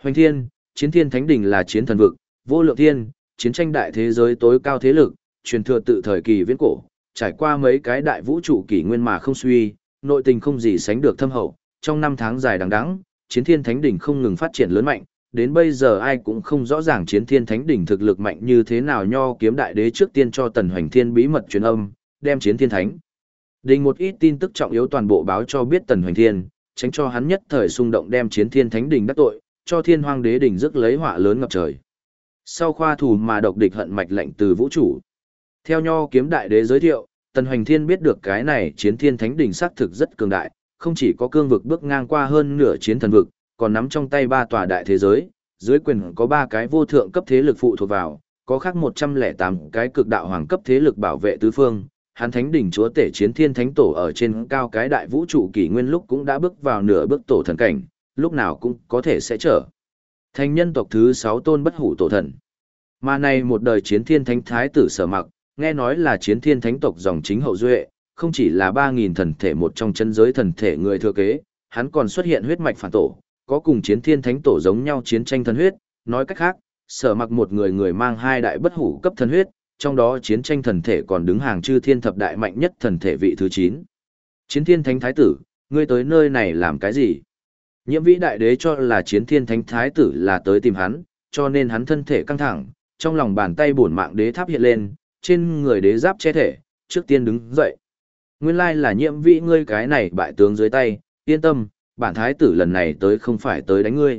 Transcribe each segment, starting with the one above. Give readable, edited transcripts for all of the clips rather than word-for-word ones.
Hoành Thiên, Chiến Thiên Thánh Đỉnh là chiến thần vực, vô lượng thiên, chiến tranh đại thế giới tối cao thế lực, truyền thừa tự thời kỳ viễn cổ, trải qua mấy cái đại vũ trụ kỷ nguyên mà không suy, nội tình không gì sánh được thâm hậu, trong năm tháng dài đằng đẵng, Chiến Thiên Thánh Đỉnh không ngừng phát triển lớn mạnh, đến bây giờ ai cũng không rõ ràng Chiến Thiên Thánh Đỉnh thực lực mạnh như thế nào. Nho Kiếm Đại Đế trước tiên cho Tần Hoành Thiên bí mật truyền âm, đem Chiến Thiên Thánh Đỉnh một ít tin tức trọng yếu toàn bộ báo cho biết Tần Hoành Thiên, tránh cho hắn nhất thời xung động đem Chiến Thiên Thánh Đỉnh đắc tội, cho Thiên Hoang Đế đỉnh rước lấy họa lớn ngập trời. Sau khoa thù mà độc địch hận mạch lệnh từ vũ trụ. Theo Nho Kiếm Đại Đế giới thiệu, Tần Hoành Thiên biết được cái này Chiến Thiên Thánh Đỉnh xác thực rất cường đại, không chỉ có cương vực bước ngang qua hơn nửa chiến thần vực, còn nắm trong tay 3 tòa đại thế giới, dưới quyền có 3 cái vô thượng cấp thế lực phụ thuộc vào, có khác 108 cái cực đạo hoàng cấp thế lực bảo vệ tứ phương. Hắn Thánh Đỉnh chúa tể Chiến Thiên Thánh Tổ ở trên cao cái đại vũ trụ kỷ nguyên lúc cũng đã bước vào nửa bước tổ thần cảnh, lúc nào cũng có thể sẽ trở thành nhân tộc thứ 6 tôn bất hủ tổ thần. Mà này một đời Chiến Thiên Thánh Thái tử Sở Mặc, nghe nói là Chiến Thiên Thánh tộc dòng chính hậu duệ, không chỉ là 3000 thần thể một trong chân giới thần thể người thừa kế, hắn còn xuất hiện huyết mạch phản tổ, có cùng Chiến Thiên Thánh Tổ giống nhau chiến tranh thần huyết, nói cách khác, Sở Mặc một người mang 2 đại bất hủ cấp thần huyết, trong đó chiến tranh thần thể còn đứng hàng chư thiên thập đại mạnh nhất thần thể vị thứ 9. Chiến Thiên Thánh Thái tử, ngươi tới nơi này làm cái gì? Nhiễm Vĩ Đại Đế cho là Chiến Thiên Thánh Thái tử là tới tìm hắn, cho nên hắn thân thể căng thẳng, trong lòng bàn tay bổn mạng đế tháp hiện lên, trên người đế giáp che thể, trước tiên đứng dậy. Nguyên lai là Nhiễm Vĩ ngươi cái này bại tướng dưới tay, yên tâm, bản thái tử lần này tới không phải tới đánh ngươi.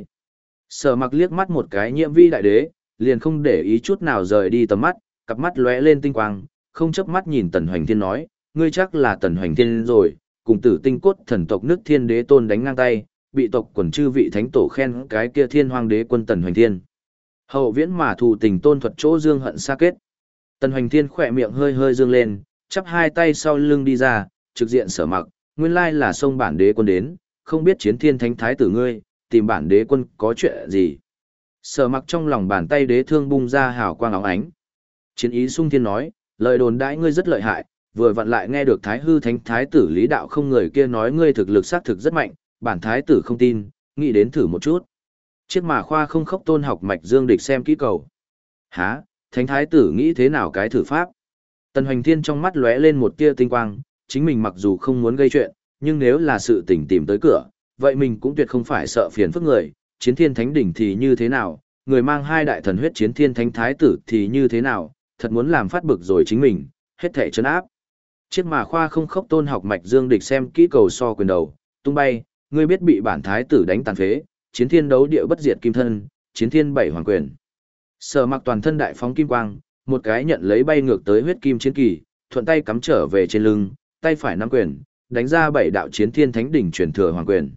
Sở Mặc liếc mắt một cái Nhiễm Vĩ Đại Đế, liền không để ý chút nào rời đi tầm mắt, cặp mắt lóe lên tinh quang, không chớp mắt nhìn Tần Hoành Thiên nói, ngươi chắc là Tần Hoành Thiên rồi, cùng Tử Tinh Cốt thần tộc nước Thiên Đế tôn đánh ngang tay, bị tộc quần chư vị thánh tổ khen cái kia Thiên Hoang Đế quân Tần Hoành Thiên. Hậu viễn mà thù tình tôn thuật chỗ dương hận xa kết. Tần Hoành Thiên khỏe miệng hơi hơi dương lên, chắp hai tay sau lưng đi ra, trực diện Sở Mặc, nguyên lai là sông bản đế quân đến, không biết Chiến Thiên Thánh Thái tử ngươi, tìm bản đế quân có chuyện gì. Sở Mặc trong lòng bàn tay đế thương bung ra hào quang óng ánh. Chiến ý sung thiên nói, lời đồn đãi ngươi rất lợi hại, vừa vặn lại nghe được Thái Hư Thánh Thái tử Lý Đạo không người kia nói ngươi thực lực xác thực rất mạnh, bản thái tử không tin, nghĩ đến thử một chút. Chiếc mà khoa không khốc tôn học mạch dương địch xem kỹ cầu. Hả, Thánh Thái tử nghĩ thế nào cái thử pháp? Tần Hoành Thiên trong mắt lóe lên một tia tinh quang, chính mình mặc dù không muốn gây chuyện, nhưng nếu là sự tình tìm tới cửa, vậy mình cũng tuyệt không phải sợ phiền phức người. Chiến Thiên Thánh Đỉnh thì như thế nào, người mang 2 đại thần huyết Chiến Thiên Thánh Thái tử thì như thế nào, thật muốn làm phát bực rồi chính mình, hết thảy trấn áp. Chiếc mà khoa không khốc tôn học mạch dương địch xem kỹ cầu so quyền đầu, tung bay, ngươi biết bị bản thái tử đánh tàn phế, Chiến Thiên đấu địa bất diệt kim thân, Chiến Thiên 7 hoàng quyền. Sở Mặc toàn thân đại phóng kim quang, một cái nhận lấy bay ngược tới huyết kim chiến kỳ, thuận tay cắm trở về trên lưng, tay phải nắm quyền, đánh ra 7 đạo Chiến Thiên Thánh Đỉnh truyền thừa hoàng quyền.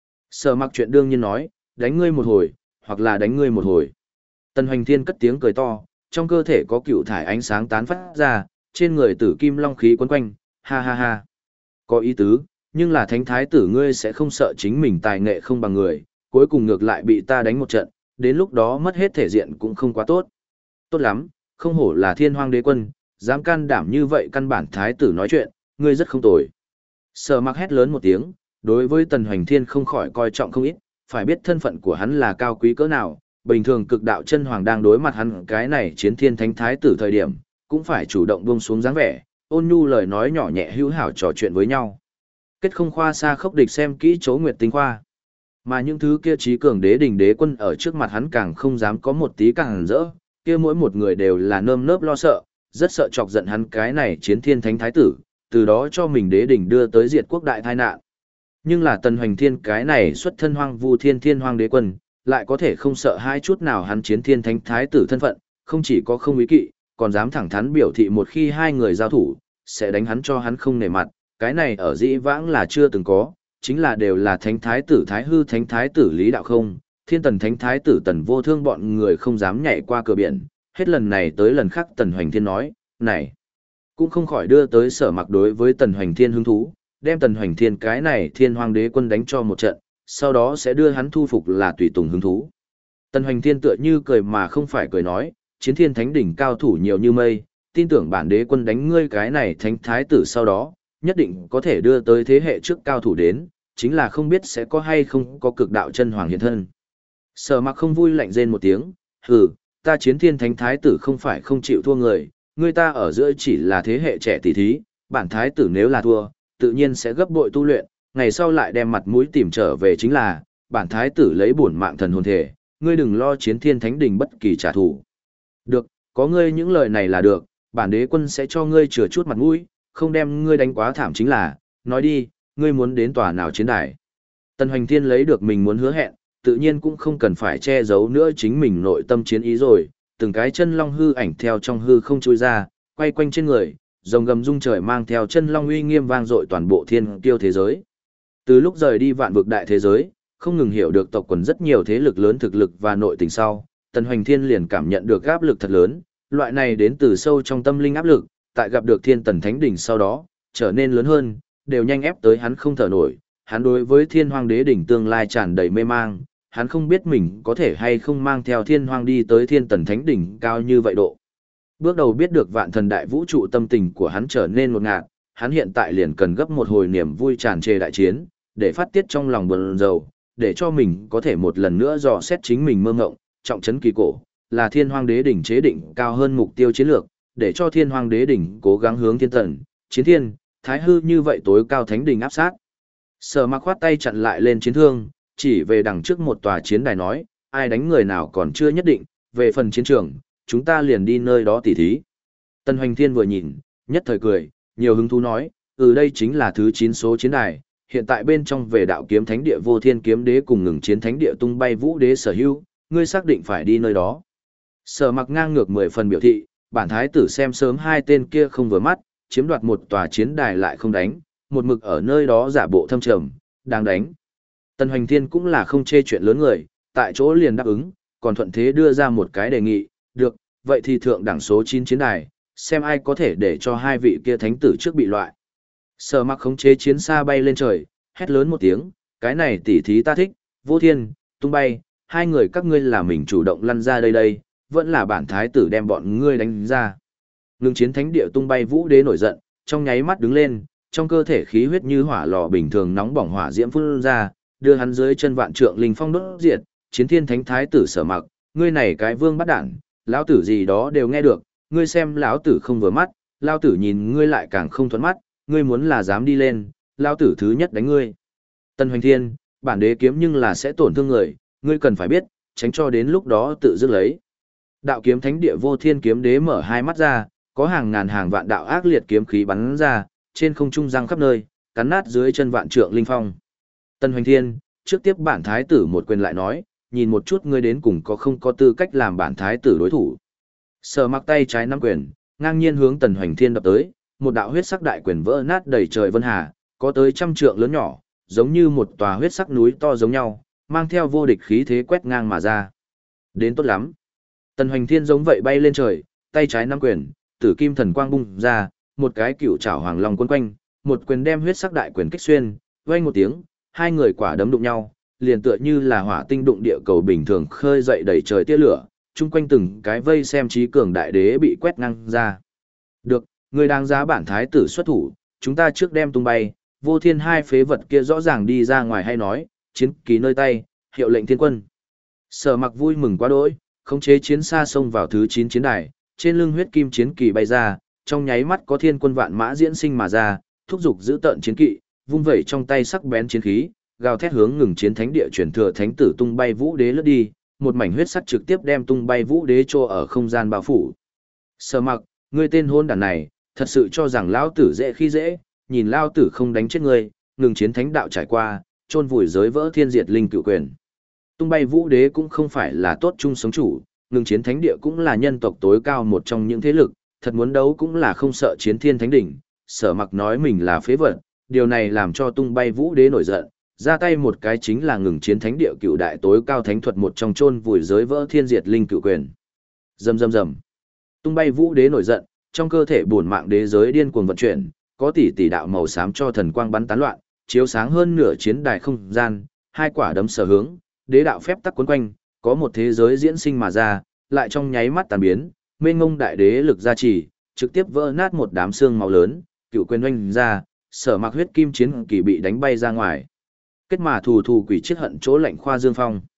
Sở Mặc chuyện đương nhiên nói, đánh ngươi một hồi, hoặc là đánh ngươi một hồi. Tần Hoành Thiên cất tiếng cười to, trong cơ thể có cựu thải ánh sáng tán phát ra, trên người tử kim long khí quấn quanh, ha ha ha. Có ý tứ, nhưng là Thánh Thái tử ngươi sẽ không sợ chính mình tài nghệ không bằng người, cuối cùng ngược lại bị ta đánh một trận, đến lúc đó mất hết thể diện cũng không quá tốt. Tốt lắm, không hổ là Thiên Hoang Đế quân, dám can đảm như vậy căn bản Thái tử nói chuyện, ngươi rất không tồi. Sở Mặc hét lớn một tiếng, đối với Tần Hoành Thiên không khỏi coi trọng không ít, phải biết thân phận của hắn là cao quý cỡ nào, bình thường cực đạo chân hoàng đang đối mặt hắn cái này Chiến Thiên Thánh Thái tử thời điểm, cũng phải chủ động buông xuống dáng vẻ, ôn nhu lời nói nhỏ nhẹ hữu hảo trò chuyện với nhau. Kết không khoa xa khốc địch xem kỹ chỗ Nguyệt Tinh khoa. Mà những thứ kia trí cường đế đình đế quân ở trước mặt hắn càng không dám có một tí càng rỡ, kia mỗi một người đều là nơm nớp lo sợ, rất sợ chọc giận hắn cái này Chiến Thiên Thánh Thái tử, từ đó cho mình đế đình đưa tới diệt quốc đại tai nạn. Nhưng là Tần Hoành Thiên cái này xuất thân hoang vu thiên hoang đế quân, lại có thể không sợ hai chút nào hắn Chiến Thiên Thánh Thái tử thân phận, không chỉ có không ý kỵ, còn dám thẳng thắn biểu thị một khi hai người giao thủ, sẽ đánh hắn cho hắn không nể mặt, cái này ở dĩ vãng là chưa từng có, chính là đều là Thánh Thái tử Thái Hư Thánh Thái tử Lý Đạo không, Thiên Tần Thánh Thái tử Tần Vô Thương bọn người không dám nhảy qua cửa biển, hết lần này tới lần khác Tần Hoành Thiên nói, này, cũng không khỏi đưa tới Sở Mặc đối với Tần Hoành Thiên hứng thú, đem Tần Hoành Thiên cái này Thiên Hoang Đế quân đánh cho một trận, sau đó sẽ đưa hắn thu phục là tùy tùng hứng thú. Tần Hoành Thiên tựa như cười mà không phải cười nói, Chiến Thiên Thánh đỉnh cao thủ nhiều như mây, tin tưởng bản đế quân đánh ngươi cái này Thánh Thái tử sau đó, nhất định có thể đưa tới thế hệ trước cao thủ đến, chính là không biết sẽ có hay không có cực đạo chân hoàng hiện thân. Sở Mặc không vui lạnh rên một tiếng, hừ, ta Chiến Thiên Thánh Thái tử không phải không chịu thua người, người ta ở giữa chỉ là thế hệ trẻ tỷ thí, bản thái tử nếu là thua, tự nhiên sẽ gấp bội tu luyện, ngày sau lại đem mặt mũi tìm trở về chính là, bản thái tử lấy bổn mạng thần hồn thể, ngươi đừng lo Chiến Thiên Thánh Đình bất kỳ trả thù. Được, có ngươi những lời này là được, bản đế quân sẽ cho ngươi chừa chút mặt mũi, không đem ngươi đánh quá thảm chính là, nói đi, ngươi muốn đến tòa nào chiến đài. Tần Hoành Thiên lấy được mình muốn hứa hẹn, tự nhiên cũng không cần phải che giấu nữa chính mình nội tâm chiến ý rồi, từng cái chân long hư ảnh theo trong hư không chui ra, quay quanh trên người, rồng gầm rung trời mang theo chân long uy nghiêm vang dội toàn bộ thiên tiêu thế giới. Từ lúc rời đi vạn vực đại thế giới, không ngừng hiểu được tộc quần rất nhiều thế lực lớn thực lực và nội tình sau, Tần Hoành Thiên liền cảm nhận được áp lực thật lớn, loại này đến từ sâu trong tâm linh áp lực, tại gặp được Thiên Tần Thánh Đỉnh sau đó, trở nên lớn hơn, đều nhanh ép tới hắn không thở nổi. Hắn đối với Thiên Hoang Đế đỉnh tương lai tràn đầy mê mang, hắn không biết mình có thể hay không mang theo Thiên Hoang đi tới Thiên Tần Thánh đỉnh cao như vậy độ. Bước đầu biết được vạn thần đại vũ trụ tâm tình của hắn trở nên ngột ngạt, hắn hiện tại liền cần gấp một hồi niềm vui tràn trề đại chiến, để phát tiết trong lòng buồn rầu, để cho mình có thể một lần nữa dò xét chính mình mơ ngộng, trọng trấn kỳ cổ, là Thiên Hoang Đế đỉnh chế định cao hơn mục tiêu chiến lược, để cho Thiên Hoang Đế đỉnh cố gắng hướng Thiên Tần, Chiến Thiên, Thái Hư như vậy tối cao thánh đỉnh áp sát. Sở Mặc khoát tay chặn lại lên chiến thương, chỉ về đằng trước một tòa chiến đài nói, ai đánh người nào còn chưa nhất định, về phần chiến trường, chúng ta liền đi nơi đó tỉ thí. Tần Hoành Thiên vừa nhìn, nhất thời cười, nhiều hứng thú nói, đây chính là thứ 9 số chiến đài, hiện tại bên trong về đạo kiếm thánh địa vô thiên kiếm đế cùng ngừng chiến thánh địa tung bay vũ đế sở hữu, ngươi xác định phải đi nơi đó. Sở Mặc ngang ngược 10 phần biểu thị, bản thái tử xem sớm hai tên kia không vừa mắt, chiếm đoạt một tòa chiến đài lại không đánh, một mực ở nơi đó giả bộ thâm trầm, đang đánh. Tần Hoành Thiên cũng là không chê chuyện lớn người, tại chỗ liền đáp ứng, còn thuận thế đưa ra một cái đề nghị, được, vậy thì thượng đẳng số 9 chiến đài, xem ai có thể để cho hai vị kia thánh tử trước bị loại. Sở Mặc khống chế chiến xa bay lên trời, hét lớn một tiếng, cái này tỉ thí ta thích, vô thiên, tung bay, hai người các ngươi là mình chủ động lăn ra đây đây, vẫn là bản thái tử đem bọn ngươi đánh ra. Ngưng chiến thánh địa tung bay vũ đế nổi giận, trong nháy mắt đứng lên, trong cơ thể khí huyết như hỏa lò bình thường nóng bỏng hỏa diễm phun ra, đưa hắn dưới chân vạn trượng linh phong đốt diệt, Chiến Thiên Thánh Thái tử Sở Mặc, ngươi này cái vương bắt đản, lão tử gì đó đều nghe được, ngươi xem lão tử không vừa mắt, lão tử nhìn ngươi lại càng không thuận mắt, ngươi muốn là dám đi lên, lão tử thứ nhất đánh ngươi. Tần Hoành Thiên, bản đế kiếm nhưng là sẽ tổn thương người, ngươi cần phải biết, tránh cho đến lúc đó tự dứt lấy. Đạo kiếm thánh địa vô thiên kiếm đế mở hai mắt ra, có hàng ngàn hàng vạn đạo ác liệt kiếm khí bắn ra, trên không trung giăng khắp nơi, cắn nát dưới chân vạn trượng linh phong. Tần Hoành Thiên, trước tiếp bản thái tử một quyền lại nói, nhìn một chút ngươi đến cùng có không có tư cách làm bản thái tử đối thủ. Sở Mặc tay trái nắm quyền, ngang nhiên hướng Tần Hoành Thiên đập tới, một đạo huyết sắc đại quyền vỡ nát đầy trời vân hà, có tới trăm trượng lớn nhỏ, giống như một tòa huyết sắc núi to giống nhau, mang theo vô địch khí thế quét ngang mà ra. Đến tốt lắm. Tần Hoành Thiên giống vậy bay lên trời, tay trái nắm quyền, tử kim thần quang bung ra, một cái cựu trảo hoàng long quấn quanh, một quyền đem huyết sắc đại quyền kích xuyên, vang một tiếng, hai người quả đấm đụng nhau, liền tựa như là hỏa tinh đụng địa cầu bình thường khơi dậy đầy trời tia lửa, chung quanh từng cái vây xem trí cường đại đế bị quét ngang ra. Được, người đáng giá bản thái tử xuất thủ, chúng ta trước đem tung bay, vô thiên hai phế vật kia rõ ràng đi ra ngoài hay nói, chiến kỳ nơi tay, hiệu lệnh thiên quân. Sở Mặc vui mừng quá đỗi, khống chế chiến xa xông vào thứ 9 chiến đài, trên lưng huyết kim chiến kỳ bay ra, trong nháy mắt có thiên quân vạn mã diễn sinh mà ra, thúc giục giữ tợn chiến kỵ, vung vẩy trong tay sắc bén chiến khí, gào thét hướng ngừng chiến thánh địa truyền thừa thánh tử tung bay vũ đế lướt đi, một mảnh huyết sắc trực tiếp đem tung bay vũ đế trô ở không gian bao phủ. Sở Mặc, ngươi tên hôn đản này, thật sự cho rằng lão tử dễ khi dễ, nhìn lão tử không đánh chết ngươi, ngừng chiến thánh đạo trải qua, chôn vùi giới vỡ thiên diệt linh cựu quyền. Tung bay vũ đế cũng không phải là tốt chung sống chủ, ngừng chiến thánh địa cũng là nhân tộc tối cao một trong những thế lực, thật muốn đấu cũng là không sợ chiến thiên thánh đỉnh. Sở Mặc nói mình là phế vật, điều này làm cho tung bay vũ đế nổi giận, ra tay một cái chính là ngừng chiến thánh địa cựu đại tối cao thánh thuật một trong chôn vùi giới vỡ thiên diệt linh cựu quyền. Rầm rầm rầm. Tung bay vũ đế nổi giận, trong cơ thể bổn mạng đế giới điên cuồng vận chuyển, có tỷ tỷ đạo màu xám cho thần quang bắn tán loạn, chiếu sáng hơn nửa chiến đài không gian, hai quả đấm sở hướng, đế đạo phép tắc quấn quanh, có một thế giới diễn sinh mà ra, lại trong nháy mắt tàn biến, mênh mông đại đế lực gia trì, trực tiếp vỡ nát một đám xương máu lớn, cựu quyền oanh ra, Sở Mặc huyết kim chiến kỳ bị đánh bay ra ngoài. Kết mà thù thù quỷ chiết hận chỗ lạnh khoa dương phong.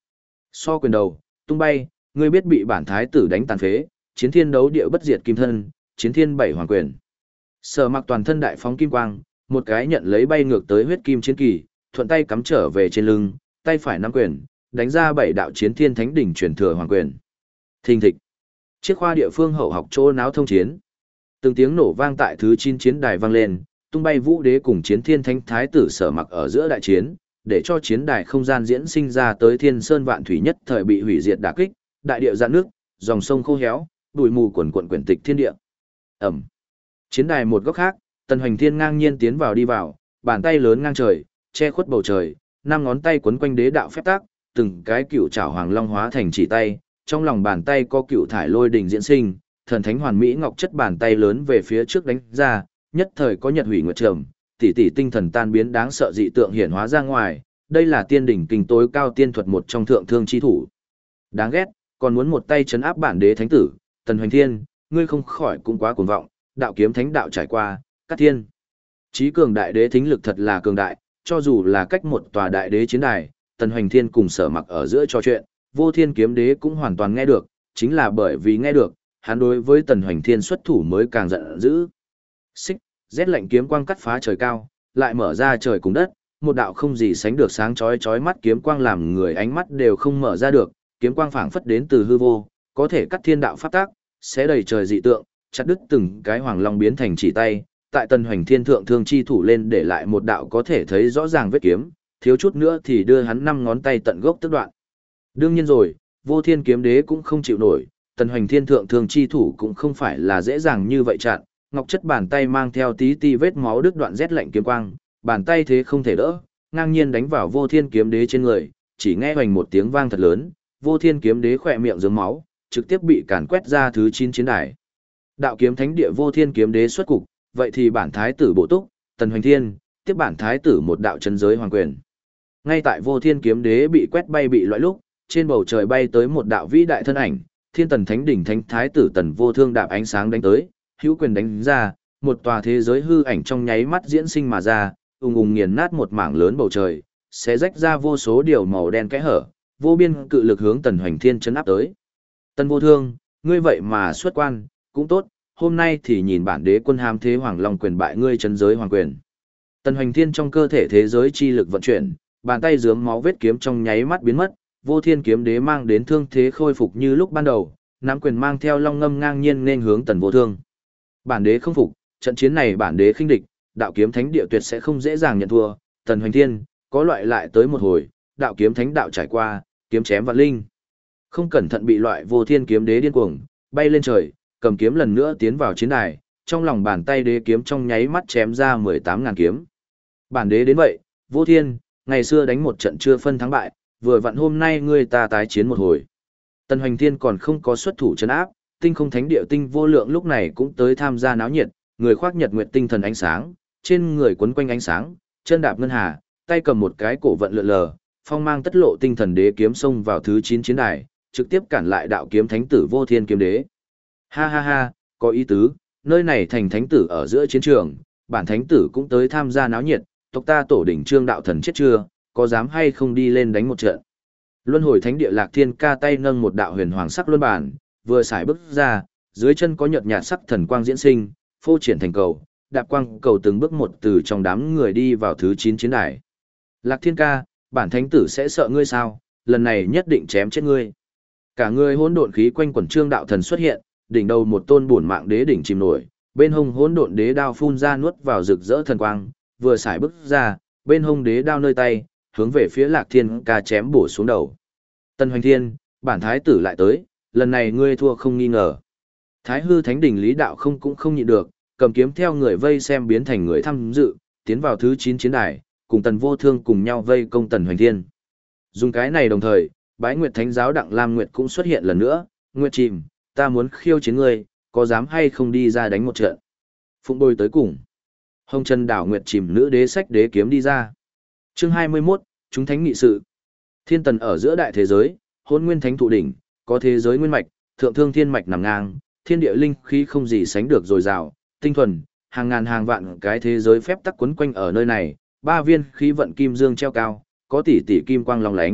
So quyền đầu, tung bay, ngươi biết bị bản thái tử đánh tàn phế, chiến thiên đấu địa bất diệt kim thân, chiến thiên bảy hoàng quyền. Sở Mặc toàn thân đại phóng kim quang, một cái nhận lấy bay ngược tới huyết kim chiến kỳ, thuận tay cắm trở về trên lưng, tay phải nắm quyền, đánh ra bảy đạo chiến thiên thánh đỉnh truyền thừa hoàng quyền. Thình thịch. Chiếc khoa địa phương hậu học chỗ náo thông chiến. Từng tiếng nổ vang tại thứ 9 chiến đài vang lên, tung bay vũ đế cùng chiến thiên thánh thái tử Sở Mặc ở giữa đại chiến, để cho chiến đài không gian diễn sinh ra tới thiên sơn vạn thủy nhất thời bị hủy diệt đả kích, đại địa dạn nước, dòng sông khô héo, bụi mù quần quần quyển tịch thiên địa. Ẩm. Chiến đài một góc khác, Tần Hoành Thiên ngang nhiên tiến vào đi vào, bàn tay lớn ngang trời, che khuất bầu trời, năm ngón tay quấn quanh đế đạo phép tắc, từng cái cựu trảo hoàng long hóa thành chỉ tay, trong lòng bàn tay có cựu thải lôi đỉnh diễn sinh, thần thánh hoàn mỹ ngọc chất bàn tay lớn về phía trước đánh ra, nhất thời có nhật hủy nguyệt trầm, tỷ tỷ tinh thần tan biến đáng sợ dị tượng hiển hóa ra ngoài, đây là tiên đỉnh kinh tối cao tiên thuật một trong thượng thương chi thủ. Đáng ghét, còn muốn một tay chấn áp bản đế thánh tử, Tần Hoành Thiên, ngươi không khỏi cũng quá cuồng vọng, đạo kiếm thánh đạo trải qua, cắt thiên. Chí cường đại đế thính lực thật là cường đại, cho dù là cách một tòa đại đế chiến đài, Tần Hoành Thiên cùng Sở Mặc ở giữa trò chuyện, Vô Thiên kiếm đế cũng hoàn toàn nghe được, chính là bởi vì nghe được, hắn đối với Tần Hoành Thiên xuất thủ mới càng giận dữ. Xích, rét lạnh kiếm quang cắt phá trời cao, lại mở ra trời cùng đất, một đạo không gì sánh được sáng chói chói mắt kiếm quang làm người ánh mắt đều không mở ra được, kiếm quang phảng phất đến từ hư vô, có thể cắt thiên đạo pháp tác, xé đầy trời dị tượng, chặt đứt từng cái hoàng long biến thành chỉ tay, tại Tần Hoành Thiên thượng thương chi thủ lên để lại một đạo có thể thấy rõ ràng vết kiếm, thiếu chút nữa thì đưa hắn 5 ngón tay tận gốc tức đoạn. Đương nhiên rồi, Vô Thiên kiếm đế cũng không chịu nổi, Tần Hoành Thiên thượng thương chi thủ cũng không phải là dễ dàng như vậy chặn, ngọc chất bàn tay mang theo tí ti vết máu đứt đoạn rét lạnh kiếm quang, bàn tay thế không thể đỡ, ngang nhiên đánh vào Vô Thiên kiếm đế trên người, chỉ nghe hoành một tiếng vang thật lớn, Vô Thiên kiếm đế khỏe miệng rớm máu, trực tiếp bị càn quét ra thứ 9 chiến đài. Đạo kiếm thánh địa Vô Thiên kiếm đế xuất cục, vậy thì bản thái tử bổ túc, Tần Hoành Thiên, tiếp bản thái tử một đạo chân giới hoàng quyền. Ngay tại Vô Thiên kiếm đế bị quét bay bị loại lúc, trên bầu trời bay tới một đạo vĩ đại thân ảnh, Thiên Tần Thánh đỉnh thánh thái tử Tần Vô Thương đạp ánh sáng đánh tới, hữu quyền đánh ra, một tòa thế giới hư ảnh trong nháy mắt diễn sinh mà ra, ùng ùng nghiền nát một mảng lớn bầu trời, sẽ rách ra vô số điều màu đen kẽ hở, vô biên cự lực hướng Tần Hoành Thiên chấn áp tới. Tần Vô Thương, ngươi vậy mà xuất quan, cũng tốt, hôm nay thì nhìn bản đế quân hàm thế hoàng long quyền bại ngươi chân giới hoàng quyền. Tần Hoành Thiên trong cơ thể thế giới chi lực vận chuyển, bàn tay rướm máu vết kiếm trong nháy mắt biến mất, Vô Thiên kiếm đế mang đến thương thế khôi phục như lúc ban đầu, nắm quyền mang theo long ngâm ngang nhiên nên hướng Tần Vô Thương. Bản đế không phục, trận chiến này bản đế khinh địch, đạo kiếm thánh địa tuyệt sẽ không dễ dàng nhận thua, Tần Hoành Thiên, có loại lại tới một hồi, đạo kiếm thánh đạo trải qua, kiếm chém vạn linh. Không cẩn thận bị loại Vô Thiên kiếm đế điên cuồng, bay lên trời, cầm kiếm lần nữa tiến vào chiến đài, trong lòng bàn tay đế kiếm trong nháy mắt chém ra 18.000 kiếm. Bản đế đến vậy, Vô Thiên, ngày xưa đánh một trận chưa phân thắng bại, vừa vặn hôm nay ngươi ta tái chiến một hồi. Tần Hoành Thiên còn không có xuất thủ trấn áp, tinh không thánh địa tinh vô lượng lúc này cũng tới tham gia náo nhiệt, người khoác nhật nguyệt tinh thần ánh sáng, trên người quấn quanh ánh sáng, chân đạp ngân hà, tay cầm một cái cổ vận lượn lờ, phong mang tất lộ tinh thần đế kiếm xông vào thứ 9 chiến đài, trực tiếp cản lại đạo kiếm thánh tử Vô Thiên kiếm đế. Ha ha ha, có ý tứ, nơi này thành thánh tử ở giữa chiến trường, bản thánh tử cũng tới tham gia náo nhiệt, tộc ta tổ đỉnh trương đạo thần chết chưa, có dám hay không đi lên đánh một trận. Luân hồi thánh địa Lạc Thiên ca tay nâng một đạo huyền hoàng sắc luân bản, vừa xài bước ra, dưới chân có nhợt nhạt sắc thần quang diễn sinh, phô triển thành cầu, đạp quang cầu từng bước một từ trong đám người đi vào thứ 9 chiến đài. Lạc Thiên ca, bản thánh tử sẽ sợ ngươi sao, lần này nhất định chém chết ngươi. Cả người hỗn độn khí quanh quẩn trương đạo thần xuất hiện, đỉnh đầu một tôn bổn mạng đế đỉnh chìm nổi, bên hông hỗn độn đế đao phun ra nuốt vào rực rỡ thần quang, vừa xài bước ra, bên hông đế đao nơi tay, hướng về phía Lạc Thiên ca chém bổ xuống đầu. Tần Hoành Thiên, bản thái tử lại tới, lần này ngươi thua không nghi ngờ. Thái hư thánh đỉnh lý đạo không cũng không nhịn được, cầm kiếm theo người vây xem biến thành người tham dự, tiến vào thứ 9 chiến đài, cùng Tần Vô Thương cùng nhau vây công Tần Hoành Thiên. Dùng cái này đồng thời, Bái Nguyệt Thánh giáo Đặng Lam Nguyệt cũng xuất hiện lần nữa, Nguyệt Chìm, ta muốn khiêu chiến ngươi, có dám hay không đi ra đánh một trận. Phụng bồi tới cùng. Hồng Trần đảo Nguyệt Chìm nữ đế sách đế kiếm đi ra. Chương 21, chúng thánh nghị sự. Thiên tần ở giữa đại thế giới, Hỗn Nguyên Thánh thụ đỉnh, có thế giới nguyên mạch, thượng thương thiên mạch nằm ngang, thiên địa linh khí không gì sánh được dồi dào, tinh thuần, hàng ngàn hàng vạn cái thế giới phép tắc quấn quanh ở nơi này, 3 viên khí vận kim dương treo cao, có tỷ tỷ kim quang long lánh,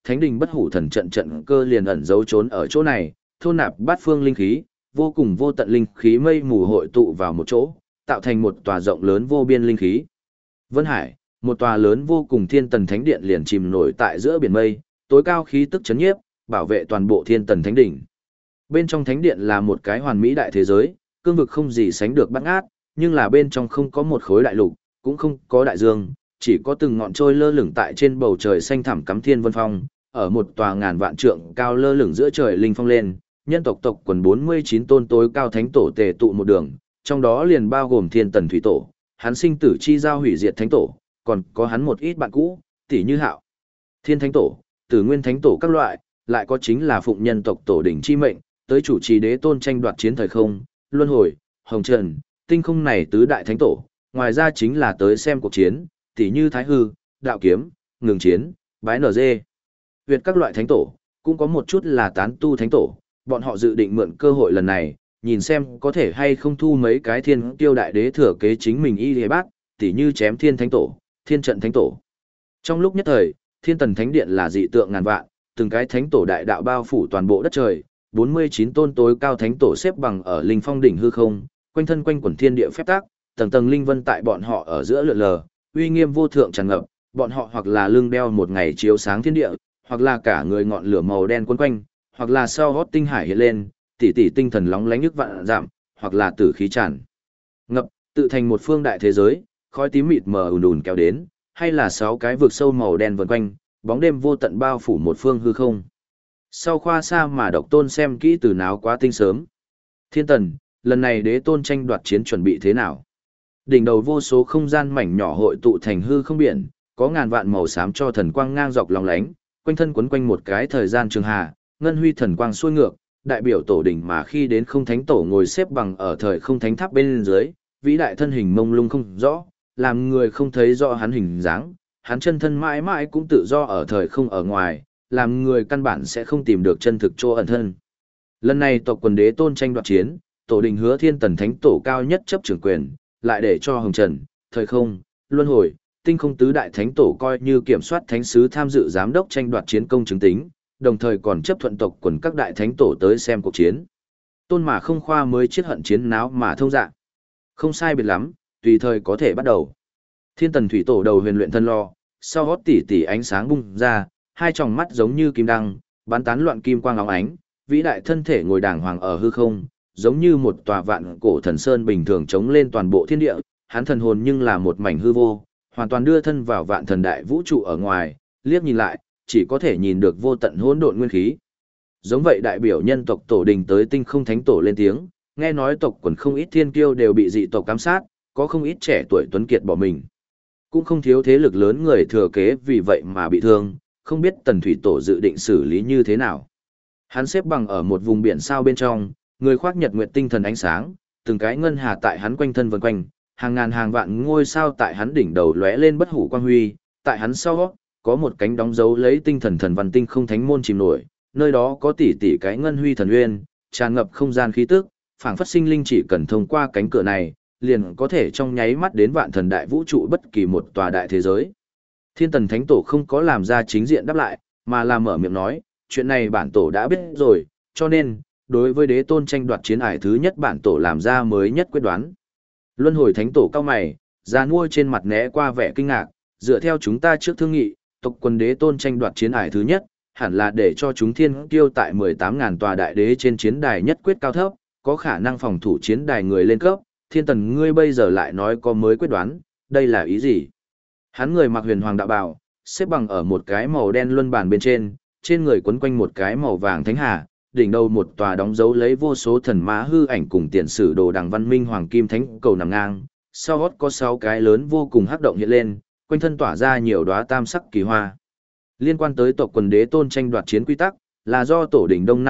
thánh đình bất hủ thần trận trận cơ liền ẩn giấu trốn ở chỗ này, thôn nạp bát phương linh khí, vô cùng vô tận linh khí mây mù hội tụ vào một chỗ, tạo thành một tòa rộng lớn vô biên linh khí. Vân Hải, một tòa lớn vô cùng thiên tần thánh điện liền chìm nổi tại giữa biển mây, tối cao khí tức chấn nhiếp, bảo vệ toàn bộ thiên tần thánh đỉnh. Bên trong thánh điện là một cái hoàn mỹ đại thế giới, cương vực không gì sánh được bát ngát, nhưng là bên trong không có một khối đại lục, cũng không có đại dương, chỉ có từng ngọn trôi lơ lửng tại trên bầu trời xanh thẳm cắm thiên vân phong, ở một tòa ngàn vạn trượng cao lơ lửng giữa trời linh phong lên, nhân tộc tộc quần 49 tôn tối cao thánh tổ tề tụ một đường, trong đó liền bao gồm thiên tần thủy tổ, hắn sinh tử chi giao hủy diệt thánh tổ, còn có hắn một ít bạn cũ, tỷ như Hạo, Thiên thánh tổ, Tử Nguyên thánh tổ các loại, lại có chính là phụng nhân tộc tổ đỉnh chi mệnh, tới chủ trì đế tôn tranh đoạt chiến thời không, luân hồi, hồng trần, tinh không này tứ đại thánh tổ, ngoài ra chính là tới xem cuộc chiến, tỷ như Thái Hư, Đạo Kiếm, Ngừng Chiến, Bái NG. Việt các loại thánh tổ, cũng có một chút là tán tu thánh tổ, bọn họ dự định mượn cơ hội lần này, nhìn xem có thể hay không thu mấy cái thiên tiêu đại đế thừa kế chính mình y hề bác, tỷ như chém thiên thánh tổ, thiên trận thánh tổ. Trong lúc nhất thời, thiên tần thánh điện là dị tượng ngàn vạn, từng cái thánh tổ đại đạo bao phủ toàn bộ đất trời, 49 tôn tối cao thánh tổ xếp bằng ở linh phong đỉnh hư không, quanh thân quanh quần thiên địa phép tắc, tầng tầng linh vân tại bọn họ ở giữa lượn lờ, uy nghiêm vô thượng tràn ngập, bọn họ hoặc là lưng đeo một ngày chiếu sáng thiên địa, hoặc là cả người ngọn lửa màu đen quấn quanh, hoặc là sau hót tinh hải hiện lên, tỷ tỷ tinh thần lóng lánh nhức vạn giảm, hoặc là tử khí tràn ngập, tự thành một phương đại thế giới, khói tím mịt mờ ùn ùn kéo đến, hay là 6 cái vực sâu màu đen vần quanh, bóng đêm vô tận bao phủ một phương hư không. Sau khoa xa mà độc tôn xem kỹ từ náo quá tinh sớm. Thiên tần, lần này đế tôn tranh đoạt chiến chuẩn bị thế nào? Đỉnh đầu vô số không gian mảnh nhỏ hội tụ thành hư không biển, có ngàn vạn màu xám cho thần quang ngang dọc lòng lánh, quanh thân quấn quanh một cái thời gian trường hà, ngân huy thần quang xuôi ngược, đại biểu tổ đỉnh mà khi đến không thánh tổ ngồi xếp bằng ở thời không thánh tháp bên dưới, vĩ đại thân hình mông lung không rõ, làm người không thấy rõ hắn hình dáng, hắn chân thân mãi mãi cũng tự do ở thời không ở ngoài, làm người căn bản sẽ không tìm được chân thực chỗ ẩn thân. Lần này tộc quần đế tôn tranh đoạt chiến, tổ đình hứa thiên tần thánh tổ cao nhất chấp trưởng quyền, lại để cho hồng trần, thời không, luân hồi, tinh không tứ đại thánh tổ coi như kiểm soát thánh sứ tham dự giám đốc tranh đoạt chiến công chứng tính, đồng thời còn chấp thuận tộc quần các đại thánh tổ tới xem cuộc chiến. Tôn mà không khoa mới chiết hận chiến náo mà thông dạ. Không sai biệt lắm, tùy thời có thể bắt đầu. Thiên tần thủy tổ đầu huyền luyện thân lo, sau hót tỉ tỉ ánh sáng bung ra, hai tròng mắt giống như kim đăng, bắn tán loạn kim quang óng ánh, vĩ đại thân thể ngồi đàng hoàng ở hư không, giống như một tòa vạn cổ thần sơn bình thường chống lên toàn bộ thiên địa, hắn thần hồn nhưng là một mảnh hư vô, hoàn toàn đưa thân vào vạn thần đại vũ trụ ở ngoài, liếc nhìn lại, chỉ có thể nhìn được vô tận hỗn độn nguyên khí. Giống vậy đại biểu nhân tộc tổ đình tới tinh không thánh tổ lên tiếng, nghe nói tộc quần không ít thiên kiêu đều bị dị tộc ám sát, có không ít trẻ tuổi tuấn kiệt bỏ mình. Cũng không thiếu thế lực lớn người thừa kế vì vậy mà bị thương, không biết tần thủy tổ dự định xử lý như thế nào. Hắn xếp bằng ở một vùng biển sao bên trong, người khoác nhật nguyệt tinh thần ánh sáng, từng cái ngân hà tại hắn quanh thân vần quanh, hàng ngàn hàng vạn ngôi sao tại hắn đỉnh đầu lóe lên bất hủ quang huy, tại hắn sau có một cánh đóng dấu lấy tinh thần thần văn tinh không thánh môn chìm nổi, nơi đó có tỷ tỷ cái ngân huy thần uyên, tràn ngập không gian khí tức, phảng phất sinh linh chỉ cần thông qua cánh cửa này, liền có thể trong nháy mắt đến vạn thần đại vũ trụ bất kỳ một tòa đại thế giới. Thiên tần thánh tổ không có làm ra chính diện đáp lại, mà là mở miệng nói, chuyện này bản tổ đã biết rồi, cho nên, đối với đế tôn tranh đoạt chiến ải thứ nhất bản tổ làm ra mới nhất quyết đoán. Luân hồi thánh tổ cao mày, ra nuôi trên mặt né qua vẻ kinh ngạc, dựa theo chúng ta trước thương nghị, tộc quân đế tôn tranh đoạt chiến ải thứ nhất, hẳn là để cho chúng thiên kiêu tại 18.000 tòa đại đế trên chiến đài nhất quyết cao thấp, có khả năng phòng thủ chiến đài người lên cấp, thiên tần ngươi bây giờ lại nói có mới quyết đoán, đây là ý gì? Hắn người mặc huyền hoàng đạo bào, xếp bằng ở một cái màu đen luân bàn bên trên người quấn quanh một cái màu vàng thánh hà, đỉnh đầu một tòa đóng dấu lấy vô số thần mã hư ảnh cùng tiền sử đồ đằng văn minh hoàng kim thánh cầu nằm ngang, sau gót có 6 cái lớn vô cùng hắc động hiện lên, quanh thân tỏa ra nhiều đóa tam sắc kỳ hoa. Liên quan tới tộc quần đế tôn tranh đoạt chiến quy tắc, là do tổ đỉnh Đông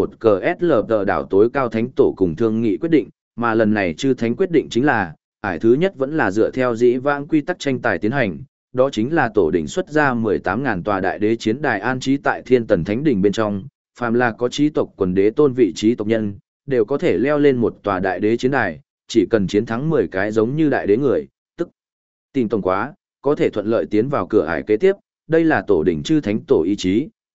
5C1CSL đảo tối cao thánh tổ cùng thương nghị quyết định, mà lần này chư thánh quyết định chính là, ải thứ nhất vẫn là dựa theo dĩ vãng quy tắc tranh tài tiến hành, đó chính là tổ đỉnh xuất ra 18.000 tòa đại đế chiến đài an trí tại thiên tần thánh đỉnh bên trong, phàm là có trí tộc quần đế tôn vị trí tộc nhân, đều có thể leo lên một tòa đại đế chiến đài, chỉ cần chiến thắng 10 cái giống như đại đế người, tức tình tổng quá, có thể thuận lợi tiến vào cửa ải kế tiếp, đây là tổ đỉnh chư thánh tổ ý chí,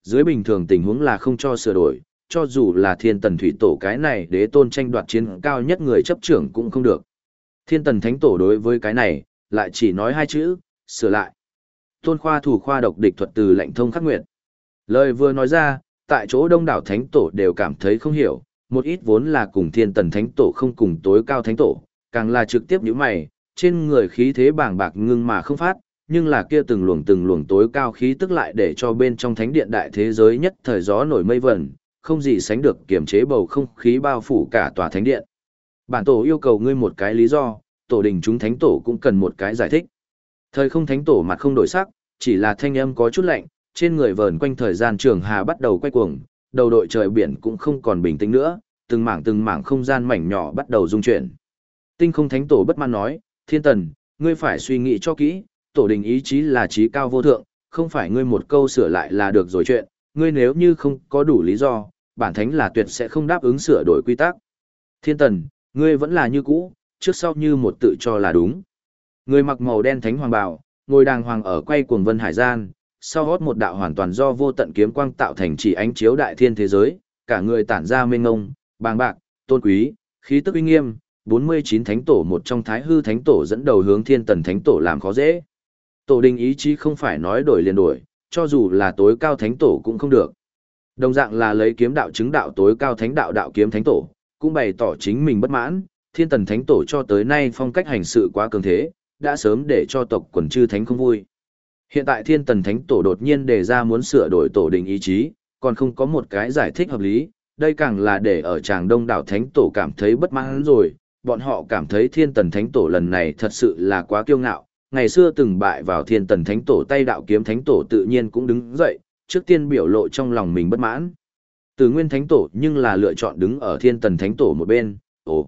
dưới bình thường tình huống là không cho sửa đổi, cho dù là thiên tần thủy tổ cái này đế tôn tranh đoạt chiến cao nhất người chấp trưởng cũng không được. Thiên tần thánh tổ đối với cái này, lại chỉ nói hai chữ, sửa lại. Tôn khoa thủ khoa độc địch thuật từ lệnh thông khắc nguyệt. Lời vừa nói ra, tại chỗ đông đảo thánh tổ đều cảm thấy không hiểu, một ít vốn là cùng thiên tần thánh tổ không cùng tối cao thánh tổ, càng là trực tiếp nhíu mày, trên người khí thế bàng bạc ngưng mà không phát, nhưng là kia từng luồng tối cao khí tức lại để cho bên trong thánh điện đại thế giới nhất thời gió nổi mây vẩn, không gì sánh được kiềm chế bầu không khí bao phủ cả tòa thánh điện. Bản tổ yêu cầu ngươi một cái lý do, tổ đình chúng thánh tổ cũng cần một cái giải thích. Thời không thánh tổ mặt không đổi sắc, chỉ là thanh âm có chút lạnh, trên người vờn quanh thời gian trường hà bắt đầu quay cuồng, đầu đội trời biển cũng không còn bình tĩnh nữa, từng mảng không gian mảnh nhỏ bắt đầu rung chuyển. Tinh không thánh tổ bất mãn nói, thiên tần, ngươi phải suy nghĩ cho kỹ, tổ đình ý chí là trí cao vô thượng, không phải ngươi một câu sửa lại là được rồi chuyện, ngươi nếu như không có đủ lý do, bản thánh là tuyệt sẽ không đáp ứng sửa đổi quy tắc. Thiên tần, ngươi vẫn là như cũ, trước sau như một tự cho là đúng. Người mặc màu đen thánh hoàng bào, ngồi đàng hoàng ở quay cuồng vân hải gian, sau hót một đạo hoàn toàn do vô tận kiếm quang tạo thành chỉ ánh chiếu đại thiên thế giới, cả người tản ra mênh ngông, bàng bạc, tôn quý, khí tức uy nghiêm, 49 thánh tổ một trong thái hư thánh tổ dẫn đầu hướng thiên tần thánh tổ làm khó dễ. Tổ đình ý chí không phải nói đổi liền đổi, cho dù là tối cao thánh tổ cũng không được. Đồng dạng là lấy kiếm đạo chứng đạo tối cao thánh đạo đạo kiếm thánh tổ, cũng bày tỏ chính mình bất mãn, thiên tần thánh tổ cho tới nay phong cách hành sự quá cường thế, đã sớm để cho tộc quần chư thánh không vui. Hiện tại thiên tần thánh tổ đột nhiên đề ra muốn sửa đổi tổ đình ý chí, còn không có một cái giải thích hợp lý, đây càng là để ở tràng đông đảo thánh tổ cảm thấy bất mãn rồi, bọn họ cảm thấy thiên tần thánh tổ lần này thật sự là quá kiêu ngạo, ngày xưa từng bại vào thiên tần thánh tổ tay đạo kiếm thánh tổ tự nhiên cũng đứng dậy, trước tiên biểu lộ trong lòng mình bất mãn. Từ nguyên thánh tổ nhưng là lựa chọn đứng ở thiên tần thánh tổ một bên,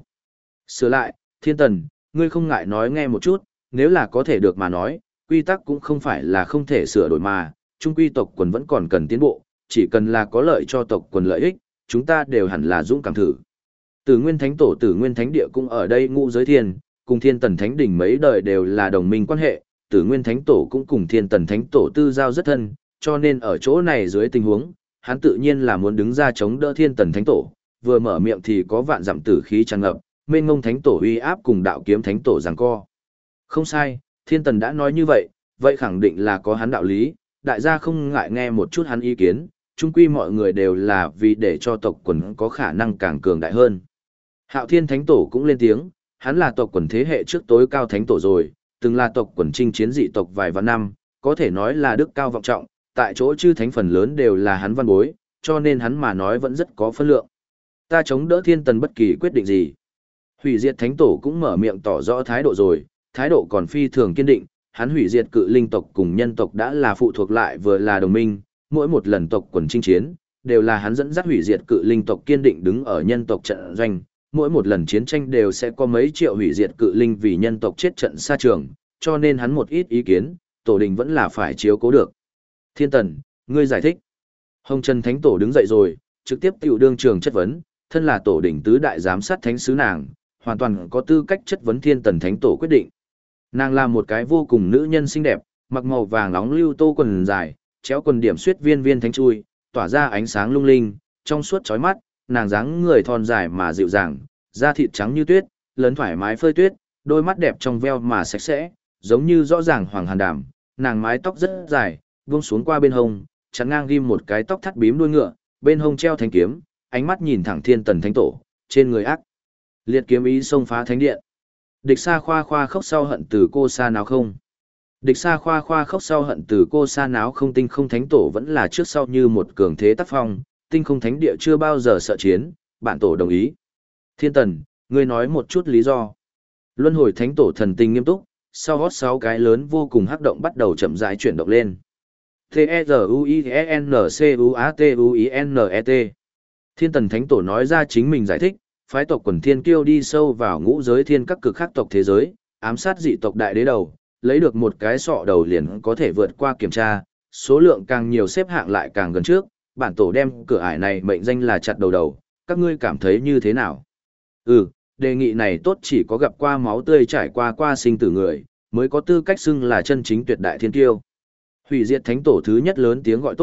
sửa lại, thiên tần, ngươi không ngại nói nghe một chút, nếu là có thể được mà nói, quy tắc cũng không phải là không thể sửa đổi mà, trung quy tộc quần vẫn còn cần tiến bộ, chỉ cần là có lợi cho tộc quần lợi ích, chúng ta đều hẳn là dũng cảm thử. Tử Nguyên Thánh Tổ Tử Nguyên Thánh Địa cũng ở đây ngũ giới thiên, cùng Thiên Tần Thánh Đỉnh mấy đời đều là đồng minh quan hệ, Tử Nguyên Thánh Tổ cũng cùng Thiên Tần Thánh Tổ tư giao rất thân, cho nên ở chỗ này dưới tình huống, hắn tự nhiên là muốn đứng ra chống đỡ Thiên Tần Thánh Tổ, vừa mở miệng thì có vạn dặm tử khí tràn ngập, mênh ngông Thánh Tổ uy áp cùng đạo kiếm Thánh Tổ giằng co. Không sai, Thiên Tần đã nói như vậy, vậy khẳng định là có hắn đạo lý, đại gia không ngại nghe một chút hắn ý kiến, chung quy mọi người đều là vì để cho tộc quần có khả năng càng cường đại hơn. Hạo Thiên Thánh Tổ cũng lên tiếng, hắn là tộc quần thế hệ trước tối cao thánh tổ rồi, từng là tộc quần chinh chiến dị tộc vài vạn năm, có thể nói là đức cao vọng trọng, tại chỗ chư thánh phần lớn đều là hắn văn bối, cho nên hắn mà nói vẫn rất có phân lượng. Ta chống đỡ Thiên Tần bất kỳ quyết định gì. Hủy diệt Thánh Tổ cũng mở miệng tỏ rõ thái độ rồi, thái độ còn phi thường kiên định, hắn hủy diệt cự linh tộc cùng nhân tộc đã là phụ thuộc lại vừa là đồng minh, mỗi một lần tộc quần chinh chiến, đều là hắn dẫn dắt hủy diệt cự linh tộc kiên định đứng ở nhân tộc trận doanh, mỗi một lần chiến tranh đều sẽ có mấy triệu hủy diệt cự linh vì nhân tộc chết trận xa trường, cho nên hắn một ít ý kiến, tổ đình vẫn là phải chiếu cố được. Thiên Tần, ngươi giải thích. Hồng Trần Thánh Tổ đứng dậy rồi, trực tiếp tiểu đương trường chất vấn, thân là tổ đình tứ đại giám sát thánh sứ nàng, hoàn toàn có tư cách chất vấn Thiên Tần Thánh Tổ quyết định. Nàng là một cái vô cùng nữ nhân xinh đẹp, mặc màu vàng nóng lưu tô quần dài, chéo quần điểm xuyết viên viên thánh chui, tỏa ra ánh sáng lung linh, trong suốt chói mắt, nàng dáng người thon dài mà dịu dàng, da thịt trắng như tuyết, lớn thoải mái phơi tuyết, đôi mắt đẹp trong veo mà sạch sẽ, giống như rõ ràng hoàng hàn đảm, nàng mái tóc rất dài, buông xuống qua bên hông, chắn ngang ghim một cái tóc thắt bím đuôi ngựa, bên hông treo thanh kiếm, ánh mắt nhìn thẳng Thiên Tần Thánh Tổ, trên người ác liệt kiếm ý xông phá thánh điện. Địch Sa khoa khoa khóc sau hận từ cô sa náo không. Địch Sa khoa khoa khóc sau hận từ cô sa náo không. Tinh không thánh tổ vẫn là trước sau như một cường thế tác phong, tinh không thánh địa chưa bao giờ sợ chiến, bản tổ đồng ý. Thiên Tần, ngươi nói một chút lý do. Luân hồi thánh tổ thần tình nghiêm túc, sau gót 6 cái lớn vô cùng hắc động bắt đầu chậm rãi chuyển động lên. T-E-Z-U-I-N-C-U-A-T-U-I-N-E-T. Thiên Tần thánh tổ nói ra chính mình giải thích, phái tộc quần thiên kiêu đi sâu vào ngũ giới thiên các cực khác tộc thế giới, ám sát dị tộc đại đế đầu, lấy được một cái sọ đầu liền có thể vượt qua kiểm tra, số lượng càng nhiều xếp hạng lại càng gần trước, bản tổ đem cửa ải này mệnh danh là chặt đầu đầu, các ngươi cảm thấy như thế nào? Đề nghị này tốt, chỉ có gặp qua máu tươi trải qua sinh tử người, mới có tư cách xưng là chân chính tuyệt đại thiên kiêu. Hủy diệt thánh tổ thứ nhất lớn tiếng gọi tốt,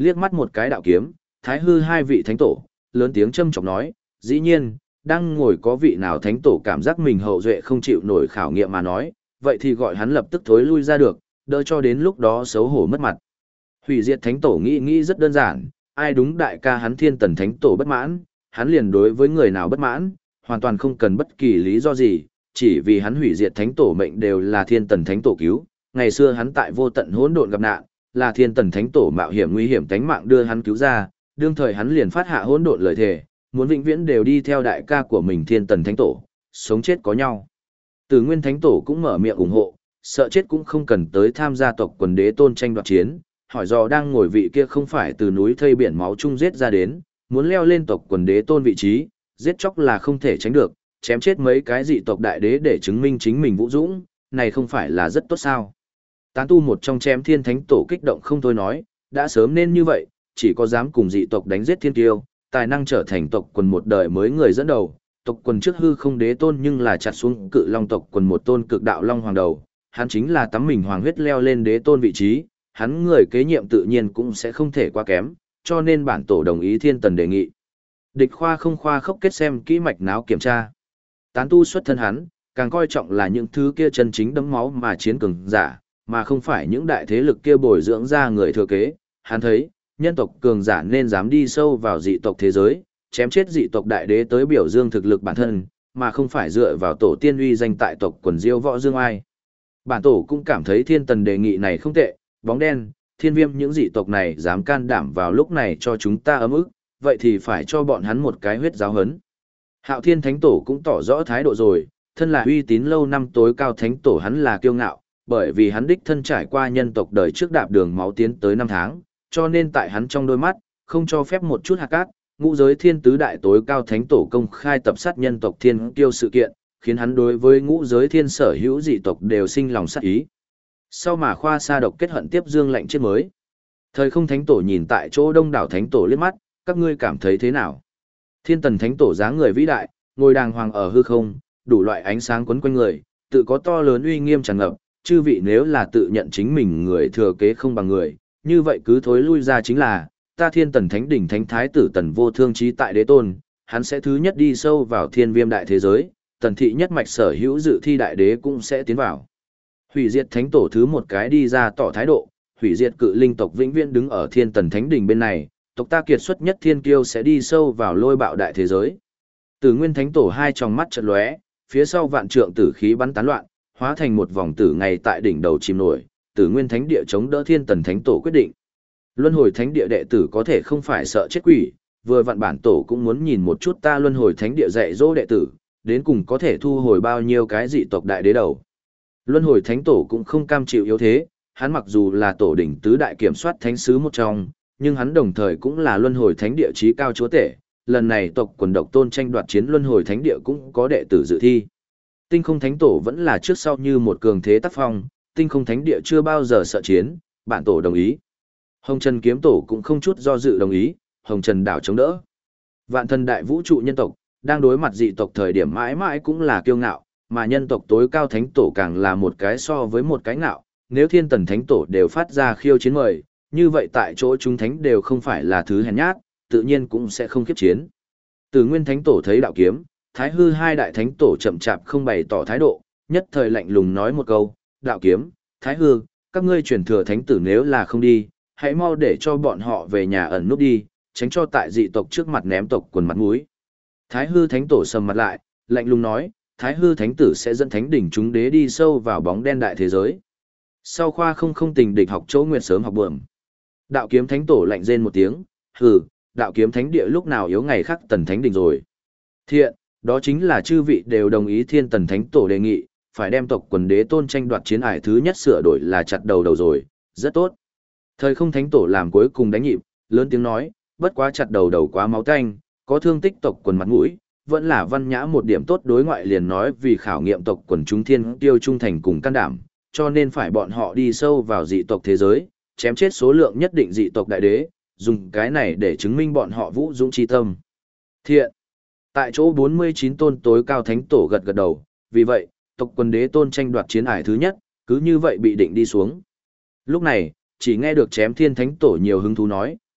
liếc mắt một cái đạo kiếm, thái hư hai vị thánh tổ, lớn tiếng châm chọc nói, dĩ nhiên, đang ngồi có vị nào thánh tổ cảm giác mình hậu duệ không chịu nổi khảo nghiệm mà nói, vậy thì gọi hắn lập tức thối lui ra được, đỡ cho đến lúc đó xấu hổ mất mặt. Hủy diệt thánh tổ nghĩ rất đơn giản, ai đúng đại ca hắn thiên tần thánh tổ bất mãn, hắn liền đối với người nào bất mãn, hoàn toàn không cần bất kỳ lý do gì, chỉ vì hắn hủy diệt thánh tổ mệnh đều là thiên tần thánh tổ cứu, ngày xưa hắn tại vô tận hỗn độn gặp nạn, là thiên tần thánh tổ mạo hiểm nguy hiểm tánh mạng đưa hắn cứu ra, đương thời hắn liền phát hạ hỗn độn lời thề, muốn vĩnh viễn đều đi theo đại ca của mình thiên tần thánh tổ, sống chết có nhau. Từ Nguyên thánh tổ cũng mở miệng ủng hộ, sợ chết cũng không cần tới tham gia tộc quần đế tôn tranh đoạt chiến, hỏi dò đang ngồi vị kia không phải từ núi thây biển máu chung giết ra đến, muốn leo lên tộc quần đế tôn vị trí, giết chóc là không thể tránh được, chém chết mấy cái dị tộc đại đế để chứng minh chính mình vũ dũng, này không phải là rất tốt sao. Tán tu một trong chém thiên thánh tổ kích động không thôi nói, đã sớm nên như vậy, chỉ có dám cùng dị tộc đánh giết thiên tiêu, tài năng trở thành tộc quần một đời mới người dẫn đầu, tộc quần trước hư không đế tôn nhưng là chặt xuống cự long tộc quần một tôn cực đạo long hoàng đầu, hắn chính là tắm mình hoàng huyết leo lên đế tôn vị trí, hắn người kế nhiệm tự nhiên cũng sẽ không thể quá kém, cho nên bản tổ đồng ý thiên tần đề nghị. Địch khoa không khoa khốc kết xem kỹ mạch náo kiểm tra. Tán tu xuất thân hắn, càng coi trọng là những thứ kia chân chính đấm máu mà chiến cường giả, mà không phải những đại thế lực kia bồi dưỡng ra người thừa kế. Hắn thấy, nhân tộc cường giả nên dám đi sâu vào dị tộc thế giới, chém chết dị tộc đại đế tới biểu dương thực lực bản thân, mà không phải dựa vào tổ tiên uy danh tại tộc quần diêu võ dương ai. Bản tổ cũng cảm thấy thiên tần đề nghị này không tệ, bóng đen, thiên viêm những dị tộc này dám can đảm vào lúc này cho chúng ta ấm ức, vậy thì phải cho bọn hắn một cái huyết giáo hấn. Hạo thiên thánh tổ cũng tỏ rõ thái độ rồi, thân là uy tín lâu năm tối cao thánh tổ hắn là kiêu ngạo, bởi vì hắn đích thân trải qua nhân tộc đời trước đạp đường máu tiến tới 5 tháng, cho nên tại hắn trong đôi mắt, không cho phép một chút hạt cát, ngũ giới thiên tứ đại tối cao thánh tổ công khai tập sát nhân tộc thiên kiêu sự kiện, khiến hắn đối với ngũ giới thiên sở hữu dị tộc đều sinh lòng sát ý. Sau mà khoa sa độc kết hận tiếp dương lệnh chết mới. Thời không thánh tổ nhìn tại chỗ đông đảo thánh tổ liếc mắt, các ngươi cảm thấy thế nào? Thiên tần thánh tổ dáng người vĩ đại, ngồi đàng hoàng ở hư không, đủ loại ánh sáng quấn quanh người, tự có to lớn uy nghiêm tràn ngập, chư vị nếu là tự nhận chính mình người thừa kế không bằng người, như vậy cứ thối lui ra chính là, ta thiên tần thánh đỉnh thánh thái tử tần vô thương trí tại đế tôn, hắn sẽ thứ nhất đi sâu vào thiên viêm đại thế giới, tần thị nhất mạch sở hữu dự thi đại đế cũng sẽ tiến vào. Hủy diệt thánh tổ thứ một cái đi ra tỏ thái độ, hủy diệt cự linh tộc vĩnh viễn đứng ở thiên tần thánh đỉnh bên này, tộc ta kiệt xuất nhất thiên kiêu sẽ đi sâu vào lôi bạo đại thế giới. Tử Nguyên thánh tổ hai tròng mắt chợt lóe, phía sau vạn trượng tử khí bắn tán loạn, hóa thành một vòng tử ngày tại đỉnh đầu chìm nổi, Tử Nguyên thánh địa chống đỡ thiên tần thánh tổ quyết định. Luân hồi thánh địa đệ tử có thể không phải sợ chết quỷ, vừa vặn bản tổ cũng muốn nhìn một chút ta luân hồi thánh địa dạy dỗ đệ tử, đến cùng có thể thu hồi bao nhiêu cái dị tộc đại đế đầu. Luân hồi thánh tổ cũng không cam chịu yếu thế, hắn mặc dù là tổ đỉnh tứ đại kiểm soát thánh sứ một trong, nhưng hắn đồng thời cũng là luân hồi thánh địa chí cao chúa tể, lần này tộc quần độc tôn tranh đoạt chiến luân hồi thánh địa cũng có đệ tử dự thi. Tinh không thánh tổ vẫn là trước sau như một cường thế tác phong, tinh không thánh địa chưa bao giờ sợ chiến, bản tổ đồng ý. Hồng Trần kiếm tổ cũng không chút do dự đồng ý, Hồng Trần đảo chống đỡ. Vạn thần đại vũ trụ nhân tộc, đang đối mặt dị tộc thời điểm mãi mãi cũng là kiêu ngạo, mà nhân tộc tối cao thánh tổ càng là một cái so với một cái ngạo, nếu thiên tần thánh tổ đều phát ra khiêu chiến mời, như vậy tại chỗ chúng thánh đều không phải là thứ hèn nhát, tự nhiên cũng sẽ không kiếp chiến. Từ Nguyên thánh tổ thấy đạo kiếm, Thái hư hai đại thánh tổ chậm chạp không bày tỏ thái độ, nhất thời lạnh lùng nói một câu, đạo kiếm, Thái hư, các ngươi truyền thừa thánh tử nếu là không đi, hãy mau để cho bọn họ về nhà ẩn núp đi, tránh cho tại dị tộc trước mặt ném tộc quần mặt mũi. Thái hư thánh tổ sầm mặt lại, lạnh lùng nói, Thái hư thánh tử sẽ dẫn thánh đỉnh chúng đế đi sâu vào bóng đen đại thế giới. Sau khoa không tình địch học chỗ nguyệt sớm học bượm. Đạo kiếm thánh tổ lạnh rên một tiếng, hừ, đạo kiếm thánh địa lúc nào yếu ngày khác tần thánh đỉnh rồi. Thiện, đó chính là chư vị đều đồng ý thiên tần thánh tổ đề nghị, phải đem tộc quần đế tôn tranh đoạt chiến ải thứ nhất sửa đổi là chặt đầu rồi, rất tốt. Thời không thánh tổ làm cuối cùng đánh nhịp, lớn tiếng nói, bất quá chặt đầu quá máu tanh, có thương tích tộc quần mặt mũi, vẫn là văn nhã một điểm tốt đối ngoại liền nói vì khảo nghiệm tộc quần chúng thiên tiêu trung thành cùng can đảm, cho nên phải bọn họ đi sâu vào dị tộc thế giới, chém chết số lượng nhất định dị tộc đại đế, dùng cái này để chứng minh bọn họ vũ dũng chi tâm. Thiện. Tại chỗ 49 tôn tối cao thánh tổ gật gật đầu, vì vậy, tộc quần đế tôn tranh đoạt chiến ải thứ nhất, cứ như vậy bị định đi xuống. Lúc này, chỉ nghe được chém thiên thánh tổ nhiều hứng thú nói,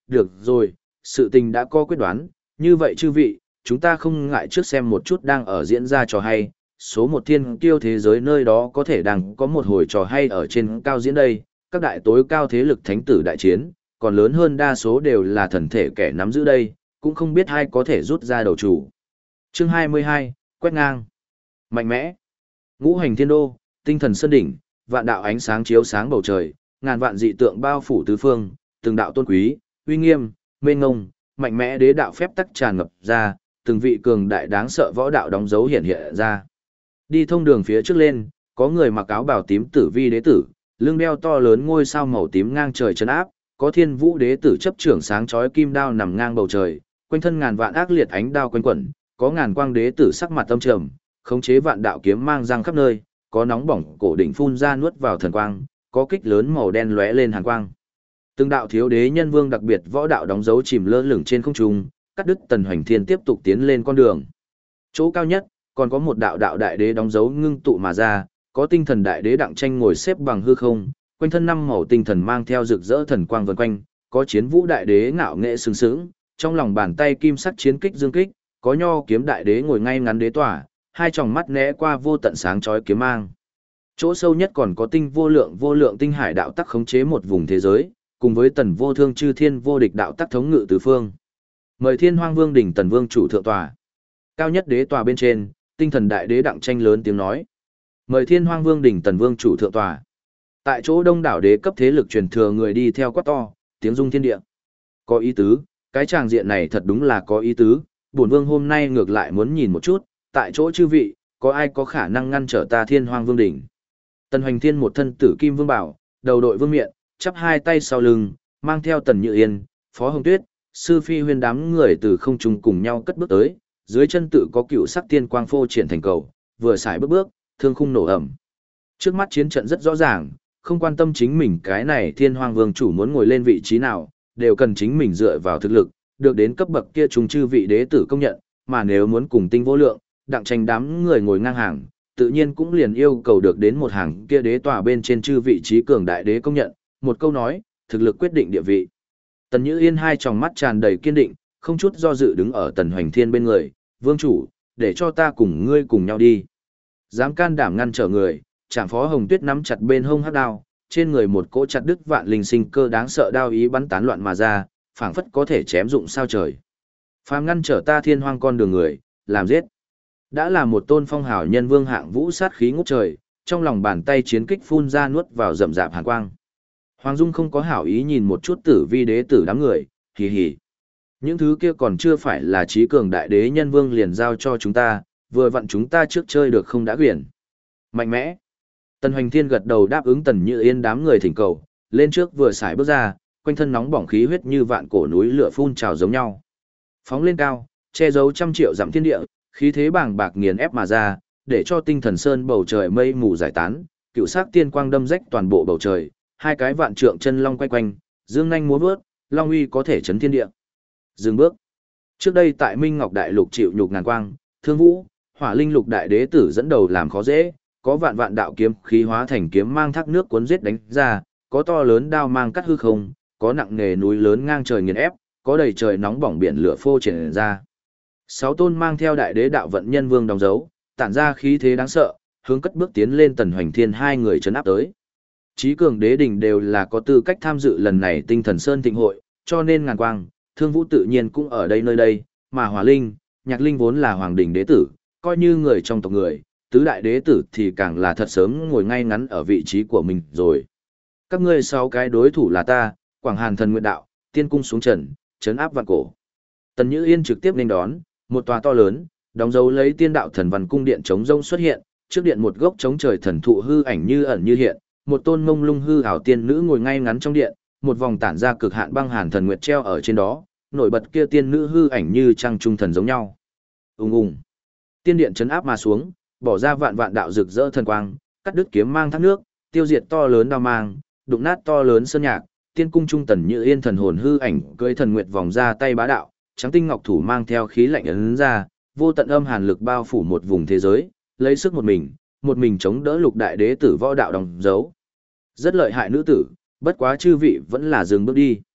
được rồi, sự tình đã có quyết đoán, như vậy chư vị, chúng ta không ngại trước xem một chút đang ở diễn ra trò hay, số một thiên kiêu thế giới nơi đó có thể đang có một hồi trò hay ở trên cao diễn đây, các đại tối cao thế lực thánh tử đại chiến, còn lớn hơn đa số đều là thần thể kẻ nắm giữ đây, cũng không biết ai có thể rút ra đầu chủ. Chương 22, quét ngang. Mạnh mẽ. Ngũ hành thiên đô, tinh thần sơn đỉnh, vạn đạo ánh sáng chiếu sáng bầu trời, ngàn vạn dị tượng bao phủ tứ phương, từng đạo tôn quý, uy nghiêm, mênh ngông, mạnh mẽ đế đạo phép tắc tràn ngập ra, từng vị cường đại đáng sợ võ đạo đóng dấu hiện hiện ra. Đi thông đường phía trước lên, có người mặc áo bào tím tử vi đế tử, lưng đeo to lớn ngôi sao màu tím ngang trời trấn áp, có thiên vũ đế tử chấp trưởng sáng chói kim đao nằm ngang bầu trời, quanh thân ngàn vạn ác liệt ánh đao quanh quẩn, có ngàn quang đế tử sắc mặt âm trầm, khống chế vạn đạo kiếm mang răng khắp nơi, có nóng bỏng cổ đỉnh phun ra nuốt vào thần quang, có kích lớn màu đen lóe lên hàn quang. Từng đạo thiếu đế nhân vương đặc biệt võ đạo đóng dấu chìm lơ lửng trên không trung, cắt đứt Tần Hoành Thiên tiếp tục tiến lên con đường. Chỗ cao nhất, còn có một đạo đạo đại đế đóng dấu ngưng tụ mà ra, có tinh thần đại đế đặng tranh ngồi xếp bằng hư không, quanh thân năm màu tinh thần mang theo rực rỡ thần quang vần quanh, có chiến vũ đại đế ngạo nghệ sừng sững, trong lòng bàn tay kim sắc chiến kích dương kích, có nho kiếm đại đế ngồi ngay ngắn đế tỏa, hai tròng mắt né qua vô tận sáng chói kiếm mang. Chỗ sâu nhất còn có tinh vô lượng tinh hải đạo tắc khống chế một vùng thế giới, cùng với tần vô thương chư thiên vô địch đạo tắc thống ngự tứ phương. Mời Thiên Hoang Vương đỉnh Tần Vương chủ thượng tòa. Cao nhất đế tòa bên trên, tinh thần đại đế đặng tranh lớn tiếng nói. Mời Thiên Hoang Vương đỉnh Tần Vương chủ thượng tòa. Tại chỗ đông đảo đế cấp thế lực truyền thừa người đi theo quát to, tiếng rung thiên địa. Có ý tứ, cái tràng diện này thật đúng là có ý tứ, bổn vương hôm nay ngược lại muốn nhìn một chút, tại chỗ chư vị, có ai có khả năng ngăn trở ta Thiên Hoang Vương đỉnh. Tần Hoành Thiên một thân tử kim vương bảo, đầu đội vương miện, chắp hai tay sau lưng, mang theo Tần Như Yên, Phó Hồng Tuyết, Sư Phi Huyên đám người từ không trung cùng nhau cất bước tới, dưới chân tự có cựu sắc tiên quang phô triển thành cầu, vừa xài bước bước, thương khung nổ ẩm. Trước mắt chiến trận rất rõ ràng, không quan tâm chính mình cái này Thiên Hoang Vương chủ muốn ngồi lên vị trí nào, đều cần chính mình dựa vào thực lực, được đến cấp bậc kia trùng chư vị đế tử công nhận, mà nếu muốn cùng tinh vô lượng, đặng tranh đám người ngồi ngang hàng, tự nhiên cũng liền yêu cầu được đến một hàng kia đế tòa bên trên chư vị trí cường đại đế công nhận, một câu nói, thực lực quyết định địa vị. Tần Như Yên hai tròng mắt tràn đầy kiên định, không chút do dự đứng ở Tần Hoành Thiên bên người, "Vương chủ, để cho ta cùng ngươi cùng nhau đi." Dám can đảm ngăn trở người, Trảm Phó Hồng Tuyết nắm chặt bên hông hắc đao, trên người một cỗ chặt đứt vạn linh sinh cơ đáng sợ đao ý bắn tán loạn mà ra, phảng phất có thể chém dụng sao trời. Phàm ngăn trở ta Thiên Hoang con đường người, làm giết. Đã là một tôn phong hào nhân vương hạng vũ sát khí ngút trời, trong lòng bàn tay chiến kích phun ra nuốt vào rậm rạp hàn quang. Hoàng Dung không có hảo ý nhìn một chút tử vi đế tử đám người, hì hì. Những thứ kia còn chưa phải là trí cường đại đế nhân vương liền giao cho chúng ta, vừa vặn chúng ta trước chơi được không đã quyển. Mạnh mẽ. Tần Hoành Thiên gật đầu đáp ứng Tần Như Yên đám người thỉnh cầu, lên trước vừa xài bước ra, quanh thân nóng bỏng khí huyết như vạn cổ núi lửa phun trào giống nhau. Phóng lên cao, che giấu trăm triệu dặm thiên địa, khí thế bàng bạc nghiền ép mà ra, để cho tinh thần sơn bầu trời mây mù giải tán, cựu sắc tiên quang đâm rách toàn bộ bầu trời, hai cái vạn trượng chân long quay quanh, dương nhanh múa vớt, long uy có thể chấn thiên địa. Dừng bước. Trước đây tại Minh Ngọc Đại Lục chịu nhục ngàn quang, Thương Vũ, Hỏa Linh Lục Đại Đế tử dẫn đầu làm khó dễ, có vạn vạn đạo kiếm khí hóa thành kiếm mang thác nước cuốn giết đánh ra, có to lớn đao mang cắt hư không, có nặng nề núi lớn ngang trời nghiền ép, có đầy trời nóng bỏng biển lửa phô triển ra. Sáu tôn mang theo đại đế đạo vận nhân vương đóng dấu, tản ra khí thế đáng sợ, hướng cất bước tiến lên Tần Hoành Thiên hai người trấn áp tới. Chí cường đế đỉnh đều là có tư cách tham dự lần này Tinh Thần Sơn thịnh hội, cho nên ngàn quang, Thương Vũ tự nhiên cũng ở đây nơi đây, mà Hỏa Linh, Nhạc Linh vốn là hoàng đỉnh đế tử, coi như người trong tộc người, tứ đại đế tử thì càng là thật sớm ngồi ngay ngắn ở vị trí của mình rồi. Các ngươi sáu cái đối thủ là ta, Quảng Hàn Thần Nguyệt Đạo, Tiên Cung xuống trần, trấn áp vạn cổ. Tần Như Yên trực tiếp nên đón, một tòa to lớn, đóng dấu lấy Tiên Đạo Thần Văn cung điện chống rông xuất hiện, trước điện một gốc chống trời thần thụ hư ảnh như ẩn như hiện, một tôn mông lung hư ảo tiên nữ ngồi ngay ngắn trong điện, một vòng tản ra cực hạn băng hàn thần nguyệt treo ở trên đó, nổi bật kia tiên nữ hư ảnh như trăng trung thần giống nhau. Ùng ùng. Tiên điện chấn áp mà xuống, bỏ ra vạn vạn đạo rực rỡ thần quang, cắt đứt kiếm mang thác nước, tiêu diệt to lớn đao mang, đụng nát to lớn sơn nhạc, tiên cung trung Tần Như Yên thần hồn hư ảnh cưỡi thần nguyệt vòng ra tay bá đạo, trắng tinh ngọc thủ mang theo khí lạnh ấn ra, vô tận âm hàn lực bao phủ một vùng thế giới, lấy sức một mình chống đỡ lục đại đế tử võ đạo đồng dấu. Rất lợi hại nữ tử, bất quá chư vị vẫn là dừng bước đi.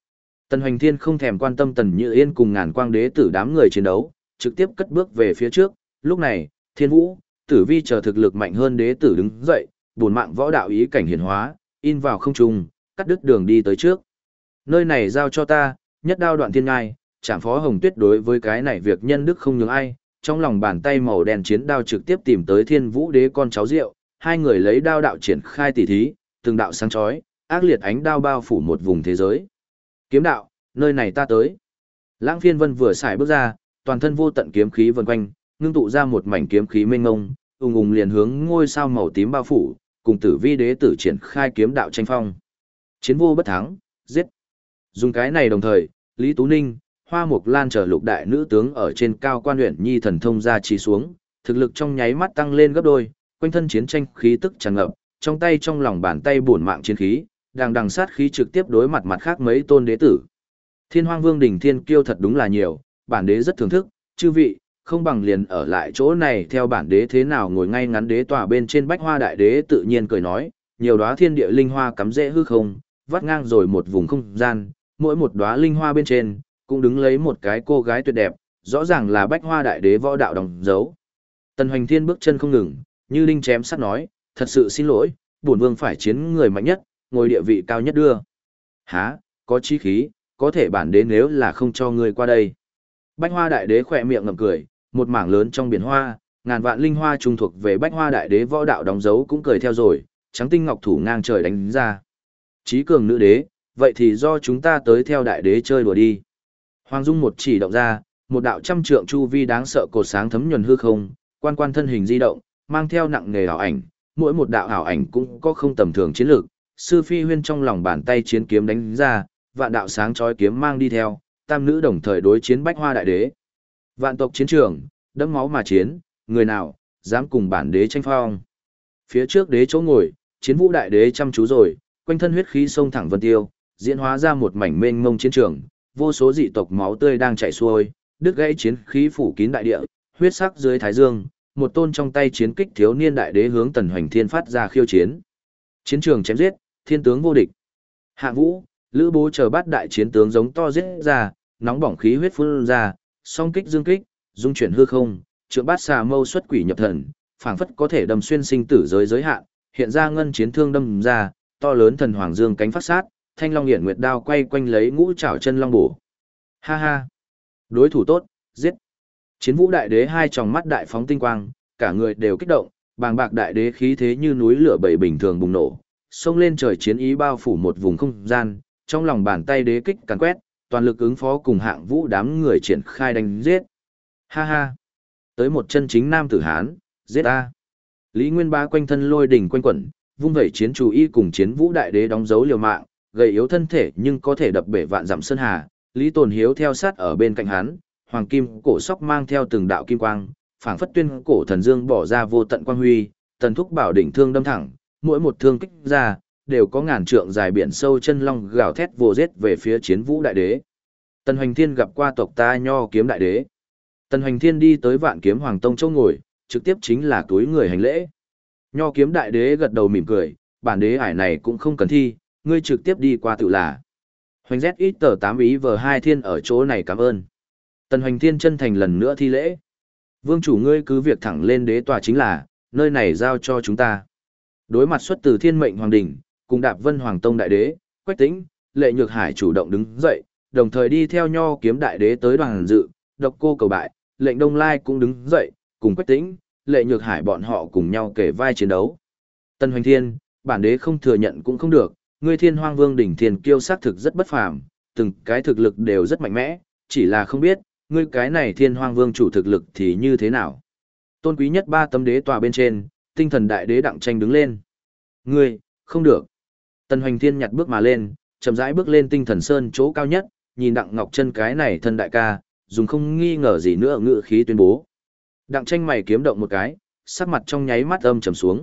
Tần Hoành Thiên không thèm quan tâm Tần Như Yên cùng Ngàn Quang Đế tử đám người chiến đấu, trực tiếp cất bước về phía trước. Lúc này, Thiên Vũ, Tử Vi chờ thực lực mạnh hơn đế tử đứng dậy, bổn mạng võ đạo ý cảnh hiển hóa, in vào không trung, cắt đứt đường đi tới trước. Nơi này giao cho ta, nhất đao đoạn thiên ngai, Trảm Phó Hồng Tuyết đối với cái này việc nhân đức không nhường ai, trong lòng bàn tay màu đen chiến đao trực tiếp tìm tới Thiên Vũ đế con cháu rượu, hai người lấy đao đạo triển khai tỉ thí, từng đạo sáng chói, ác liệt ánh đao bao phủ một vùng thế giới. Kiếm đạo, nơi này ta tới. Lãng Phiên Vân vừa xài bước ra, toàn thân vô tận kiếm khí vần quanh, ngưng tụ ra một mảnh kiếm khí mênh mông, ùng ùng liền hướng ngôi sao màu tím bao phủ, cùng Tử Vi đế tử triển khai kiếm đạo tranh phong. Chiến vô bất thắng, giết. Dùng cái này đồng thời, Lý Tú Ninh, Hoa Mộc Lan trở lục đại nữ tướng ở trên cao quan huyện nhi thần thông ra trì xuống, thực lực trong nháy mắt tăng lên gấp đôi, quanh thân chiến tranh khí tức tràn ngập, trong tay trong lòng bàn tay bổn mạng chiến khí, đang đằng sát khí trực tiếp đối mặt mặt khác mấy tôn đế tử. Thiên Hoang Vương đỉnh thiên kiêu thật đúng là nhiều, bản đế rất thưởng thức, chư vị, không bằng liền ở lại chỗ này theo bản đế thế nào ngồi ngay ngắn đế tòa bên trên Bách Hoa đại đế tự nhiên cười nói, nhiều đóa thiên địa linh hoa cắm rễ hư không, vắt ngang rồi một vùng không gian, mỗi một đóa linh hoa bên trên cũng đứng lấy một cái cô gái tuyệt đẹp, rõ ràng là Bách Hoa đại đế võ đạo đóng dấu. Tần Hoành Thiên bước chân không ngừng, như linh chém sắt nói, thật sự xin lỗi, bổn vương phải chiến người mạnh nhất, ngồi địa vị cao nhất đưa. Hả, có chí khí, có thể bản đế nếu là không cho ngươi qua đây. Bách Hoa đại đế khỏe miệng ngậm cười, một mảng lớn trong biển hoa, ngàn vạn linh hoa trung thuộc về Bách Hoa đại đế võ đạo đóng dấu cũng cười theo rồi, trắng tinh ngọc thủ ngang trời đánh ra. Chí cường nữ đế, vậy thì do chúng ta tới theo đại đế chơi đùa đi. Hoàng Dung một chỉ động ra, một đạo trăm trượng chu vi đáng sợ cột sáng thấm nhuần hư không, quan quan thân hình di động, mang theo nặng nghề ảo ảnh, mỗi một đạo ảo ảnh cũng có không tầm thường chiến lược. Sư Phi Huyên trong lòng bàn tay chiến kiếm đánh ra, vạn đạo sáng chói kiếm mang đi theo, tam nữ đồng thời đối chiến Bách Hoa đại đế. Vạn tộc chiến trường, đẫm máu mà chiến, người nào dám cùng bản đế tranh phong. Phía trước đế chỗ ngồi, Chiến Vũ đại đế chăm chú rồi, quanh thân huyết khí sông thẳng vân tiêu, diễn hóa ra một mảnh mênh mông chiến trường, vô số dị tộc máu tươi đang chảy xuôi, đứt gãy chiến khí phủ kín đại địa, huyết sắc dưới thái dương, một tôn trong tay chiến kích thiếu niên đại đế hướng Tần Hoành Thiên phát ra khiêu chiến. Chiến trường chém giết, thiên tướng vô địch. Hạ Vũ, Lữ Bố chờ bát đại chiến tướng giống to giết ra, nóng bỏng khí huyết phun ra, song kích dương kích, dung chuyển hư không, trượng bát xà mâu xuất quỷ nhập thần, phảng phất có thể đâm xuyên sinh tử giới hạn, hiện ra ngân chiến thương đâm ra, to lớn thần hoàng dương cánh phát sát, thanh long hiển nguyệt đao quay quanh lấy ngũ trảo chân long bổ. Ha ha, đối thủ tốt, giết. Chiến Vũ đại đế hai tròng mắt đại phóng tinh quang, cả người đều kích động, bàng bạc đại đế khí thế như núi lửa bầy bình thường bùng nổ, xông lên trời chiến ý bao phủ một vùng không gian, trong lòng bàn tay đế kích càn quét, toàn lực ứng phó cùng Hạng Vũ đám người triển khai đánh giết. Ha ha, tới một chân chính nam tử Hán, giết a. Lý Nguyên Bá quanh thân lôi đỉnh quanh quẩn, vung vẩy chiến chủ y cùng Chiến Vũ đại đế đóng dấu liều mạng, gầy yếu thân thể nhưng có thể đập bể vạn dặm sơn hà. Lý Tồn Hiếu theo sát ở bên cạnh hắn, hoàng kim cổ sóc mang theo từng đạo kim quang, phảng phất tuyên cổ thần dương bỏ ra vô tận quang huy, tần thúc bảo đỉnh thương đâm thẳng, mỗi một thương kích ra đều có ngàn trượng dài biển sâu chân long gào thét vồ giết về phía Chiến Vũ đại đế. Tần Hoành Thiên gặp qua tộc ta Nho Kiếm đại đế. Tần Hoành Thiên đi tới Vạn Kiếm Hoàng Tông châu ngồi, trực tiếp chính là túi người hành lễ. Nho Kiếm đại đế gật đầu mỉm cười, bản đế ải này cũng không cần thi, ngươi trực tiếp đi qua tự là. Hoành Z ít tờ 8 ý vờ 2 thiên ở chỗ này cảm ơn. Tần Hoành Thiên chân thành lần nữa thi lễ. Vương chủ ngươi cứ việc thẳng lên đế tòa chính là, nơi này giao cho chúng ta. Đối mặt xuất từ Thiên Mệnh Hoàng Đỉnh, cùng Đạp Vân Hoàng Tông đại đế, Quách Tĩnh, Lệ Nhược Hải chủ động đứng dậy, đồng thời đi theo Nho Kiếm đại đế tới đoàn dự, Độc Cô cầu bại, Lệnh Đông Lai cũng đứng dậy, cùng Quách Tĩnh, Lệ Nhược Hải bọn họ cùng nhau kể vai chiến đấu. Tần Hoành Thiên, bản đế không thừa nhận cũng không được, ngươi Thiên Hoang Vương đỉnh thiên kiêu xác thực rất bất phàm, từng cái thực lực đều rất mạnh mẽ, chỉ là không biết, ngươi cái này Thiên Hoang Vương chủ thực lực thì như thế nào. Tôn quý nhất 3 tấm đế tòa bên trên, Tinh Thần đại đế Đặng Tranh đứng lên. Ngươi, không được. Tần Hoành Thiên nhặt bước mà lên, chậm rãi bước lên Tinh Thần Sơn chỗ cao nhất, nhìn Đặng Ngọc Chân cái này thân đại ca, dùng không nghi ngờ gì nữa ngự khí tuyên bố. Đặng Tranh mày kiếm động một cái, sắc mặt trong nháy mắt âm trầm xuống,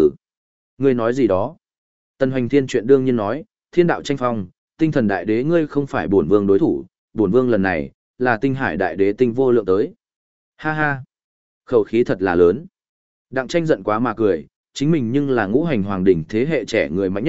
Ngươi nói gì đó? Tần Hoành Thiên chuyện đương nhiên nói, thiên đạo tranh phong, Tinh Thần đại đế ngươi không phải bổn vương đối thủ, bổn vương lần này là Tinh Hải đại đế Tinh Vô Lượng tới. Ha ha, khẩu khí thật là lớn. Đặng Tranh giận quá mà cười, chính mình nhưng là ngũ hành hoàng đỉnh thế hệ trẻ người mạnh nhất,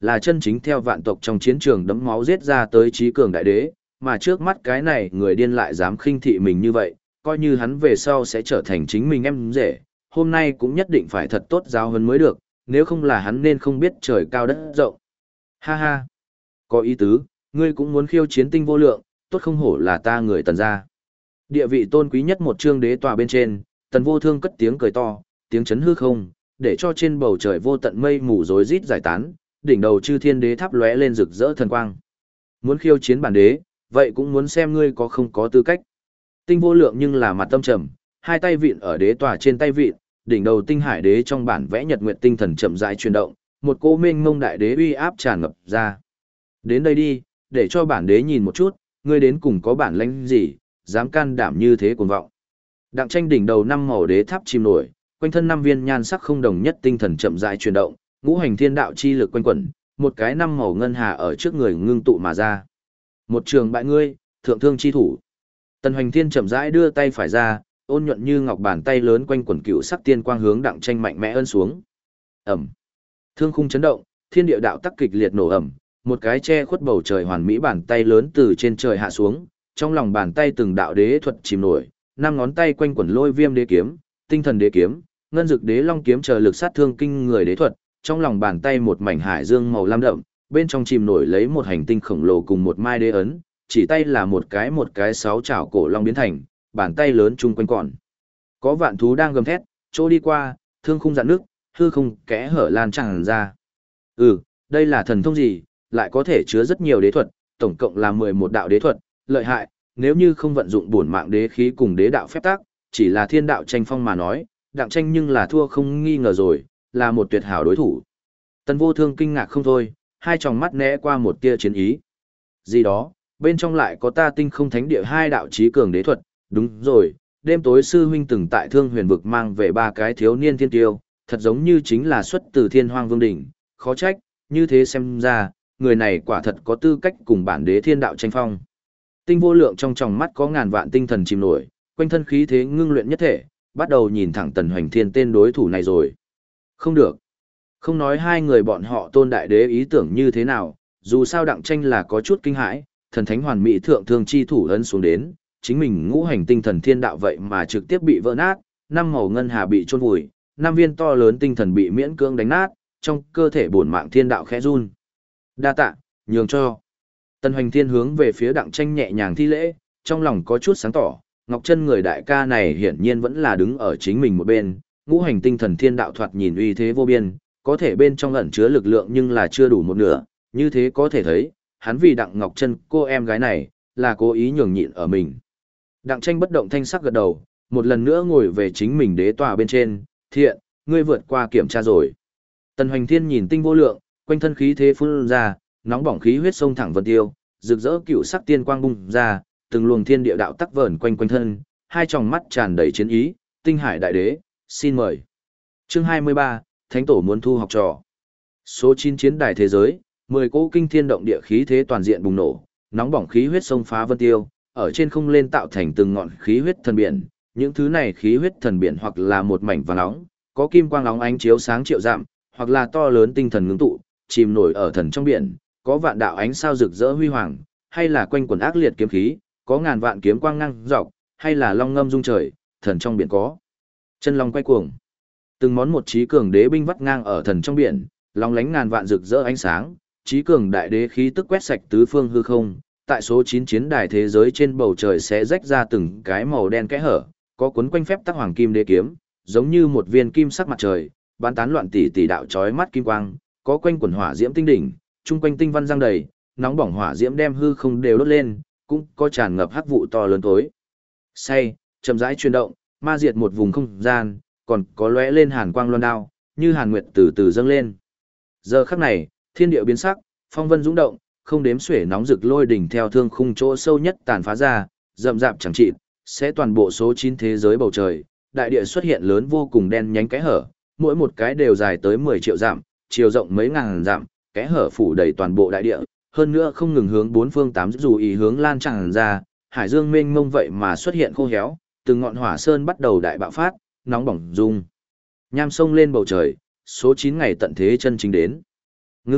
là chân chính theo vạn tộc trong chiến trường đấm máu giết ra tới trí cường đại đế, mà trước mắt cái này người điên lại dám khinh thị mình như vậy, coi như hắn về sau sẽ trở thành chính mình em rể, hôm nay cũng nhất định phải thật tốt giáo huấn mới được, nếu không là hắn nên không biết trời cao đất rộng. Ha ha, có ý tứ, ngươi cũng muốn khiêu chiến tinh vô lượng, tốt không hổ là ta người Tần gia. Địa vị tôn quý nhất một chương đế tòa bên trên, Tần Vô Thương cất tiếng cười to, tiếng chấn hư không, để cho trên bầu trời vô tận mây mù rối rít giải tán, đỉnh đầu chư thiên đế tháp lóe lên rực rỡ thần quang. Muốn khiêu chiến bản đế, vậy cũng muốn xem ngươi có không có tư cách. Tinh vô lượng nhưng là mặt tâm trầm, hai tay vịn ở đế tòa trên tay vịn, đỉnh đầu tinh hải đế trong bản vẽ nhật nguyệt tinh thần chậm rãi chuyển động, một cỗ mênh mông đại đế uy áp tràn ngập ra. Đến đây đi, để cho bản đế nhìn một chút, ngươi đến cùng có bản lĩnh gì, dám can đảm như thế cuồng vọng. Đặng Tranh đỉnh đầu năm màu đế tháp chìm nổi, quanh thân năm viên nhan sắc không đồng nhất tinh thần chậm rãi chuyển động, ngũ hành thiên đạo chi lực quanh quẩn, một cái năm màu ngân hà ở trước người ngưng tụ mà ra. Một trường bại ngươi, thượng thương chi thủ. Tần Hoành Thiên chậm rãi đưa tay phải ra, ôn nhuận như ngọc bàn tay lớn quanh quẩn cựu sắc tiên quang hướng Đặng Tranh mạnh mẽ ấn xuống. Ầm. Thương khung chấn động, thiên địa đạo tắc kịch liệt nổ ầm, một cái che khuất bầu trời hoàn mỹ bàn tay lớn từ trên trời hạ xuống, trong lòng bàn tay từng đạo đế thuật chìm nổi, năm ngón tay quanh quẩn lôi viêm đế kiếm, tinh thần đế kiếm, ngân dực đế long kiếm chờ lực sát thương kinh người đế thuật, trong lòng bàn tay một mảnh hải dương màu lam đậm, bên trong chìm nổi lấy một hành tinh khổng lồ cùng một mai đế ấn, chỉ tay là một cái sáu chảo cổ long biến thành, bàn tay lớn chung quanh còn. Có vạn thú đang gầm thét, chỗ đi qua, thương khung dạn nước, hư không kẽ hở lan tràn ra. Đây là thần thông gì, lại có thể chứa rất nhiều đế thuật, tổng cộng là 11 đạo đế thuật, lợi hại, nếu như không vận dụng bổn mạng đế khí cùng đế đạo phép tắc, chỉ là thiên đạo tranh phong mà nói, Đặng Tranh nhưng là thua không nghi ngờ rồi, là một tuyệt hảo đối thủ. Tần Vô Thương kinh ngạc không thôi, hai tròng mắt né qua một tia chiến ý. Gì đó, bên trong lại có ta tinh không thánh địa hai đạo chí cường đế thuật, đúng rồi, đêm tối sư huynh từng tại Thương Huyền vực mang về ba cái thiếu niên thiên tiêu, thật giống như chính là xuất từ Thiên Hoang Vương đỉnh, khó trách, như thế xem ra, người này quả thật có tư cách cùng bản đế thiên đạo tranh phong. Tinh vô lượng trong tròng mắt có ngàn vạn tinh thần chìm nổi, quanh thân khí thế ngưng luyện nhất thể, bắt đầu nhìn thẳng Tần Hoành Thiên tên đối thủ này rồi. Không được. Không nói hai người bọn họ tôn đại đế ý tưởng như thế nào, dù sao Đặng Tranh là có chút kinh hãi, thần thánh hoàn mỹ thượng thương chi thủ ấn xuống đến, chính mình ngũ hành tinh thần thiên đạo vậy mà trực tiếp bị vỡ nát, năm màu ngân hà bị chôn vùi, năm viên to lớn tinh thần bị miễn cưỡng đánh nát, trong cơ thể bổn mạng thiên đạo khẽ run. Đa tạ, nhường cho. Tần Hoành Thiên hướng về phía Đặng Tranh nhẹ nhàng thi lễ, trong lòng có chút sáng tỏ, Ngọc Chân người đại ca này hiển nhiên vẫn là đứng ở chính mình một bên, ngũ hành tinh thần thiên đạo thoạt nhìn uy thế vô biên, có thể bên trong ẩn chứa lực lượng nhưng là chưa đủ một nửa, như thế có thể thấy, hắn vì Đặng Ngọc Chân cô em gái này, là cố ý nhường nhịn ở mình. Đặng Tranh bất động thanh sắc gật đầu, một lần nữa ngồi về chính mình đế tòa bên trên, thiện, ngươi vượt qua kiểm tra rồi. Tần Hoành Thiên nhìn tinh vô lượng, quanh thân khí thế phun ra, nóng bỏng khí huyết sông thẳng vân tiêu, rực rỡ cựu sắc tiên quang bung ra, từng luồng thiên địa đạo tắc vờn quanh quanh thân, hai tròng mắt tràn đầy chiến ý, tinh hải đại đế, xin mời. Chương 23, Thánh tổ muốn thu học trò. Số 9 chiến đài thế giới, 10 cỗ kinh thiên động địa khí thế toàn diện bùng nổ, nóng bỏng khí huyết sông phá vân tiêu, ở trên không lên tạo thành từng ngọn khí huyết thần biển, những thứ này khí huyết thần biển hoặc là một mảnh vàng nóng, có kim quang nóng ánh chiếu sáng triệu dặm, hoặc là to lớn tinh thần ngưng tụ, chìm nổi ở thần trong biển, có vạn đạo ánh sao rực rỡ huy hoàng, hay là quanh quần ác liệt kiếm khí, có ngàn vạn kiếm quang ngang dọc, hay là long ngâm rung trời, thần trong biển có chân long quay cuồng. Từng món một trí cường đế binh vắt ngang ở thần trong biển, long lánh ngàn vạn rực rỡ ánh sáng, trí cường đại đế khí tức quét sạch tứ phương hư không, tại số 9 chiến đài thế giới trên bầu trời sẽ rách ra từng cái màu đen kẽ hở, có cuốn quanh phép tắc hoàng kim đế kiếm, giống như một viên kim sắc mặt trời, bán tán loạn tỷ tỷ đạo chói mắt kim quang, có quanh quần hỏa diễm tinh đỉnh, trung quanh tinh văn giăng đầy, nóng bỏng hỏa diễm đem hư không đều đốt lên, cũng có tràn ngập hắc vụ to lớn tối. Say, chậm rãi chuyển động, ma diệt một vùng không gian, còn có lóe lên hàn quang loan đao, như hàn nguyệt từ từ dâng lên. Giờ khắc này, thiên địa biến sắc, phong vân dũng động, không đếm xuể nóng rực lôi đỉnh theo thương khung chỗ sâu nhất tàn phá ra, rậm rạp chẳng chịt, sẽ toàn bộ số 9 thế giới bầu trời, đại địa xuất hiện lớn vô cùng đen nhánh kẽ hở, mỗi một cái đều dài tới 10 triệu dặm, chiều rộng mấy ngàn dặm, kẽ hở phủ đầy toàn bộ đại địa, hơn nữa không ngừng hướng bốn phương tám dù ý hướng lan tràn ra, hải dương mênh mông vậy mà xuất hiện khô héo, từng ngọn hỏa sơn bắt đầu đại bạo phát, nóng bỏng rung. Nham sông lên bầu trời, số 9 ngày tận thế chân chính đến. Ngưng,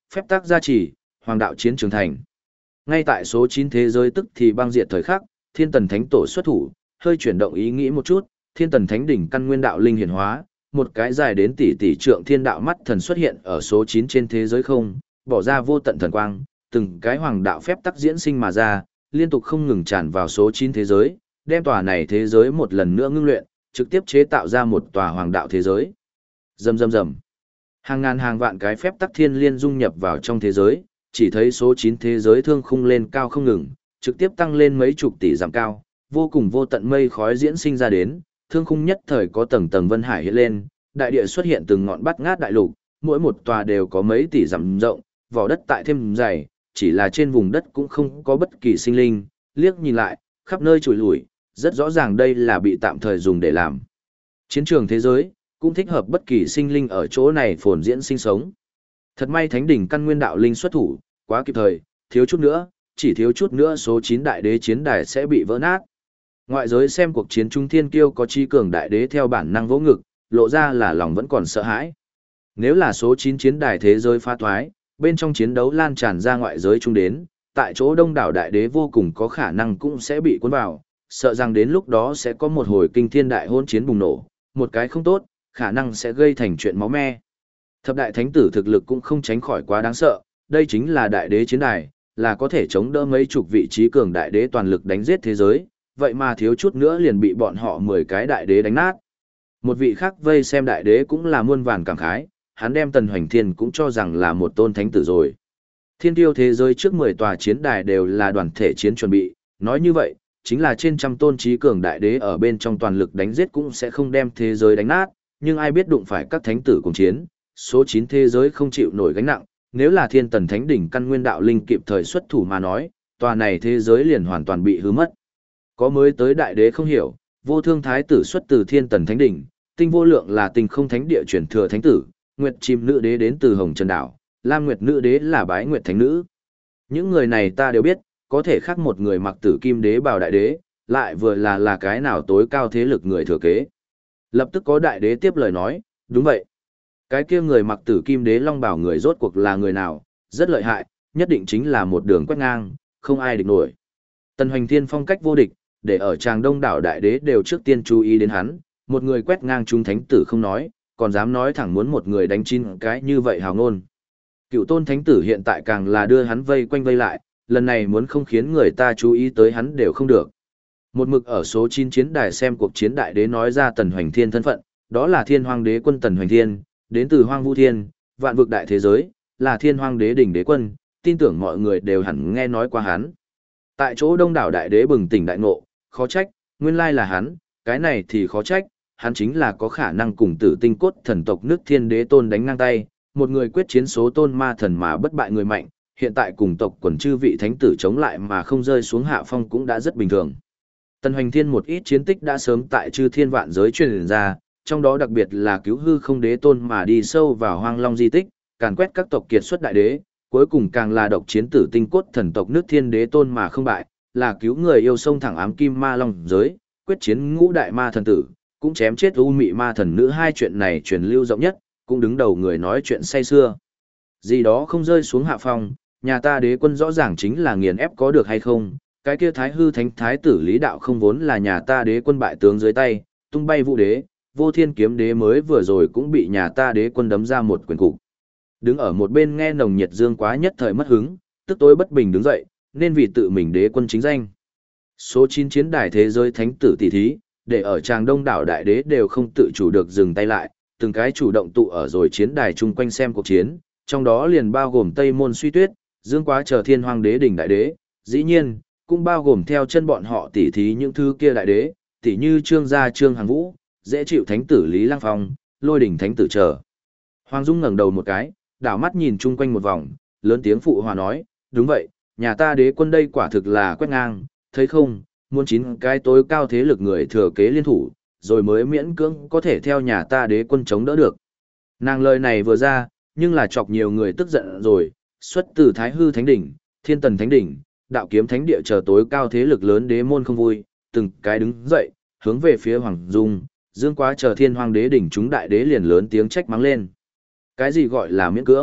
phép tắc gia trì, hoàng đạo chiến trường thành. Ngay tại số 9 thế giới tức thì băng diệt thời khắc, Thiên Tần Thánh Tổ xuất thủ, hơi chuyển động ý nghĩ một chút, Thiên Tần Thánh đỉnh căn nguyên đạo linh hiển hóa, một cái dài đến tỷ tỷ trượng thiên đạo mắt thần xuất hiện ở số 9 trên thế giới không, bỏ ra vô tận thần quang, từng cái hoàng đạo phép tắc diễn sinh mà ra, liên tục không ngừng tràn vào số 9 thế giới, đem tòa này thế giới một lần nữa ngưng luyện, trực tiếp chế tạo ra một tòa hoàng đạo thế giới. Rầm rầm rầm. Hàng ngàn hàng vạn cái phép tắc thiên liên dung nhập vào trong thế giới, chỉ thấy số 9 thế giới thương khung lên cao không ngừng, trực tiếp tăng lên mấy chục tỷ dặm cao, vô cùng vô tận mây khói diễn sinh ra đến, thương khung nhất thời có tầng tầng vân hải hiện lên, đại địa xuất hiện từng ngọn bát ngát đại lục, mỗi một tòa đều có mấy tỷ dặm rộng, vỏ đất tại thêm dày, chỉ là trên vùng đất cũng không có bất kỳ sinh linh, liếc nhìn lại, khắp nơi trụi lủi, rất rõ ràng đây là bị tạm thời dùng để làm chiến trường thế giới, cũng thích hợp bất kỳ sinh linh ở chỗ này phồn diễn sinh sống. Thật may Thánh đỉnh căn nguyên đạo linh xuất thủ, quá kịp thời, thiếu chút nữa, chỉ thiếu chút nữa số 9 đại đế chiến đài sẽ bị vỡ nát. Ngoại giới xem cuộc chiến trung thiên kiêu có chi cường đại đế theo bản năng vỗ ngực, lộ ra là lòng vẫn còn sợ hãi. Nếu là số 9 chiến đài thế giới phá thoái, bên trong chiến đấu lan tràn ra ngoại giới trung đến, tại chỗ đông đảo đại đế vô cùng có khả năng cũng sẽ bị cuốn vào, sợ rằng đến lúc đó sẽ có một hồi kinh thiên đại hôn chiến bùng nổ, một cái không tốt, khả năng sẽ gây thành chuyện máu me. Thập đại thánh tử thực lực cũng không tránh khỏi quá đáng sợ, đây chính là đại đế chiến đài, là có thể chống đỡ mấy chục vị trí cường đại đế toàn lực đánh giết thế giới, vậy mà thiếu chút nữa liền bị bọn họ 10 cái đại đế đánh nát. Một vị khác vây xem đại đế cũng là muôn vàn cảm khái, hắn đem Tần Hoành Thiên cũng cho rằng là một tôn thánh tử rồi. Thiên tiêu thế giới trước 10 tòa chiến đài đều là đoàn thể chiến chuẩn bị, nói như vậy, chính là trên trăm tôn trí cường đại đế ở bên trong toàn lực đánh giết cũng sẽ không đem thế giới đánh nát, nhưng ai biết đụng phải các thánh tử cùng chiến, số 9 thế giới không chịu nổi gánh nặng, nếu là Thiên Tần Thánh đỉnh căn nguyên đạo linh kịp thời xuất thủ mà nói, tòa này thế giới liền hoàn toàn bị hư mất. Có mới tới đại đế không hiểu, vô thương thái tử xuất từ Thiên Tần Thánh đỉnh, tinh vô lượng là tinh không thánh địa truyền thừa thánh tử, nguyệt chim nữ đế đến từ Hồng Trần Đảo, lam nguyệt nữ đế là bái nguyệt thánh nữ. Những người này ta đều biết, có thể khác một người mặc tử kim đế bào đại đế, lại vừa là cái nào tối cao thế lực người thừa kế. Lập tức có đại đế tiếp lời nói, đúng vậy. Cái kia người mặc tử kim đế long bảo người rốt cuộc là người nào, rất lợi hại, nhất định chính là một đường quét ngang, không ai địch nổi. Tần Hoành Thiên phong cách vô địch, để ở tràng đông đảo đại đế đều trước tiên chú ý đến hắn, một người quét ngang chúng thánh tử không nói, còn dám nói thẳng muốn một người đánh 9 cái như vậy hào ngôn. Cựu tôn thánh tử hiện tại càng là đưa hắn vây quanh vây lại, lần này muốn không khiến người ta chú ý tới hắn đều không được. Một mực ở số 9 chiến đài xem cuộc chiến đại đế nói ra Tần Hoành Thiên thân phận, đó là Thiên Hoang Đế quân Tần Hoành Thiên, đến từ Hoang Vu Thiên, vạn vực đại thế giới, là Thiên Hoang Đế đỉnh đế quân, tin tưởng mọi người đều hẳn nghe nói qua hắn. Tại chỗ đông đảo đại đế bừng tỉnh đại ngộ, khó trách, nguyên lai là hắn, cái này thì khó trách, hắn chính là có khả năng cùng Tử Tinh cốt thần tộc nước Thiên Đế Tôn đánh ngang tay, một người quyết chiến số tôn ma thần mà bất bại người mạnh, hiện tại cùng tộc quần chư vị thánh tử chống lại mà không rơi xuống hạ phong cũng đã rất bình thường. Tần Hoành Thiên một ít chiến tích đã sớm tại chư thiên vạn giới truyền ra, trong đó đặc biệt là cứu hư không đế tôn mà đi sâu vào hoang long di tích, càn quét các tộc kiệt xuất đại đế, cuối cùng càng là độc chiến Tử Tinh cốt thần tộc nước Thiên Đế Tôn mà không bại, là cứu người yêu sông thẳng ám kim ma long giới, quyết chiến ngũ đại ma thần tử, cũng chém chết u mị ma thần nữ, hai chuyện này truyền lưu rộng nhất, cũng đứng đầu người nói chuyện say xưa. Gì đó không rơi xuống hạ phong, nhà ta đế quân rõ ràng chính là nghiền ép có được hay không, cái kia thái hư thánh thái tử lý đạo không vốn là nhà ta đế quân bại tướng dưới tay, tung bay vũ đế, vô thiên kiếm đế mới vừa rồi cũng bị nhà ta đế quân đấm ra một quyền cục. Đứng ở một bên nghe nồng nhiệt dương quá nhất thời mất hứng, tức tối bất bình đứng dậy, nên vì tự mình đế quân chính danh. Số 9 chiến đài thế giới thánh tử tỷ thí, để ở tràng đông đảo đại đế đều không tự chủ được dừng tay lại, từng cái chủ động tụ ở rồi chiến đài chung quanh xem cuộc chiến, trong đó liền bao gồm Tây Môn Suy Tuyết, Dương Quá chờ Thiên Hoang Đế đỉnh đại đế, dĩ nhiên, cũng bao gồm theo chân bọn họ tỷ thí những thứ kia đại đế, tỷ như Trương gia Trương Hằng Vũ, dễ chịu thánh tử Lý Lăng Phong, Lôi đỉnh thánh tử chờ. Hoàng Dung ngẩng đầu một cái, đảo mắt nhìn chung quanh một vòng, lớn tiếng phụ hòa nói, đúng vậy, nhà ta đế quân đây quả thực là quét ngang, thấy không, muốn 9 cái tối cao thế lực người thừa kế liên thủ, rồi mới miễn cưỡng có thể theo nhà ta đế quân chống đỡ được. Nàng lời này vừa ra, nhưng là chọc nhiều người tức giận rồi, xuất từ Thái Hư Thánh Đỉnh, Thiên Tần Thánh Đỉnh, Đạo Kiếm Thánh Địa chờ tối cao thế lực lớn đế môn không vui, từng cái đứng dậy, hướng về phía Hoàng Dung, Dương Quá chờ Thiên Hoang Đế đỉnh chúng đại đế liền lớn tiếng trách mắng lên. Cái gì gọi là miễn cưỡng,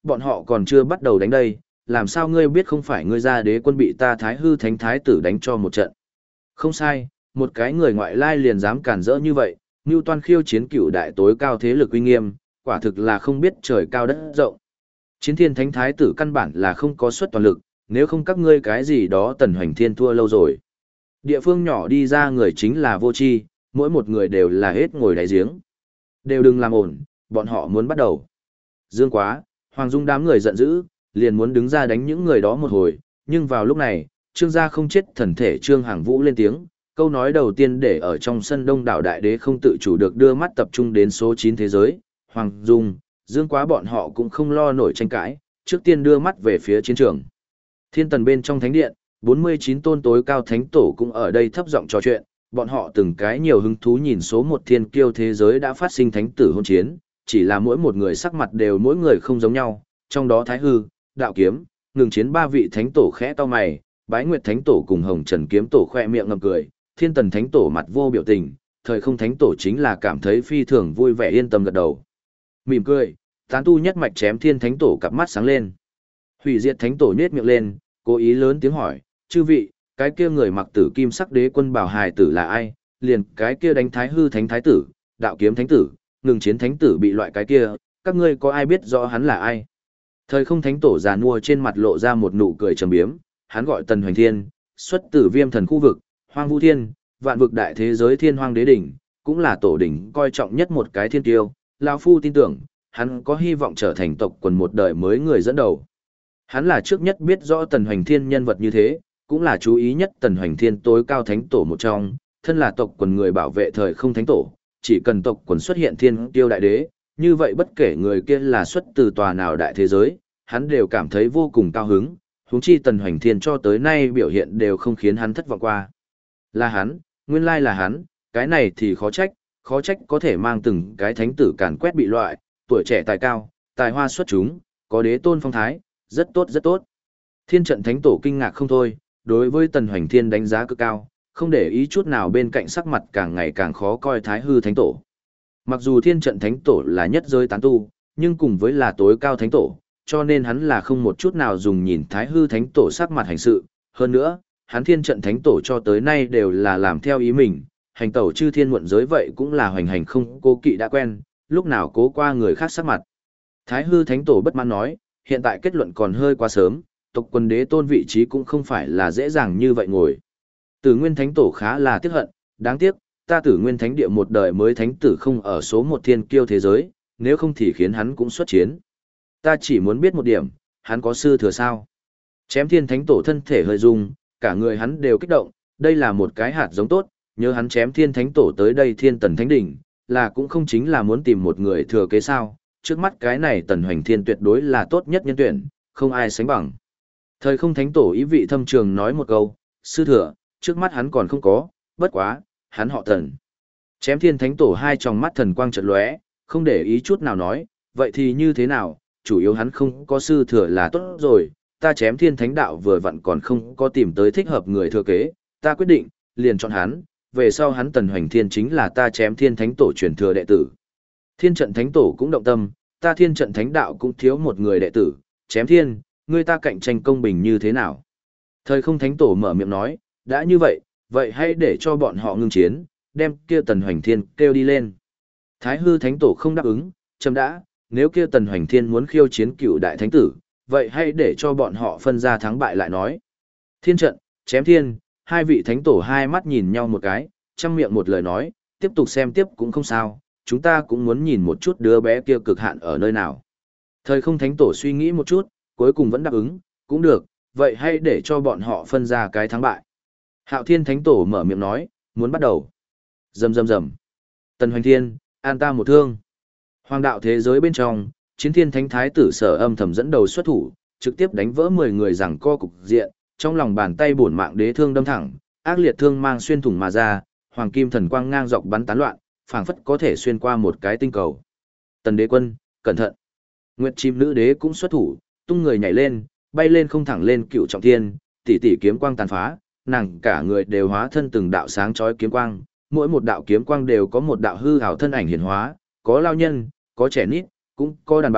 bọn họ còn chưa bắt đầu đánh đây, làm sao ngươi biết không phải ngươi ra đế quân bị ta Thái Hư Thánh Thái tử đánh cho một trận. Không sai, một cái người ngoại lai liền dám cản rỡ như vậy, Ngưu Toan khiêu chiến cựu đại tối cao thế lực uy nghiêm, quả thực là không biết trời cao đất rộng. Chiến Thiên Thánh Thái tử căn bản là không có suất toàn lực, nếu không các ngươi cái gì đó Tần Hoành Thiên thua lâu rồi. Địa phương nhỏ đi ra người chính là vô tri, mỗi một người đều là hết ngồi đáy giếng. Đều đừng làm ổn, bọn họ muốn bắt đầu. Dương quá, Hoàng Dung đám người giận dữ, liền muốn đứng ra đánh những người đó một hồi, nhưng vào lúc này, Trương gia không chết thần thể Trương Hàng Vũ lên tiếng, câu nói đầu tiên để ở trong sân đông đảo đại đế không tự chủ được đưa mắt tập trung đến số 9 thế giới, Hoàng Dung, Dương quá bọn họ cũng không lo nổi tranh cãi, trước tiên đưa mắt về phía chiến trường. Thiên tần bên trong thánh điện, 49 tôn tối cao thánh tổ cũng ở đây thấp giọng trò chuyện, bọn họ từng cái nhiều hứng thú nhìn số một thiên kiêu thế giới đã phát sinh thánh tử hôn chiến, chỉ là mỗi một người sắc mặt đều mỗi người không giống nhau, trong đó Thái Hư, Đạo Kiếm, ngừng chiến ba vị thánh tổ khẽ to mày, Bái Nguyệt thánh tổ cùng Hồng Trần kiếm tổ khoe miệng ngậm cười, Thiên Tần thánh tổ mặt vô biểu tình, Thời Không thánh tổ chính là cảm thấy phi thường vui vẻ yên tâm gật đầu. Mỉm cười, Tán Tu nhất mạch chém Thiên thánh tổ cặp mắt sáng lên. Hủy Diệt thánh tổ nhếch miệng lên, cố ý lớn tiếng hỏi, chư vị, cái kia người mặc tử kim sắc đế quân bảo hài tử là ai? Liền cái kia đánh Thái Hư thánh thái tử, Đạo Kiếm thánh tử, ngừng chiến thánh tử bị loại cái kia, các ngươi có ai biết rõ hắn là ai? Thời Không thánh tổ già nua trên mặt lộ ra một nụ cười trầm biếm, hắn gọi Tần Hoành Thiên, xuất từ Viêm Thần khu vực, Hoang Vu Thiên, vạn vực đại thế giới Thiên Hoang Đế đỉnh, cũng là tổ đỉnh coi trọng nhất một cái thiên tiêu, lão phu tin tưởng, hắn có hy vọng trở thành tộc quần một đời mới người dẫn đầu. Hắn là trước nhất biết rõ Tần Hoành Thiên nhân vật như thế, cũng là chú ý nhất Tần Hoành Thiên tối cao thánh tổ một trong, thân là tộc quần người bảo vệ Thời Không thánh tổ, chỉ cần tộc quần xuất hiện thiên tiêu đại đế, như vậy bất kể người kia là xuất từ tòa nào đại thế giới, hắn đều cảm thấy vô cùng cao hứng, huống chi Tần Hoành Thiên cho tới nay biểu hiện đều không khiến hắn thất vọng qua. Là hắn, nguyên lai là hắn, cái này thì khó trách có thể mang từng cái thánh tử càn quét bị loại, tuổi trẻ tài cao, tài hoa xuất chúng, có đế tôn phong thái, rất tốt rất tốt. Thiên trận thánh tổ kinh ngạc không thôi, đối với Tần Hoành Thiên đánh giá cực cao, không để ý chút nào bên cạnh sắc mặt càng ngày càng khó coi Thái Hư thánh tổ. Mặc dù thiên trận thánh tổ là nhất giới tán tu, nhưng cùng với là tối cao thánh tổ, cho nên hắn là không một chút nào dùng nhìn Thái Hư thánh tổ sắc mặt hành sự. Hơn nữa, hắn thiên trận thánh tổ cho tới nay đều là làm theo ý mình, hành tẩu chư thiên muộn giới vậy cũng là hoành hành không cố kỵ đã quen, lúc nào cố qua người khác sắc mặt. Thái Hư thánh tổ bất mãn nói, hiện tại kết luận còn hơi quá sớm, tộc quân đế tôn vị trí cũng không phải là dễ dàng như vậy ngồi. Tử Nguyên thánh tổ khá là tiếc hận, đáng tiếc, ta Tử Nguyên thánh địa một đời mới thánh tử không ở số một thiên kiêu thế giới, nếu không thì khiến hắn cũng xuất chiến. Ta chỉ muốn biết một điểm, hắn có sư thừa sao? Chém Thiên thánh tổ thân thể hơi rung, cả người hắn đều kích động, đây là một cái hạt giống tốt, nhớ hắn chém Thiên thánh tổ tới đây Thiên Tần thánh đỉnh, là cũng không chính là muốn tìm một người thừa kế sao? Trước mắt cái này Tần Hoành Thiên tuyệt đối là tốt nhất nhân tuyển, không ai sánh bằng. Thời Không thánh tổ ý vị thâm trường nói một câu, sư thừa, trước mắt hắn còn không có, bất quá, hắn họ Tần. Chém Thiên thánh tổ hai tròng mắt thần quang chợt lóe, không để ý chút nào nói, vậy thì như thế nào, chủ yếu hắn không có sư thừa là tốt rồi, ta Chém Thiên thánh đạo vừa vặn còn không có tìm tới thích hợp người thừa kế, ta quyết định, liền chọn hắn, về sau hắn Tần Hoành Thiên chính là ta Chém Thiên thánh tổ truyền thừa đệ tử. Thiên trận thánh tổ cũng động tâm, ta Thiên trận thánh đạo cũng thiếu một người đệ tử, Chém Thiên, ngươi ta cạnh tranh công bình như thế nào? Thời Không thánh tổ mở miệng nói, đã như vậy, vậy hãy để cho bọn họ ngưng chiến, đem kia Tần Hoành Thiên kêu đi lên. Thái Hư thánh tổ không đáp ứng, chấm đã, nếu kia Tần Hoành Thiên muốn khiêu chiến cựu đại thánh tử, vậy hãy để cho bọn họ phân ra thắng bại lại nói. Thiên trận, Chém Thiên, hai vị thánh tổ hai mắt nhìn nhau một cái, chăm miệng một lời nói, tiếp tục xem tiếp cũng không sao, chúng ta cũng muốn nhìn một chút đứa bé kia cực hạn ở nơi nào. Thời Không thánh tổ suy nghĩ một chút, cuối cùng vẫn đáp ứng, cũng được, vậy hãy để cho bọn họ phân ra cái thắng bại. Hạo Thiên thánh tổ mở miệng nói, muốn bắt đầu. Rầm rầm rầm. Tần Hoành Thiên, an ta một thương. Hoàng đạo thế giới bên trong, Chiến Thiên thánh thái tử Sở Âm thầm dẫn đầu xuất thủ, trực tiếp đánh vỡ 10 người giằng co cục diện, trong lòng bàn tay bổn mạng đế thương đâm thẳng, ác liệt thương mang xuyên thủng mà ra, hoàng kim thần quang ngang dọc bắn tán loạn, phảng phất có thể xuyên qua một cái tinh cầu. Tần đế quân, cẩn thận. Nguyệt chim nữ đế cũng xuất thủ, tung người nhảy lên, bay lên không thẳng lên Cựu Trọng Thiên, tỷ tỷ kiếm quang tàn phá, nàng cả người đều hóa thân từng đạo sáng chói kiếm quang, mỗi một đạo kiếm quang đều có một đạo hư ảo thân ảnh hiển hóa, có lao nhân, có trẻ nít, cũng có đàn bà,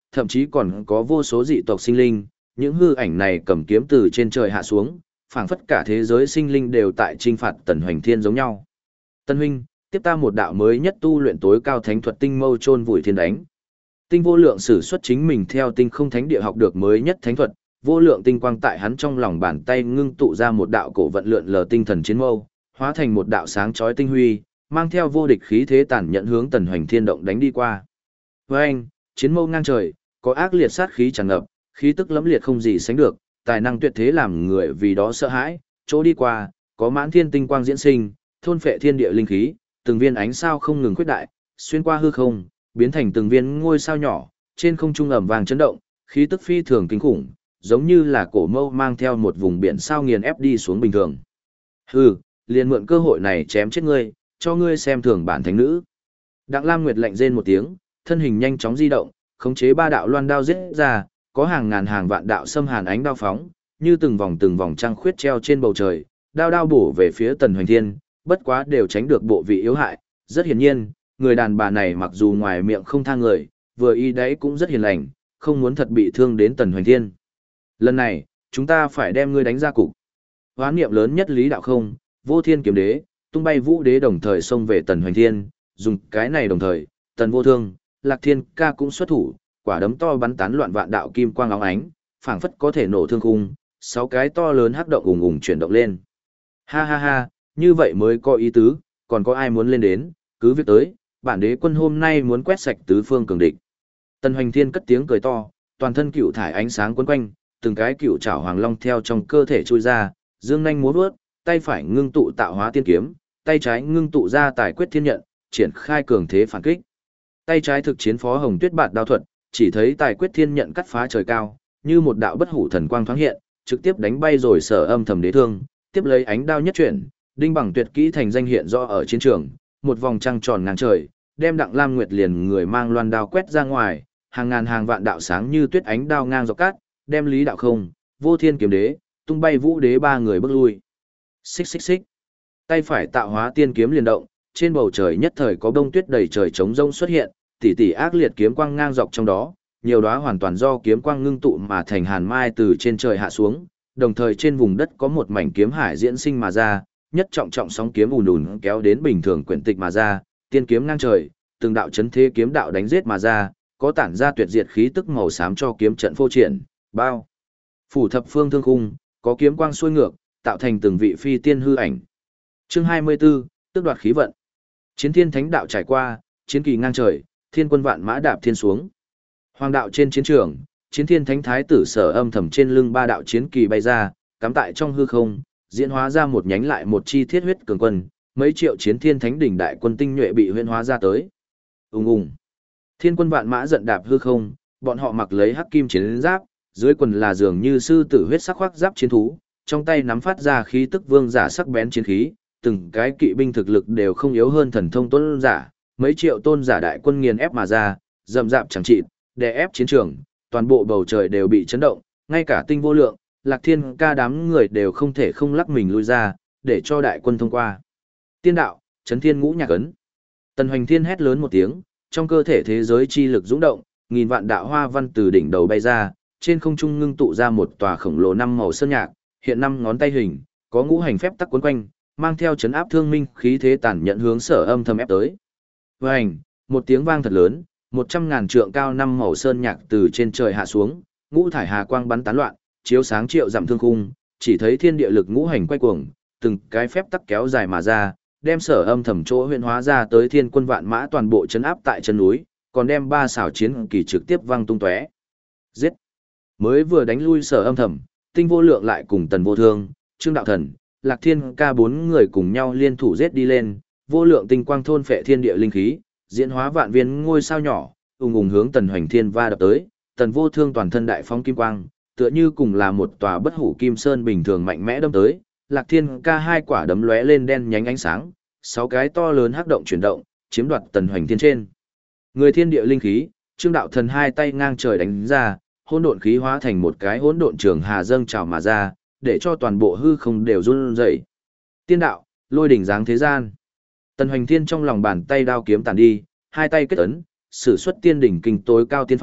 thậm chí còn có vô số dị tộc sinh linh, những hư ảnh này cầm kiếm từ trên trời hạ xuống, phảng phất cả thế giới sinh linh đều tại trinh phạt Tần Hoành Thiên giống nhau. Tân huynh, tiếp ta một đạo mới nhất tu luyện tối cao thánh thuật tinh mâu chôn vùi thiên đánh. Tinh vô lượng sử xuất chính mình theo tinh không thánh địa học được mới nhất thánh thuật, vô lượng tinh quang tại hắn trong lòng bàn tay ngưng tụ ra một đạo cổ vận lượn lờ tinh thần chiến mâu, hóa thành một đạo sáng chói tinh huy, mang theo vô địch khí thế tàn nhẫn hướng Tần Hoành Thiên động đánh đi qua. Với anh, chiến mâu ngang trời, có ác liệt sát khí tràn ngập, khí tức lẫm liệt không gì sánh được, tài năng tuyệt thế làm người vì đó sợ hãi, chỗ đi qua, có mãn thiên tinh quang diễn sinh, thôn phệ thiên địa linh khí, từng viên ánh sao không ngừng khuyết đại, xuyên qua hư không, biến thành từng viên ngôi sao nhỏ, trên không trung ầm vang chấn động, khí tức phi thường kinh khủng, giống như là cổ mâu mang theo một vùng biển sao nghiền ép đi xuống bình thường. Hừ, liền mượn cơ hội này chém chết ngươi, cho ngươi xem thường bản thánh nữ. Đặng Lam Nguyệt lạnh rên một tiếng, thân hình nhanh chóng di động, khống chế ba đạo loan đao giết ra, có hàng ngàn hàng vạn đạo xâm hàn ánh đao phóng, như từng vòng trăng khuyết treo trên bầu trời, đao đao bổ về phía Tần Hoành Thiên, bất quá đều tránh được bộ vị yếu hại. Rất hiển nhiên, người đàn bà này mặc dù ngoài miệng không tha người, vừa y đấy cũng rất hiền lành, không muốn thật bị thương đến Tần Hoành Thiên. Lần này, chúng ta phải đem ngươi đánh ra cục. Hoán niệm lớn nhất Lý Đạo Không, Vô Thiên Kiếm Đế, tung bay Vũ Đế đồng thời xông về Tần Hoành Thiên, dùng cái này đồng thời, Tần Vô Thương, Lạc Thiên Ca cũng xuất thủ, quả đấm to bắn tán loạn vạn đạo kim quang óng ánh, phảng phất có thể nổ thương khung, 6 cái to lớn hắc động ùng ùng chuyển động lên. Ha ha ha, như vậy mới có ý tứ, còn có ai muốn lên đến, cứ việc tới, bản đế quân hôm nay muốn quét sạch tứ phương cường địch. Tần Hoành Thiên cất tiếng cười to, toàn thân cựu thải ánh sáng quấn quanh, từng cái cựu trảo hoàng long theo trong cơ thể chui ra, dương nhanh múa vuốt, tay phải ngưng tụ tạo hóa tiên kiếm, tay trái ngưng tụ ra tài quyết thiên nhận, triển khai cường thế phản kích. Tay trái thực chiến phó hồng tuyết bạt đao thuật, chỉ thấy tài quyết thiên nhận cắt phá trời cao, như một đạo bất hủ thần quang thoáng hiện, trực tiếp đánh bay rồi Sở Âm Thầm Đế thương, tiếp lấy ánh đao nhất chuyển, đinh bằng tuyệt kỹ thành danh hiện rõ ở chiến trường, một vòng trăng tròn ngang trời, đem Đặng Lam Nguyệt liền người mang loan đao quét ra ngoài, hàng ngàn hàng vạn đạo sáng như tuyết ánh đao ngang dọc cát, đem Lý Đạo Không, Vô Thiên Kiếm Đế, tung bay Vũ Đế ba người bước lui. Xích xích xích. Tay phải tạo hóa tiên kiếm liền động, trên bầu trời nhất thời có bông tuyết đầy trời trống rông xuất hiện, tỷ tỷ ác liệt kiếm quang ngang dọc trong đó, nhiều đóa hoàn toàn do kiếm quang ngưng tụ mà thành hàn mai từ trên trời hạ xuống, đồng thời trên vùng đất có một mảnh kiếm hải diễn sinh mà ra, nhất trọng trọng sóng kiếm ùn ùn kéo đến bình thường quyển tịch mà ra, tiên kiếm ngang trời, từng đạo chấn thế kiếm đạo đánh giết mà ra, có tản ra tuyệt diệt khí tức màu xám cho kiếm trận phô triển, bao phủ thập phương thương khung, có kiếm quang xuôi ngược, tạo thành từng vị phi tiên hư ảnh. Chương 24, tước đoạt khí vận. Chiến thiên thánh đạo trải qua, chiến kỳ ngang trời, thiên quân vạn mã đạp thiên xuống. Hoàng đạo trên chiến trường, chiến thiên thánh thái tử Sở Âm Thầm trên lưng ba đạo chiến kỳ bay ra, cắm tại trong hư không, diễn hóa ra một nhánh lại một chi thiết huyết cường quân, mấy triệu chiến thiên thánh đỉnh đại quân tinh nhuệ bị huyễn hóa ra tới. Ùng ùng. Thiên quân vạn mã giận đạp hư không, bọn họ mặc lấy hắc kim chiến giáp, dưới quần là dường như sư tử huyết sắc khoác giáp chiến thú, trong tay nắm phát ra khí tức vương giả sắc bén chiến khí, từng cái kỵ binh thực lực đều không yếu hơn thần thông tôn giả, mấy triệu tôn giả đại quân nghiền ép mà ra, rầm rạp chẳng trị, đè ép chiến trường, toàn bộ bầu trời đều bị chấn động, ngay cả Tinh Vô Lượng, Lạc Thiên Ca đám người đều không thể không lắc mình lui ra, để cho đại quân thông qua. Tiên đạo, chấn thiên ngũ nhạc ấn. Tần Hoành Thiên hét lớn một tiếng, trong cơ thể thế giới chi lực dũng động, nghìn vạn đạo hoa văn từ đỉnh đầu bay ra, trên không trung ngưng tụ ra một tòa khổng lồ năm màu sơn nhạc, hiện năm ngón tay hình, có ngũ hành phép tắc quấn quanh, mang theo chấn áp thương minh khí thế tàn nhẫn hướng Sở Âm Thầm ép tới. Vành, một tiếng vang thật lớn, 100.000 trượng cao năm màu sơn nhạc từ trên trời hạ xuống, ngũ thải hà quang bắn tán loạn, chiếu sáng triệu dặm thương khung, chỉ thấy thiên địa lực ngũ hành quay cuồng, từng cái phép tắc kéo dài mà ra, đem Sở Âm Thầm chỗ huyễn hóa ra tới thiên quân vạn mã toàn bộ chấn áp tại chân núi, còn đem ba xảo chiến kỳ trực tiếp vang tung tóe. Giết! Mới vừa đánh lui Sở Âm Thầm, Tinh Vô Lượng lại cùng Tần Vô Thương, Trương Đạo Thần, Lạc Thiên Ca bốn người cùng nhau liên thủ giết đi lên, vô lượng tinh quang thôn phệ thiên địa linh khí, diễn hóa vạn viên ngôi sao nhỏ, ùng ùng hướng Tần Hoành Thiên va đập tới, Tần Vô Thương toàn thân đại phong kim quang, tựa như cùng là một tòa bất hủ kim sơn bình thường mạnh mẽ đâm tới, Lạc Thiên Ca hai quả đấm lóe lên đen nhánh ánh sáng, 6 cái to lớn hắc động chuyển động, chiếm đoạt Tần Hoành Thiên trên. Người thiên địa linh khí, Trương Đạo Thần hai tay ngang trời đánh ra, hỗn độn khí hóa thành một cái hỗn độn trường hà dâng trào mà ra, để cho toàn bộ hư không đều run rẩy. Tiên đạo, lôi đỉnh dáng thế gian. Tần Hoành Thiên trong lòng bàn tay đao kiếm tàn đi, hai tay kết ấn, sử xuất tiên đỉnh kinh tối cao tiên pháp,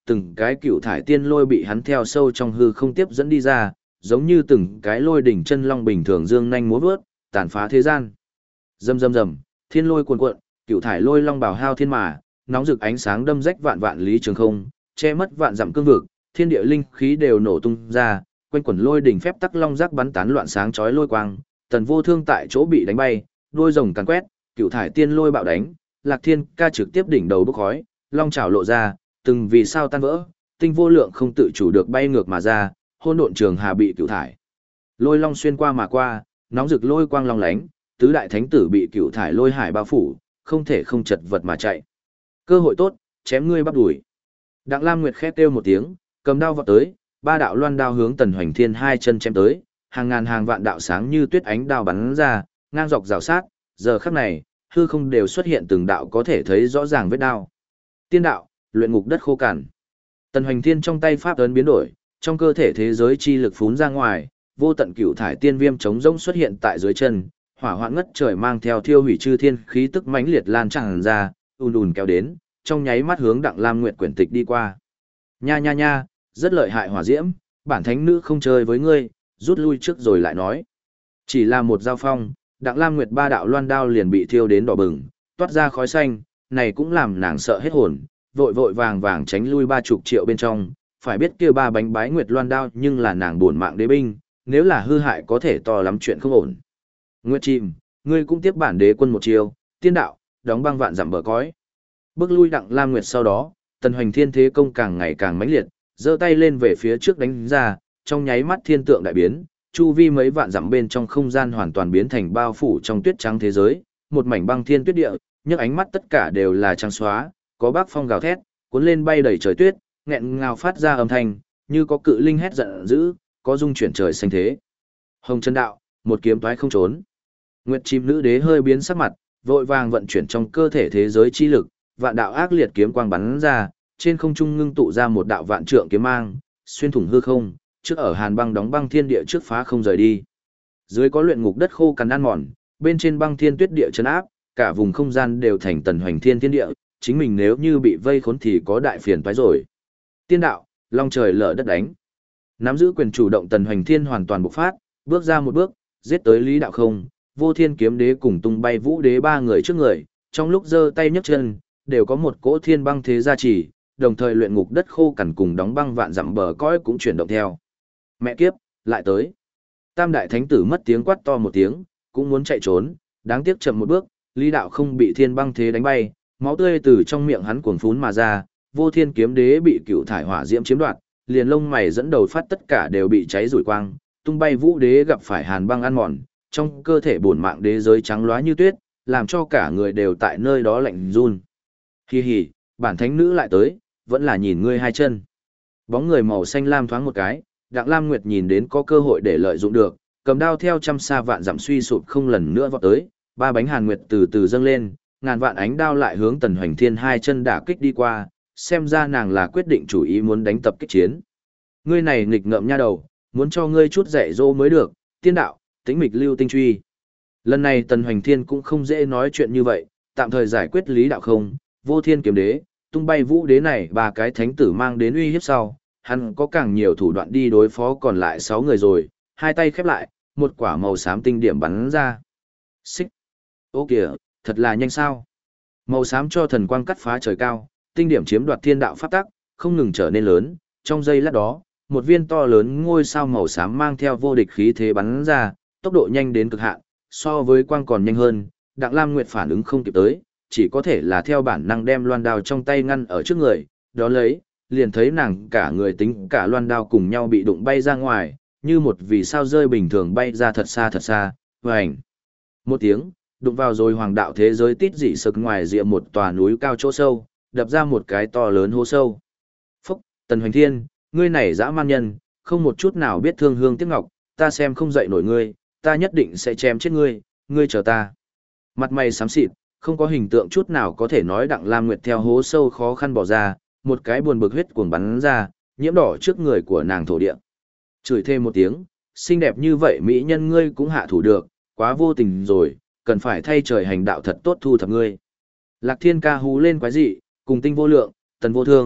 từng cái cựu thải tiên lôi bị hắn theo sâu trong hư không tiếp dẫn đi ra, giống như từng cái lôi đỉnh chân long bình thường dương nhanh múa vớt, tàn phá thế gian. Rầm rầm rầm, thiên lôi cuồn cuộn, cựu thải lôi long bào hao thiên mà, nóng rực ánh sáng đâm rách vạn vạn lý trường không, che mất vạn dặm cương vực, thiên địa linh khí đều nổ tung ra, quanh quẩn lôi đỉnh phép tắc long rác bắn tán loạn sáng chói lôi quang, Tần Vô Thương tại chỗ bị đánh bay, đuôi rồng càn quét, cựu thải tiên lôi bạo đánh, Lạc Thiên Ca trực tiếp đỉnh đầu bốc khói, long chảo lộ ra, từng vì sao tan vỡ, tinh vô lượng không tự chủ được bay ngược mà ra, hôn độn trường hà bị cựu thải lôi long xuyên qua mà qua, nóng rực lôi quang long lánh, tứ đại thánh tử bị cựu thải lôi hải bao phủ, không thể không chật vật mà chạy. Cơ hội tốt, chém ngươi bắp đuổi. Đặng Lam Nguyệt khét kêu một tiếng, cầm đao vọt tới, ba đạo loan đao hướng Tần Hoành Thiên hai chân chém tới, hàng ngàn hàng vạn đạo sáng như tuyết ánh đao bắn ra, ngang dọc rào sát, giờ khắc này, hư không đều xuất hiện từng đạo có thể thấy rõ ràng vết đao. Tiên đạo, luyện ngục đất khô cằn. Tần Hoành Thiên trong tay pháp ấn biến đổi, trong cơ thể thế giới chi lực phún ra ngoài, vô tận cửu thải tiên viêm chống rỗng xuất hiện tại dưới chân, hỏa hoạn ngất trời mang theo thiêu hủy chư thiên khí tức mãnh liệt lan tràn ra, ùn kéo đến, trong nháy mắt hướng Đặng Lam Nguyệt quyển tịch đi qua. Nha nha nha, rất lợi hại hỏa diễm, bản thánh nữ không chơi với ngươi, rút lui trước rồi lại nói. Chỉ là một giao phong, Đặng Lam Nguyệt ba đạo loan đao liền bị thiêu đến đỏ bừng, toát ra khói xanh, này cũng làm nàng sợ hết hồn, vội vội vàng vàng tránh lui 30 triệu bên trong, phải biết kia ba bánh bái nguyệt loan đao nhưng là nàng buồn mạng đế binh, nếu là hư hại có thể to lắm chuyện không ổn. Nguyệt Chim, ngươi cũng tiếp bản đế quân một chiều, tiên đạo, đóng băng vạn dặm bờ cõi. Bước lui Đặng Lam Nguyệt sau đó, Tần Hoành Thiên thế công càng ngày càng mãnh liệt, giơ tay lên về phía trước đánh ra, trong nháy mắt thiên tượng đại biến, chu vi mấy vạn dặm bên trong không gian hoàn toàn biến thành bao phủ trong tuyết trắng thế giới, một mảnh băng thiên tuyết địa, nhưng ánh mắt tất cả đều là trắng xóa, có bác phong gào thét, cuốn lên bay đầy trời tuyết, nghẹn ngào phát ra âm thanh, như có cự linh hét giận dữ, có dung chuyển trời xanh thế. Hồng Chân Đạo, một kiếm toái không trốn. Nguyệt Chim nữ đế hơi biến sắc mặt, vội vàng vận chuyển trong cơ thể thế giới chi lực, vạn đạo ác liệt kiếm quang bắn ra, trên không trung ngưng tụ ra một đạo vạn trượng kiếm mang, xuyên thủng hư không, trước ở hàn băng đóng băng thiên địa trước phá không rời đi. Dưới có luyện ngục đất khô cằn ăn mòn, bên trên băng thiên tuyết địa trấn áp, cả vùng không gian đều thành Tần Hoành Thiên thiên địa, chính mình nếu như bị vây khốn thì có đại phiền toái rồi. Tiên đạo, long trời lở đất đánh. Nắm giữ quyền chủ động Tần Hoành Thiên hoàn toàn bộc phát, bước ra một bước, giết tới Lý Đạo Không, Vô Thiên Kiếm Đế cùng tung bay Vũ Đế ba người trước người, trong lúc giơ tay nhấc chân, đều có một cỗ thiên băng thế gia trì, đồng thời luyện ngục đất khô cằn cùng đóng băng vạn dặm bờ cõi cũng chuyển động theo. Mẹ kiếp, lại tới. Tam đại thánh tử mất tiếng quát to một tiếng, cũng muốn chạy trốn, đáng tiếc chậm một bước, Lý Đạo Không bị thiên băng thế đánh bay, máu tươi từ trong miệng hắn cuồn phún mà ra, Vô Thiên Kiếm Đế bị cựu thải hỏa diễm chiếm đoạt, liền lông mày dẫn đầu phát tất cả đều bị cháy rủi quang, tung bay Vũ Đế gặp phải hàn băng ăn mòn, trong cơ thể bổn mạng đế giới trắng loá như tuyết, làm cho cả người đều tại nơi đó lạnh run. Hi hi, bản thánh nữ lại tới, vẫn là nhìn ngươi hai chân. Bóng người màu xanh lam thoáng một cái, Đặng Lam Nguyệt nhìn đến có cơ hội để lợi dụng được, cầm đao theo trăm xa vạn dặm suy sụp không lần nữa vọt tới, ba bánh hàn nguyệt từ từ dâng lên, ngàn vạn ánh đao lại hướng Tần Hoành Thiên hai chân đả kích đi qua, xem ra nàng là quyết định chủ ý muốn đánh tập kích chiến. Ngươi này nghịch ngợm nha đầu, muốn cho ngươi chút dạy dỗ mới được, tiên đạo, tĩnh mịch lưu tinh truy. Lần này Tần Hoành Thiên cũng không dễ nói chuyện như vậy, tạm thời giải quyết Lý Đạo Không, Vô Thiên Kiếm Đế, tung bay Vũ Đế này ba cái thánh tử mang đến uy hiếp sau, hắn có càng nhiều thủ đoạn đi đối phó còn lại 6 người rồi, hai tay khép lại, một quả màu xám tinh điểm bắn ra. Xích! Ô kìa, thật là nhanh sao! Màu xám cho thần quang cắt phá trời cao, tinh điểm chiếm đoạt thiên đạo pháp tắc, không ngừng trở nên lớn, trong giây lát đó, một viên to lớn ngôi sao màu xám mang theo vô địch khí thế bắn ra, tốc độ nhanh đến cực hạn, so với quang còn nhanh hơn, Đặng Lam Nguyệt phản ứng không kịp tới, chỉ có thể là theo bản năng đem loan đao trong tay ngăn ở trước người, đó lấy, liền thấy nàng cả người tính cả loan đao cùng nhau bị đụng bay ra ngoài, như một vì sao rơi bình thường bay ra thật xa, vành. Một tiếng, đụng vào rồi hoàng đạo thế giới tít dị sực ngoài rìa một tòa núi cao chỗ sâu, đập ra một cái to lớn hố sâu. Phúc, Tần Hoành Thiên, ngươi này dã man nhân, không một chút nào biết thương hương tiếc ngọc, ta xem không dậy nổi ngươi, ta nhất định sẽ chém chết ngươi, ngươi chờ ta. Mặt mày xám xịt, không có hình tượng chút nào có thể nói Đặng Lam Nguyệt theo hố sâu khó khăn bỏ ra, một cái buồn bực huyết cuồng bắn ra, nhiễm đỏ trước người của nàng thổ địa. Chửi thêm một tiếng, xinh đẹp như vậy mỹ nhân ngươi cũng hạ thủ được, quá vô tình rồi, cần phải thay trời hành đạo thật tốt thu thập ngươi. Lạc Thiên Ca hú lên quái dị, cùng Tinh Vô Lượng, Tần Vô Thương,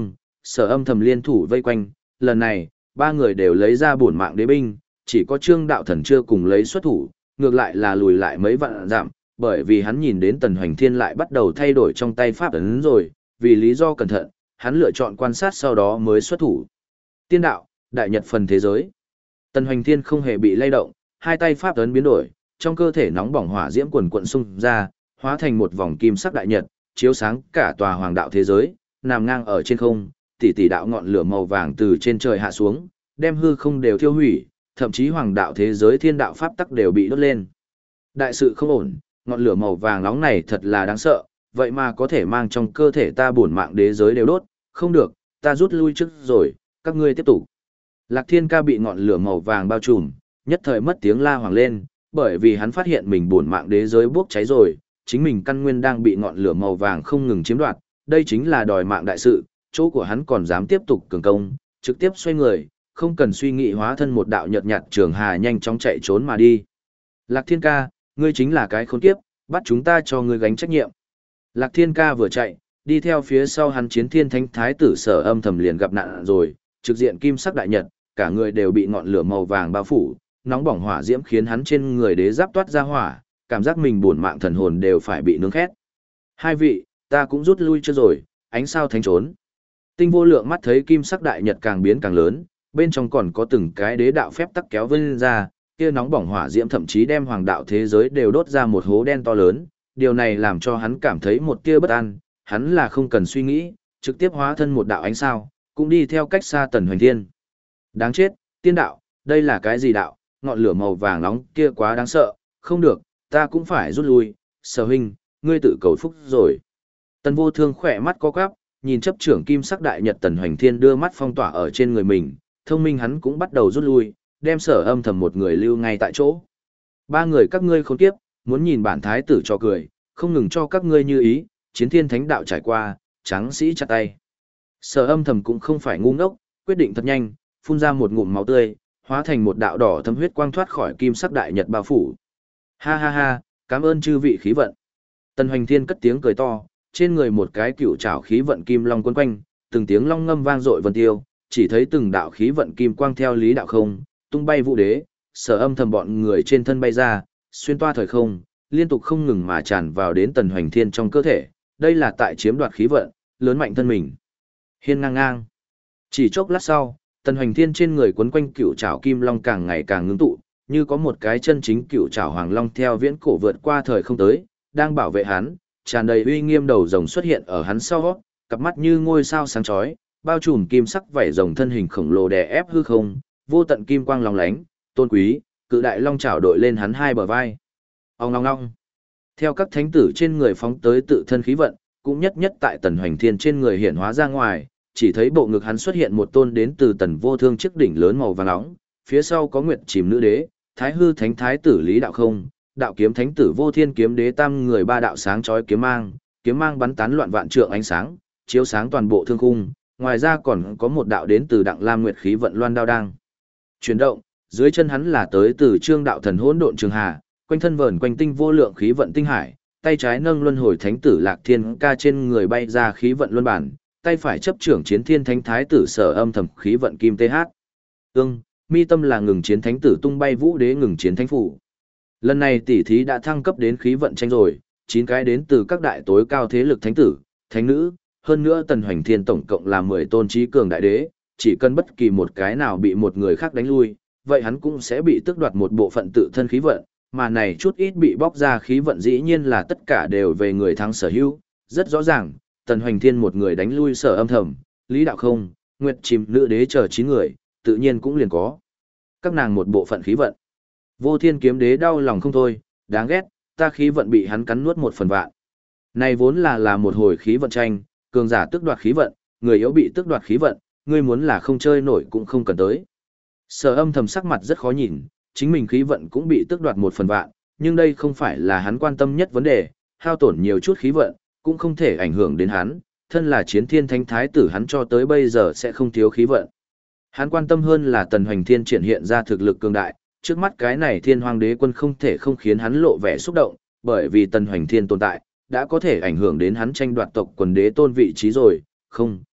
Sở Âm Thầm liên thủ vây quanh, lần này, ba người đều lấy ra bổn mạng đế binh, chỉ có Trương Đạo Thần chưa cùng lấy xuất thủ, ngược lại là lùi lại mấy vạn dặm, bởi vì hắn nhìn đến Tần Hoành Thiên lại bắt đầu thay đổi trong tay pháp ấn rồi, vì lý do cẩn thận, hắn lựa chọn quan sát sau đó mới xuất thủ. Tiên đạo, đại nhật phần thế giới. Tần Hoành Thiên không hề bị lay động, hai tay pháp ấn biến đổi, trong cơ thể nóng bỏng hỏa diễm quần quận xung ra, hóa thành một vòng kim sắc đại nhật, chiếu sáng cả tòa hoàng đạo thế giới, nằm ngang ở trên không, tỷ tỷ đạo ngọn lửa màu vàng từ trên trời hạ xuống, đem hư không đều thiêu hủy, thậm chí hoàng đạo thế giới thiên đạo pháp tắc đều bị đốt lên. Đại sự không ổn, ngọn lửa màu vàng nóng này thật là đáng sợ, vậy mà có thể mang trong cơ thể ta bổn mạng đế giới đều đốt, không được, ta rút lui trước rồi, các ngươi tiếp tục. Lạc Thiên Ca bị ngọn lửa màu vàng bao trùm, nhất thời mất tiếng la hoàng lên, bởi vì hắn phát hiện mình bổn mạng đế giới bốc cháy rồi, chính mình căn nguyên đang bị ngọn lửa màu vàng không ngừng chiếm đoạt, đây chính là đòi mạng đại sự, chỗ của hắn còn dám tiếp tục cường công, trực tiếp xoay người, không cần suy nghĩ hóa thân một đạo nhật nhạt trường hà nhanh chóng chạy trốn mà đi. Lạc Thiên Ca, ngươi chính là cái khốn kiếp, bắt chúng ta cho ngươi gánh trách nhiệm. Lạc Thiên Ca vừa chạy, đi theo phía sau hắn Chiến Thiên Thánh Thái tử Sở Âm Thầm liền gặp nạn rồi, trực diện kim sắc đại nhật, cả người đều bị ngọn lửa màu vàng bao phủ, nóng bỏng hỏa diễm khiến hắn trên người đế giáp toát ra hỏa, cảm giác mình buồn mạng thần hồn đều phải bị nướng khét. Hai vị, ta cũng rút lui chưa rồi, ánh sao thánh trốn. Tinh Vô Lượng mắt thấy kim sắc đại nhật càng biến càng lớn, bên trong còn có từng cái đế đạo phép tắc kéo vươn ra, kia nóng bỏng hỏa diễm thậm chí đem hoàng đạo thế giới đều đốt ra một hố đen to lớn, điều này làm cho hắn cảm thấy một tia bất an, hắn là không cần suy nghĩ, trực tiếp hóa thân một đạo ánh sao, cũng đi theo cách xa Tần Hoành Thiên. Đáng chết, tiên đạo, đây là cái gì đạo, ngọn lửa màu vàng nóng kia quá đáng sợ, không được, ta cũng phải rút lui, Sở huynh, ngươi tự cầu phúc rồi. Tần Vô Thương khỏe mắt co quắp, nhìn chấp trưởng kim sắc đại nhật Tần Hoành Thiên đưa mắt phong tỏa ở trên người mình, thông minh hắn cũng bắt đầu rút lui, đem Sở Âm Thầm một người lưu ngay tại chỗ. Ba người các ngươi khốn kiếp, muốn nhìn bản thái tử cho cười, không ngừng cho các ngươi như ý, Chiến Thiên Thánh đạo trải qua, tráng sĩ chặt tay. Sở Âm Thầm cũng không phải ngu ngốc, quyết định thật nhanh, phun ra một ngụm máu tươi, hóa thành một đạo đỏ thâm huyết quang thoát khỏi kim sắc đại nhật bao phủ. Ha ha ha, cảm ơn chư vị khí vận. Tần Hoành Thiên cất tiếng cười to, trên người một cái cựu trảo khí vận kim long quấn quanh, từng tiếng long ngâm vang dội vân tiêu, chỉ thấy từng đạo khí vận kim quang theo lý đạo không, tung bay vũ đế, Sở Âm Thầm bọn người trên thân bay ra, xuyên toa thời không, liên tục không ngừng mà tràn vào đến Tần Hoành Thiên trong cơ thể, đây là tại chiếm đoạt khí vận, lớn mạnh thân mình. Hiên ngang ngang. Chỉ chốc lát sau, Tần Hoành Thiên trên người quấn quanh cựu trảo kim long càng ngày càng ngưng tụ, như có một cái chân chính cựu trảo hoàng long theo viễn cổ vượt qua thời không tới, đang bảo vệ hắn, tràn đầy uy nghiêm đầu rồng xuất hiện ở hắn sau, cặp mắt như ngôi sao sáng chói, bao trùm kim sắc vảy rồng thân hình khổng lồ đè ép hư không, vô tận kim quang lóng lánh, tôn quý, cự đại long chảo đội lên hắn hai bờ vai. Ong ong ong. Theo các thánh tử trên người phóng tới tự thân khí vận, cũng nhất nhất tại Tần Hoành Thiên trên người hiện hóa ra ngoài, chỉ thấy bộ ngực hắn xuất hiện một tôn đến từ Tần Vô Thương chiếc đỉnh lớn màu vàng nóng, phía sau có Nguyệt Chìm Nữ Đế, Thái Hư Thánh Thái tử Lý Đạo Không, Đạo Kiếm Thánh tử Vô Thiên Kiếm Đế tam người ba đạo sáng chói kiếm mang bắn tán loạn vạn trượng ánh sáng, chiếu sáng toàn bộ thương khung, ngoài ra còn có một đạo đến từ Đặng Lam Nguyệt khí vận loan đao đang chuyển động, dưới chân hắn là tới từ Trương Đạo Thần hỗn độn trường hà, quanh thân vờn quanh tinh vô lượng khí vận tinh hải, tay trái nâng luân hồi thánh tử Lạc Thiên Ca trên người bay ra khí vận luân bản, tay phải chấp trưởng Chiến Thiên Thánh Thái tử Sở Âm Thầm khí vận kim TH. Mi tâm là ngừng chiến thánh tử tung bay vũ đế ngừng chiến thánh phủ. Lần này tỷ thí đã thăng cấp đến khí vận tranh rồi, 9 cái đến từ các đại tối cao thế lực thánh tử, thánh nữ, hơn nữa Tần Hoành Thiên tổng cộng là 10 tôn trí cường đại đế, chỉ cần bất kỳ một cái nào bị một người khác đánh lui, vậy hắn cũng sẽ bị tước đoạt một bộ phận tự thân khí vận, mà này chút ít bị bóc ra khí vận dĩ nhiên là tất cả đều về người thắng sở hữu, rất rõ ràng, Tần Hoành Thiên một người đánh lui Sở Âm Thầm, Lý Đạo Không, Nguyệt Chìm Nữ Đế chờ 9 người, tự nhiên cũng liền có các nàng một bộ phận khí vận. Vô Thiên Kiếm Đế đau lòng không thôi, đáng ghét, ta khí vận bị hắn cắn nuốt 1/1000. Này vốn là một hồi khí vận tranh, cường giả tước đoạt khí vận, người yếu bị tước đoạt khí vận, ngươi muốn là không chơi nổi cũng không cần tới. Sở Âm Thầm sắc mặt rất khó nhìn, chính mình khí vận cũng bị tước đoạt 1/1000, nhưng đây không phải là hắn quan tâm nhất vấn đề, hao tổn nhiều chút khí vận, cũng không thể ảnh hưởng đến hắn, thân là Chiến Thiên Thánh Thái tử hắn cho tới bây giờ sẽ không thiếu khí vận. Hắn quan tâm hơn là Tần Hoành Thiên triển hiện ra thực lực cường đại, trước mắt cái này Thiên Hoàng Đế quân không thể không khiến hắn lộ vẻ xúc động, bởi vì Tần Hoành Thiên tồn tại, đã có thể ảnh hưởng đến hắn tranh đoạt tộc quần đế tôn vị trí rồi, không,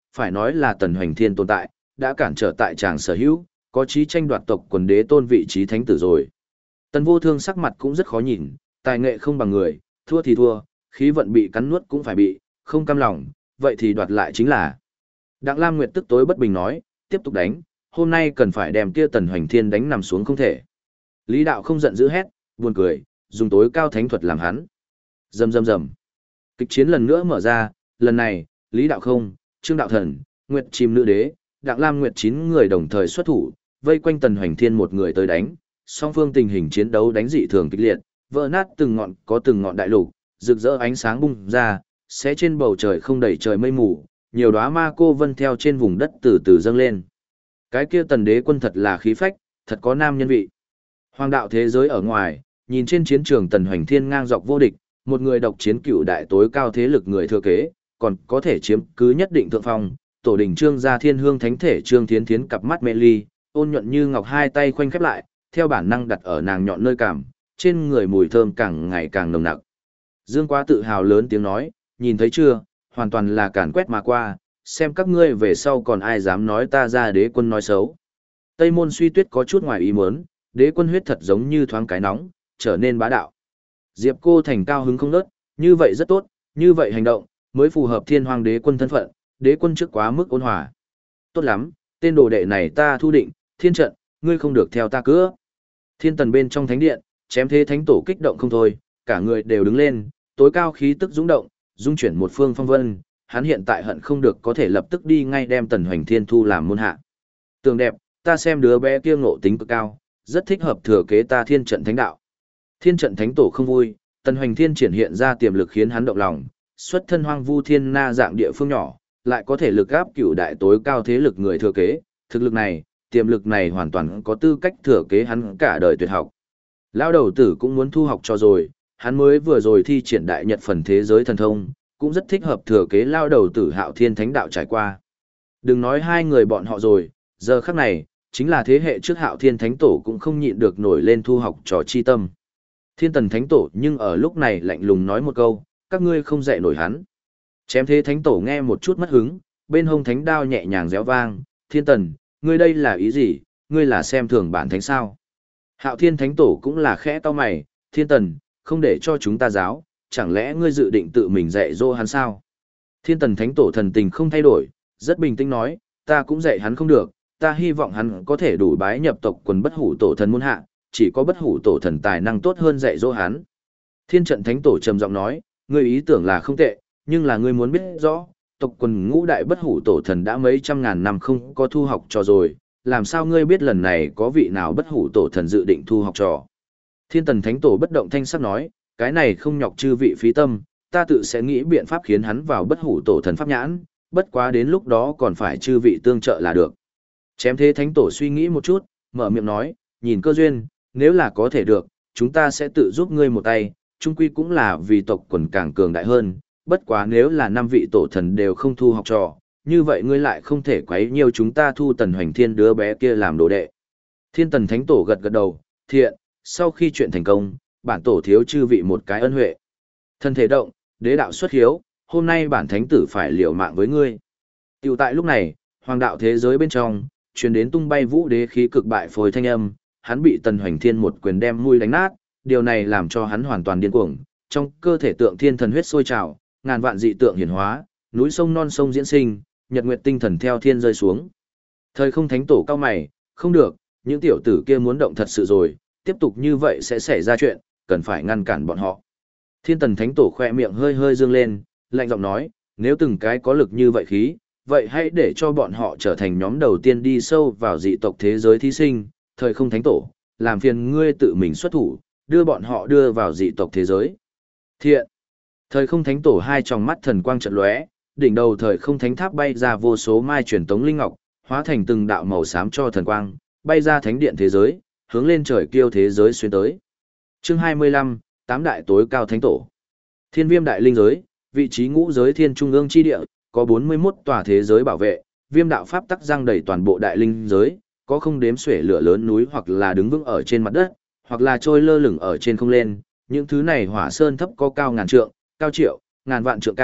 Phải nói là Tần Hoành Thiên tồn tại, đã cản trở tại tràng sở hữu, có chí tranh đoạt tộc quần đế tôn vị trí thánh tử rồi. Tần Vô Thương sắc mặt cũng rất khó nhìn, tài nghệ không bằng người, thua thì thua, khí vận bị cắn nuốt cũng phải bị, không cam lòng, vậy thì đoạt lại chính là. Đặng Lam Nguyệt tức tối bất bình nói, tiếp tục đánh, hôm nay cần phải đem kia Tần Hoành Thiên đánh nằm xuống không thể. Lý Đạo không giận dữ hét, buồn cười, dùng tối cao thánh thuật làm hắn. Rầm rầm rầm. Kịch chiến lần nữa mở ra, lần này, Lý Đạo không, Trương Đạo Thần, Nguyệt Chim Nữ Đế, Đặng Lam Nguyệt 9 người đồng thời xuất thủ, vây quanh Tần Hoành Thiên một người tới đánh, song phương tình hình chiến đấu đánh dị thường kịch liệt, vỡ nát từng ngọn đại lục, rực rỡ ánh sáng bung ra, sẽ trên bầu trời không đầy trời mây mù, nhiều đóa ma cô vân theo trên vùng đất từ từ dâng lên. Cái kia Tần Đế quân thật là khí phách, thật có nam nhân vị. Hoàng đạo thế giới ở ngoài, nhìn trên chiến trường Tần Hoành Thiên ngang dọc vô địch, một người độc chiến cựu đại tối cao thế lực người thừa kế, còn có thể chiếm cứ nhất định thượng phong. Tổ đình Trương gia Thiên Hương Thánh thể Trương Thiến Thiến cặp mắt mê ly, ôn nhuận như ngọc hai tay khoanh khép lại, theo bản năng đặt ở nàng nhọn nơi cảm, trên người mùi thơm càng ngày càng nồng nặc. Dương Quá tự hào lớn tiếng nói, nhìn thấy chưa, hoàn toàn là càn quét mà qua, xem các ngươi về sau còn ai dám nói ta ra đế quân nói xấu. Tây Môn Suy Tuyết có chút ngoài ý muốn, đế quân huyết thật giống như thoáng cái nóng, trở nên bá đạo. Diệp Cô Thành cao hứng không nớt, như vậy rất tốt, như vậy hành động, mới phù hợp thiên hoàng đế quân thân phận, đế quân trước quá mức ôn hòa. Tốt lắm, tên đồ đệ này ta thu định, thiên trận, ngươi không được theo ta cứa. Thiên tần bên trong thánh điện, chém thế thánh tổ kích động không thôi, cả người đều đứng lên, tối cao khí tức dũng động, dung chuyển một phương phong vân, hắn hiện tại hận không được có thể lập tức đi ngay đem Tần Hoành Thiên thu làm môn hạ. Tường đẹp, ta xem đứa bé kia ngộ tính cực cao, rất thích hợp thừa kế ta thiên trận thánh đạo. Thiên trận thánh tổ không vui, Tần Hoành Thiên triển hiện ra tiềm lực khiến hắn động lòng, xuất thân hoang vu thiên na dạng địa phương nhỏ, lại có thể lực áp cửu đại tối cao thế lực người thừa kế, thực lực này, tiềm lực này hoàn toàn có tư cách thừa kế hắn cả đời tuyệt học. Lão đầu tử cũng muốn thu học cho rồi, hắn mới vừa rồi thi triển đại nhật phần thế giới thần thông, cũng rất thích hợp thừa kế lão đầu tử Hạo Thiên Thánh đạo trải qua. Đừng nói hai người bọn họ rồi, giờ khắc này, chính là thế hệ trước Hạo Thiên Thánh tổ cũng không nhịn được nổi lên thu học trò chi tâm. Thiên Tần Thánh tổ nhưng ở lúc này lạnh lùng nói một câu, các ngươi không dạy nổi hắn. Chém thế Thánh tổ nghe một chút mất hứng, bên hông thánh đao nhẹ nhàng réo vang, Thiên Tần, ngươi đây là ý gì, ngươi là xem thường bản thánh sao? Hạo Thiên Thánh tổ cũng là khẽ cau mày, Thiên Tần, không để cho chúng ta giáo, chẳng lẽ ngươi dự định tự mình dạy dỗ hắn sao? Thiên Tần Thánh tổ thần tình không thay đổi, rất bình tĩnh nói, ta cũng dạy hắn không được, ta hy vọng hắn có thể đủ bái nhập tộc quần bất hủ tổ thần môn hạ, chỉ có bất hủ tổ thần tài năng tốt hơn dạy dỗ hắn. Thiên Trận Thánh tổ trầm giọng nói, ngươi ý tưởng là không tệ, nhưng là ngươi muốn biết rõ, tộc quần ngũ đại bất hủ tổ thần đã mấy trăm ngàn năm không có thu học trò rồi, làm sao ngươi biết lần này có vị nào bất hủ tổ thần dự định thu học trò? Thiên Tần Thánh tổ bất động thanh sắc nói, cái này không nhọc chư vị phí tâm, ta tự sẽ nghĩ biện pháp khiến hắn vào bất hủ tổ thần pháp nhãn, bất quá đến lúc đó còn phải chư vị tương trợ là được. Chém thế Thánh tổ suy nghĩ một chút, mở miệng nói, nhìn cơ duyên, nếu là có thể được, chúng ta sẽ tự giúp ngươi một tay, chung quy cũng là vì tộc quần càng cường đại hơn, bất quá nếu là 5 vị tổ thần đều không thu học trò, như vậy ngươi lại không thể quấy nhiều chúng ta thu Tần Hoành Thiên đứa bé kia làm đồ đệ. Thiên Tần Thánh tổ gật gật đầu, thiện, sau khi chuyện thành công, bản tổ thiếu chư vị một cái ân huệ. Thân thể động, đế đạo xuất hiếu, hôm nay bản thánh tử phải liều mạng với ngươi. Tiểu tại lúc này, hoàng đạo thế giới bên trong, truyền đến tung bay vũ đế khí cực bại phôi thanh âm, hắn bị Tần Hoành Thiên một quyền đem mũi đánh nát, điều này làm cho hắn hoàn toàn điên cuồng, trong cơ thể tượng thiên thần huyết sôi trào, ngàn vạn dị tượng hiển hóa, núi sông non sông diễn sinh, nhật nguyệt tinh thần theo thiên rơi xuống. Thời không thánh tổ cao mày, không được, những tiểu tử kia muốn động thật sự rồi, tiếp tục như vậy sẽ xảy ra chuyện, cần phải ngăn cản bọn họ. Thiên Tần Thánh tổ khoe miệng hơi hơi dương lên, lạnh giọng nói, nếu từng cái có lực như vậy khí, vậy hãy để cho bọn họ trở thành nhóm đầu tiên đi sâu vào dị tộc thế giới thí sinh, thời không thánh tổ, làm phiền ngươi tự mình xuất thủ, đưa bọn họ đưa vào dị tộc thế giới. Thiện. Thời không thánh tổ hai tròng mắt thần quang trận lóe, đỉnh đầu thời không thánh tháp bay ra vô số mai truyền tống linh ngọc, hóa thành từng đạo màu xám cho thần quang, bay ra thánh điện thế giới, hướng lên trời kiêu thế giới xuyên tới. Chương 25, tám đại tối cao thánh tổ. Thiên Viêm đại linh giới, vị trí ngũ giới thiên trung ương chi địa, có 41 tòa thế giới bảo vệ, viêm đạo pháp tắc giăng đầy toàn bộ đại linh giới, có không đếm xuể lửa lớn núi hoặc là đứng vững ở trên mặt đất, hoặc là trôi lơ lửng ở trên không lên, những thứ này hỏa sơn thấp có cao ngàn trượng, cao triệu, ngàn vạn trượng cao,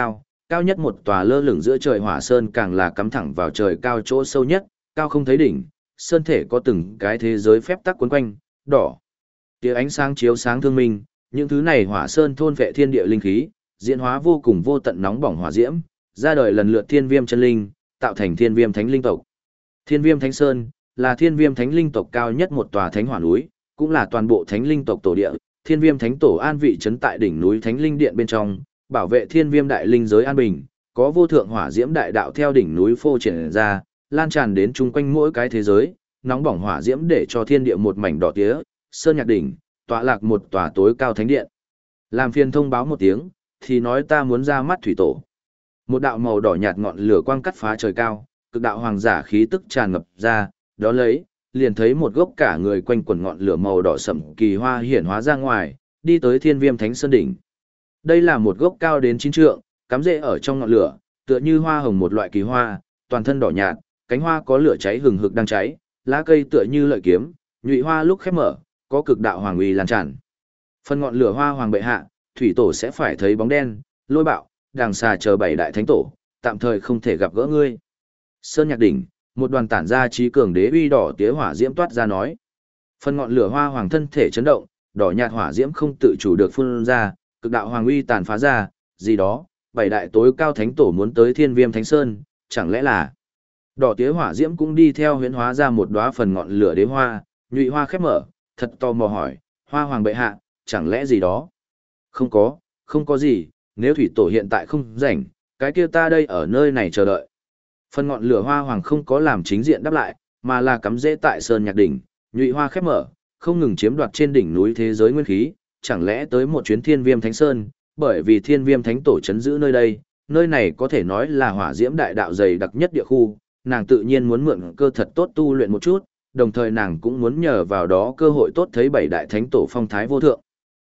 cao nhất một tòa lơ lửng giữa trời hỏa sơn càng là cắm thẳng vào trời cao chỗ sâu nhất, cao không thấy đỉnh, sơn thể có từng cái thế giới phép tắc quấn quanh, đỏ. Tia ánh sáng chiếu sáng thương minh, những thứ này hỏa sơn thôn vệ thiên địa linh khí, diễn hóa vô cùng vô tận nóng bỏng hỏa diễm, ra đời lần lượt thiên viêm chân linh, tạo thành thiên viêm thánh linh tộc. Thiên viêm thánh sơn là thiên viêm thánh linh tộc cao nhất một tòa thánh hỏa núi, cũng là toàn bộ thánh linh tộc tổ địa. Thiên viêm thánh tổ an vị trấn tại đỉnh núi thánh linh điện bên trong, bảo vệ thiên viêm đại linh giới an bình, có vô thượng hỏa diễm đại đạo theo đỉnh núi phô triển ra, lan tràn đến chung quanh mỗi cái thế giới, nóng bỏng hỏa diễm để cho thiên địa một mảnh đỏ tía, sơn nhạc đỉnh, tọa lạc một tòa tối cao thánh điện. Làm phiền thông báo một tiếng, thì nói ta muốn ra mắt thủy tổ. Một đạo màu đỏ nhạt ngọn lửa quang cắt phá trời cao, cực đạo hoàng giả khí tức tràn ngập ra, đó lấy, liền thấy một gốc cả người quanh quần ngọn lửa màu đỏ sẫm kỳ hoa hiển hóa ra ngoài, đi tới thiên viêm thánh sơn đỉnh. Đây là một gốc cao đến 9 trượng, cắm rễ ở trong ngọn lửa, tựa như hoa hồng một loại kỳ hoa, toàn thân đỏ nhạt, cánh hoa có lửa cháy hừng hực đang cháy, lá cây tựa như lợi kiếm, nhụy hoa lúc khép mở, có cực đạo hoàng uy lan tràn. Phần ngọn lửa hoa hoàng bệ hạ, thủy tổ sẽ phải thấy bóng đen, lôi bạo, đàng xà chờ 7 đại thánh tổ, tạm thời không thể gặp gỡ ngươi. Sơn nhạc đỉnh, một đoàn tản ra trí cường đế uy đỏ tía hỏa diễm toát ra nói. Phần ngọn lửa hoa hoàng thân thể chấn động, đỏ nhạt hỏa diễm không tự chủ được phun ra, cực đạo hoàng uy tàn phá ra, gì đó, 7 đại tối cao thánh tổ muốn tới thiên viêm thánh sơn, chẳng lẽ là đỏ tía hỏa diễm cũng đi theo huyễn hóa ra một đóa phần ngọn lửa đế hoa, nhụy hoa khép mở, thật tò mò hỏi, hoa hoàng bệ hạ, chẳng lẽ gì đó? Không có gì, nếu thủy tổ hiện tại không rảnh, cái kia ta đây ở nơi này chờ đợi. Phần ngọn lửa hoa hoàng không có làm chính diện đáp lại, mà là cắm rễ tại sơn nhạc đỉnh, nhụy hoa khép mở, không ngừng chiếm đoạt trên đỉnh núi thế giới nguyên khí, chẳng lẽ tới một chuyến thiên viêm thánh sơn, bởi vì thiên viêm thánh tổ chấn giữ nơi đây, nơi này có thể nói là hỏa diễm đại đạo dày đặc nhất địa khu, nàng tự nhiên muốn mượn cơ thật tốt tu luyện một chút, đồng thời nàng cũng muốn nhờ vào đó cơ hội tốt thấy 7 đại thánh tổ phong thái vô thượng.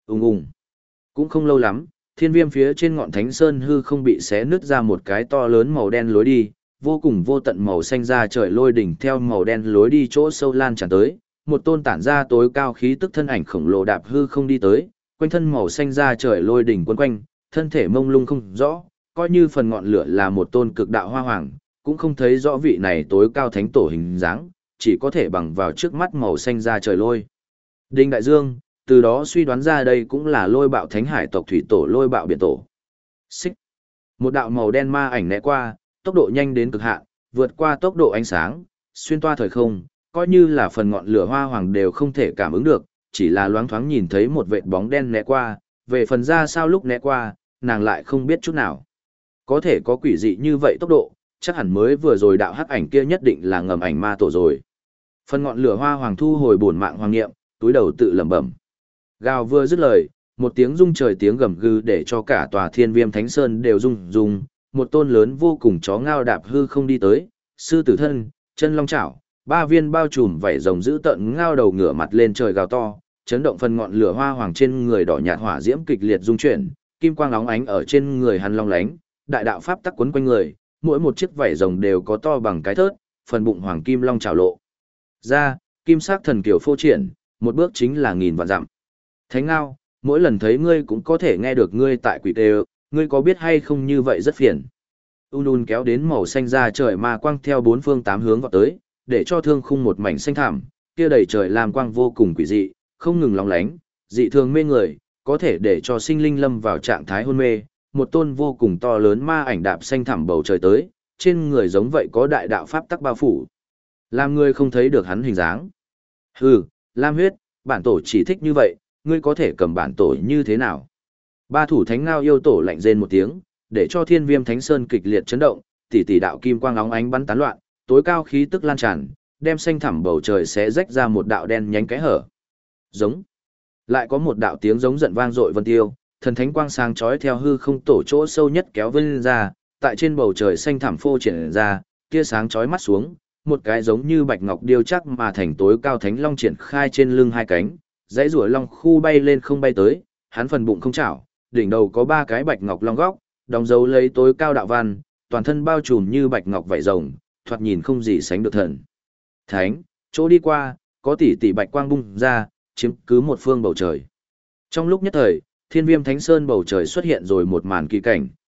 Cũng không lâu lắm, thiên viêm phía trên ngọn thánh sơn hư không bị xé nứt ra một cái to lớn màu đen lối đi, vô cùng vô tận màu xanh ra trời lôi đỉnh theo màu đen lối đi chỗ sâu lan tràn tới, một tôn tản ra tối cao khí tức thân ảnh khổng lồ đạp hư không đi tới, quanh thân màu xanh ra trời lôi đỉnh quấn quanh, thân thể mông lung không rõ, coi như phần ngọn lửa là một tôn cực đạo hoa hoàng, cũng không thấy rõ vị này tối cao thánh tổ hình dáng, chỉ có thể bằng vào trước mắt màu xanh ra trời lôi. Đinh Đại Dương, từ đó suy đoán ra đây cũng là lôi bạo thánh hải tộc thủy tổ lôi bạo biển tổ. Xích. Một đạo màu đen ma ảnh né qua, tốc độ nhanh đến cực hạn, vượt qua tốc độ ánh sáng, xuyên toa thời không, coi như là phần ngọn lửa hoa hoàng đều không thể cảm ứng được, chỉ là loáng thoáng nhìn thấy một vệt bóng đen né qua, về phần ra sao lúc né qua, nàng lại không biết chút nào. Có thể có quỷ dị như vậy tốc độ, chắc hẳn mới vừa rồi đạo hắc ảnh kia nhất định là ngầm ảnh ma tổ rồi. Phần ngọn lửa hoa hoàng thu hồi bổn mạng hoàng nghiệm, túi đầu tự lẩm bẩm. Gào vừa dứt lời, một tiếng rung trời tiếng gầm gừ để cho cả tòa thiên viêm thánh sơn đều rung rung, một tôn lớn vô cùng chó ngao đạp hư không đi tới, sư tử thân, chân long chảo, 3 viên bao trùm vảy rồng giữ tận ngao đầu ngửa mặt lên trời gào to, chấn động phần ngọn lửa hoa hoàng trên người đỏ nhạt hỏa diễm kịch liệt rung chuyển, kim quang óng ánh ở trên người hắn long lánh, đại đạo pháp tắc quấn quanh người, mỗi một chiếc vảy rồng đều có to bằng cái thớt, phần bụng hoàng kim long chảo lộ ra, kim sắc thần kiều phô triển, một bước chính là nghìn vạn dặm. Thánh ngao, mỗi lần thấy ngươi cũng có thể nghe được ngươi tại quỷ tê, ngươi có biết hay không như vậy rất phiền. Unun kéo đến màu xanh ra trời ma quang theo 4 phương 8 hướng vọt tới, để cho thương khung một mảnh xanh thảm, kia đầy trời làm quang vô cùng quỷ dị, không ngừng lóng lánh, dị thường mê người, có thể để cho sinh linh lâm vào trạng thái hôn mê. Một tôn vô cùng to lớn ma ảnh đạp xanh thẳm bầu trời tới, trên người giống vậy có đại đạo pháp tắc bao phủ. Làm ngươi không thấy được hắn hình dáng. Hừ, Lam huyết, bản tổ chỉ thích như vậy, ngươi có thể cầm bản tổ như thế nào? Ba thủ thánh ngao yêu tổ lạnh rên một tiếng, để cho thiên viêm thánh sơn kịch liệt chấn động, tỷ tỷ đạo kim quang óng ánh bắn tán loạn, tối cao khí tức lan tràn, đem xanh thẳm bầu trời xé rách ra một đạo đen nhánh cái hở. Giống. Lại có một đạo tiếng giống giận vang dội vân tiêu, thần thánh quang sáng chói theo hư không tổ chỗ sâu nhất kéo vân ra, tại trên bầu trời xanh thẳm phô triển ra, tia sáng chói mắt xuống, một cái giống như bạch ngọc điêu chắc mà thành tối cao thánh long triển khai trên lưng 2 cánh, dãy rủa long khu bay lên không bay tới, hắn phần bụng không chảo, đỉnh đầu có 3 cái bạch ngọc long góc, đóng dấu lấy tối cao đạo văn, toàn thân bao trùm như bạch ngọc vảy rồng, thoạt nhìn không gì sánh được thần. Thánh, chỗ đi qua, có tỷ tỷ bạch quang bung ra, chiếm cứ một phương bầu trời. Trong lúc nhất thời, thiên viêm thánh sơn bầu trời xuất hiện rồi một màn kỳ cảnh,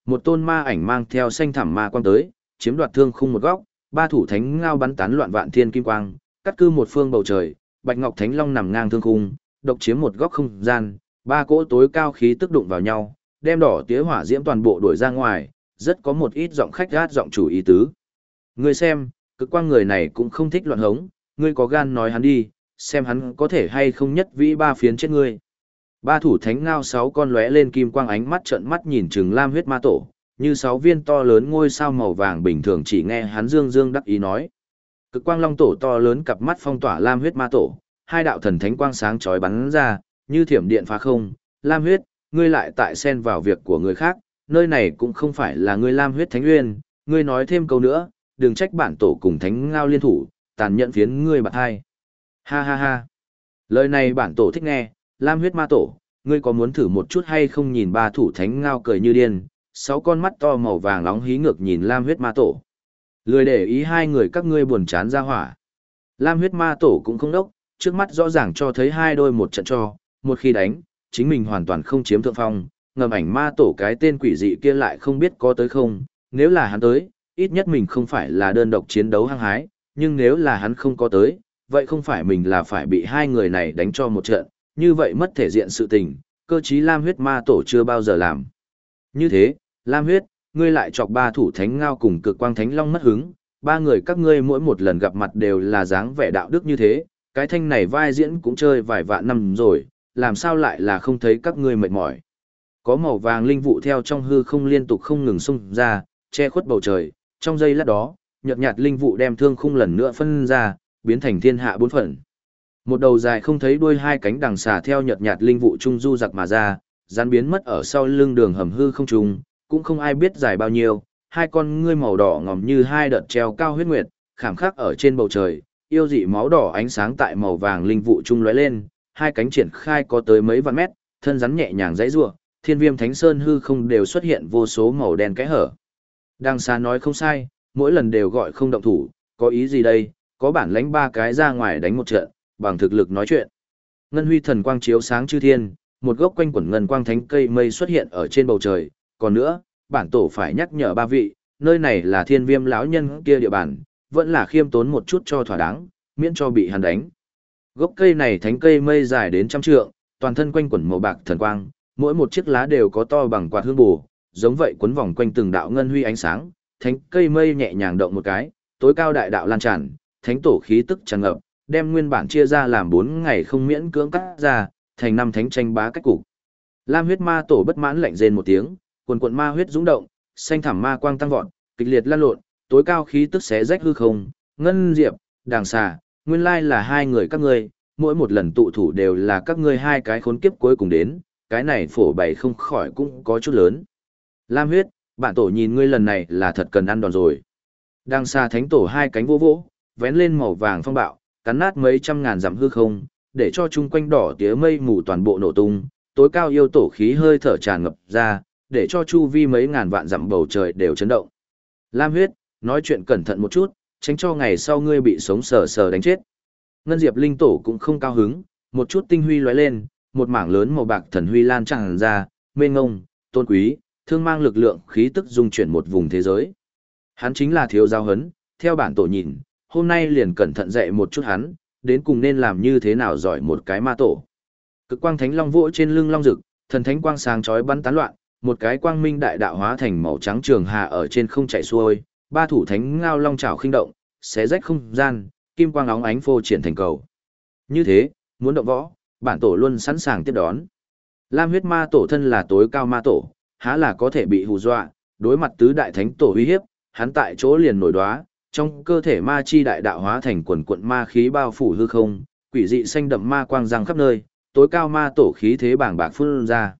Một tôn ma ảnh mang theo xanh thẳm ma quang tới, chiếm đoạt thương khung một góc, ba thủ thánh ngao bắn tán loạn vạn thiên kim quang, cắt cư một phương bầu trời, bạch ngọc thánh long nằm ngang thương khung, độc chiếm một góc không gian, ba cỗ tối cao khí tức đụng vào nhau, đem đỏ tía hỏa diễm toàn bộ đuổi ra ngoài, rất có một ít giọng khách gát giọng chủ ý tứ. Ngươi xem, cực quang người này cũng không thích loạn hống, ngươi có gan nói hắn đi, xem hắn có thể hay không nhất vĩ ba phiến chết ngươi. Ba thủ thánh ngao sáu con lóe lên kim quang ánh mắt trợn mắt nhìn chừng lam huyết ma tổ, như sáu viên to lớn ngôi sao màu vàng bình thường chỉ nghe hắn dương dương đắc ý nói. Cực quang long tổ to lớn cặp mắt phong tỏa lam huyết ma tổ, hai đạo thần thánh quang sáng chói bắn ra, như thiểm điện phá không, lam huyết, ngươi lại tại xen vào việc của người khác, nơi này cũng không phải là ngươi lam huyết thánh nguyên, ngươi nói thêm câu nữa, đừng trách bản tổ cùng thánh ngao liên thủ, tàn nhẫn phiến ngươi bạc hai. Ha ha ha. Lời này bản tổ thích nghe, lam huyết ma tổ, ngươi có muốn thử một chút hay không? Nhìn ba thủ thánh ngao cười như điên, sáu con mắt to màu vàng nóng hí ngược nhìn lam huyết ma tổ. Lười để ý hai người các ngươi buồn chán ra hỏa. Lam huyết ma tổ cũng không đốc, trước mắt rõ ràng cho thấy hai đôi một trận cho, một khi đánh, chính mình hoàn toàn không chiếm thượng phong, ngầm ảnh ma tổ cái tên quỷ dị kia lại không biết có tới không, nếu là hắn tới, ít nhất mình không phải là đơn độc chiến đấu hăng hái, nhưng nếu là hắn không có tới, vậy không phải mình là phải bị hai người này đánh cho một trận, như vậy mất thể diện sự tình, cơ chí Lam huyết ma tổ chưa bao giờ làm. Như thế, Lam huyết, ngươi lại chọc ba thủ thánh ngao cùng cực quang thánh long mất hứng, ba người các ngươi mỗi một lần gặp mặt đều là dáng vẻ đạo đức như thế, cái thanh này vai diễn cũng chơi vài vạn năm rồi, làm sao lại là không thấy các ngươi mệt mỏi. Có màu vàng linh vụ theo trong hư không liên tục không ngừng xung ra, che khuất bầu trời, trong giây lát đó, nhợt nhạt linh vụ đem thương khung lần nữa phân ra, biến thành thiên hạ bốn phần. Một đầu dài không thấy đuôi hai cánh đằng xà theo nhợt nhạt linh vụ trung du giặc mà ra, rắn biến mất ở sau lưng đường hầm hư không trùng, cũng không ai biết dài bao nhiêu, hai con ngươi màu đỏ ngòm như hai đợt treo cao huyết nguyệt, khảm khắc ở trên bầu trời, yêu dị máu đỏ ánh sáng tại màu vàng linh vụ trung lóe lên, hai cánh triển khai có tới mấy vạn mét, thân rắn nhẹ nhàng giãy giụa, thiên viêm thánh sơn hư không đều xuất hiện vô số màu đen kẽ hở. Đằng xa nói không sai, mỗi lần đều gọi không động thủ, có ý gì đây, có bản lãnh ba cái ra ngoài đánh một trận, bằng thực lực nói chuyện. Ngân huy thần quang chiếu sáng chư thiên, một gốc quanh quẩn ngân quang thánh cây mây xuất hiện ở trên bầu trời, còn nữa, bản tổ phải nhắc nhở ba vị, nơi này là thiên viêm lão nhân kia địa bàn, vẫn là khiêm tốn một chút cho thỏa đáng, miễn cho bị hắn đánh. Gốc cây này thánh cây mây dài đến trăm trượng, toàn thân quanh quẩn màu bạc thần quang, mỗi một chiếc lá đều có to bằng quạt hương bù, giống vậy quấn vòng quanh từng đạo ngân huy ánh sáng, thánh cây mây nhẹ nhàng động một cái, tối cao đại đạo lan tràn, thánh tổ khí tức tràn ngập, đem nguyên bản chia ra làm 4 ngày không miễn cưỡng cắt ra, thành 5 thánh tranh bá cách cục. Lam huyết ma tổ bất mãn lạnh rên một tiếng, quần quần ma huyết dũng động, xanh thẳm ma quang tăng vọt, kịch liệt lan lộn, tối cao khí tức xé rách hư không, ngân diệp, đàng xà, nguyên lai là hai người các ngươi, mỗi một lần tụ thủ đều là các ngươi hai cái khốn kiếp cuối cùng đến, cái này phổ bày không khỏi cũng có chút lớn. Lam huyết, bản tổ nhìn ngươi lần này là thật cần ăn đòn rồi. Đàng xà thánh tổ hai cánh vô vỗ, vén lên màu vàng phong bạo, cắn nát mấy trăm ngàn dặm hư không, để cho chung quanh đỏ tía mây mù toàn bộ nổ tung, tối cao yêu tổ khí hơi thở tràn ngập ra, để cho chu vi mấy ngàn vạn dặm bầu trời đều chấn động. Lam huyết, nói chuyện cẩn thận một chút, tránh cho ngày sau ngươi bị sống sờ sờ đánh chết. Ngân Diệp linh tổ cũng không cao hứng, một chút tinh huy lóe lên, một mảng lớn màu bạc thần huy lan tràn ra, mênh ngông, tôn quý, thương mang lực lượng khí tức dung chuyển một vùng thế giới. Hắn chính là thiếu giáo hấn, theo bản tổ nhìn, hôm nay liền cẩn thận dạy một chút hắn, đến cùng nên làm như thế nào giỏi một cái ma tổ. Cực quang thánh long vỗ trên lưng long rực, thần thánh quang sáng chói bắn tán loạn, một cái quang minh đại đạo hóa thành màu trắng trường hà ở trên không chạy xuôi, ba thủ thánh ngao long chảo khinh động, xé rách không gian, kim quang óng ánh phô triển thành cầu. Như thế, muốn động võ, bản tổ luôn sẵn sàng tiếp đón. Lam huyết ma tổ thân là tối cao ma tổ, há là có thể bị hù dọa, đối mặt tứ đại thánh tổ uy hiếp, hắn tại chỗ liền nổi đoá, trong cơ thể ma chi đại đạo hóa thành quần quận ma khí bao phủ hư không, quỷ dị xanh đậm ma quang răng khắp nơi, tối cao ma tổ khí thế bảng bạc phun ra.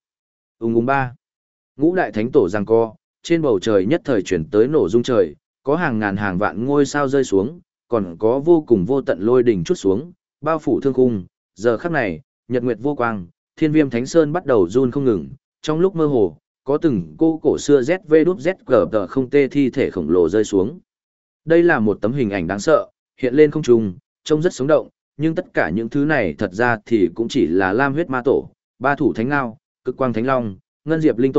Ba. Ngũ đại thánh tổ giằng co, trên bầu trời nhất thời chuyển tới nổ rung trời, có hàng ngàn hàng vạn ngôi sao rơi xuống, còn có vô cùng vô tận lôi đỉnh chút xuống, bao phủ thương khung. Giờ khắc này, nhật nguyệt vô quang, thiên viêm thánh sơn bắt đầu run không ngừng, trong lúc mơ hồ, có từng cô cổ xưa ZVZ không tê thi thể khổng lồ rơi xuống. Đây là một tấm hình ảnh đáng sợ, hiện lên không trung, trông rất sống động, nhưng tất cả những thứ này thật ra thì cũng chỉ là lam huyết ma tổ, ba thủ thánh ngao, cực quang thánh long, ngân diệp linh tổ,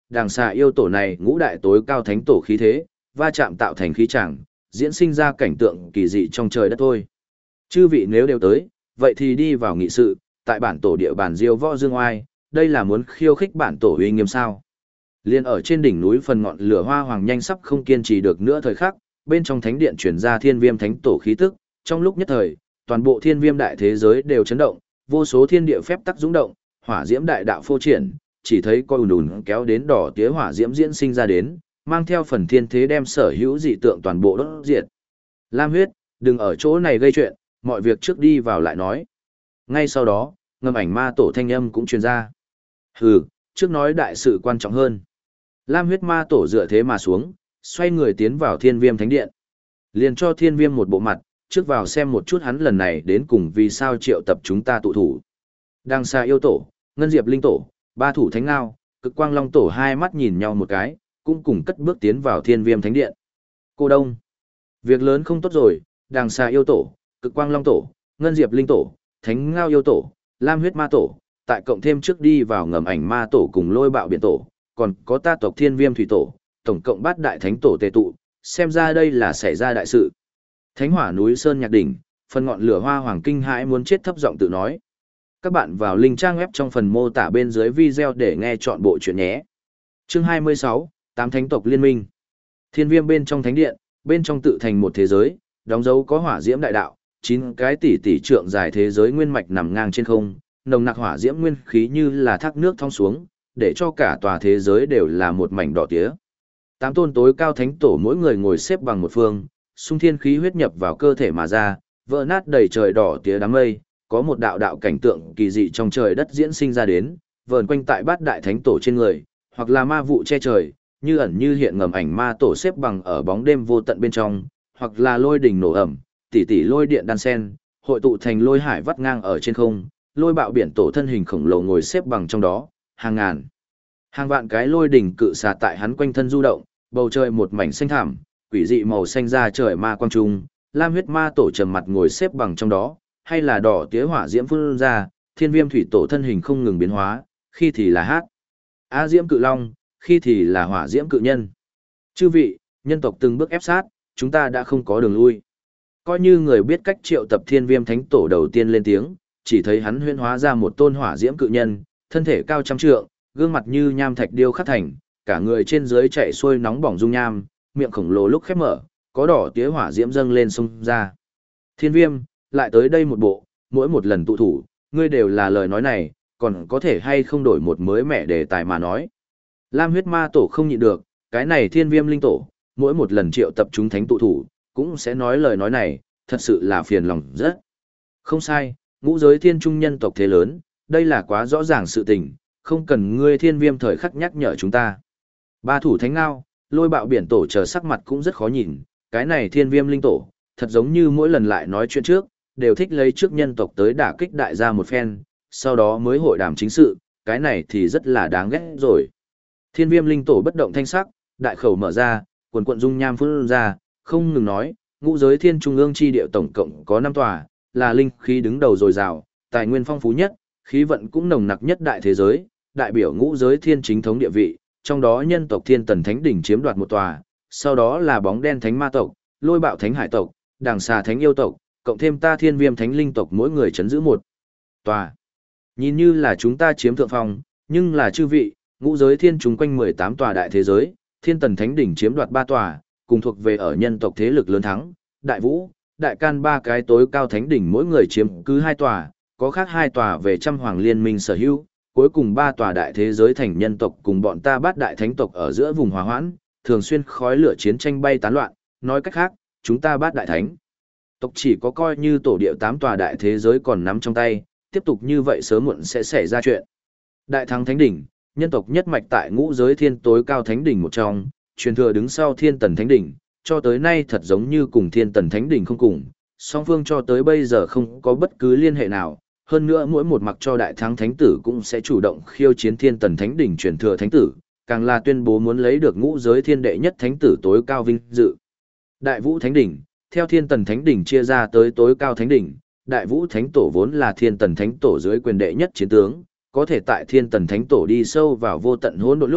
đàng xà yêu tổ này ngũ đại tối cao thánh tổ khí thế, va chạm tạo thành khí tràng, diễn sinh ra cảnh tượng kỳ dị trong trời đất thôi. Chư vị nếu đều tới, vậy thì đi vào nghị sự, tại bản tổ địa bàn Diêu Võ Dương Oai, đây là muốn khiêu khích bản tổ uy nghiêm sao? Liên ở trên đỉnh núi phần ngọn lửa hoa hoàng nhanh sắp không kiên trì được nữa thời khắc, bên trong thánh điện truyền ra thiên viêm thánh tổ khí tức, trong lúc nhất thời, toàn bộ thiên viêm đại thế giới đều chấn động, vô số thiên địa phép tắc dũng động, hỏa diễm đại đạo phô triển, chỉ thấy coi ùn ùn kéo đến đỏ tía hỏa diễm diễn sinh ra đến, mang theo phần thiên thế đem sở hữu dị tượng toàn bộ đốt diệt. Lam Huyết, đừng ở chỗ này gây chuyện, mọi việc trước đi vào lại nói. Ngay sau đó, ngầm ảnh ma tổ thanh âm cũng truyền ra. Hừ, trước nói đại sự quan trọng hơn. Lam Huyết ma tổ dựa thế mà xuống, xoay người tiến vào thiên viêm thánh điện. Liền cho thiên viêm một bộ mặt, trước vào xem một chút hắn lần này đến cùng vì sao triệu tập chúng ta tụ thủ. Đằng xa yêu tổ, ngân diệp linh tổ, ba thủ thánh ngao, cực quang long tổ hai mắt nhìn nhau một cái, cũng cùng cất bước tiến vào thiên viêm thánh điện. Cô Đông, việc lớn không tốt rồi, đằng xa yêu tổ, cực quang long tổ, ngân diệp linh tổ, thánh ngao yêu tổ, lam huyết ma tổ, tại cộng thêm trước đi vào ngầm ảnh ma tổ cùng lôi bạo biển tổ, còn có ta tộc thiên viêm thủy tổ, tổng cộng bát đại thánh tổ tề tụ, xem ra đây là xảy ra đại sự. Thánh hỏa núi Sơn Nhạc Đỉnh, phần ngọn lửa hoa hoàng kinh hãi muốn chết thấp giọng tự nói. Các bạn vào link trang web trong phần mô tả bên dưới video để nghe chọn bộ chuyện nhé. Chương 26, Tám Thánh tộc Liên minh. Thiên viêm bên trong thánh điện, bên trong tự thành một thế giới, đóng dấu có hỏa diễm đại đạo, 9 cái tỷ trượng dài thế giới nguyên mạch nằm ngang trên không, nồng nặc hỏa diễm nguyên khí như là thác nước thong xuống, để cho cả tòa thế giới đều là một mảnh đỏ tía. 8 tôn tối cao thánh tổ mỗi người ngồi xếp bằng một phương, xung thiên khí huyết nhập vào cơ thể mà ra, vỡ nát đầy trời đỏ tía đám mây, có một đạo đạo cảnh tượng kỳ dị trong trời đất diễn sinh ra đến, vờn quanh tại bát đại thánh tổ trên người, hoặc là ma vụ che trời, như ẩn như hiện ngầm ảnh ma tổ xếp bằng ở bóng đêm vô tận bên trong, hoặc là lôi đình nổ ẩm, tỷ lôi điện đan sen, hội tụ thành lôi hải vắt ngang ở trên không, lôi bạo biển tổ thân hình khổng lồ ngồi xếp bằng trong đó, hàng ngàn, hàng vạn cái lôi đỉnh cự xà tại hắn quanh thân du động, bầu trời một mảnh xanh thảm, quỷ dị màu xanh ra trời ma quang trung, lam huyết ma tổ trầm mặt ngồi xếp bằng trong đó, hay là đỏ tía hỏa diễm phun ra, thiên viêm thủy tổ thân hình không ngừng biến hóa, khi thì là hát á diễm cự long, khi thì là hỏa diễm cự nhân. Chư vị, nhân tộc từng bước ép sát, chúng ta đã không có đường lui. Coi như người biết cách triệu tập thiên viêm thánh tổ đầu tiên lên tiếng, chỉ thấy hắn huyễn hóa ra một tôn hỏa diễm cự nhân, thân thể cao trăm trượng, gương mặt như nham thạch điêu khắc thành, cả người trên dưới chạy xuôi nóng bỏng dung nham, miệng khổng lồ lúc khép mở, có đỏ tía hỏa diễm dâng lên xông ra. Thiên viêm, lại tới đây một bộ, mỗi một lần tụ thủ, ngươi đều là lời nói này, còn có thể hay không đổi một mới mẻ đề tài mà nói. Lam huyết ma tổ không nhịn được, cái này thiên viêm linh tổ, mỗi một lần triệu tập chúng thánh tụ thủ, cũng sẽ nói lời nói này, thật sự là phiền lòng rất. Không sai, ngũ giới thiên trung nhân tộc thế lớn, đây là quá rõ ràng sự tình, không cần ngươi thiên viêm thời khắc nhắc nhở chúng ta. Ba thủ thánh ngao, lôi bạo biển tổ chờ sắc mặt cũng rất khó nhìn, cái này thiên viêm linh tổ, thật giống như mỗi lần lại nói chuyện trước, đều thích lấy trước nhân tộc tới đả kích đại gia một phen, sau đó mới hội đàm chính sự, cái này thì rất là đáng ghét rồi. Thiên viêm linh tổ bất động thanh sắc, đại khẩu mở ra, quần quận dung nham phun ra, không ngừng nói, ngũ giới thiên trung ương chi địa tổng cộng có 5 tòa, là linh khí đứng đầu dồi dào, tài nguyên phong phú nhất, khí vận cũng nồng nặc nhất đại thế giới, đại biểu ngũ giới thiên chính thống địa vị, trong đó nhân tộc thiên tần thánh đỉnh chiếm đoạt một tòa, sau đó là bóng đen thánh ma tộc, lôi bạo thánh hải tộc, đàng xà thánh yêu tộc, cộng thêm ta thiên viêm thánh linh tộc mỗi người chấn giữ một tòa. Nhìn như là chúng ta chiếm thượng phong, nhưng là chư vị, ngũ giới thiên chúng quanh 18 tòa đại thế giới, thiên tần thánh đỉnh chiếm đoạt 3 tòa, cùng thuộc về ở nhân tộc thế lực lớn thắng, đại vũ, đại can 3 cái tối cao thánh đỉnh mỗi người chiếm cứ 2 tòa, có khác 2 tòa về trăm hoàng liên minh sở hữu, cuối cùng 3 tòa đại thế giới thành nhân tộc cùng bọn ta bát đại thánh tộc ở giữa vùng hòa hoãn, thường xuyên khói lửa chiến tranh bay tán loạn, nói cách khác, chúng ta bát đại thánh tộc chỉ có coi như tổ địa 8 tòa đại thế giới còn nắm trong tay, tiếp tục như vậy sớm muộn sẽ xảy ra chuyện. Đại thắng thánh đỉnh, nhân tộc nhất mạch tại ngũ giới thiên tối cao thánh đỉnh một trong, truyền thừa đứng sau thiên tần thánh đỉnh, cho tới nay thật giống như cùng thiên tần thánh đỉnh không cùng, song phương cho tới bây giờ không có bất cứ liên hệ nào, hơn nữa mỗi một mặc cho đại thắng thánh tử cũng sẽ chủ động khiêu chiến thiên tần thánh đỉnh truyền thừa thánh tử, càng là tuyên bố muốn lấy được ngũ giới thiên đệ nhất thánh tử tối cao vinh dự. Đại vũ thánh đỉnh, theo thiên tần thánh đỉnh chia ra tới tối cao thánh đỉnh, đại vũ thánh tổ vốn là thiên tần thánh tổ dưới quyền đệ nhất chiến tướng, có thể tại thiên tần thánh tổ đi sâu vào vô tận hỗn độn lúc,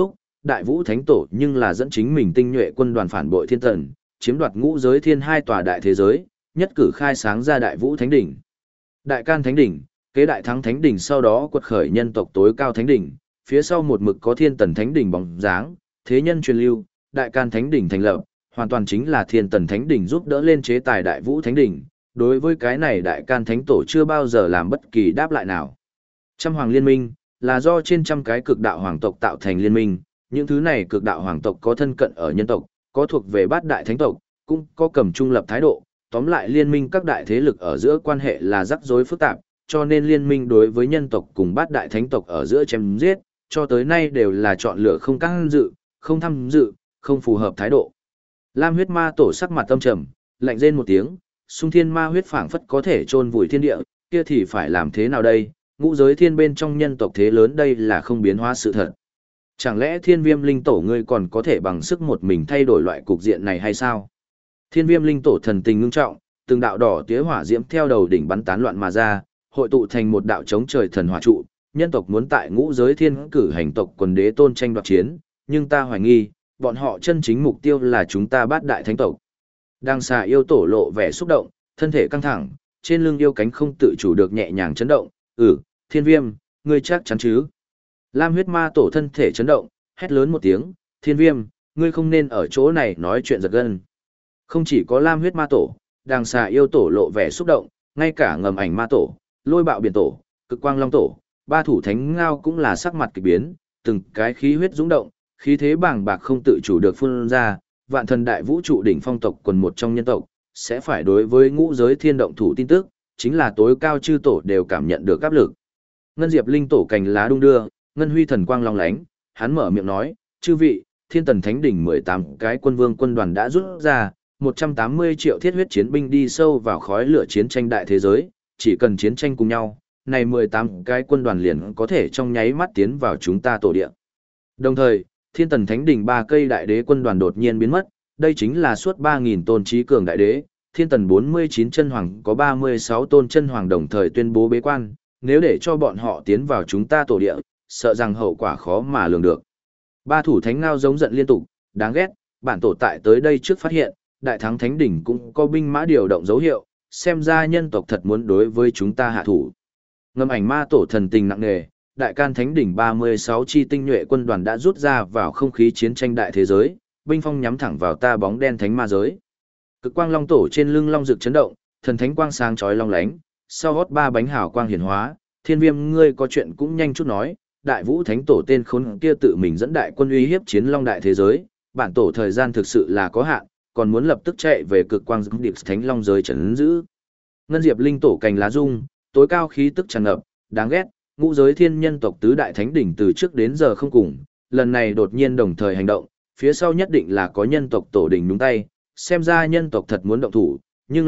Đại Vũ Thánh Tổ nhưng là dẫn chính mình tinh nhuệ quân đoàn phản bội thiên tần, chiếm đoạt ngũ giới thiên hai tòa đại thế giới, nhất cử khai sáng ra Đại Vũ Thánh Đỉnh. Đại Can Thánh Đỉnh, kế Đại Thắng Thánh Đỉnh sau đó quật khởi nhân tộc tối cao Thánh Đỉnh, phía sau một mực có Thiên Tần Thánh Đỉnh bóng dáng, thế nhân truyền lưu, Đại Can Thánh Đỉnh thành lập, hoàn toàn chính là Thiên Tần Thánh Đỉnh giúp đỡ lên chế tài Đại Vũ Thánh Đỉnh. Đối với cái này Đại Can Thánh Tổ chưa bao giờ làm bất kỳ đáp lại nào. Trăm Hoàng Liên Minh là do trên trăm cái cực đạo hoàng tộc tạo thành liên minh, những thứ này cực đạo hoàng tộc có thân cận ở nhân tộc, có thuộc về bát đại thánh tộc, cũng có cầm trung lập thái độ, tóm lại liên minh các đại thế lực ở giữa quan hệ là rắc rối phức tạp, cho nên liên minh đối với nhân tộc cùng bát đại thánh tộc ở giữa chém giết, cho tới nay đều là chọn lựa không can dự, không tham dự, không phù hợp thái độ. Lam huyết ma tổ sắc mặt tâm trầm, lạnh rên một tiếng, xung thiên ma huyết phảng phất có thể chôn vùi thiên địa, kia thì phải làm thế nào đây? Ngũ giới thiên bên trong nhân tộc thế lớn đây là không biến hóa sự thật. Chẳng lẽ thiên viêm linh tổ ngươi còn có thể bằng sức một mình thay đổi loại cục diện này hay sao? Thiên viêm linh tổ thần tình ngưng trọng, từng đạo đỏ tía hỏa diễm theo đầu đỉnh bắn tán loạn mà ra, hội tụ thành một đạo chống trời thần hỏa trụ. Nhân tộc muốn tại ngũ giới thiên cử hành tộc quần đế tôn tranh đoạt chiến, nhưng ta hoài nghi, bọn họ chân chính mục tiêu là chúng ta bát đại thánh tộc. Đang xà yêu tổ lộ vẻ xúc động, thân thể căng thẳng, trên lưng yêu cánh không tự chủ được nhẹ nhàng chấn động. Thiên viêm, ngươi chắc chắn chứ? Lam huyết ma tổ thân thể chấn động, hét lớn một tiếng, thiên viêm, ngươi không nên ở chỗ này nói chuyện giật gân. Không chỉ có Lam huyết ma tổ, đàng xà yêu tổ lộ vẻ xúc động, ngay cả ngầm ảnh ma tổ, lôi bạo biển tổ, cực quang long tổ, ba thủ thánh ngao cũng là sắc mặt kỳ biến, từng cái khí huyết dũng động, khí thế bàng bạc không tự chủ được phun ra, vạn thần đại vũ trụ đỉnh phong tộc quần một trong nhân tộc, sẽ phải đối với ngũ giới thiên động thủ tin tức, chính là tối cao chư tổ đều cảm nhận được áp lực. Ngân Diệp Linh tổ cành lá đung đưa, ngân huy thần quang long lánh, hắn mở miệng nói, chư vị, Thiên Tần Thánh Đỉnh 18 cái quân vương quân đoàn đã rút ra, 180 triệu thiết huyết chiến binh đi sâu vào khói lửa chiến tranh đại thế giới, chỉ cần chiến tranh cùng nhau, này 18 cái quân đoàn liền có thể trong nháy mắt tiến vào chúng ta tổ địa. Đồng thời, Thiên Tần Thánh Đỉnh 3 cây đại đế quân đoàn đột nhiên biến mất, đây chính là suốt 3.000 tôn trí cường đại đế, Thiên Tần 49 chân hoàng có 36 tôn chân hoàng đồng thời tuyên bố bế quan, nếu để cho bọn họ tiến vào chúng ta tổ địa, sợ rằng hậu quả khó mà lường được. Ba thủ thánh ngao giống giận liên tục, đáng ghét, bản tổ tại tới đây trước phát hiện, đại thắng thánh đỉnh cũng có binh mã điều động dấu hiệu, xem ra nhân tộc thật muốn đối với chúng ta hạ thủ. Ngâm ảnh ma tổ thần tình nặng nề, đại can thánh đỉnh 36 chi tinh nhuệ quân đoàn đã rút ra vào không khí chiến tranh đại thế giới, binh phong nhắm thẳng vào ta bóng đen thánh ma giới. Cực quang long tổ trên lưng long rực chấn động, thần thánh quang sáng chói long lánh, sau hót ba bánh hào quang hiển hóa, thiên viêm ngươi có chuyện cũng nhanh chút nói, đại vũ thánh tổ tên khốn kia tự mình dẫn đại quân uy hiếp chiến long đại thế giới, bản tổ thời gian thực sự là có hạn, còn muốn lập tức chạy về cực quang dũng điệp thánh long giới trấn giữ. Ngân Diệp Linh tổ cành lá rung, tối cao khí tức tràn ngập, đáng ghét, ngũ giới thiên nhân tộc tứ đại thánh đỉnh từ trước đến giờ không cùng, lần này đột nhiên đồng thời hành động, phía sau nhất định là có nhân tộc tổ đỉnh nhúng tay, xem ra nhân tộc thật muốn động thủ, nhưng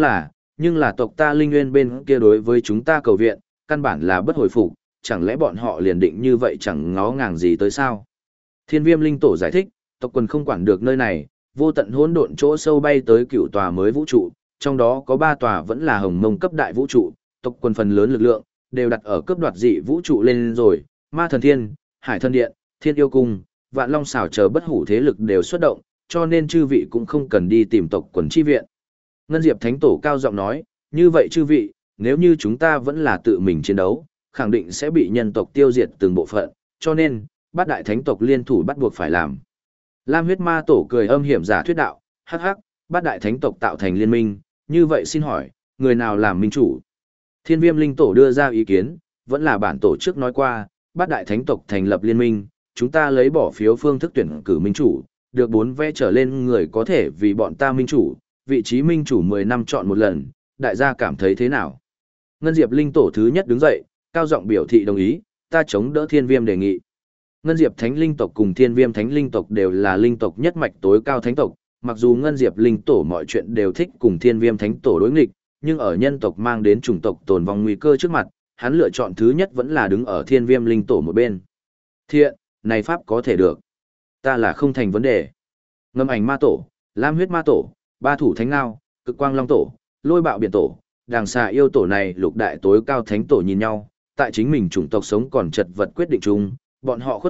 là tộc ta Linh Nguyên bên kia đối với chúng ta cầu viện, căn bản là bất hồi phục, chẳng lẽ bọn họ liền định như vậy chẳng ngó ngàng gì tới sao? Thiên Viêm Linh tổ giải thích, tộc quần không quản được nơi này, vô tận hỗn độn chỗ sâu bay tới cựu tòa mới vũ trụ, trong đó có 3 tòa vẫn là hồng mông cấp đại vũ trụ, tộc quần phần lớn lực lượng đều đặt ở cấp đoạt dị vũ trụ lên rồi, Ma Thần Thiên, Hải Thần Điện, Thiên Yêu Cung, Vạn Long xảo chờ bất hủ thế lực đều xuất động, cho nên chư vị cũng không cần đi tìm tộc quần chi viện. Ngân Diệp Thánh Tổ cao giọng nói, như vậy chư vị, nếu như chúng ta vẫn là tự mình chiến đấu, khẳng định sẽ bị nhân tộc tiêu diệt từng bộ phận, cho nên, bát đại thánh tộc liên thủ bắt buộc phải làm. Lam huyết ma tổ cười âm hiểm giả thuyết đạo, hắc hắc, bát đại thánh tộc tạo thành liên minh, như vậy xin hỏi, người nào làm minh chủ? Thiên Viêm Linh tổ đưa ra ý kiến, vẫn là bản tổ trước nói qua, bát đại thánh tộc thành lập liên minh, chúng ta lấy bỏ phiếu phương thức tuyển cử minh chủ, được 4 vé trở lên người có thể vì bọn ta minh chủ, vị trí minh chủ 10 năm chọn một lần, đại gia cảm thấy thế nào? Ngân Diệp Linh tổ thứ nhất đứng dậy, cao giọng biểu thị đồng ý, ta chống đỡ Thiên Viêm đề nghị. Ngân Diệp Thánh Linh tộc cùng Thiên Viêm Thánh Linh tộc đều là linh tộc nhất mạch tối cao thánh tộc, mặc dù Ngân Diệp Linh tổ mọi chuyện đều thích cùng Thiên Viêm Thánh tổ đối nghịch, nhưng ở nhân tộc mang đến chủng tộc tồn vong nguy cơ trước mặt, hắn lựa chọn thứ nhất vẫn là đứng ở Thiên Viêm Linh tổ một bên. Thiện, này pháp có thể được. Ta là không thành vấn đề. Ngâm ảnh ma tổ, Lam huyết ma tổ, ba thủ thánh ngao, cực quang long tổ, lôi bạo biển tổ, đàng xà yêu tổ này lục đại tối cao thánh tổ nhìn nhau, tại chính mình chủng tộc sống còn chật vật quyết định chung, bọn họ khuất phục,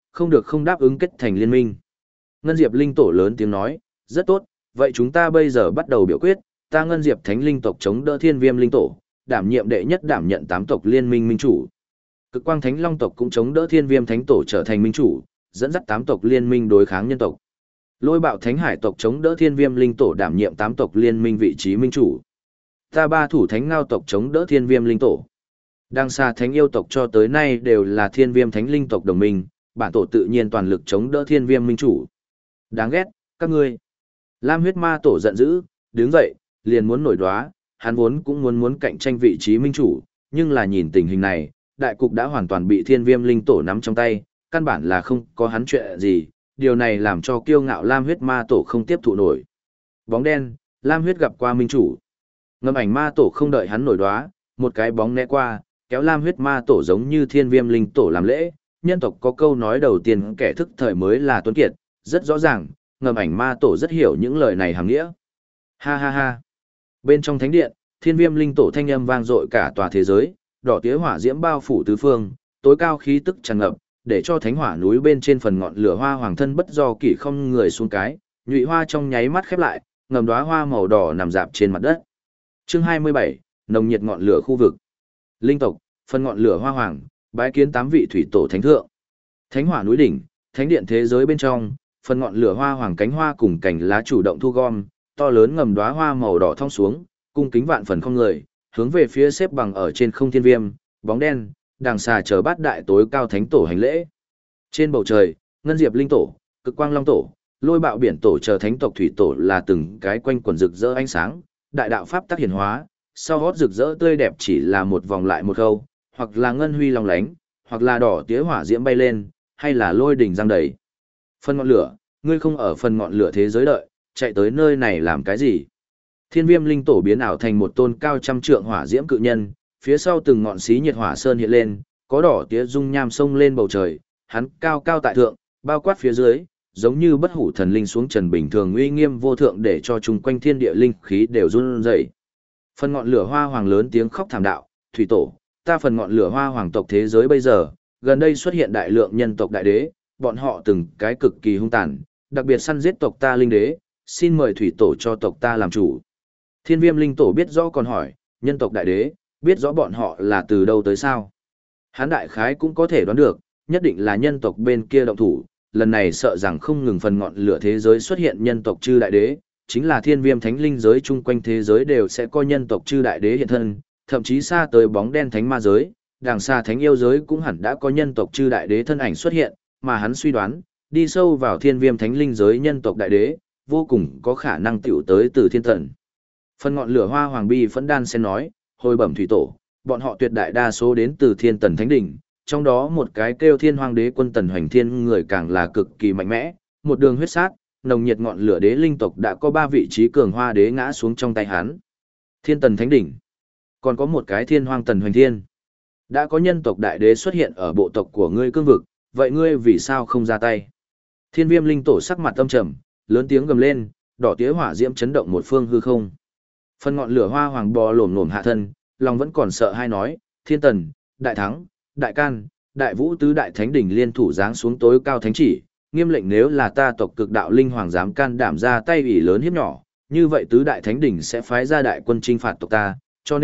không được không đáp ứng kết thành liên minh. Ngân Diệp Linh Tổ lớn tiếng nói, rất tốt, vậy chúng ta bây giờ bắt đầu biểu quyết, ta Ngân Diệp Thánh Linh tộc chống đỡ Thiên Viêm Linh Tổ, đảm nhiệm đệ nhất đảm nhận 8 tộc liên minh minh chủ. Cực Quang Thánh Long tộc cũng chống đỡ Thiên Viêm Thánh Tổ trở thành minh chủ, dẫn dắt 8 tộc liên minh đối kháng nhân tộc. Lôi Bạo Thánh Hải tộc chống đỡ Thiên Viêm Linh Tổ đảm nhiệm 8 tộc liên minh vị trí minh chủ. Ta Ba Thủ Thánh Ngao tộc chống đỡ Thiên Viêm Linh Tổ. Đằng Xa Thánh Yêu tộc cho tới nay đều là Thiên Viêm Thánh Linh tộc đồng minh, bản tổ tự nhiên toàn lực chống đỡ Thiên Viêm minh chủ. Đáng ghét, các ngươi. Lam Huyết Ma Tổ giận dữ, đứng dậy, liền muốn nổi đoá, hắn vốn cũng muốn cạnh tranh vị trí minh chủ, nhưng là nhìn tình hình này, đại cục đã hoàn toàn bị Thiên Viêm Linh Tổ nắm trong tay, căn bản là không có hắn chuyện gì, điều này làm cho kiêu ngạo Lam Huyết Ma Tổ không tiếp thụ nổi. Bóng đen, Lam Huyết gặp qua minh chủ. Ngâm Ảnh Ma Tổ không đợi hắn nổi đoá, một cái bóng né qua, kéo Lam Huyết Ma Tổ giống như Thiên Viêm Linh Tổ làm lễ. Nhân tộc có câu nói đầu tiên kẻ thức thời mới là tuấn kiệt, rất rõ ràng, Ngâm Ảnh Ma Tổ rất hiểu những lời này hàm nghĩa. Ha ha ha. Bên trong thánh điện, Thiên Viêm Linh Tổ thanh âm vang dội cả tòa thế giới, đỏ tía hỏa diễm bao phủ tứ phương, tối cao khí tức tràn ngập, để cho thánh hỏa núi bên trên phần ngọn lửa hoa hoàng thân bất do kỷ không người xuống cái, nhụy hoa trong nháy mắt khép lại, ngầm đóa hoa màu đỏ nằm rạp trên mặt đất. Chương 27, nồng nhiệt ngọn lửa khu vực. Linh tộc, phần ngọn lửa hoa hoàng, bái kiến 8 vị thủy tổ thánh thượng. Thánh hỏa núi đỉnh, thánh điện thế giới bên trong, phần ngọn lửa hoa hoàng cánh hoa cùng cành lá chủ động thu gom, to lớn ngầm đóa hoa màu đỏ thong xuống, cung kính vạn phần không người, hướng về phía xếp bằng ở trên không Thiên Viêm, bóng đen, đằng xà chờ bát đại tối cao thánh tổ hành lễ. Trên bầu trời, Ngân Diệp Linh Tổ, Cực Quang Long Tổ, Lôi Bạo Biển Tổ chờ thánh tộc thủy tổ là từng cái quanh quần rực rỡ ánh sáng, đại đạo pháp tác hiển hóa, sau hót rực rỡ tươi đẹp chỉ là một vòng lại một khâu, hoặc là ngân huy long lánh, hoặc là đỏ tía hỏa diễm bay lên, hay là lôi đỉnh giăng đầy. Phần ngọn lửa, ngươi không ở phần ngọn lửa thế giới đợi, chạy tới nơi này làm cái gì? Thiên Viêm Linh Tổ biến ảo thành một tôn cao trăm trượng hỏa diễm cự nhân, phía sau từng ngọn xí nhiệt hỏa sơn hiện lên, có đỏ tía dung nham sông lên bầu trời, hắn cao cao tại thượng, bao quát phía dưới, giống như bất hủ thần linh xuống trần bình thường uy nghiêm vô thượng để cho chung quanh thiên địa linh khí đều run rẩy. Phần ngọn lửa hoa hoàng lớn tiếng khóc thảm đạo, thủy tổ, ta phần ngọn lửa hoa hoàng tộc thế giới bây giờ, gần đây xuất hiện đại lượng nhân tộc đại đế, bọn họ từng cái cực kỳ hung tàn, đặc biệt săn giết tộc ta linh đế, xin mời thủy tổ cho tộc ta làm chủ. Thiên Viêm Linh Tổ biết rõ còn hỏi, nhân tộc đại đế, biết rõ bọn họ là từ đâu tới sao. Hán đại khái cũng có thể đoán được, nhất định là nhân tộc bên kia động thủ, lần này sợ rằng không ngừng phần ngọn lửa thế giới xuất hiện nhân tộc chư đại đế, chính là Thiên Viêm Thánh Linh giới chung quanh thế giới đều sẽ có nhân tộc chư đại đế hiện thân, thậm chí xa tới bóng đen thánh ma giới, đằng xa thánh yêu giới cũng hẳn đã có nhân tộc chư đại đế thân ảnh xuất hiện, mà hắn suy đoán, đi sâu vào Thiên Viêm Thánh Linh giới nhân tộc đại đế, vô cùng có khả năng tiểu tới từ thiên tận. Phần ngọn lửa hoa hoàng bi phẫn đan sen nói, hồi bẩm thủy tổ, bọn họ tuyệt đại đa số đến từ thiên tần thánh đỉnh, trong đó một cái kêu thiên hoàng đế quân tần hoành thiên người càng là cực kỳ mạnh mẽ, một đường huyết sát, nồng nhiệt ngọn lửa đế linh tộc đã có 3 vị trí cường hoa đế ngã xuống trong tay hắn. Thiên tần thánh đỉnh, còn có một cái thiên hoàng tần hoành thiên. Đã có nhân tộc đại đế xuất hiện ở bộ tộc của ngươi cương vực, vậy ngươi vì sao không ra tay? Thiên Viêm Linh Tổ sắc mặt âm trầm, lớn tiếng gầm lên, đỏ tía hỏa diễm chấn động một phương hư không. Phần ngọn lửa hoa hoàng bò lổm lổm hạ thân, lòng vẫn còn sợ hai nói, thiên tần, đại thắng, đại can, đại vũ tứ đại thánh đỉnh liên thủ giáng xuống tối cao thánh chỉ, nghiêm lệnh nếu là ta tộc cực đạo linh hoàng dám can đảm ra tay ủy lớn hiếp nhỏ, như vậy tứ đại thánh đỉnh sẽ phái ra đại quân chinh phạt tộc ta,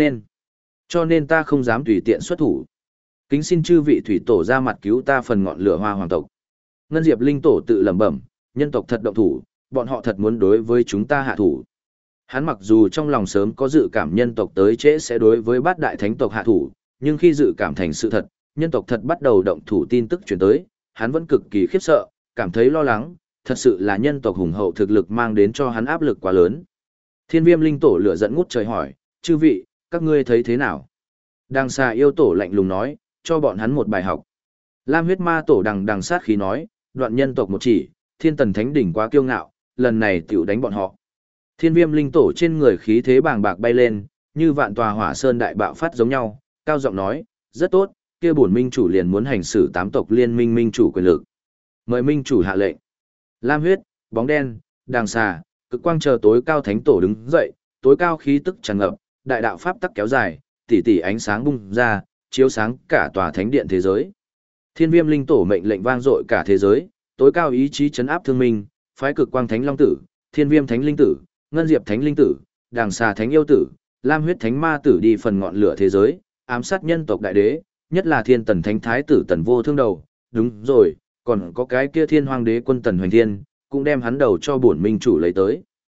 cho nên ta không dám tùy tiện xuất thủ. Kính xin chư vị thủy tổ ra mặt cứu ta phần ngọn lửa hoa hoàng tộc. Ngân Diệp Linh Tổ tự lẩm bẩm, nhân tộc thật động thủ, bọn họ thật muốn đối với chúng ta hạ thủ. Hắn mặc dù trong lòng sớm có dự cảm nhân tộc tới trễ sẽ đối với bát đại thánh tộc hạ thủ, nhưng khi dự cảm thành sự thật, nhân tộc thật bắt đầu động thủ tin tức truyền tới, hắn vẫn cực kỳ khiếp sợ, cảm thấy lo lắng, thật sự là nhân tộc hùng hậu thực lực mang đến cho hắn áp lực quá lớn. Thiên Viêm Linh Tổ lửa giận ngút trời hỏi, chư vị, các ngươi thấy thế nào? Đằng xà yêu tổ lạnh lùng nói, cho bọn hắn một bài học. Lam huyết ma tổ đằng sát khí nói, đoạn nhân tộc một chỉ, thiên tần thánh đỉnh quá kiêu ngạo, lần này tiểu đánh bọn họ. Thiên Viêm Linh Tổ trên người khí thế bàng bạc bay lên, như vạn tòa hỏa sơn đại bạo phát giống nhau, cao giọng nói, rất tốt, kia bổn minh chủ liền muốn hành xử 8 tộc liên minh minh chủ quyền lực. Mời minh chủ hạ lệnh. Lam huyết, bóng đen, đằng xà, cực quang chờ tối cao thánh tổ đứng dậy, tối cao khí tức tràn ngập, đại đạo pháp tắc kéo dài, tỷ tỷ ánh sáng bung ra, chiếu sáng cả tòa thánh điện thế giới. Thiên Viêm linh tổ mệnh lệnh vang dội cả thế giới, tối cao ý chí trấn áp thương minh, phái Cực Quang Thánh Long tử, Thiên Viêm Thánh Linh tử, Ngân Diệp Thánh Linh tử, Đàng Xà Thánh Yêu tử, Lam Huyết Thánh Ma tử đi phần ngọn lửa thế giới, ám sát nhân tộc đại đế, nhất là Thiên Tần Thánh Thái tử Tần Vô Thương đầu. Đúng rồi, còn có cái kia Thiên Hoàng đế quân Tần Hoành Thiên, cũng đem hắn đầu cho bổn minh chủ lấy tới.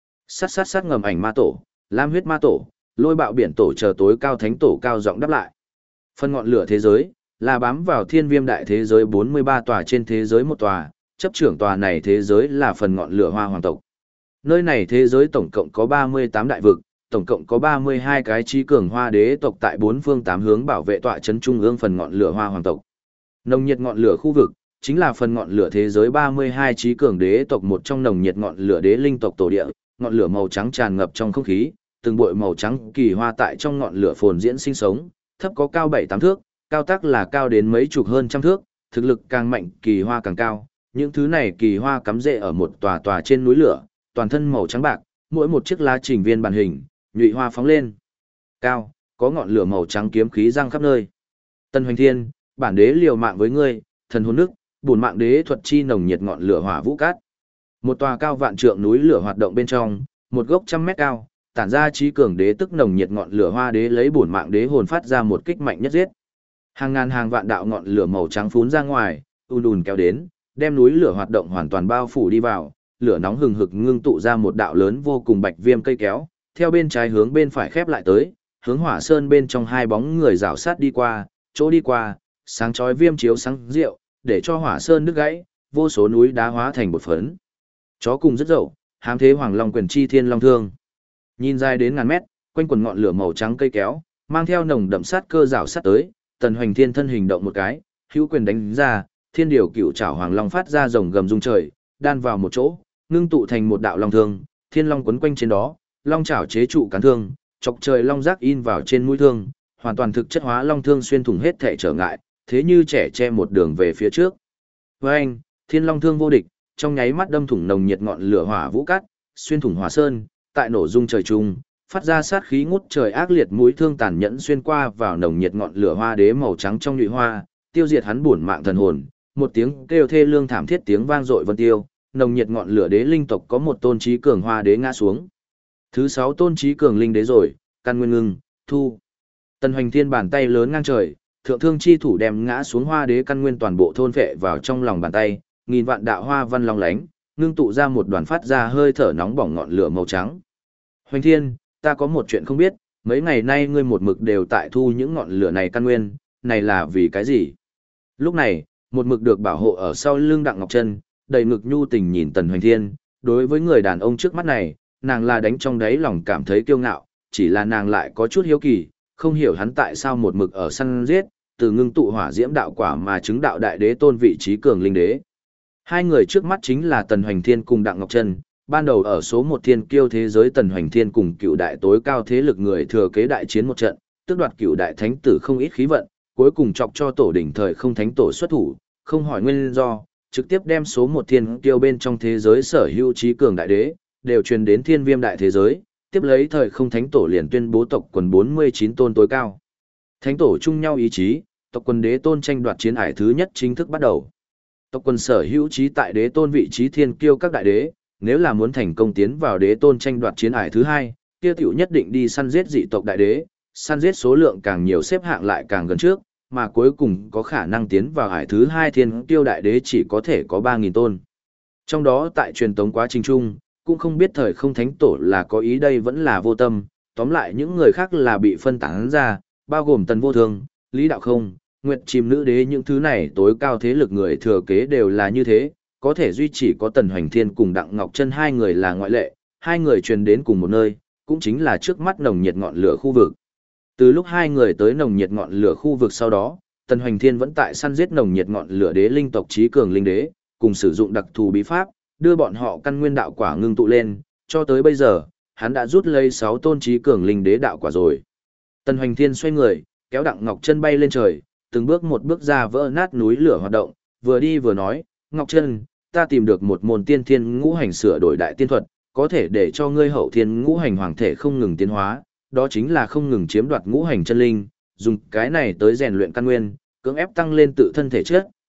Sát ngầm ảnh ma tổ, Lam Huyết Ma tổ, Lôi Bạo biển tổ chờ tối cao thánh tổ cao giọng đáp lại. Phần ngọn lửa thế giới là bám vào Thiên Viêm đại thế giới 43 tòa trên thế giới một tòa, chấp trưởng tòa này thế giới là phần ngọn lửa Hoa Hoàng tộc. Nơi này thế giới tổng cộng có 38 đại vực, tổng cộng có 32 cái trí cường hoa đế tộc tại bốn phương tám hướng bảo vệ tọa trấn trung ương phần ngọn lửa Hoa Hoàng tộc. Nồng nhiệt ngọn lửa khu vực chính là phần ngọn lửa thế giới 32 trí cường đế tộc, một trong nồng nhiệt ngọn lửa đế linh tộc tổ địa, ngọn lửa màu trắng tràn ngập trong không khí, từng bụi màu trắng kỳ hoa tại trong ngọn lửa phồn diễn sinh sống, thấp có cao 7-8 thước, cao tác là cao đến mấy chục hơn trăm thước, thực lực càng mạnh kỳ hoa càng cao. Những thứ này kỳ hoa cắm rễ ở một tòa tòa trên núi lửa, toàn thân màu trắng bạc, mỗi một chiếc lá trình viên bản hình, nhụy hoa phóng lên. Cao, có ngọn lửa màu trắng kiếm khí răng khắp nơi. Tần Hoành Thiên, bản đế liều mạng với ngươi, thần hồn nước, bổn mạng đế thuật chi nồng nhiệt ngọn lửa hỏa vũ cát. Một tòa cao vạn trượng núi lửa hoạt động bên trong, một gốc 100 mét cao, tản ra trí cường đế tức nồng nhiệt ngọn lửa hoa đế lấy bổn mạng đế hồn phát ra một kích mạnh nhất giết. Hàng ngàn hàng vạn đạo ngọn lửa màu trắng phún ra ngoài, ùn kéo đến, đem núi lửa hoạt động hoàn toàn bao phủ đi vào, lửa nóng hừng hực ngưng tụ ra một đạo lớn vô cùng bạch viêm cây kéo, theo bên trái hướng bên phải khép lại tới, hướng Hỏa Sơn bên trong hai bóng người rảo sát đi qua, chỗ đi qua, sáng chói viêm chiếu sáng rượu, để cho Hỏa Sơn đứt gãy, vô số núi đá hóa thành bột phấn. Chó cùng rất dậu, hám thế Hoàng Long quyền chi thiên long thương. Nhìn dài đến ngàn mét, quanh quần ngọn lửa màu trắng cây kéo, mang theo nồng đậm sát cơ rảo sát tới, Tần Hoành Thiên thân hình động một cái, hữu quyền đánh ra, thiên điều cựu trảo Hoàng Long phát ra rồng gầm rung trời, đan vào một chỗ, ngưng tụ thành một đạo long thương, thiên long quấn quanh trên đó, long chảo chế trụ cán thương, chọc trời long giác in vào trên mũi thương, hoàn toàn thực chất hóa long thương xuyên thủng hết thể trở ngại, thế như trẻ che một đường về phía trước. Với anh, thiên long thương vô địch, trong nháy mắt đâm thủng nồng nhiệt ngọn lửa hỏa vũ cát, xuyên thủng Hỏa Sơn, tại nổ rung trời trung, phát ra sát khí ngút trời ác liệt, mũi thương tàn nhẫn xuyên qua vào nồng nhiệt ngọn lửa hoa đế màu trắng trong nhụy hoa, tiêu diệt hắn bổn mạng thần hồn. Một tiếng kêu thê lương thảm thiết tiếng vang dội vân tiêu, nồng nhiệt ngọn lửa đế linh tộc có một tôn trí cường hoa đế ngã xuống. Thứ 6 tôn trí cường linh đế rồi, căn nguyên ngưng, thu. Tần Hoành Thiên bàn tay lớn ngang trời, thượng thương chi thủ đem ngã xuống hoa đế căn nguyên toàn bộ thôn phệ vào trong lòng bàn tay, nghìn vạn đạo hoa văn long lánh, ngưng tụ ra một đoàn phát ra hơi thở nóng bỏng ngọn lửa màu trắng. Hoành Thiên, ta có một chuyện không biết, mấy ngày nay ngươi một mực đều tại thu những ngọn lửa này căn nguyên, này là vì cái gì? Lúc này, một mực được bảo hộ ở sau lưng Đặng Ngọc Trân, đầy ngực nhu tình nhìn Tần Hoành Thiên, đối với người đàn ông trước mắt này, nàng là đánh trong đáy lòng cảm thấy kiêu ngạo, chỉ là nàng lại có chút hiếu kỳ, không hiểu hắn tại sao một mực ở săn giết, từ ngưng tụ hỏa diễm đạo quả mà chứng đạo đại đế tôn vị trí cường linh đế. Hai người trước mắt chính là Tần Hoành Thiên cùng Đặng Ngọc Trân, ban đầu ở số 1 thiên kiêu thế giới Tần Hoành Thiên cùng cựu đại tối cao thế lực người thừa kế đại chiến một trận, tước đoạt cựu đại thánh tử không ít khí vận, cuối cùng chọc cho tổ đỉnh thời không thánh tổ xuất thủ, không hỏi nguyên do, trực tiếp đem số 1 thiên kiêu bên trong thế giới sở hữu trí cường đại đế, đều truyền đến Thiên Viêm đại thế giới, tiếp lấy thời không thánh tổ liền tuyên bố tộc quần 49 tôn tối cao. Thánh tổ chung nhau ý chí, tộc quần đế tôn tranh đoạt chiến ải thứ nhất chính thức bắt đầu. Tộc quần sở hữu trí tại đế tôn vị trí thiên kiêu các đại đế, nếu là muốn thành công tiến vào đế tôn tranh đoạt chiến ải thứ hai, kia tiểu nhất định đi săn giết dị tộc đại đế, săn giết số lượng càng nhiều xếp hạng lại càng gần trước, mà cuối cùng có khả năng tiến vào ải thứ hai thiên kiêu đại đế chỉ có thể có 3.000 tôn. Trong đó tại truyền tống quá trình chung, cũng không biết thời không thánh tổ là có ý đây vẫn là vô tâm, tóm lại những người khác là bị phân tán ra, bao gồm Tần Vô Thương, Lý Đạo Không, Nguyệt Chim Nữ Đế, những thứ này tối cao thế lực người thừa kế đều là như thế, có thể duy chỉ có Tần Hoành Thiên cùng Đặng Ngọc Trân hai người là ngoại lệ, hai người truyền đến cùng một nơi, cũng chính là trước mắt nồng nhiệt ngọn lửa khu vực. Từ lúc hai người tới nồng nhiệt ngọn lửa khu vực sau đó, Tần Hoành Thiên vẫn tại săn giết nồng nhiệt ngọn lửa đế linh tộc trí cường linh đế, cùng sử dụng đặc thù bí pháp, đưa bọn họ căn nguyên đạo quả ngưng tụ lên, cho tới bây giờ, hắn đã rút lấy 6 tôn trí cường linh đế đạo quả rồi. Tần Hoành Thiên xoay người, kéo Đặng Ngọc Trân bay lên trời, từng bước một bước ra vỡ nát núi lửa hoạt động, vừa đi vừa nói, Ngọc Trân, ta tìm được một môn tiên thiên ngũ hành sửa đổi đại tiên thuật, có thể để cho ngươi hậu thiên ngũ hành hoàng thể không ngừng tiến hóa, đó chính là không ngừng chiếm đoạt ngũ hành chân linh, dùng cái này tới rèn luyện căn nguyên, cưỡng ép tăng lên tự thân thể chất,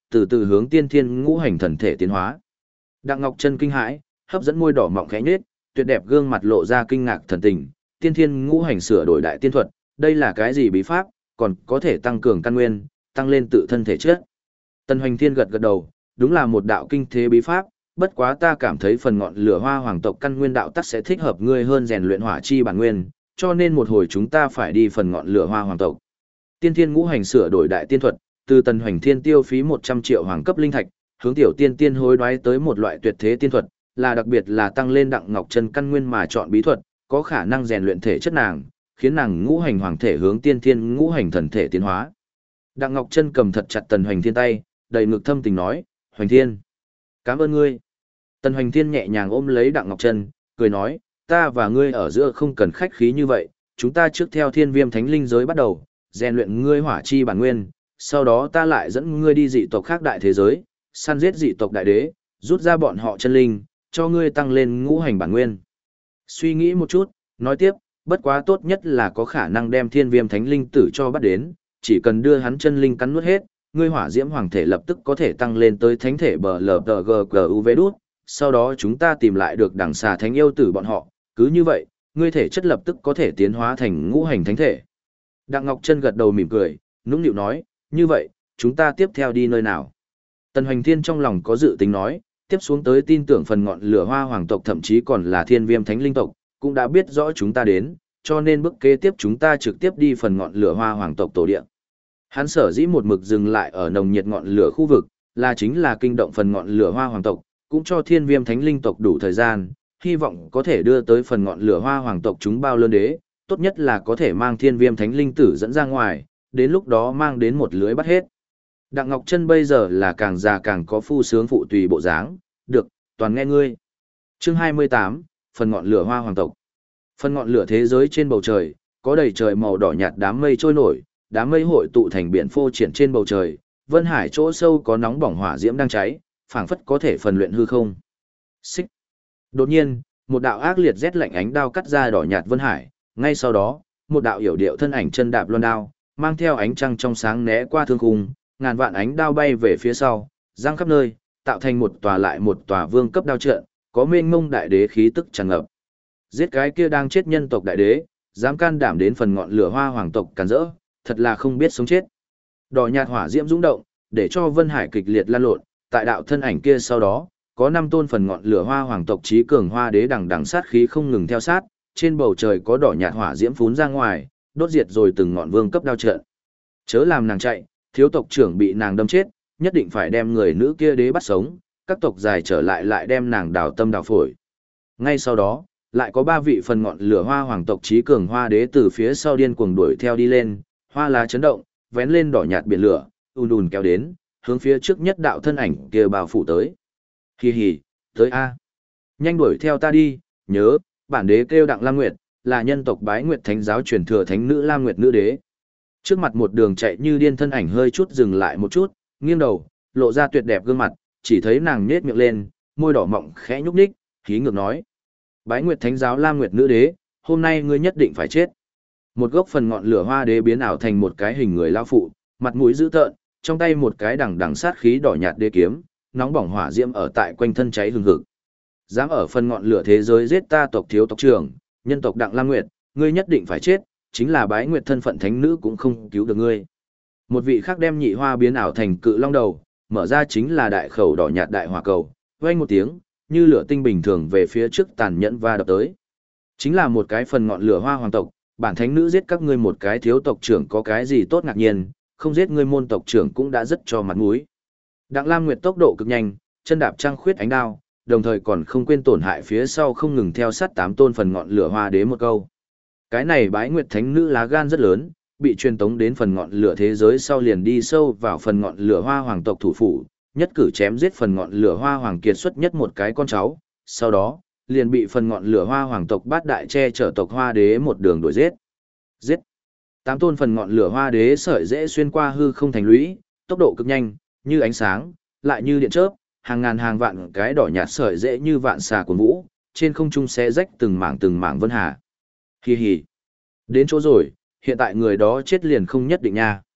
từ từ hướng tiên thiên ngũ hành thần thể tiến hóa. Đặng Ngọc Chân kinh hãi, hấp dẫn môi đỏ mọng khẽ nhếch, tuyệt đẹp gương mặt lộ ra kinh ngạc thần tình, tiên thiên ngũ hành sửa đổi đại tiên thuật, đây là cái gì bí pháp, còn có thể tăng cường căn nguyên, tăng lên tự thân thể chất. Tần Hoành Thiên gật gật đầu, đúng là một đạo kinh thế bí pháp, bất quá ta cảm thấy phần ngọn lửa hoa hoàng tộc căn nguyên đạo tắc sẽ thích hợp ngươi hơn rèn luyện hỏa chi bản nguyên, cho nên một hồi chúng ta phải đi phần ngọn lửa hoa hoàng tộc. Tiên thiên ngũ hành sửa đổi đại tiên thuật, từ Tần Hoành Thiên tiêu phí 100 triệu hoàng cấp linh thạch, hướng tiểu tiên tiên hối đoái tới một loại tuyệt thế tiên thuật, là đặc biệt là tăng lên Đặng Ngọc Chân căn nguyên mà chọn bí thuật, có khả năng rèn luyện thể chất nàng, khiến nàng ngũ hành hoàng thể hướng tiên thiên ngũ hành thần thể tiến hóa. Đặng Ngọc Chân cầm thật chặt Tần Hoành Thiên tay, đầy ngực thâm tình nói, Hoành Thiên, cảm ơn ngươi. Tần Hoành Thiên nhẹ nhàng ôm lấy Đặng Ngọc Chân, cười nói, ta và ngươi ở giữa không cần khách khí như vậy, chúng ta trước theo Thiên Viêm Thánh Linh giới bắt đầu, rèn luyện ngươi hỏa chi bản nguyên, sau đó ta lại dẫn ngươi đi dị tộc khác đại thế giới, săn giết dị tộc đại đế, rút ra bọn họ chân linh, cho ngươi tăng lên ngũ hành bản nguyên. Suy nghĩ một chút, nói tiếp, bất quá tốt nhất là có khả năng đem Thiên Viêm Thánh Linh tử cho bắt đến, chỉ cần đưa hắn chân linh cắn nuốt hết, ngươi hỏa diễm hoàng thể lập tức có thể tăng lên tới thánh thể BLTGGUV đút, sau đó chúng ta tìm lại được đằng xà thánh yêu tử bọn họ, cứ như vậy, ngươi thể chất lập tức có thể tiến hóa thành ngũ hành thánh thể. Đặng Ngọc Chân gật đầu mỉm cười, nũng nịu nói, như vậy, chúng ta tiếp theo đi nơi nào? Tần Hoành Thiên trong lòng có dự tính nói, tiếp xuống tới tin tưởng phần ngọn lửa hoa hoàng tộc thậm chí còn là Thiên Viêm Thánh Linh tộc, cũng đã biết rõ chúng ta đến, cho nên bước kế tiếp chúng ta trực tiếp đi phần ngọn lửa hoa hoàng tộc tổ địa. Hắn sở dĩ một mực dừng lại ở nồng nhiệt ngọn lửa khu vực, là chính là kinh động phần ngọn lửa hoa hoàng tộc, cũng cho Thiên Viêm Thánh Linh tộc đủ thời gian, hy vọng có thể đưa tới phần ngọn lửa hoa hoàng tộc chúng bao lớn đế, tốt nhất là có thể mang Thiên Viêm Thánh Linh tử dẫn ra ngoài, đến lúc đó mang đến một lưới bắt hết. Đặng Ngọc Chân bây giờ là càng già càng có phu sướng phụ tùy bộ dáng, được, toàn nghe ngươi. Chương 28, phần ngọn lửa hoa hoàng tộc. Phần ngọn lửa thế giới trên bầu trời, có đầy trời màu đỏ nhạt đám mây trôi nổi, đám mây hội tụ thành biển phô triển trên bầu trời, Vân Hải chỗ sâu có nóng bỏng hỏa diễm đang cháy, phảng phất có thể phần luyện hư không. Xích. Đột nhiên, một đạo ác liệt rét lạnh ánh đao cắt ra đỏ nhạt Vân Hải, ngay sau đó, một đạo yểu điệu thân ảnh chân đạp loan đao, mang theo ánh trăng trong sáng né qua thương khung, ngàn vạn ánh đao bay về phía sau, giăng khắp nơi, tạo thành một tòa lại một tòa vương cấp đao trận, có mênh mông đại đế khí tức tràn ngập. Giết cái kia đang chết nhân tộc đại đế, dám can đảm đến phần ngọn lửa hoa hoàng tộc càn rỡ, thật là không biết sống chết. Đỏ nhạt hỏa diễm dũng động, để cho Vân Hải kịch liệt lan lộn, tại đạo thân ảnh kia sau đó, có 5 tôn phần ngọn lửa hoa hoàng tộc chí cường hoa đế đằng đằng sát khí không ngừng theo sát, trên bầu trời có đỏ nhạt hỏa diễm phún ra ngoài, đốt diệt rồi từng ngọn vương cấp đao trận. Chớ làm nàng chạy, thiếu tộc trưởng bị nàng đâm chết, nhất định phải đem người nữ kia đế bắt sống, các tộc dài trở lại đem nàng đào tâm đào phổi. Ngay sau đó, lại có 3 vị phần ngọn lửa hoa hoàng tộc chí cường hoa đế từ phía sau điên cuồng đuổi theo đi lên, hoa lá chấn động, vén lên đỏ nhạt biển lửa, ùn kéo đến, hướng phía trước nhất đạo thân ảnh kia bao phủ tới. Hì hì, tới a. Nhanh đuổi theo ta đi, nhớ, bản đế kêu Đặng Lam Nguyệt, là nhân tộc Bái Nguyệt Thánh giáo truyền thừa thánh nữ Lam Nguyệt nữ đế. Trước mặt một đường chạy như điên thân ảnh hơi chút dừng lại một chút, nghiêng đầu, lộ ra tuyệt đẹp gương mặt, chỉ thấy nàng nhếch miệng lên, môi đỏ mọng khẽ nhúc nhích, khí ngược nói: "Bái Nguyệt Thánh giáo Lam Nguyệt nữ đế, hôm nay ngươi nhất định phải chết." Một gốc phần ngọn lửa hoa đế biến ảo thành một cái hình người lao phụ, mặt mũi dữ tợn, trong tay một cái đằng đằng sát khí đỏ nhạt đế kiếm, nóng bỏng hỏa diễm ở tại quanh thân cháy hừng hực. Dám ở phần ngọn lửa thế giới giết ta tộc thiếu tộc trưởng, nhân tộc Đặng Lam Nguyệt, ngươi nhất định phải chết, chính là Bái Nguyệt thân phận thánh nữ cũng không cứu được ngươi. Một vị khác đem nhị hoa biến ảo thành cự long đầu, mở ra chính là đại khẩu đỏ nhạt đại hỏa cầu, vang một tiếng, như lửa tinh bình thường về phía trước tàn nhẫn va đập tới. Chính là một cái phần ngọn lửa hoa hoàng tộc, bản thánh nữ giết các ngươi một cái thiếu tộc trưởng có cái gì tốt ngạc nhiên, không giết ngươi môn tộc trưởng cũng đã rất cho mặt mũi. Đặng Lam Nguyệt tốc độ cực nhanh, chân đạp trăng khuyết ánh đao, đồng thời còn không quên tổn hại phía sau không ngừng theo sát 8 tôn phần ngọn lửa hoa đế một câu. Cái này Bái Nguyệt thánh nữ lá gan rất lớn, bị truyền tống đến phần ngọn lửa thế giới sau liền đi sâu vào phần ngọn lửa hoa hoàng tộc thủ phủ, nhất cử chém giết phần ngọn lửa hoa hoàng kiệt xuất nhất một cái con cháu, sau đó liền bị phần ngọn lửa hoa hoàng tộc bát đại che chở tộc hoa đế một đường đuổi giết. Giết. 8 tôn phần ngọn lửa hoa đế sợi dễ xuyên qua hư không thành lũy, tốc độ cực nhanh, như ánh sáng, lại như điện chớp, hàng ngàn hàng vạn cái đỏ nhạt sợi dễ như vạn xà cuồn vũ, trên không trung xé rách từng mảng vân hà. Hi hi. Đến chỗ rồi, hiện tại người đó chết liền không nhất định nha.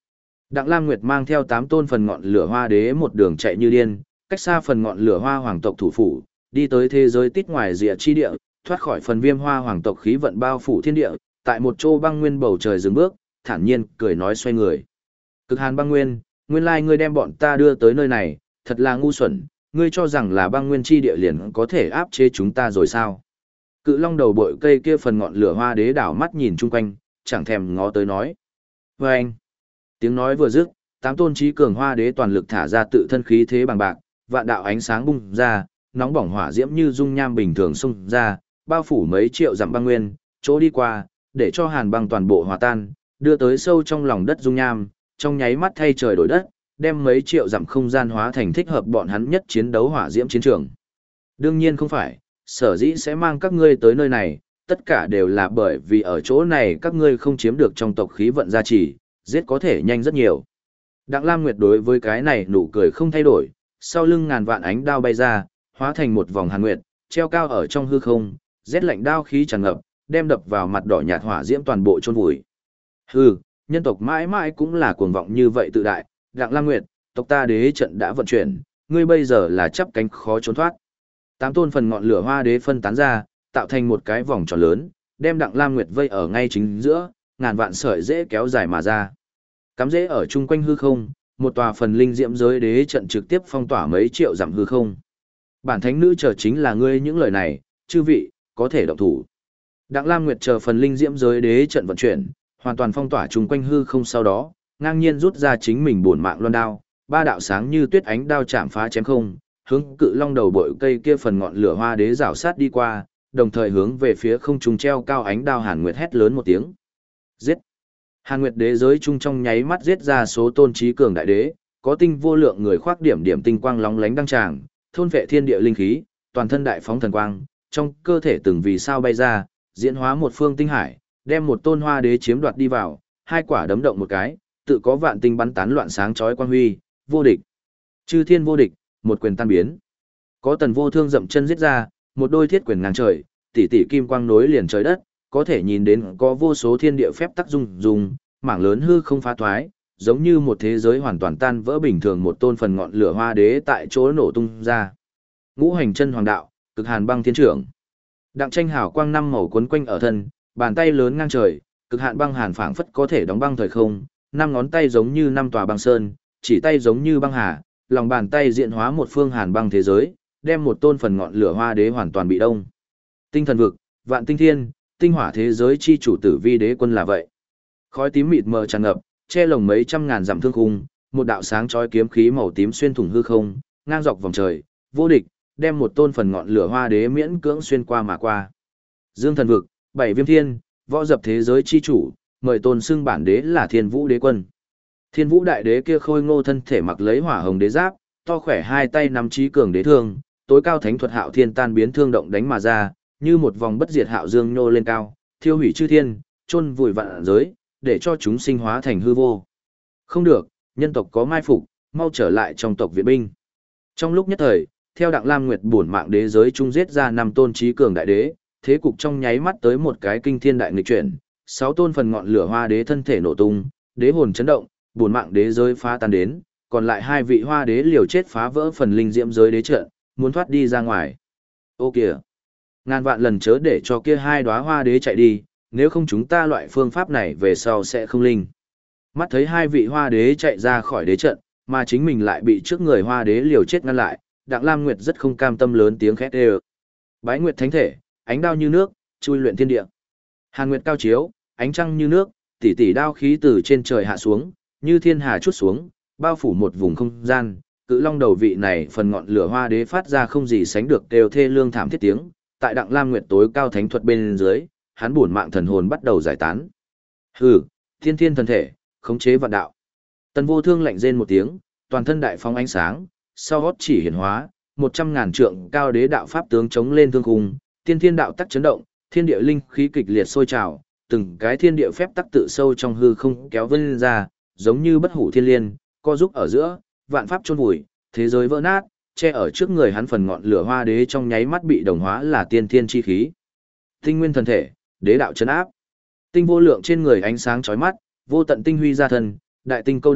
Đặng Lam Nguyệt mang theo 8 tôn phần ngọn lửa hoa đế một đường chạy như điên, cách xa phần ngọn lửa hoa hoàng tộc thủ phủ, đi tới thế giới tít ngoài rìa chi địa, thoát khỏi phần viêm hoa hoàng tộc khí vận bao phủ thiên địa, tại một chỗ băng nguyên bầu trời dừng bước, thản nhiên cười nói xoay người. Cực Hàn băng nguyên, nguyên lai ngươi đem bọn ta đưa tới nơi này, thật là ngu xuẩn, ngươi cho rằng là băng nguyên chi địa liền có thể áp chế chúng ta rồi sao? Cự Long đầu bội cây kia phần ngọn lửa hoa đế đảo mắt nhìn chung quanh, chẳng thèm ngó tới nói. Và anh, tiếng nói vừa dứt, 8 tôn trí cường hoa đế toàn lực thả ra tự thân khí thế bằng bạc, vạn đạo ánh sáng bung ra, nóng bỏng hỏa diễm như dung nham bình thường xung ra, bao phủ mấy triệu dặm băng nguyên, chỗ đi qua, để cho hàn băng toàn bộ hòa tan, đưa tới sâu trong lòng đất dung nham, trong nháy mắt thay trời đổi đất, đem mấy triệu dặm không gian hóa thành thích hợp bọn hắn nhất chiến đấu hỏa diễm chiến trường. Đương nhiên không phải, sở dĩ sẽ mang các ngươi tới nơi này, tất cả đều là bởi vì ở chỗ này các ngươi không chiếm được trong tộc khí vận gia trì, giết có thể nhanh rất nhiều. Đặng Lam Nguyệt đối với cái này nụ cười không thay đổi, sau lưng ngàn vạn ánh đao bay ra, hóa thành một vòng hàn nguyệt, treo cao ở trong hư không, rét lạnh đao khí tràn ngập, đem đập vào mặt đỏ nhạt hỏa diễm toàn bộ chôn vùi. Hừ, nhân tộc mãi mãi cũng là cuồng vọng như vậy tự đại, Đặng Lam Nguyệt, tộc ta đế trận đã vận chuyển, ngươi bây giờ là chắp cánh khó trốn thoát. 8 tôn phần ngọn lửa hoa đế phân tán ra, tạo thành một cái vòng tròn lớn, đem Đặng Lam Nguyệt vây ở ngay chính giữa, ngàn vạn sợi dễ kéo dài mà ra. Cắm dễ ở chung quanh hư không, một tòa phần linh diễm giới đế trận trực tiếp phong tỏa mấy triệu dặm hư không. Bản thánh nữ chờ chính là ngươi những lời này, chư vị, có thể động thủ. Đặng Lam Nguyệt chờ phần linh diễm giới đế trận vận chuyển, hoàn toàn phong tỏa chung quanh hư không sau đó, ngang nhiên rút ra chính mình bổn mạng loan đao, ba đạo sáng như tuyết ánh đao chạm phá chém không, hướng Cự Long đầu bội cây kia phần ngọn lửa hoa đế rảo sát đi qua, đồng thời hướng về phía không trung treo cao ánh đao Hàn Nguyệt hét lớn một tiếng. Giết! Hàn Nguyệt đế giới trung trong nháy mắt giết ra số tôn trí cường đại đế, có tinh vô lượng người khoác điểm điểm tinh quang lóng lánh đăng tràng, thôn vệ thiên địa linh khí, toàn thân đại phóng thần quang, trong cơ thể từng vì sao bay ra, diễn hóa một phương tinh hải, đem một tôn hoa đế chiếm đoạt đi vào, hai quả đấm động một cái, tự có vạn tinh bắn tán loạn sáng chói quang huy, vô địch. Chư thiên vô địch, một quyền tan biến. Có Tần Vô Thương dậm chân giết ra, một đôi thiết quyền ngang trời, tỷ tỷ kim quang nối liền trời đất, có thể nhìn đến có vô số thiên địa phép tắc dung, mảng lớn hư không phá thoái, giống như một thế giới hoàn toàn tan vỡ bình thường, một tôn phần ngọn lửa hoa đế tại chỗ nổ tung ra. Ngũ hành chân hoàng đạo, Cực Hàn băng thiên trưởng. Đặng tranh hào quang năm màu quấn quanh ở thân, bàn tay lớn ngang trời, cực hạn băng hàn phảng phất có thể đóng băng thời không, năm ngón tay giống như năm tòa băng sơn, chỉ tay giống như băng hà, lòng bàn tay diện hóa một phương hàn băng thế giới, đem một tôn phần ngọn lửa hoa đế hoàn toàn bị đông. Tinh thần vực, vạn tinh thiên, tinh hỏa thế giới chi chủ tử vi đế quân là vậy. Khói tím mịt mờ tràn ngập, che lồng mấy trăm ngàn dặm thương khung, một đạo sáng chói kiếm khí màu tím xuyên thủng hư không, ngang dọc vòng trời, vô địch, đem một tôn phần ngọn lửa hoa đế miễn cưỡng xuyên qua mà qua. Dương thần vực, bảy viêm thiên, võ dập thế giới chi chủ, mời tôn xưng bản đế là Thiên Vũ đế quân. Thiên Vũ đại đế kia khôi ngô thân thể mặc lấy hỏa hồng đế giáp, to khỏe hai tay nắm chí cường đế thương, tối cao thánh thuật hạo thiên tan biến thương động đánh mà ra, như một vòng bất diệt hạo dương nhô lên cao, thiêu hủy chư thiên, chôn vùi vạn giới, để cho chúng sinh hóa thành hư vô. Không được, nhân tộc có mai phục, mau trở lại trong tộc viện binh. Trong lúc nhất thời, theo Đặng Lam Nguyệt bổn mạng đế giới trung giết ra 5 tôn chí cường đại đế, thế cục trong nháy mắt tới một cái kinh thiên đại nghịch chuyển, 6 tôn phần ngọn lửa hoa đế thân thể nổ tung, đế hồn chấn động, bổn mạng đế giới phá tan đến, còn lại 2 vị hoa đế liều chết phá vỡ phần linh diễm giới đế trận, muốn thoát đi ra ngoài. Ô kìa, ngàn vạn lần chớ để cho kia 2 đóa hoa đế chạy đi, nếu không chúng ta loại phương pháp này về sau sẽ không linh. Mắt thấy 2 vị hoa đế chạy ra khỏi đế trận, mà chính mình lại bị trước người hoa đế liều chết ngăn lại, Đặng Lam Nguyệt rất không cam tâm lớn tiếng khét ê. Bái Nguyệt thánh thể, ánh đao như nước, chui luyện thiên địa. Hàn Nguyệt cao chiếu, ánh trăng như nước, tỷ tỷ đao khí từ trên trời hạ xuống, như thiên hà chút xuống, bao phủ một vùng không gian. Cự Long đầu vị này phần ngọn lửa hoa đế phát ra không gì sánh được đều thê lương thảm thiết tiếng. Tại Đặng Lam Nguyệt tối cao thánh thuật bên dưới, hắn bổn mạng thần hồn bắt đầu giải tán. Hừ, thiên thiên thần thể, khống chế vạn đạo. Tần Vô Thương lạnh rên một tiếng, toàn thân đại phóng ánh sáng, sau gót chỉ hiển hóa, 100.000 trượng cao đế đạo pháp tướng chống lên thương khung, tiên thiên đạo tắc chấn động, thiên địa linh khí kịch liệt sôi trào, từng cái thiên địa phép tắc tự sâu trong hư không kéo vươn ra, giống như bất hủ thiên liên, co giúp ở giữa, vạn pháp chôn vùi, thế giới vỡ nát, che ở trước người hắn phần ngọn lửa hoa đế trong nháy mắt bị đồng hóa là tiên thiên chi khí. Tinh nguyên thần thể, đế đạo chấn áp. Tinh vô lượng trên người ánh sáng chói mắt, vô tận tinh huy ra thân, đại tinh câu động,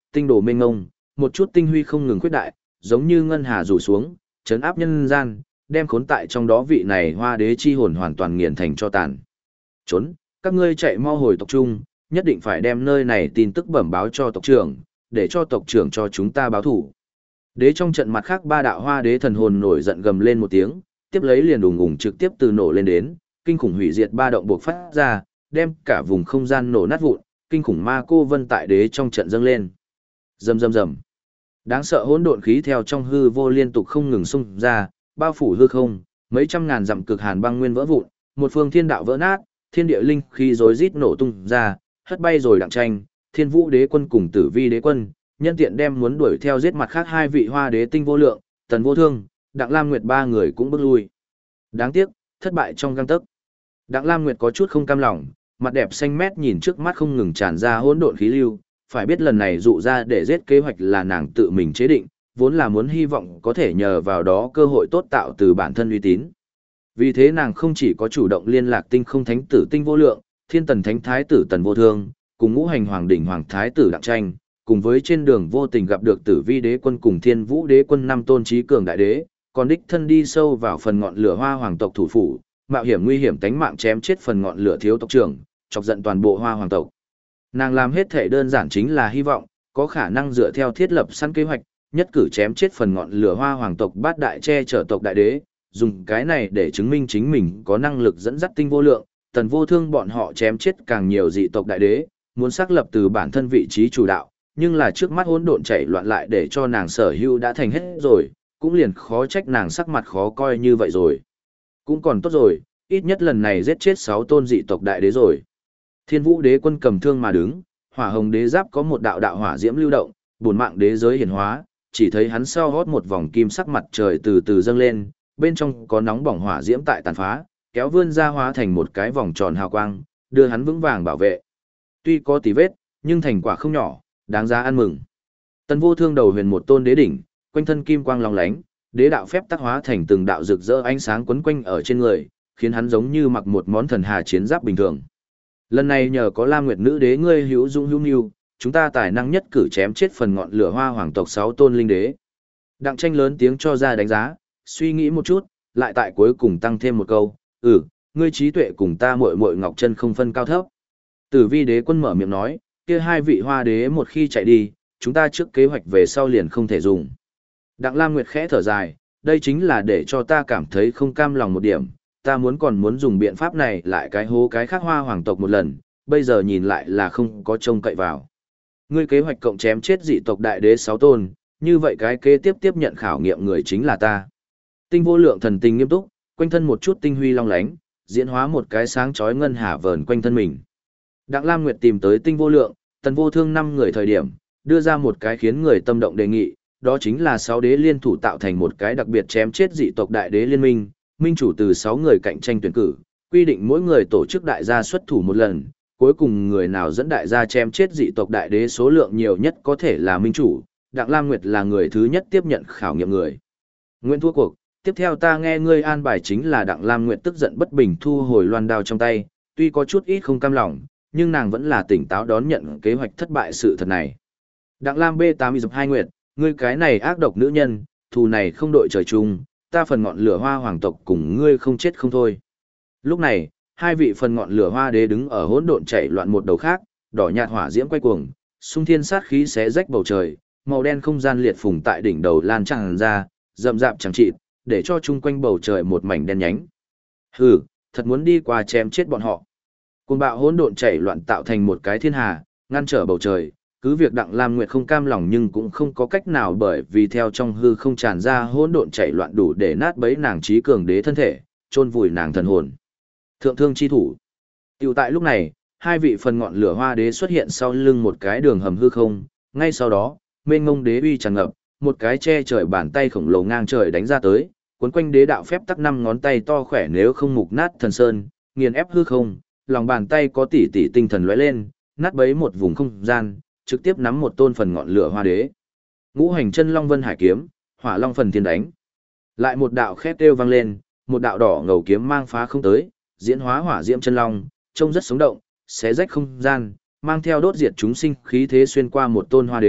tinh đồ mênh ngông, một chút tinh huy không ngừng khuyết đại, giống như ngân hà rủ xuống, chấn áp nhân gian, đem khốn tại trong đó vị này hoa đế chi hồn hoàn toàn nghiền thành cho tàn. Trốn, các ngươi chạy mau hồi tộc trung, nhất định phải đem nơi này tin tức bẩm báo cho tộc trưởng, để cho tộc trưởng cho chúng ta báo thủ. Đế trong trận mặt khác ba đạo hoa đế thần hồn nổi giận gầm lên một tiếng, tiếp lấy liền ùng ùng trực tiếp từ nổ lên đến, kinh khủng hủy diệt ba động buộc phát ra, đem cả vùng không gian nổ nát vụn, kinh khủng ma cô vân tại đế trong trận dâng lên. Rầm rầm rầm. Đáng sợ hỗn độn khí theo trong hư vô liên tục không ngừng xung ra, bao phủ hư không, mấy trăm ngàn dặm cực hàn băng nguyên vỡ vụn, một phương thiên đạo vỡ nát, thiên địa linh khí rối rít nổ tung ra, hất bay rồi đặng tranh, Thiên Vũ Đế quân cùng Tử Vi Đế quân, nhân tiện đem muốn đuổi theo giết mặt khác hai vị hoa đế Tinh Vô Lượng, Tần Vô Thương, Đặng Lam Nguyệt ba người cũng bước lui. Đáng tiếc, thất bại trong gang tấc. Đặng Lam Nguyệt có chút không cam lòng, mặt đẹp xanh mét nhìn trước mắt không ngừng tràn ra hỗn độn khí lưu, phải biết lần này dụ ra để giết kế hoạch là nàng tự mình chế định, vốn là muốn hy vọng có thể nhờ vào đó cơ hội tốt tạo từ bản thân uy tín. Vì thế nàng không chỉ có chủ động liên lạc Tinh Không Thánh tử Tinh Vô Lượng, Thiên Tần Thánh Thái tử Tần Vô Thương, cùng Ngũ Hành Hoàng đỉnh Hoàng Thái tử Đặng Tranh, cùng với trên đường vô tình gặp được Tử Vi Đế quân cùng Thiên Vũ Đế quân năm tôn trí cường đại đế, còn đích thân đi sâu vào phần ngọn lửa Hoa Hoàng tộc thủ phủ, mạo hiểm nguy hiểm tánh mạng chém chết phần ngọn lửa thiếu tộc trưởng, chọc giận toàn bộ Hoa Hoàng tộc. Nàng làm hết thể đơn giản chính là hy vọng có khả năng dựa theo thiết lập sẵn kế hoạch, nhất cử chém chết phần ngọn lửa Hoa Hoàng tộc bát đại che chở tộc đại đế, dùng cái này để chứng minh chính mình có năng lực dẫn dắt Tinh Vô Lượng, Tần Vô Thương bọn họ chém chết càng nhiều dị tộc đại đế, muốn xác lập từ bản thân vị trí chủ đạo, nhưng là trước mắt hỗn độn chảy loạn lại để cho nàng sở hữu đã thành hết rồi, cũng liền khó trách nàng sắc mặt khó coi như vậy rồi. Cũng còn tốt rồi, ít nhất lần này giết chết 6 tôn dị tộc đại đế rồi. Thiên Vũ Đế quân cầm thương mà đứng, Hỏa Hồng Đế giáp có một đạo đạo hỏa diễm lưu động, bổn mạng đế giới hiển hóa, chỉ thấy hắn sau hót một vòng kim sắc mặt trời từ từ dâng lên, bên trong có nóng bỏng hỏa diễm tại tàn phá, kéo vươn ra hóa thành một cái vòng tròn hào quang, đưa hắn vững vàng bảo vệ. Tuy có tí vết, nhưng thành quả không nhỏ, đáng giá ăn mừng. Tần Vô Thương đầu huyền một tôn đế đỉnh, quanh thân kim quang long lánh, đế đạo phép tác hóa thành từng đạo rực rỡ ánh sáng quấn quanh ở trên người, khiến hắn giống như mặc một món thần hà chiến giáp bình thường. Lần này nhờ có Lam Nguyệt nữ đế ngươi hữu dũng hữu nhu, chúng ta tài năng nhất cử chém chết phần ngọn lửa Hoa Hoàng tộc 6 tôn linh đế. Đặng Tranh lớn tiếng cho ra đánh giá, suy nghĩ một chút, lại tại cuối cùng tăng thêm một câu, ngươi trí tuệ cùng ta muội muội Ngọc Chân không phân cao thấp. Tử Vi Đế quân mở miệng nói, kia hai vị hoa đế một khi chạy đi, chúng ta trước kế hoạch về sau liền không thể dùng. Đặng Lam Nguyệt khẽ thở dài, đây chính là để cho ta cảm thấy không cam lòng một điểm, ta muốn dùng biện pháp này lại cái hố cái khác Hoa Hoàng tộc một lần, bây giờ nhìn lại là không có trông cậy vào. Ngươi kế hoạch cộng chém chết dị tộc đại đế 6 tôn, như vậy cái kế tiếp nhận khảo nghiệm người chính là ta. Tinh Vô Lượng thần tình nghiêm túc, quanh thân một chút tinh huy long lánh, diễn hóa một cái sáng chói ngân hà vờn quanh thân mình. Đặng Lam Nguyệt tìm tới Tinh Vô Lượng, Tần Vô Thương 5 người thời điểm, đưa ra một cái khiến người tâm động đề nghị, đó chính là 6 đế liên thủ tạo thành một cái đặc biệt chém chết dị tộc đại đế liên minh, minh chủ từ 6 người cạnh tranh tuyển cử, quy định mỗi người tổ chức đại gia xuất thủ một lần, cuối cùng người nào dẫn đại gia chém chết dị tộc đại đế số lượng nhiều nhất có thể là minh chủ, Đặng Lam Nguyệt là người thứ nhất tiếp nhận khảo nghiệm người. Nguyễn thua cuộc, tiếp theo ta nghe ngươi an bài chính là Đặng Lam Nguyệt tức giận bất bình thu hồi loan đao trong tay, tuy có chút ít không cam lòng, nhưng nàng vẫn là tỉnh táo đón nhận kế hoạch thất bại sự thật này. Đặng Lam B8-2 Nguyệt, ngươi cái này ác độc nữ nhân, thù này không đội trời chung, ta phần ngọn lửa Hoa Hoàng tộc cùng ngươi không chết không thôi. Lúc này, hai vị phần ngọn lửa Hoa đế đứng ở hỗn độn chảy loạn một đầu khác, đỏ nhạt hỏa diễm quay cuồng, xung thiên sát khí xé rách bầu trời, màu đen không gian liệt phùng tại đỉnh đầu lan tràn ra, rậm rạp chẳng chịt, để cho chung quanh bầu trời một mảnh đen nhánh. Hừ, thật muốn đi qua chém chết bọn họ. Cuồng bạo hỗn độn chảy loạn tạo thành một cái thiên hà, ngăn trở bầu trời, cứ việc Đặng Lam Nguyệt không cam lòng nhưng cũng không có cách nào bởi vì theo trong hư không tràn ra hỗn độn chảy loạn đủ để nát bấy nàng trí cường đế thân thể, chôn vùi nàng thần hồn. Thượng thương chi thủ. Tiểu tại lúc này, hai vị phần ngọn lửa Hoa đế xuất hiện sau lưng một cái đường hầm hư không, ngay sau đó, mênh mông đế uy tràn ngập, một cái che trời bàn tay khổng lồ ngang trời đánh ra tới, cuốn quanh đế đạo phép tắc 5 ngón tay to khỏe nếu không mục nát thần sơn, nghiền ép hư không, lòng bàn tay có tỷ tỷ tinh thần lóe lên, nát bấy một vùng không gian, trực tiếp nắm một tôn phần ngọn lửa Hoa đế. Ngũ hành chân long vân hải kiếm, hỏa long phần thiên đánh. Lại một đạo khét kêu vang lên, một đạo đỏ ngầu kiếm mang phá không tới, diễn hóa hỏa diễm chân long, trông rất sống động, xé rách không gian, mang theo đốt diệt chúng sinh khí thế xuyên qua một tôn Hoa đế,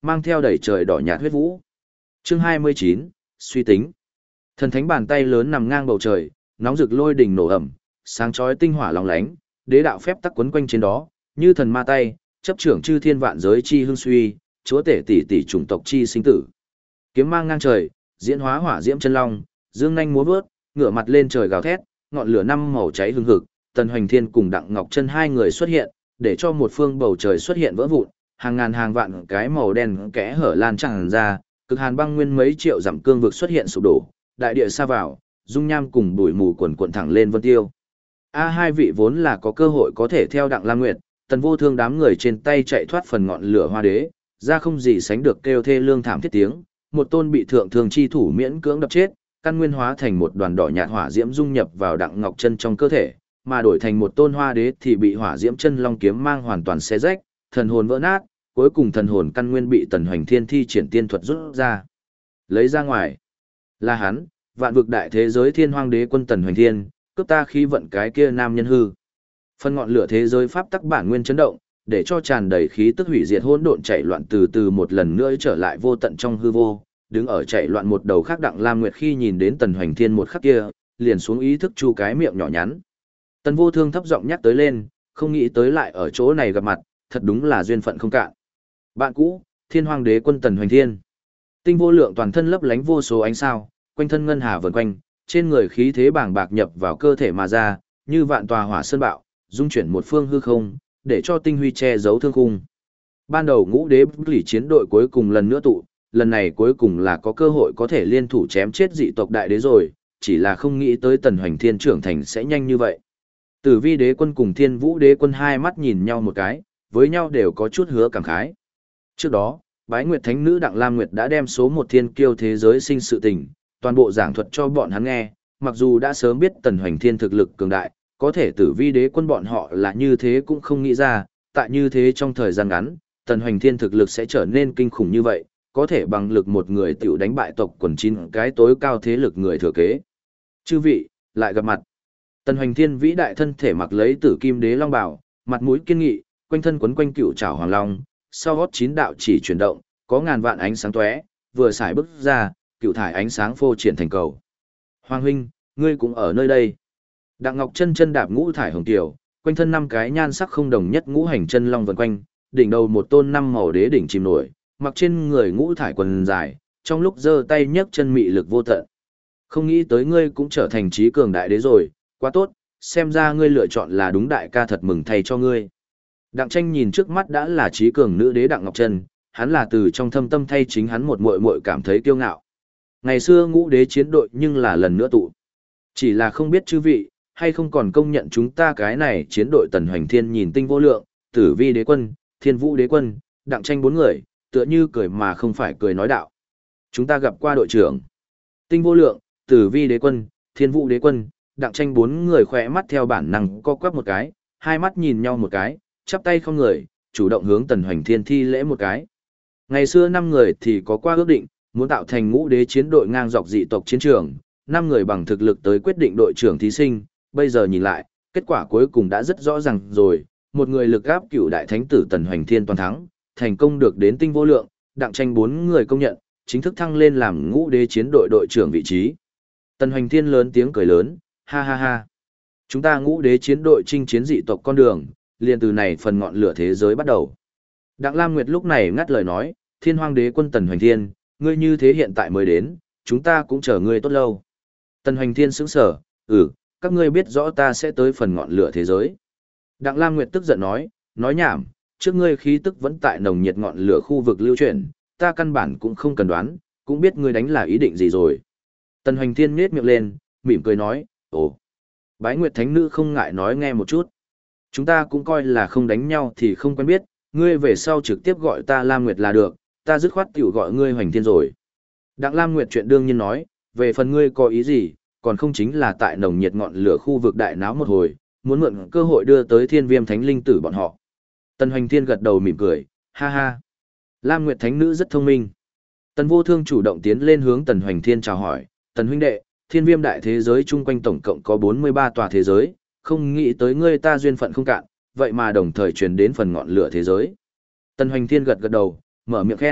mang theo đầy trời đỏ nhạt huyết vũ. Chương 29, suy tính. Thần thánh bàn tay lớn nằm ngang bầu trời, nóng rực lôi đình nổ ẩm, sáng chói tinh hỏa lóng lánh, đế đạo phép tắc quấn quanh trên đó, như thần ma tay, chấp trưởng chư thiên vạn giới chi hưng suy, chúa tể tỷ tỷ chủng tộc chi sinh tử. Kiếm mang ngang trời, diễn hóa hỏa diễm chân long, dương nhanh múa vớt, ngửa mặt lên trời gào thét, ngọn lửa năm màu cháy hừng hực, Tần Hoành Thiên cùng Đặng Ngọc Chân hai người xuất hiện, để cho một phương bầu trời xuất hiện vỡ vụn, hàng ngàn hàng vạn cái màu đen kẽ hở lan tràn ra, cực hàn băng nguyên mấy triệu dặm cương vực xuất hiện sụp đổ, đại địa sa vào, dung nham cùng bụi mù quần cuộn thẳng lên vân tiêu. Hai vị vốn là có cơ hội có thể theo Đặng Lam Nguyệt, Tần Vô Thương đám người trên tay chạy thoát phần ngọn lửa hoa đế, ra không gì sánh được kêu thê lương thảm thiết tiếng, một tôn bị thượng thường chi thủ miễn cưỡng đập chết, căn nguyên hóa thành một đoàn đỏ nhạt hỏa diễm dung nhập vào Đặng Ngọc Chân trong cơ thể, mà đổi thành một tôn hoa đế thì bị hỏa diễm chân long kiếm mang hoàn toàn xé rách, thần hồn vỡ nát, cuối cùng thần hồn căn nguyên bị Tần Hoành Thiên thi triển tiên thuật rút ra. Lấy ra ngoài, là hắn, vạn vực đại thế giới Thiên Hoang Đế quân Tần Hoành Thiên, cướp ta khí vận cái kia nam nhân hư. Phần ngọn lửa thế giới pháp tắc bản nguyên chấn động, để cho tràn đầy khí tức hủy diệt hỗn độn chạy loạn từ từ một lần nữa trở lại vô tận trong hư vô, đứng ở chạy loạn một đầu khác Đặng Lam Nguyệt khi nhìn đến Tần Hoành Thiên một khắc kia, liền xuống ý thức chu cái miệng nhỏ nhắn. Tần Vô Thương thấp giọng nhắc tới lên, không nghĩ tới lại ở chỗ này gặp mặt, thật đúng là duyên phận không cạn. Bạn cũ, Thiên Hoang Đế quân Tần Hoành Thiên. Tinh vô lượng toàn thân lấp lánh vô số ánh sao, quanh thân ngân hà vần quanh, trên người khí thế bàng bạc nhập vào cơ thể mà ra, như vạn tòa hỏa sơn bạo, dung chuyển một phương hư không, để cho tinh huy che giấu thương khung. Ban đầu ngũ đế lỷ chiến đội cuối cùng lần nữa tụ, lần này cuối cùng là có cơ hội có thể liên thủ chém chết dị tộc đại đế rồi, chỉ là không nghĩ tới Tần Hoành Thiên trưởng thành sẽ nhanh như vậy. Tử Vi đế quân cùng Thiên Vũ đế quân hai mắt nhìn nhau một cái, với nhau đều có chút hứa cảm khái. Trước đó, Bái Nguyệt Thánh Nữ Đặng Lam Nguyệt đã đem số một thiên kiêu thế giới sinh sự tình, toàn bộ giảng thuật cho bọn hắn nghe, mặc dù đã sớm biết Tần Hoành Thiên thực lực cường đại, có thể Tử Vi đế quân bọn họ là như thế cũng không nghĩ ra, tại như thế trong thời gian ngắn, Tần Hoành Thiên thực lực sẽ trở nên kinh khủng như vậy, có thể bằng lực một người tiểu đánh bại tộc quần 9 cái tối cao thế lực người thừa kế. Chư vị, lại gặp mặt. Tần Hoành Thiên vĩ đại thân thể mặc lấy Tử Kim Đế Long bào, mặt mũi kiên nghị, quanh thân quấn quanh cựu trảo hoàng long, sau gót 9 đạo chỉ chuyển động, có ngàn vạn ánh sáng tóe, vừa xài bước ra, cựu thải ánh sáng phô triển thành cầu. Hoàng huynh, ngươi cũng ở nơi đây. Đặng Ngọc Chân chân đạp ngũ thải hồng tiểu, quanh thân 5 cái nhan sắc không đồng nhất ngũ hành chân long vần quanh, đỉnh đầu một tôn 5 màu đế đỉnh chìm nổi, mặc trên người ngũ thải quần dài, trong lúc giơ tay nhấc chân mị lực vô tận. Không nghĩ tới ngươi cũng trở thành trí cường đại đế rồi, quá tốt, xem ra ngươi lựa chọn là đúng, đại ca thật mừng thầy cho ngươi. Đặng Tranh nhìn trước mắt đã là trí cường nữ đế Đặng Ngọc Chân, hắn là từ trong thâm tâm thay chính hắn một muội muội cảm thấy kiêu ngạo. Ngày xưa ngũ đế chiến đội nhưng là lần nữa tụ. Chỉ là không biết chư vị, hay không còn công nhận chúng ta cái này chiến đội Tần Hoành Thiên nhìn tinh vô lượng, Tử Vi đế quân, Thiên Vũ đế quân, Đặng Tranh 4 người, tựa như cười mà không phải cười nói đạo. Chúng ta gặp qua đội trưởng. Tinh vô lượng, Tử Vi đế quân, Thiên Vũ đế quân, Đặng Tranh 4 người khỏe mắt theo bản năng co quắp một cái, hai mắt nhìn nhau một cái, chắp tay không người, chủ động hướng Tần Hoành Thiên thi lễ một cái. Ngày xưa 5 người thì có qua ước định, muốn tạo thành ngũ đế chiến đội ngang dọc dị tộc chiến trường, 5 người bằng thực lực tới quyết định đội trưởng thí sinh, bây giờ nhìn lại, kết quả cuối cùng đã rất rõ ràng rồi, một người lực áp cửu đại thánh tử Tần Hoành Thiên toàn thắng, thành công được đến tinh vô lượng, Đặng Tranh 4 người công nhận, chính thức thăng lên làm ngũ đế chiến đội đội trưởng vị trí. Tần Hoành Thiên lớn tiếng cười lớn, ha ha ha. Chúng ta ngũ đế chiến đội chinh chiến dị tộc con đường, liền từ này phần ngọn lửa thế giới bắt đầu. Đặng Lam Nguyệt lúc này ngắt lời nói, Thiên Hoang Đế quân Tần Hoành Thiên, ngươi như thế hiện tại mới đến, chúng ta cũng chờ ngươi tốt lâu. Tần Hoành Thiên sững sờ, các ngươi biết rõ ta sẽ tới phần ngọn lửa thế giới. Đặng Lam Nguyệt tức giận nói nhảm, trước ngươi khí tức vẫn tại nồng nhiệt ngọn lửa khu vực lưu chuyển, ta căn bản cũng không cần đoán, cũng biết ngươi đánh là ý định gì rồi. Tần Hoành Thiên nhếch miệng lên, mỉm cười nói, ồ. Bái Nguyệt Thánh Nữ không ngại nói nghe một chút. Chúng ta cũng coi là không đánh nhau thì không quen biết, ngươi về sau trực tiếp gọi ta Lam Nguyệt là được, ta dứt khoát tiểu gọi ngươi Hoành Thiên rồi. Đặng Lam Nguyệt chuyện đương nhiên nói, về phần ngươi có ý gì, còn không chính là tại nồng nhiệt ngọn lửa khu vực đại náo một hồi, muốn mượn cơ hội đưa tới Thiên Viêm Thánh Linh tử bọn họ. Tần Hoành Thiên gật đầu mỉm cười, ha ha. Lam Nguyệt Thánh Nữ rất thông minh. Tần Vô Thương chủ động tiến lên hướng Tần Hoành Thiên chào hỏi, Tần huynh đệ, Thiên Viêm đại thế giới chung quanh tổng cộng có 43 tòa thế giới, không nghĩ tới ngươi ta duyên phận không cạn, vậy mà đồng thời truyền đến phần ngọn lửa thế giới. Tần Hoành Thiên gật gật đầu, mở miệng khen,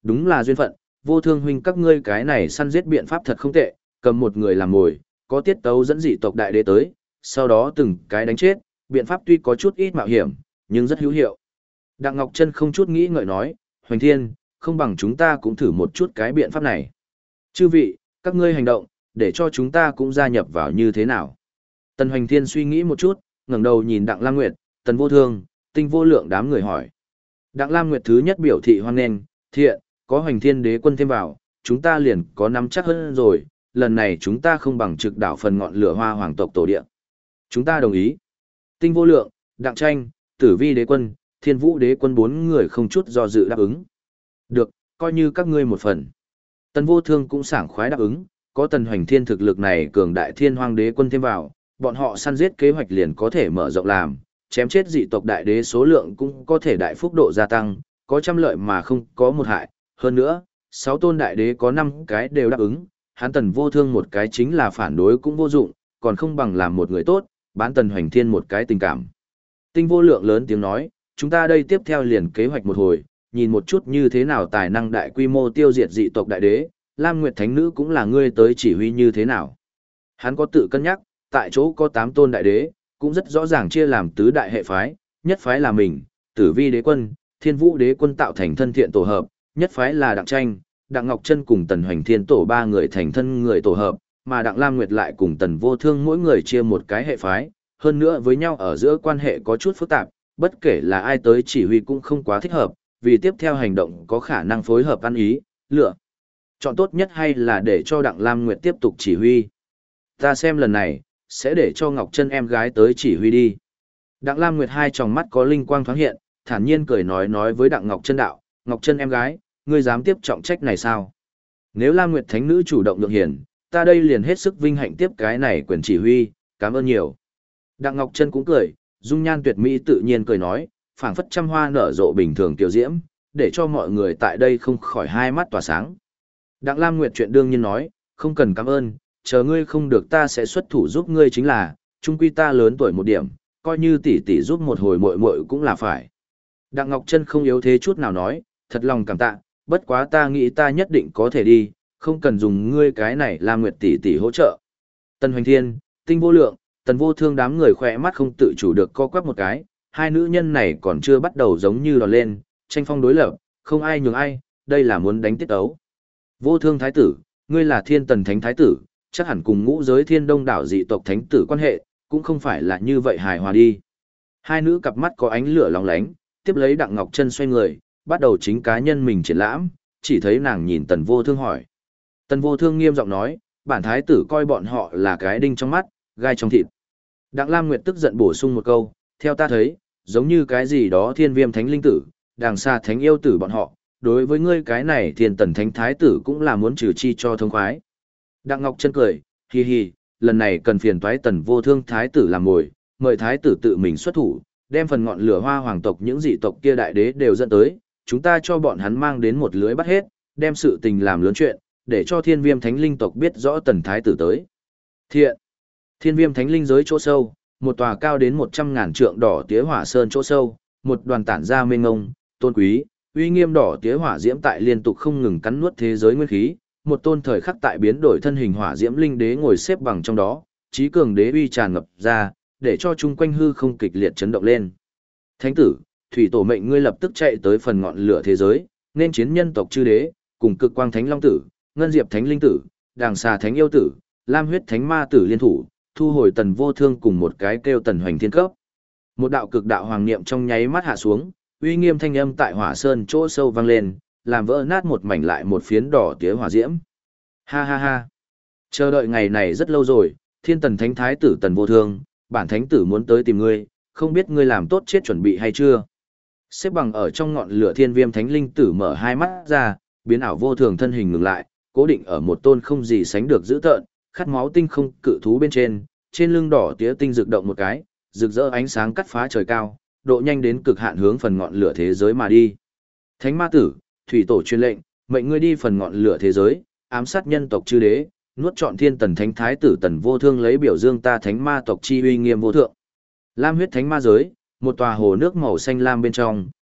đúng là duyên phận, Vô Thương huynh các ngươi cái này săn giết biện pháp thật không tệ, cầm một người làm mồi, có tiết tấu dẫn dị tộc đại đế tới, sau đó từng cái đánh chết, biện pháp tuy có chút ít mạo hiểm, nhưng rất hữu hiệu. Đặng Ngọc Trân không chút nghĩ ngợi nói, Hoành Thiên, không bằng chúng ta cũng thử một chút cái biện pháp này. Chư vị, các ngươi hành động, để cho chúng ta cũng gia nhập vào như thế nào. Tần Hoành Thiên suy nghĩ một chút, ngẩng đầu nhìn Đặng Lam Nguyệt, Tần Vô Thương, Tinh Vô Lượng đám người hỏi. Đặng Lam Nguyệt thứ nhất biểu thị hoan nghênh, thiện, có Hoành Thiên đế quân thêm vào, chúng ta liền có nắm chắc hơn rồi, lần này chúng ta không bằng trực đảo phần ngọn lửa Hoa Hoàng tộc tổ địa. Chúng ta đồng ý. Tinh Vô Lượng, Đặng Tranh, Tử Vi đế quân, Thiên Vũ đế quân bốn người không chút do dự đáp ứng. Được, coi như các ngươi một phần. Tần Vô Thương cũng sảng khoái đáp ứng, có Tần Hoành Thiên thực lực này cường đại Thiên Hoang đế quân thêm vào, bọn họ săn giết kế hoạch liền có thể mở rộng làm, chém chết dị tộc đại đế số lượng cũng có thể đại phúc độ gia tăng, có trăm lợi mà không có một hại. Hơn nữa, 6 tôn đại đế có 5 cái đều đáp ứng, hắn Tần Vô Thương một cái chính là phản đối cũng vô dụng, còn không bằng làm một người tốt, bán Tần Hoành Thiên một cái tình cảm. Tinh Vô Lượng lớn tiếng nói, chúng ta đây tiếp theo liền kế hoạch một hồi, nhìn một chút như thế nào tài năng đại quy mô tiêu diệt dị tộc đại đế, Lam Nguyệt Thánh Nữ cũng là ngươi tới chỉ huy như thế nào. Hắn có tự cân nhắc, tại chỗ có 8 tôn đại đế, cũng rất rõ ràng chia làm tứ đại hệ phái, nhất phái là mình, Tử Vi đế quân, Thiên Vũ đế quân tạo thành thân thiện tổ hợp, nhất phái là Đặng Tranh, Đặng Ngọc Trân cùng Tần Hoành Thiên tổ ba người thành thân người tổ hợp, mà Đặng Lam Nguyệt lại cùng Tần Vô Thương mỗi người chia một cái hệ phái, hơn nữa với nhau ở giữa quan hệ có chút phức tạp, bất kể là ai tới chỉ huy cũng không quá thích hợp, vì tiếp theo hành động có khả năng phối hợp ăn ý, lựa. Chọn tốt nhất hay là để cho Đặng Lam Nguyệt tiếp tục chỉ huy. Ta xem lần này, sẽ để cho Ngọc Trân em gái tới chỉ huy đi. Đặng Lam Nguyệt hai tròng mắt có linh quang thoáng hiện, thản nhiên cười nói với Đặng Ngọc Trân đạo, Ngọc Trân em gái, ngươi dám tiếp trọng trách này sao? Nếu Lam Nguyệt Thánh Nữ chủ động nhượng hiển, ta đây liền hết sức vinh hạnh tiếp cái này quyền chỉ huy, cảm ơn nhiều. Đặng Ngọc Trân cũng cười, dung nhan tuyệt mỹ tự nhiên cười nói, phảng phất trăm hoa nở rộ bình thường tiểu diễm, để cho mọi người tại đây không khỏi hai mắt tỏa sáng. Đặng Lam Nguyệt chuyện đương nhiên nói, không cần cảm ơn, chờ ngươi không được ta sẽ xuất thủ giúp ngươi chính là, chung quy ta lớn tuổi một điểm, coi như tỷ tỷ giúp một hồi muội muội cũng là phải. Đặng Ngọc Trân không yếu thế chút nào nói, thật lòng cảm tạ, bất quá ta nghĩ ta nhất định có thể đi, không cần dùng ngươi cái này Lam Nguyệt tỷ tỷ hỗ trợ. Tần Hoành Thiên, Tinh Vô Lượng, Tần Vô Thương đám người khỏe mắt không tự chủ được co quắp một cái, hai nữ nhân này còn chưa bắt đầu giống như đòn lên, tranh phong đối lập, không ai nhường ai, đây là muốn đánh tiết ấu. Vô Thương thái tử, ngươi là Thiên Tần Thánh thái tử, chắc hẳn cùng ngũ giới Thiên Đông đảo dị tộc thánh tử quan hệ, cũng không phải là như vậy hài hòa đi. Hai nữ cặp mắt có ánh lửa lóng lánh, tiếp lấy Đặng Ngọc Trân xoay người, bắt đầu chính cá nhân mình triển lãm, chỉ thấy nàng nhìn Tần Vô Thương hỏi. Tần Vô Thương nghiêm giọng nói, bản thái tử coi bọn họ là cái đinh trong mắt, gai trong thịt. Đặng Lam Nguyệt tức giận bổ sung một câu, theo ta thấy, giống như cái gì đó Thiên Viêm Thánh linh tử, Đàng Xa Thánh yêu tử bọn họ, đối với ngươi cái này Thiên Tần Thánh thái tử cũng là muốn trừ chi cho thông khoái. Đặng Ngọc Trân cười, hi hi, lần này cần phiền toái Tần Vô Thương thái tử làm mồi, mời thái tử tự mình xuất thủ, đem phần ngọn lửa Hoa Hoàng tộc những dị tộc kia đại đế đều dẫn tới, chúng ta cho bọn hắn mang đến một lưới bắt hết, đem sự tình làm lớn chuyện, để cho Thiên Viêm Thánh linh tộc biết rõ Tần thái tử tới. Thiện. Thiên Viêm Thánh linh giới chỗ sâu, một tòa cao đến 100.000 trượng đỏ tía hỏa sơn chỗ sâu, một đoàn tản ra mênh ngông, tôn quý, uy nghiêm đỏ tía hỏa diễm tại liên tục không ngừng cắn nuốt thế giới nguyên khí, một tôn thời khắc tại biến đổi thân hình hỏa diễm linh đế ngồi xếp bằng trong đó, trí cường đế uy tràn ngập ra, để cho chung quanh hư không kịch liệt chấn động lên. Thánh tử, thủy tổ mệnh ngươi lập tức chạy tới phần ngọn lửa thế giới, nên chiến nhân tộc chư đế, cùng cực quang thánh long tử, ngân diệp thánh linh tử, đàng xà thánh yêu tử, lam huyết thánh ma tử liên thủ, thu hồi Tần Vô Thương cùng một cái kêu Tần Hoành Thiên cấp. Một đạo cực đạo hoàng niệm trong nháy mắt hạ xuống, uy nghiêm thanh âm tại hỏa sơn chỗ sâu vang lên, làm vỡ nát một mảnh lại một phiến đỏ tía hỏa diễm. Ha ha ha. Chờ đợi ngày này rất lâu rồi, Thiên Tần Thánh thái tử Tần Vô Thương, bản thánh tử muốn tới tìm ngươi, không biết ngươi làm tốt chết chuẩn bị hay chưa. Xếp bằng ở trong ngọn lửa Thiên Viêm Thánh linh tử mở hai mắt ra, biến ảo vô thường thân hình ngừng lại, cố định ở một tôn không gì sánh được dữ tợn, khát máu tinh không cự thú bên trên lưng đỏ tía tinh rực động một cái, rực rỡ ánh sáng cắt phá trời cao, độ nhanh đến cực hạn hướng phần ngọn lửa thế giới mà đi. Thánh ma tử, thủy tổ truyền lệnh, mệnh ngươi đi phần ngọn lửa thế giới, ám sát nhân tộc chư đế, nuốt trọn Thiên Tần Thánh thái tử Tần Vô Thương lấy biểu dương ta thánh ma tộc chi uy nghiêm vô thượng. Lam huyết thánh ma giới, một tòa hồ nước màu xanh lam bên trong,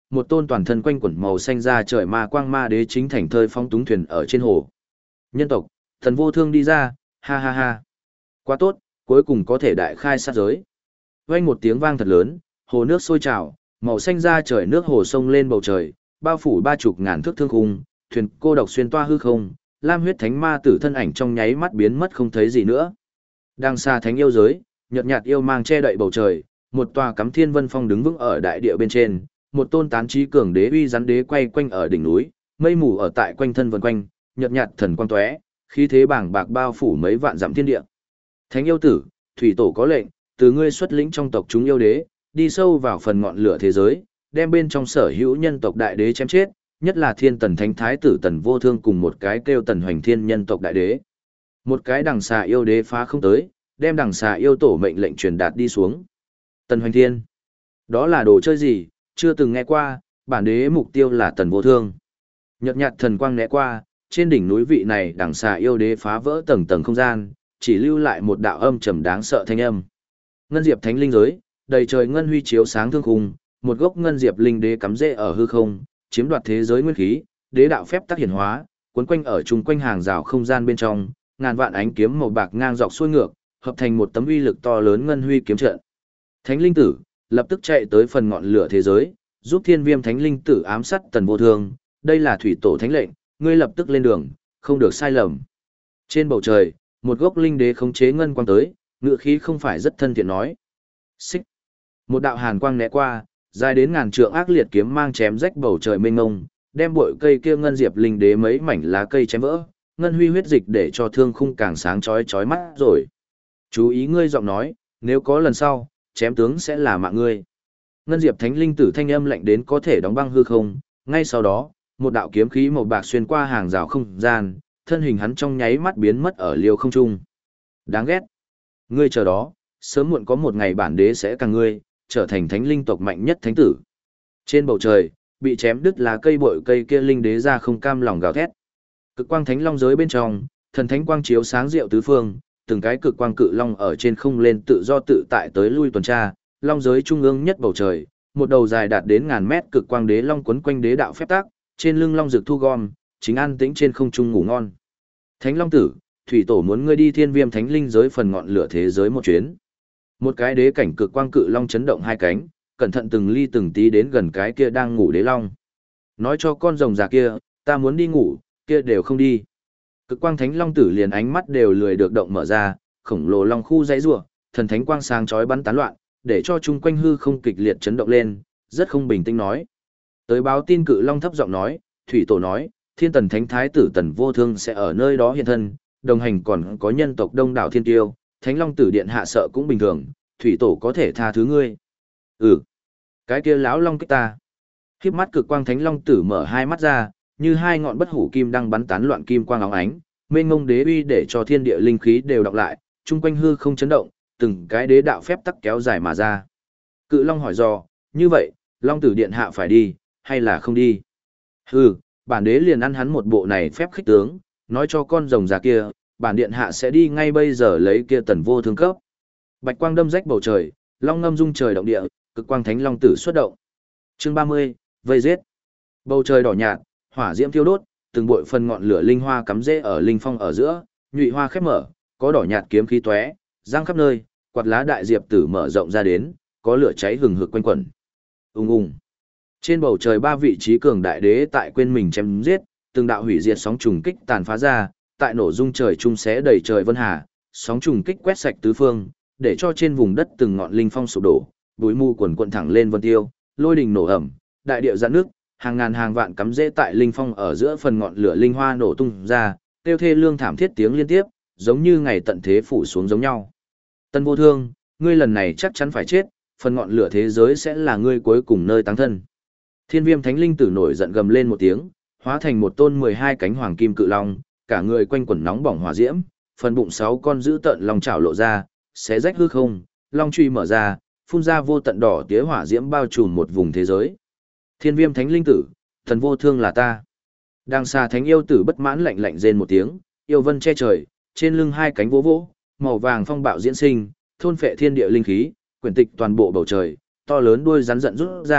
một tôn toàn thân quanh quẩn màu xanh ra trời ma quang ma đế chính thành thơi phong túng thuyền ở trên hồ. Nhân tộc, Tần Vô Thương đi ra, ha ha ha. Quá tốt, cuối cùng có thể đại khai sát giới. Vang một tiếng vang thật lớn, hồ nước sôi trào, màu xanh ra trời nước hồ sông lên bầu trời, bao phủ 30 ngàn thước thương khung, thuyền cô độc xuyên toa hư không, lam huyết thánh ma tử thân ảnh trong nháy mắt biến mất không thấy gì nữa. Đang xa thánh yêu giới, nhợt nhạt yêu mang che đậy bầu trời, một tòa cắm thiên vân phong đứng vững ở đại địa bên trên, một tôn tán trí cường đế uy rắn đế quay quanh ở đỉnh núi, mây mù ở tại quanh thân vần quanh, nhợt nhạt thần quang tóe, khí thế bàng bạc bao phủ mấy vạn dặm thiên địa. Thánh yêu tử, thủy tổ có lệnh, từ ngươi xuất lĩnh trong tộc chúng yêu đế, đi sâu vào phần ngọn lửa thế giới, đem bên trong sở hữu nhân tộc đại đế chém chết, nhất là thiên tần thánh thái tử Tần Vô Thương cùng một cái kêu Tần Hoành Thiên nhân tộc đại đế. Một cái đằng xà yêu đế phá không tới, đem đằng xà yêu tổ mệnh lệnh truyền đạt đi xuống. Tần Hoành Thiên, đó là đồ chơi gì, chưa từng nghe qua, bản đế mục tiêu là Tần Vô Thương. Nhợt nhạt thần quang né qua, trên đỉnh núi vị này đằng xà yêu đế phá vỡ tầng tầng không gian, chỉ lưu lại một đạo âm trầm đáng sợ thanh âm. Ngân diệp thánh linh giới, đầy trời ngân huy chiếu sáng thương khung, một gốc ngân diệp linh đế cắm rễ ở hư không, chiếm đoạt thế giới nguyên khí, đế đạo phép tắc hiển hóa, cuốn quanh ở chung quanh hàng rào không gian bên trong, ngàn vạn ánh kiếm màu bạc ngang dọc xuôi ngược, hợp thành một tấm uy lực to lớn ngân huy kiếm trận. Thánh linh tử lập tức chạy tới phần ngọn lửa thế giới, giúp Thiên Viêm thánh linh tử ám sát Tần Vô Thương, đây là thủy tổ thánh lệnh, ngươi lập tức lên đường, không được sai lầm. Trên bầu trời, một gốc linh đế khống chế ngân quang tới, ngựa khí không phải rất thân thiện nói. Xích. Một đạo hàn quang né qua, dài đến ngàn trượng ác liệt kiếm mang chém rách bầu trời mênh mông, đem bụi cây kia ngân diệp linh đế mấy mảnh lá cây chém vỡ, ngân huy huyết dịch để cho thương khung càng sáng chói chói mắt rồi. Chú ý ngươi giọng nói, nếu có lần sau, chém tướng sẽ là mạng ngươi. Ngân diệp thánh linh tử thanh âm lạnh đến có thể đóng băng hư không, ngay sau đó, một đạo kiếm khí màu bạc xuyên qua hàng rào không gian, thân hình hắn trong nháy mắt biến mất ở liều không trung. Đáng ghét. Ngươi chờ đó, sớm muộn có một ngày bản đế sẽ càng ngươi, trở thành thánh linh tộc mạnh nhất thánh tử. Trên bầu trời, bị chém đứt lá cây bội cây kia linh đế ra không cam lòng gào thét. Cực quang thánh long giới bên trong, thần thánh quang chiếu sáng diệu tứ phương, từng cái cực quang cự long ở trên không lên tự do tự tại tới lui tuần tra, long giới trung ương nhất bầu trời, một đầu dài đạt đến ngàn mét cực quang đế long quấn quanh đế đạo phép tắc, trên lưng long rực thu gom, chính an tĩnh trên không trung ngủ ngon. Thánh long tử, thủy tổ muốn ngươi đi Thiên Viêm thánh linh giới phần ngọn lửa thế giới một chuyến. Một cái đế cảnh cực quang cự long chấn động hai cánh, cẩn thận từng ly từng tí đến gần cái kia đang ngủ đế long. Nói cho con rồng già kia, ta muốn đi ngủ, kia đều không đi. Cực quang thánh long tử liền ánh mắt đều lười được động mở ra, khổng lồ long khu dãy rủa, thần thánh quang sáng chói bắn tán loạn, để cho chung quanh hư không kịch liệt chấn động lên, rất không bình tĩnh nói. Tới báo tin cự long thấp giọng nói, thủy tổ nói, thiên tần thánh thái tử Tần Vô Thương sẽ ở nơi đó hiện thân, đồng hành còn có nhân tộc đông đảo thiên tiêu, thánh long tử điện hạ sợ cũng bình thường, thủy tổ có thể tha thứ ngươi. Ừ, cái kia lão long kích ta. Khiếp mắt cực quang thánh long tử mở hai mắt ra, như hai ngọn bất hủ kim đang bắn tán loạn kim quang óng ánh, mênh mông đế uy để cho thiên địa linh khí đều đọc lại, chung quanh hư không chấn động, từng cái đế đạo phép tắc kéo dài mà ra. Cự long hỏi dò, như vậy, long tử điện hạ phải đi, hay là không đi? Hừ, bản đế liền ăn hắn một bộ này phép khích tướng, nói cho con rồng già kia, bản điện hạ sẽ đi ngay bây giờ lấy kia Tần Vô Thương cấp. Bạch quang đâm rách bầu trời, long ngâm rung trời động địa, cực quang thánh long tử xuất động. Chương 30, vây giết. Bầu trời đỏ nhạt, hỏa diễm thiêu đốt, từng bụi phần ngọn lửa linh hoa cắm rễ ở linh phong ở giữa, nhụy hoa khép mở, có đỏ nhạt kiếm khí tóe, giăng khắp nơi, quạt lá đại diệp tử mở rộng ra đến, có lửa cháy hừng hực quanh quẩn. Ùng ùng. Trên bầu trời ba vị trí cường đại đế tại quên mình chém giết, từng đạo hủy diệt sóng trùng kích tàn phá ra, tại nổ rung trời trung xé đầy trời vân hà, sóng trùng kích quét sạch tứ phương, để cho trên vùng đất từng ngọn linh phong sụp đổ, bụi mù quần quần thẳng lên vân tiêu, lôi đình nổ ẩm, đại địa giãn nước, hàng ngàn hàng vạn cắm rễ tại linh phong ở giữa phần ngọn lửa linh hoa nổ tung ra, tiêu thê lương thảm thiết tiếng liên tiếp, giống như ngày tận thế phủ xuống giống nhau. Tần Vô Thương, ngươi lần này chắc chắn phải chết, phần ngọn lửa thế giới sẽ là ngươi cuối cùng nơi táng thân. Thiên Viêm thánh linh tử nổi giận gầm lên một tiếng, hóa thành một tôn 12 cánh hoàng kim cự long, cả người quanh quẩn nóng bỏng hỏa diễm, phần bụng 6 con dữ tợn long chảo lộ ra, xé rách hư không, long truy mở ra, phun ra vô tận đỏ tía hỏa diễm bao trùm một vùng thế giới. Thiên Viêm thánh linh tử, Tần Vô Thương là ta. Đang xa thánh yêu tử bất mãn lạnh lạnh rên một tiếng, yêu vân che trời, trên lưng hai cánh vỗ vỗ, màu vàng phong bạo diễn sinh, thôn phệ thiên địa linh khí, quyển tịch toàn bộ bầu trời, to lớn đuôi rắn giận rút ra,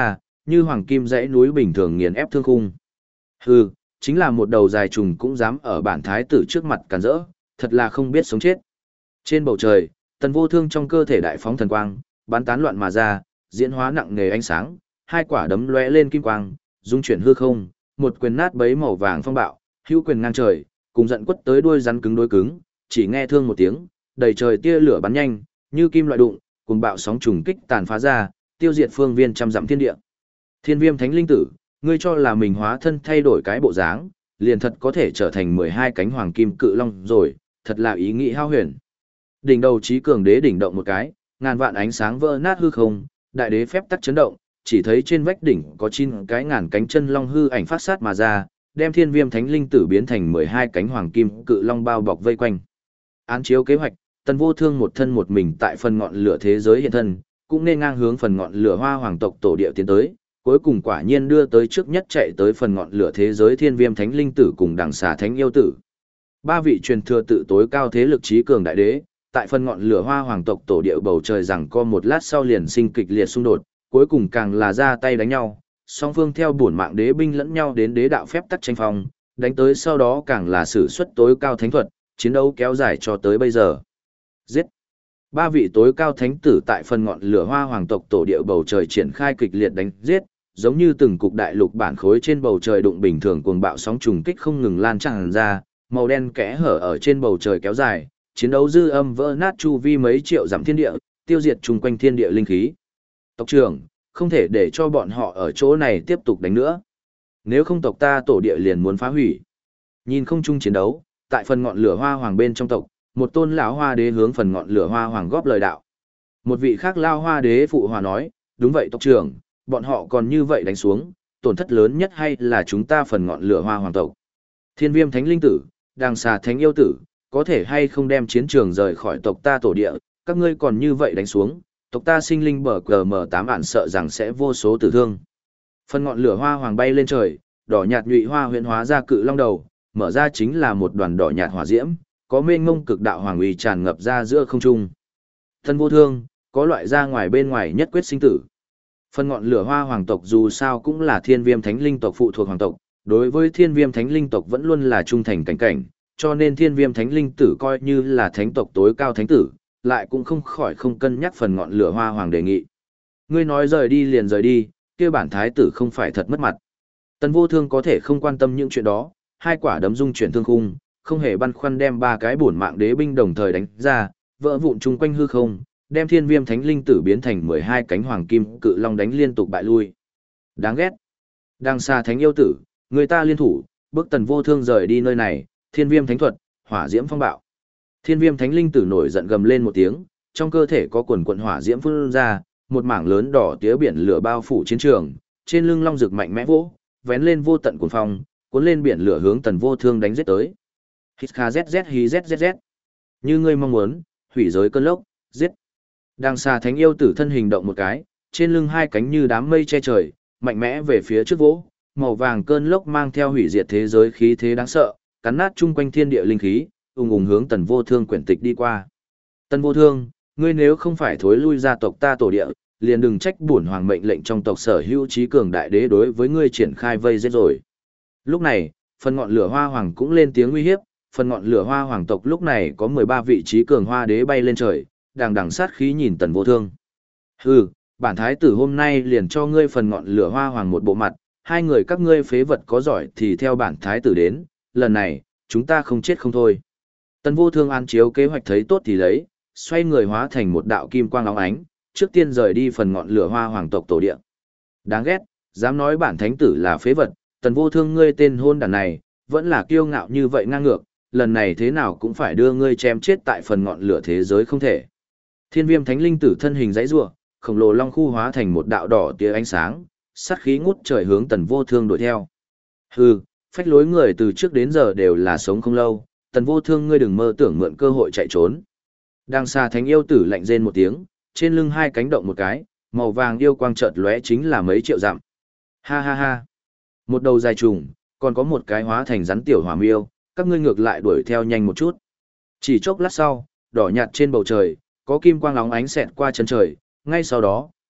như hoàng kim dãy núi bình thường nghiền ép thương khung. Hừ, chính là một đầu dài trùng cũng dám ở bản thái tử trước mặt cản rỡ, thật là không biết sống chết. Trên bầu trời, Tần Vô Thương trong cơ thể đại phóng thần quang, bắn tán loạn mà ra, diễn hóa nặng nề ánh sáng, hai quả đấm lóe lên kim quang, dung chuyển hư không, một quyền nát bấy màu vàng phong bạo, hữu quyền ngang trời, cùng giận quất tới đuôi rắn cứng đối cứng, chỉ nghe thương một tiếng, đầy trời tia lửa bắn nhanh, như kim loại đụng, cùng bạo sóng trùng kích tàn phá ra, tiêu diệt phương viên trăm dặm thiên địa. Thiên Viêm Thánh Linh Tử, ngươi cho là mình hóa thân thay đổi cái bộ dáng, liền thật có thể trở thành 12 cánh hoàng kim cự long rồi, thật là ý nghĩ hao huyền. Đỉnh đầu Chí Cường Đế đỉnh động một cái, ngàn vạn ánh sáng vỡ nát hư không, đại đế phép tắc chấn động, chỉ thấy trên vách đỉnh có 9 cái ngàn cánh chân long hư ảnh phát sát mà ra, đem Thiên Viêm Thánh Linh Tử biến thành 12 cánh hoàng kim cự long bao bọc vây quanh. Án chiếu kế hoạch, Tần Vô Thương một thân một mình tại phần ngọn lửa thế giới hiện thân, cũng nên ngang hướng phần ngọn lửa Hoa Hoàng tộc tổ địa tiến tới, cuối cùng quả nhiên đưa tới trước nhất chạy tới phần ngọn lửa thế giới Thiên Viêm Thánh Linh Tử cùng Đằng Xà Thánh Yêu Tử. Ba vị truyền thừa tự tối cao thế lực Chí Cường đại đế, tại phần ngọn lửa Hoa Hoàng tộc tổ địa bầu trời rằng co một lát sau liền sinh kịch liệt xung đột, cuối cùng càng là ra tay đánh nhau, song phương theo bổn mạng đế binh lẫn nhau đến đế đạo phép tắc tranh phong, đánh tới sau đó càng là sử xuất tối cao thánh thuật, chiến đấu kéo dài cho tới bây giờ. Giết! Ba vị tối cao thánh tử tại phần ngọn lửa Hoa Hoàng tộc tổ địa bầu trời triển khai kịch liệt đánh giết, giống như từng cục đại lục bản khối trên bầu trời đụng bình thường cuồng bạo sóng trùng kích không ngừng lan tràn ra, màu đen kẽ hở ở trên bầu trời kéo dài, chiến đấu dư âm vỡ nát chu vi mấy triệu dặm thiên địa, tiêu diệt chung quanh thiên địa linh khí. Tộc trưởng, không thể để cho bọn họ ở chỗ này tiếp tục đánh nữa. Nếu không tộc ta tổ địa liền muốn phá hủy. Nhìn không chung chiến đấu, tại phần ngọn lửa Hoa Hoàng bên trong tộc, một tôn lão hoa đế hướng phần ngọn lửa Hoa Hoàng góp lời đạo. Một vị khác lao hoa đế phụ hòa nói, đúng vậy tộc trưởng, bọn họ còn như vậy đánh xuống, tổn thất lớn nhất hay là chúng ta phần ngọn lửa Hoa Hoàng tộc. Thiên Viêm Thánh Linh Tử, Đằng Xà Thánh Yêu Tử, có thể hay không đem chiến trường rời khỏi tộc ta tổ địa, các ngươi còn như vậy đánh xuống, tộc ta sinh linh bờ GM8 ản sợ rằng sẽ vô số tử thương. Phần ngọn lửa Hoa Hoàng bay lên trời, đỏ nhạt nhụy hoa huyễn hóa ra cự long đầu, mở ra chính là một đoàn đỏ nhạt hỏa diễm, có mênh ngông cực đạo hoàng uy tràn ngập ra giữa không trung. Thân Vô Thương, có loại ra ngoài bên ngoài nhất quyết sinh tử. Phần ngọn lửa Hoa Hoàng tộc dù sao cũng là Thiên Viêm Thánh Linh tộc phụ thuộc hoàng tộc, đối với Thiên Viêm Thánh Linh tộc vẫn luôn là trung thành cảnh cảnh, cho nên Thiên Viêm Thánh Linh tử coi như là thánh tộc tối cao thánh tử, lại cũng không khỏi không cân nhắc phần ngọn lửa Hoa Hoàng đề nghị. Ngươi nói rời đi liền rời đi, kia bản thái tử không phải thật mất mặt. Tần Vô Thương có thể không quan tâm những chuyện đó, hai quả đấm dung chuyển thương khung, không hề băn khoăn đem ba cái bổn mạng đế binh đồng thời đánh ra, vỡ vụn chung quanh hư không, đem Thiên Viêm Thánh Linh tử biến thành 12 cánh hoàng kim cự long đánh liên tục bại lui. Đáng ghét. Đằng Xà Thánh Yêu Tử, người ta liên thủ, bước Tần Vô Thương rời đi nơi này, Thiên Viêm Thánh thuật, hỏa diễm phong bạo. Thiên Viêm Thánh Linh tử nổi giận gầm lên một tiếng, trong cơ thể có quần quần hỏa diễm phun ra, một mảng lớn đỏ tía biển lửa bao phủ chiến trường, trên lưng long rực mạnh mẽ vỗ, vén lên vô tận cuồng phong, cuốn lên biển lửa hướng Tần Vô Thương đánh giết tới. Hít kha zzz hí zzz. Như ngươi mong muốn, hủy giới cơn lốc, giết. Đằng Xà Thánh Yêu Tử thân hình động một cái, trên lưng hai cánh như đám mây che trời, mạnh mẽ về phía trước vỗ, màu vàng cơn lốc mang theo hủy diệt thế giới khí thế đáng sợ, cắn nát chung quanh thiên địa linh khí, ùng ùng hướng Tần Vô Thương quyển tịch đi qua. Tần Vô Thương, ngươi nếu không phải thối lui gia tộc ta tổ địa, liền đừng trách bổn hoàng mệnh lệnh trong tộc sở hữu trí cường đại đế đối với ngươi triển khai vây giết rồi. Lúc này, phần ngọn lửa Hoa Hoàng cũng lên tiếng uy hiếp, phần ngọn lửa Hoa Hoàng tộc lúc này có 13 vị trí cường hoa đế bay lên trời, đằng đằng sát khí nhìn Tần Vô Thương. Hừ, bản thái tử hôm nay liền cho ngươi phần ngọn lửa Hoa Hoàng một bộ mặt, hai người các ngươi phế vật có giỏi thì theo bản thái tử đến, lần này, chúng ta không chết không thôi. Tần Vô Thương an chiếu kế hoạch thấy tốt thì lấy, xoay người hóa thành một đạo kim quang óng ánh, trước tiên rời đi phần ngọn lửa Hoa Hoàng tộc tổ địa. Đáng ghét, dám nói bản thánh tử là phế vật, Tần Vô Thương ngươi tên hôn đản này, vẫn là kiêu ngạo như vậy ngang ngược, lần này thế nào cũng phải đưa ngươi chém chết tại phần ngọn lửa thế giới không thể. Thiên Viêm Thánh Linh tử thân hình giãy giụa, khổng lồ long khu hóa thành một đạo đỏ tia ánh sáng, sát khí ngút trời hướng Tần Vô Thương đuổi theo. Hừ, phách lối người từ trước đến giờ đều là sống không lâu, Tần Vô Thương ngươi đừng mơ tưởng mượn cơ hội chạy trốn. Đằng Xà Thánh Yêu Tử lạnh rên một tiếng, trên lưng hai cánh động một cái, màu vàng yêu quang chợt lóe chính là mấy triệu dặm. Ha ha ha. Một đầu dài trùng, còn có một cái hóa thành rắn tiểu hỏa miêu, các ngươi ngược lại đuổi theo nhanh một chút. Chỉ chốc lát sau, đỏ nhạt trên bầu trời, có kim quang óng ánh xẹt qua chân trời, ngay sau đó,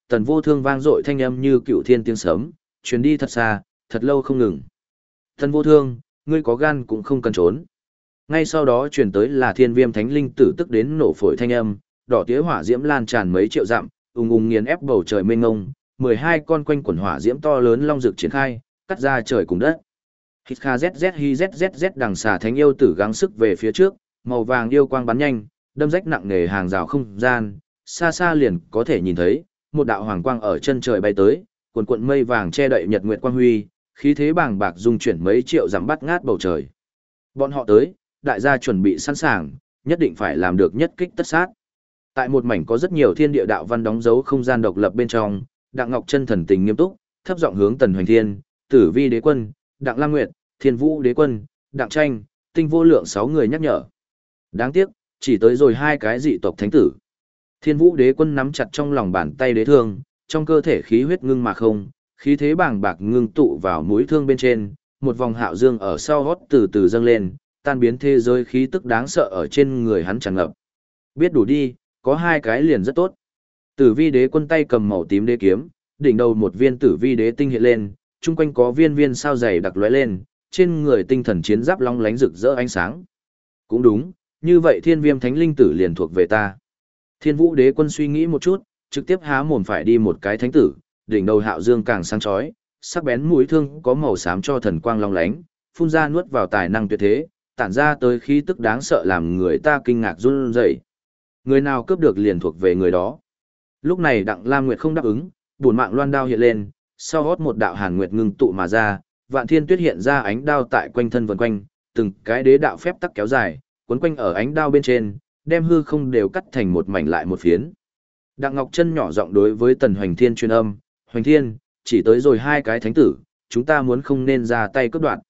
Tần Vô Thương vang dội thanh âm như cựu thiên tiếng sấm, truyền đi thật xa, thật lâu không ngừng. Tần Vô Thương, ngươi có gan cũng không cần trốn. Ngay sau đó truyền tới là Thiên Viêm Thánh Linh tử tức đến nổ phổi thanh âm, đỏ tía hỏa diễm lan tràn mấy triệu dặm, ùng ùng nghiền ép bầu trời mênh mông, 12 con quanh quần hỏa diễm to lớn long rực triển khai, cắt ra trời cùng đất. Hít kha zzz hi zzz đằng xà thánh yêu tử gắng sức về phía trước, màu vàng yêu quang bắn nhanh, đâm rách nặng nề hàng rào không gian, xa xa liền có thể nhìn thấy, một đạo hoàng quang ở chân trời bay tới, cuồn cuộn mây vàng che đậy nhật nguyệt quang huy, khí thế bàng bạc dung chuyển mấy triệu dặm bắt ngát bầu trời. Bọn họ tới, đại gia chuẩn bị sẵn sàng, nhất định phải làm được nhất kích tất sát. Tại một mảnh có rất nhiều thiên địa đạo văn đóng dấu không gian độc lập bên trong, Đặng Ngọc Chân thần tình nghiêm túc, thấp giọng hướng Tần Hoành Thiên, Tử Vi Đế Quân, Đặng Lam Nguyệt, Thiên Vũ Đế Quân, Đặng Tranh, Tinh Vô Lượng 6 người nhắc nhở. Đáng tiếc, chỉ tới rồi 2 cái dị tộc thánh tử. Thiên Vũ Đế Quân nắm chặt trong lòng bàn tay đế thương, trong cơ thể khí huyết ngưng mà không, khí thế bàng bạc ngưng tụ vào mũi thương bên trên, một vòng hạo dương ở sau hót từ từ dâng lên, tan biến thế giới khí tức đáng sợ ở trên người hắn tràn ngập. Biết đủ đi, có 2 cái liền rất tốt. Tử Vi Đế Quân tay cầm màu tím đế kiếm, đỉnh đầu một viên Tử Vi Đế tinh hiện lên, chung quanh có viên viên sao dày đặc lóe lên, trên người tinh thần chiến giáp long lánh rực rỡ ánh sáng. Cũng đúng, như vậy Thiên Viêm Thánh Linh tử liền thuộc về ta. Thiên Vũ Đế Quân suy nghĩ một chút, trực tiếp há mồm phải đi một cái thánh tử, đỉnh đầu hạo dương càng sáng chói, sắc bén mũi thương có màu xám cho thần quang long lánh, phun ra nuốt vào tài năng tuyệt thế, tản ra tới khí tức đáng sợ làm người ta kinh ngạc run rẩy. Người nào cướp được liền thuộc về người đó. Lúc này Đặng Lam Nguyệt không đáp ứng, buồn mạng loan đao hiện lên, sau hót một đạo hàn nguyệt ngưng tụ mà ra, Vạn Thiên Tuyết hiện ra ánh đao tại quanh thân vần quanh, từng cái đế đạo phép tắc kéo dài, quấn quanh ở ánh đao bên trên, đem hư không đều cắt thành một mảnh lại một phiến. Đặng Ngọc Chân nhỏ giọng đối với Tần Hoành Thiên truyền âm, "Hoành Thiên, chỉ tới rồi 2 cái thánh tử, chúng ta muốn không nên ra tay cướp đoạt."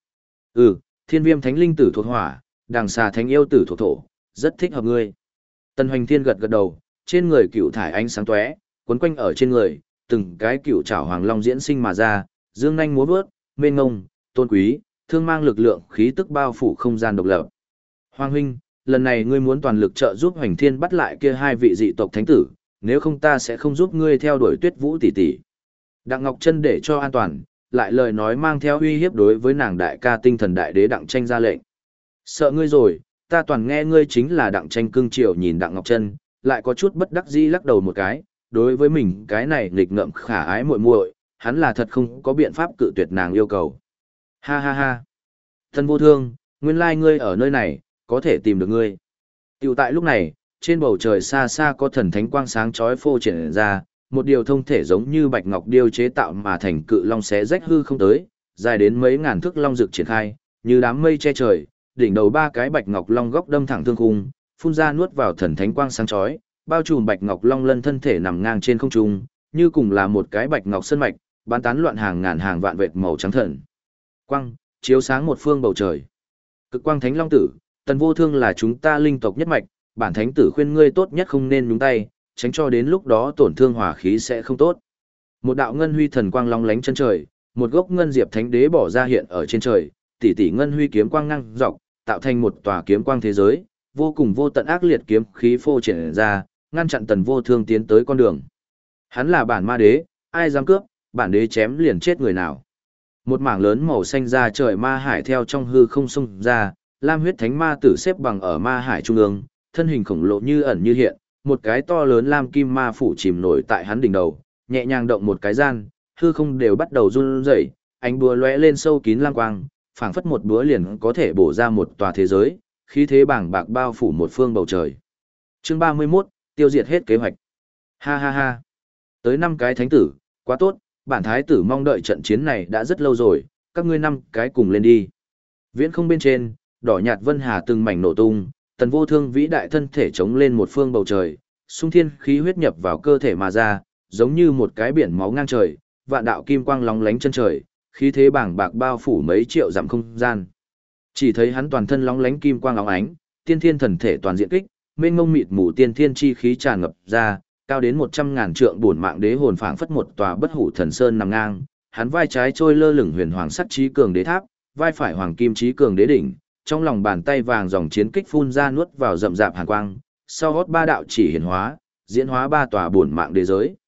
Thiên Viêm Thánh Linh tử thuộc hỏa, Đằng Xà Thánh yêu tử thuộc thổ, rất thích hợp ngươi. Tần Hoành Thiên gật gật đầu, trên người cựu thải ánh sáng tóe, quấn quanh ở trên người, từng cái cựu trảo hoàng long diễn sinh mà ra, dương nhanh múa vớt, mênh ngông, tôn quý, thương mang lực lượng khí tức bao phủ không gian độc lập. Hoàng huynh, lần này ngươi muốn toàn lực trợ giúp Hoành Thiên bắt lại kia 2 vị dị tộc thánh tử, nếu không ta sẽ không giúp ngươi theo đuổi Tuyết Vũ tỷ tỷ. Đặng Ngọc Chân để cho an toàn, lại lời nói mang theo uy hiếp đối với nàng đại ca tinh thần đại đế Đặng Tranh ra lệnh. Sợ ngươi rồi, ta toàn nghe ngươi chính là Đặng Tranh cưng chiều nhìn Đặng Ngọc Chân, lại có chút bất đắc dĩ lắc đầu một cái, đối với mình cái này nghịch ngợm khả ái muội muội, hắn là thật không có biện pháp cự tuyệt nàng yêu cầu. Ha ha ha. Tần Vô Thương, nguyên lai ngươi ở nơi này, có thể tìm được ngươi. Tiểu tại lúc này, trên bầu trời xa xa có thần thánh quang sáng chói phô triển ra, một điều thông thể giống như bạch ngọc điêu chế tạo mà thành cự long xé rách hư không tới, dài đến mấy ngàn thước long rực triển khai, như đám mây che trời, đỉnh đầu 3 cái bạch ngọc long góc đâm thẳng thương khung, phun ra nuốt vào thần thánh quang sáng chói, bao trùm bạch ngọc long lân thân thể nằm ngang trên không trung, như cùng là một cái bạch ngọc sơn mạch, bán tán loạn hàng ngàn hàng vạn vệt màu trắng thần quang, chiếu sáng một phương bầu trời. Cực quang thánh long tử, Tần Vô Thương là chúng ta linh tộc nhất mạch, bản thánh tử khuyên ngươi tốt nhất không nên nhúng tay, tránh cho đến lúc đó tổn thương hỏa khí sẽ không tốt. Một đạo ngân huy thần quang long lánh chân trời, một gốc ngân diệp thánh đế bỏ ra hiện ở trên trời, tỷ tỷ ngân huy kiếm quang năng dọc, tạo thành một tòa kiếm quang thế giới, vô cùng vô tận ác liệt kiếm khí phô triển ra, ngăn chặn Tần Vô Thương tiến tới con đường. Hắn là bản ma đế, ai dám cướp, bản đế chém liền chết người nào. Một mảng lớn màu xanh ra trời ma hải theo trong hư không xông ra, lam huyết thánh ma tử xếp bằng ở ma hải trung ương, thân hình khổng lồ như ẩn như hiện, một cái to lớn lam kim ma phủ chìm nổi tại hắn đỉnh đầu, nhẹ nhàng động một cái gian, hư không đều bắt đầu run rẩy, ánh búa lóe lên sâu kín lam quang, phảng phất một búa liền có thể bổ ra một tòa thế giới, khí thế bàng bạc bao phủ một phương bầu trời. Chương 31, tiêu diệt hết kế hoạch. Ha ha ha. Tới 5 cái thánh tử, quá tốt, bản thái tử mong đợi trận chiến này đã rất lâu rồi, các ngươi 5 cái cùng lên đi. Viễn không bên trên, đỏ nhạt vân hà từng mảnh nổ tung, Tần Vô Thương vĩ đại thân thể chống lên một phương bầu trời, xung thiên khí huyết nhập vào cơ thể mà ra, giống như một cái biển máu ngang trời, vạn đạo kim quang lóng lánh chân trời, khí thế bàng bạc bao phủ mấy triệu dặm không gian. Chỉ thấy hắn toàn thân lóng lánh kim quang lóng ánh, tiên thiên thần thể toàn diện kích, mênh mông mịt mù tiên thiên chi khí tràn ngập ra, cao đến 100.000 trượng bổn mạng đế hồn phảng phất một tòa bất hủ thần sơn nằm ngang, hắn vai trái trôi lơ lửng huyền hoàng sắt chí cường đế tháp, vai phải hoàng kim chí cường đế đỉnh, trong lòng bàn tay vàng dòng chiến kích phun ra nuốt vào rậm rạp hàn quang, sau hót 3 đạo chỉ hiển hóa, diễn hóa 3 tòa bổn mạng đế giới.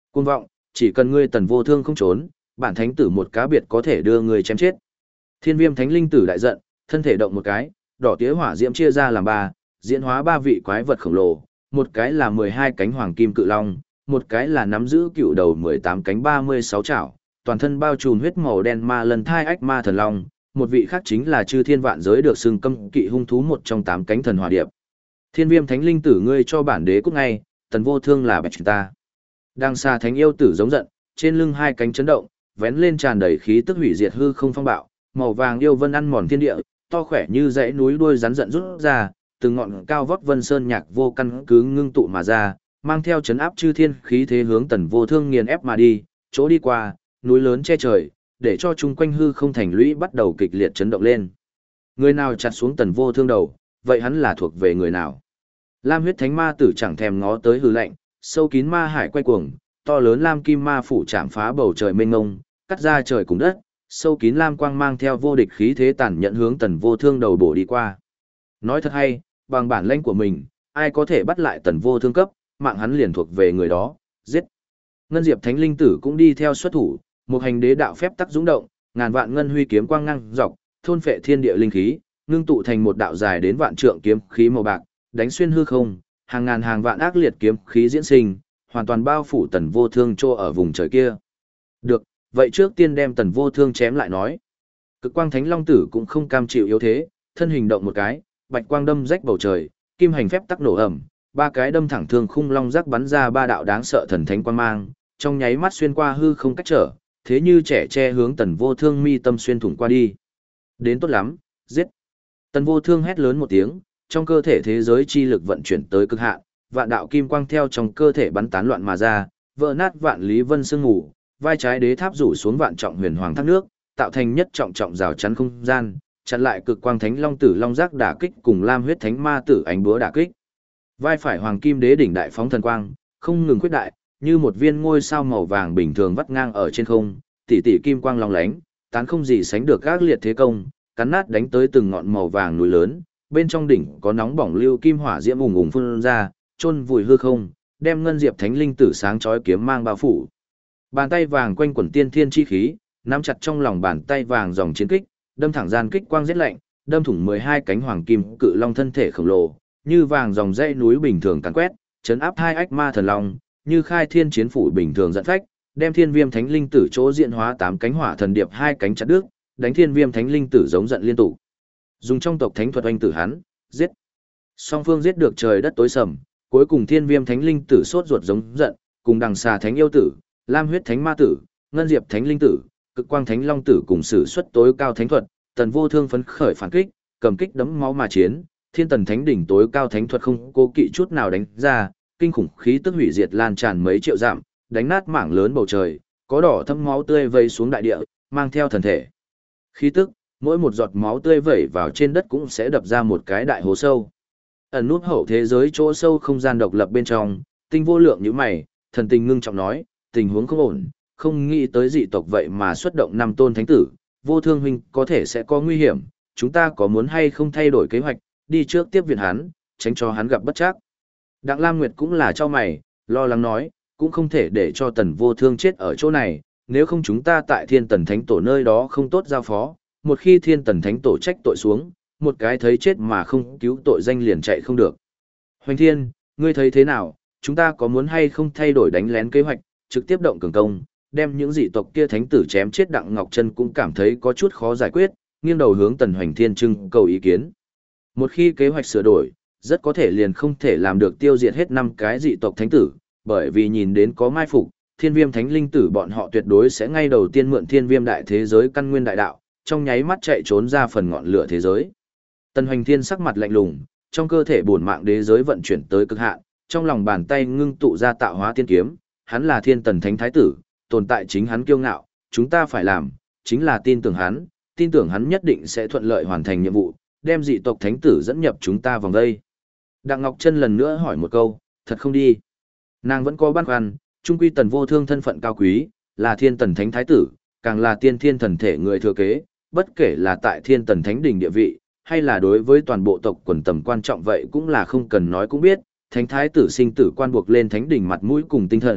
Cuồng vọng, chỉ cần ngươi Tần Vô Thương không trốn, bản thánh tử một cá biệt có thể đưa ngươi chém chết. Thiên Viêm Thánh Linh Tử đại giận, thân thể động một cái, đỏ tía hỏa diễm chia ra làm ba, diễn hóa ba vị quái vật khổng lồ, một cái là 12 cánh hoàng kim cự long, một cái là nắm giữ cựu đầu 18 cánh 36 chảo, toàn thân bao trùm huyết màu đen ma lần thai ách ma thần long, một vị khác chính là chư thiên vạn giới được xưng cấm kỵ hung thú một trong 8 cánh thần hỏa điệp. Thiên Viêm Thánh Linh Tử ngươi cho bản đế cút ngay, Tần Vô Thương là bạch ta. Đang xa thánh yêu tử giống giận, trên lưng hai cánh chấn động, vén lên tràn đầy khí tức hủy diệt hư không phong bạo, màu vàng yêu vân ăn mòn thiên địa, to khỏe như dãy núi đuôi rắn giận rút ra, từng ngọn cao vót vân sơn nhạc vô căn cứ ngưng tụ mà ra, mang theo chấn áp chư thiên khí thế hướng Tần Vô Thương nghiền ép mà đi, chỗ đi qua, núi lớn che trời, để cho chung quanh hư không thành lũy bắt đầu kịch liệt chấn động lên. Người nào chặt xuống Tần Vô Thương đầu, vậy hắn là thuộc về người nào? Lam huyết thánh ma tử chẳng thèm ngó tới hư lạnh, sâu kín ma hải quay cuồng, to lớn lam kim ma phủ chạm phá bầu trời mênh mông, cắt ra trời cùng đất, sâu kín lam quang mang theo vô địch khí thế tàn nhẫn hướng Tần Vô Thương đầu bổ đi qua. Nói thật hay, bằng bản lĩnh của mình, ai có thể bắt lại Tần Vô Thương cấp, mạng hắn liền thuộc về người đó, giết. Ngân Diệp Thánh Linh Tử cũng đi theo xuất thủ, một hành đế đạo phép tắc dũng động, ngàn vạn ngân huy kiếm quang ngang dọc, thôn phệ thiên địa linh khí, ngưng tụ thành một đạo dài đến vạn trượng kiếm khí màu bạc, đánh xuyên hư không, hàng ngàn hàng vạn ác liệt kiếm khí diễn sinh, hoàn toàn bao phủ Tần Vô Thương trô ở vùng trời kia. Được, vậy trước tiên đem Tần Vô Thương chém lại nói. Cực quang Thánh Long Tử cũng không cam chịu yếu thế, thân hình động một cái, bạch quang đâm rách bầu trời, kim hành phép tắc nổ ầm, ba cái đâm thẳng thương khung long rắc bắn ra ba đạo đáng sợ thần thánh quang mang, trong nháy mắt xuyên qua hư không cách trở, thế như trẻ tre hướng Tần Vô Thương mi tâm xuyên thủng qua đi. Đến tốt lắm, giết. Tần Vô Thương hét lớn một tiếng, trong cơ thể thế giới chi lực vận chuyển tới cực hạn, vạn đạo kim quang theo trong cơ thể bắn tán loạn mà ra, vỡ nát vạn lý vân sương ngủ, vai trái đế tháp rủ xuống vạn trọng huyền hoàng thác nước, tạo thành nhất trọng trọng rào chắn không gian, chặn lại cực quang thánh long tử long giác đả kích cùng lam huyết thánh ma tử ánh búa đả kích. Vai phải hoàng kim đế đỉnh đại phóng thần quang, không ngừng khuyết đại, như một viên ngôi sao màu vàng bình thường vắt ngang ở trên không, tỷ tỷ kim quang long lánh, tán không gì sánh được các liệt thế công, cắn nát đánh tới từng ngọn màu vàng núi lớn, bên trong đỉnh có nóng bỏng lưu kim hỏa diễm ùng ùng phun ra, chôn vùi hư không, đem ngân diệp thánh linh tử sáng chói kiếm mang bao phủ. Bàn tay vàng quanh quẩn tiên thiên chi khí, nắm chặt trong lòng bàn tay vàng dòng chiến kích, đâm thẳng gian kích quang giết lạnh, đâm thủng 12 cánh hoàng kim cự long thân thể khổng lồ, như vàng dòng dãy núi bình thường càn quét, chấn áp hai ách ma thần long, như khai thiên chiến phủ bình thường dẫn phách, đem thiên viêm thánh linh tử chỗ diện hóa 8 cánh hỏa thần điệp hai cánh chặt đứt, đánh thiên viêm thánh linh tử giống giận liên tục. Dùng trong tộc thánh thuật oanh tử hắn, giết. Song phương giết được trời đất tối sầm, cuối cùng thiên viêm thánh linh tử sốt ruột giống giận, cùng đằng xà thánh yêu tử, lam huyết thánh ma tử, ngân diệp thánh linh tử, cực quang thánh long tử cùng sử xuất tối cao thánh thuật, Tần Vô Thương phấn khởi phản kích, cầm kích đấm máu mà chiến, thiên tần thánh đỉnh tối cao thánh thuật không cố kỵ chút nào đánh ra, kinh khủng khí tức hủy diệt lan tràn mấy triệu dặm, đánh nát mảng lớn bầu trời, có đỏ thâm máu tươi vây xuống đại địa, mang theo thần thể. Khí tức, mỗi một giọt máu tươi vẩy vào trên đất cũng sẽ đập ra một cái đại hố sâu. Ẩn nút hậu thế giới chỗ sâu không gian độc lập bên trong, Tinh Vô Lượng nhíu mày, thần tình ngưng trọng nói, tình huống không ổn, không nghĩ tới dị tộc vậy mà xuất động 5 tôn thánh tử, Vô Thương huynh có thể sẽ có nguy hiểm, chúng ta có muốn hay không thay đổi kế hoạch, đi trước tiếp viện hắn, tránh cho hắn gặp bất trắc. Đặng Lam Nguyệt cũng là cho mày, lo lắng nói, cũng không thể để cho Tần Vô Thương chết ở chỗ này, nếu không chúng ta tại Thiên Tần Thánh Tổ nơi đó không tốt giao phó, một khi Thiên Tần Thánh Tổ trách tội xuống, một cái thấy chết mà không cứu tội danh liền chạy không được. Hoành Thiên, ngươi thấy thế nào, chúng ta có muốn hay không thay đổi đánh lén kế hoạch, trực tiếp động cường công, đem những dị tộc kia thánh tử chém chết. Đặng Ngọc Trân cũng cảm thấy có chút khó giải quyết, nghiêng đầu hướng Tần Hoành Thiên trưng cầu ý kiến. Một khi kế hoạch sửa đổi, rất có thể liền không thể làm được tiêu diệt hết 5 cái dị tộc thánh tử, bởi vì nhìn đến có mai phục, Thiên Viêm Thánh Linh Tử bọn họ tuyệt đối sẽ ngay đầu tiên mượn Thiên Viêm đại thế giới căn nguyên đại đạo, trong nháy mắt chạy trốn ra phần ngọn lửa thế giới. Tần Hoành Thiên sắc mặt lạnh lùng, trong cơ thể bổn mạng đế giới vận chuyển tới cực hạn, trong lòng bàn tay ngưng tụ ra tạo hóa tiên kiếm, hắn là Thiên Tần Thánh Thái tử, tồn tại chính hắn kiêu ngạo, chúng ta phải làm chính là tin tưởng hắn nhất định sẽ thuận lợi hoàn thành nhiệm vụ, đem dị tộc thánh tử dẫn nhập chúng ta vòng đây. Đặng Ngọc Trân lần nữa hỏi một câu, thật không đi? Nàng vẫn có băn khoăn, trung quy Tần Vô Thương thân phận cao quý, là Thiên Tần Thánh Thái tử, càng là tiên thiên thần thể người thừa kế, bất kể là tại Thiên Tần Thánh đỉnh địa vị, hay là đối với toàn bộ tộc quần tầm quan trọng vậy cũng là không cần nói cũng biết, Thánh Thái tử sinh tử quan buộc lên Thánh đỉnh mặt mũi cùng tinh thần,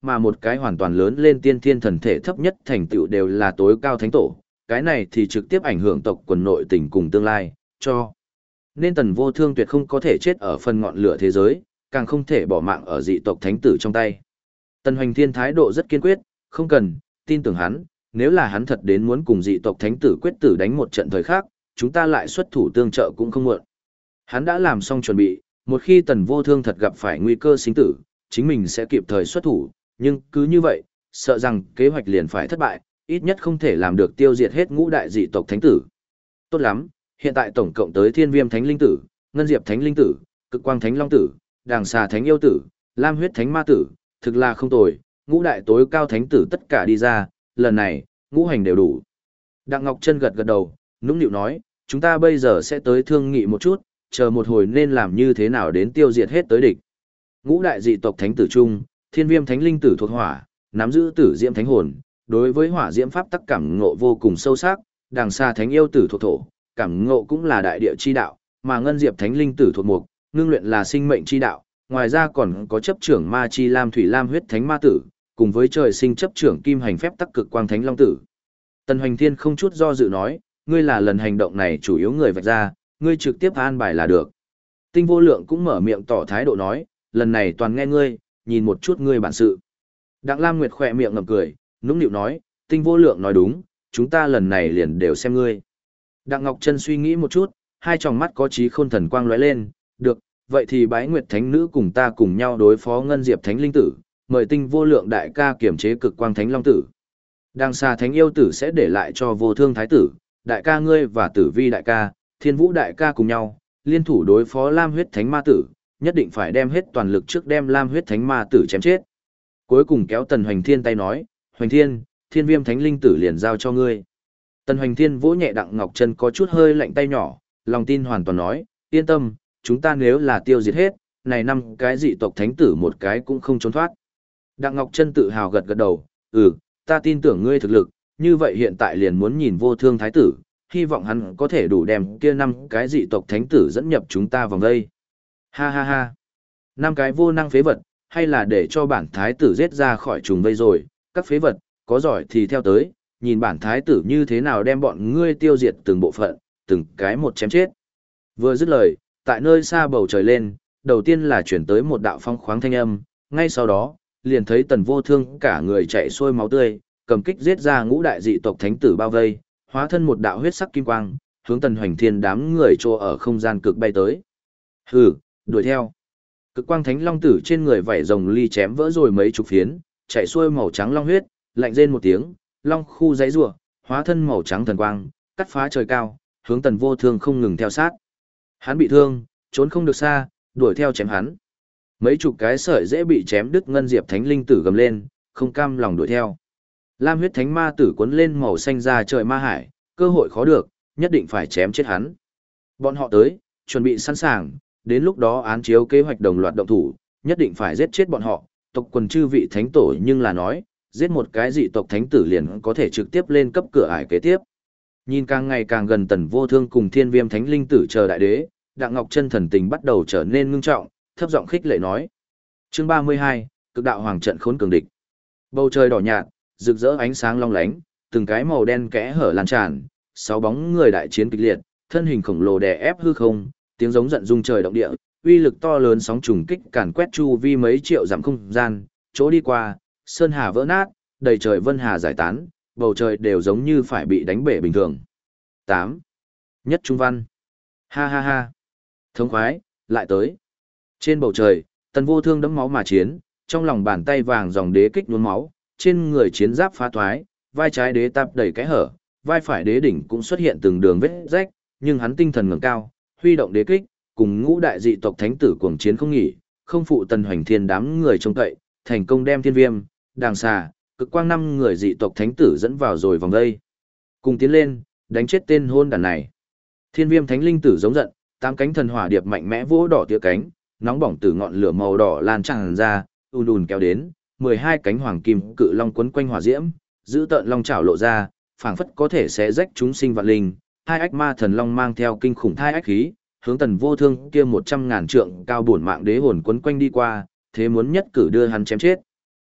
mà một cái hoàn toàn lớn lên tiên thiên thần thể thấp nhất thành tựu đều là tối cao thánh tổ, cái này thì trực tiếp ảnh hưởng tộc quần nội tình cùng tương lai, cho. Nên Tần Vô Thương tuyệt không có thể chết ở phần ngọn lửa thế giới, càng không thể bỏ mạng ở dị tộc thánh tử trong tay. Tần Hoành Thiên thái độ rất kiên quyết, không cần, tin tưởng hắn, nếu là hắn thật đến muốn cùng dị tộc thánh tử quyết tử đánh một trận thời khác, chúng ta lại xuất thủ tương trợ cũng không muộn. Hắn đã làm xong chuẩn bị, một khi Tần Vô Thương thật gặp phải nguy cơ sinh tử, chính mình sẽ kịp thời xuất thủ, nhưng cứ như vậy, sợ rằng kế hoạch liền phải thất bại, ít nhất không thể làm được tiêu diệt hết ngũ đại dị tộc thánh tử. Tốt lắm, hiện tại tổng cộng tới Thiên Viêm Thánh Linh Tử, Ngân Diệp Thánh Linh Tử, Cực Quang Thánh Long Tử, Đàng Xà Thánh Yêu Tử, Lam Huyết Thánh Ma Tử, thực là không tồi, ngũ đại tối cao thánh tử tất cả đi ra, lần này, ngũ hành đều đủ. Đặng Ngọc Trân gật gật đầu, nũng nịu nói, chúng ta bây giờ sẽ tới thương nghị một chút, chờ một hồi nên làm như thế nào đến tiêu diệt hết tới địch. Ngũ đại dị tộc thánh tử chung, Thiên Viêm Thánh Linh Tử thuộc hỏa, nắm giữ tử diễm thánh hồn, đối với hỏa diễm pháp tắc cảm ngộ vô cùng sâu sắc, Đàng Xà Thánh Yêu Tử thuộc thổ, cảm ngộ cũng là đại địa chi đạo, mà Ngân Diệp Thánh Linh Tử thuộc mục, ngưng luyện là sinh mệnh chi đạo, ngoài ra còn có chấp trưởng ma chi lam thủy lam huyết thánh ma tử, cùng với trời sinh chấp trưởng kim hành phép tắc cực quang thánh long tử. Tần Hoành Thiên không chút do dự nói, ngươi là lần hành động này chủ yếu người vạch ra, ngươi trực tiếp an bài là được. Tinh Vô Lượng cũng mở miệng tỏ thái độ nói, lần này toàn nghe ngươi, nhìn một chút ngươi bản sự. Đặng Lam Nguyệt khỏe miệng ngậm cười, nũng nịu nói, Tinh Vô Lượng nói đúng, chúng ta lần này liền đều xem ngươi. Đặng Ngọc Trân suy nghĩ một chút, hai tròng mắt có trí khôn thần quang lóe lên, được, vậy thì Bái Nguyệt Thánh Nữ cùng ta cùng nhau đối phó Ngân Diệp Thánh Linh Tử, mời Tinh Vô Lượng đại ca kiểm chế Cực Quang Thánh Long Tử. Đàng Xà Thánh Yêu Tử sẽ để lại cho Vô Thương Thái Tử, đại ca ngươi và Tử Vi đại ca, Thiên Vũ đại ca cùng nhau, liên thủ đối phó Lam Huyết Thánh Ma Tử, nhất định phải đem hết toàn lực trước đem Lam Huyết Thánh Ma Tử chém chết. Cuối cùng kéo Tần Hoành Thiên tay nói, Hoành Thiên, Thiên Viêm Thánh Linh Tử liền giao cho ngươi. Tần Hoành Thiên vỗ nhẹ Đặng Ngọc Trân có chút hơi lạnh tay nhỏ, lòng tin hoàn toàn nói, yên tâm, chúng ta nếu là tiêu diệt hết, này năm cái dị tộc thánh tử một cái cũng không trốn thoát. Đặng Ngọc Trân tự hào gật gật đầu, ta tin tưởng ngươi thực lực, như vậy hiện tại liền muốn nhìn Vô Thương Thái Tử, hy vọng hắn có thể đủ đem kia năm cái dị tộc thánh tử dẫn nhập chúng ta vòng đây. Ha ha ha, năm cái vô năng phế vật, hay là để cho bản thái tử giết ra khỏi trùng vây rồi, các phế vật, có giỏi thì theo tới, nhìn bản thái tử như thế nào đem bọn ngươi tiêu diệt từng bộ phận, từng cái một chém chết. Vừa dứt lời, tại nơi xa bầu trời lên, đầu tiên là chuyển tới một đạo phong khoáng thanh âm, ngay sau đó, liền thấy Tần Vô Thương cả người chạy xuôi máu tươi, cầm kích giết ra ngũ đại dị tộc thánh tử bao vây, hóa thân một đạo huyết sắc kim quang, hướng Tần Hoành Thiên đám người trô ở không gian cực bay tới. Hừ, đuổi theo. Cực quang thánh long tử trên người vảy rồng ly chém vỡ rồi mấy chục phiến, chạy xuôi màu trắng long huyết, lạnh rên một tiếng, long khu giãy giụa, hóa thân màu trắng thần quang, cắt phá trời cao, hướng Tần Vô Thương không ngừng theo sát. Hắn bị thương, trốn không được xa, đuổi theo chém hắn. Mấy chục cái sợi dễ bị chém đứt Ngân Diệp Thánh Linh Tử gầm lên, không cam lòng đuổi theo. Lam Huyết Thánh Ma Tử cuốn lên màu xanh ra trời ma hải, cơ hội khó được, nhất định phải chém chết hắn. Bọn họ tới, chuẩn bị sẵn sàng, đến lúc đó án chiếu kế hoạch đồng loạt động thủ, nhất định phải giết chết bọn họ. Tộc quần chư vị thánh tổ nhưng là nói, giết một cái dị tộc thánh tử liền có thể trực tiếp lên cấp cửa ải kế tiếp. Nhìn càng ngày càng gần Tần Vô Thương cùng Thiên Viêm Thánh Linh Tử chờ đại đế, Đặng Ngọc Trân thần tình bắt đầu trở nên ngưng trọng, thấp giọng khích lệ nói. Chương 32, Cực đạo hoàng trận khốn cường địch. Bầu trời đỏ nhạt, rực rỡ ánh sáng long lánh, từng cái màu đen kẽ hở lan tràn, sáu bóng người đại chiến kịch liệt, thân hình khổng lồ đè ép hư không, tiếng giống giận rung trời động địa, uy lực to lớn sóng trùng kích càn quét chu vi mấy triệu dặm không gian, chỗ đi qua, sơn hà vỡ nát, đầy trời vân hà giải tán, bầu trời đều giống như phải bị đánh bể bình thường. 8. Nhất Trung Văn. Ha ha ha. Thống khoái, lại tới. Trên bầu trời, Tần Vô Thương đẫm máu mà chiến, trong lòng bàn tay vàng dòng đế kích nhuốm máu, trên người chiến giáp phá thoái, vai trái đế tạp đầy cái hở, vai phải đế đỉnh cũng xuất hiện từng đường vết rách, nhưng hắn tinh thần ngẩng cao, huy động đế kích, cùng ngũ đại dị tộc thánh tử cuồng chiến không nghỉ, không phụ Tần Hoành Thiên đám người trông cậy, thành công đem Thiên Viêm, Đàng Xà, Cực Quang năm người dị tộc thánh tử dẫn vào rồi vòng đây. Cùng tiến lên, đánh chết tên hôn đàn này. Thiên Viêm Thánh Linh Tử giống giận, tám cánh thần hỏa điệp mạnh mẽ vỗ đỏ tía cánh, nóng bỏng từ ngọn lửa màu đỏ lan tràn ra, ùn ùn kéo đến, 12 cánh hoàng kim cự long quấn quanh hỏa diễm, giữ tợn long chảo lộ ra, phảng phất có thể xé rách chúng sinh vạn linh. Hai ách ma thần long mang theo kinh khủng thai ách khí, hướng Tần Vô Thương kia 100.000 trượng cao bổn mạng đế hồn quấn quanh đi qua, thế muốn nhất cử đưa hắn chém chết.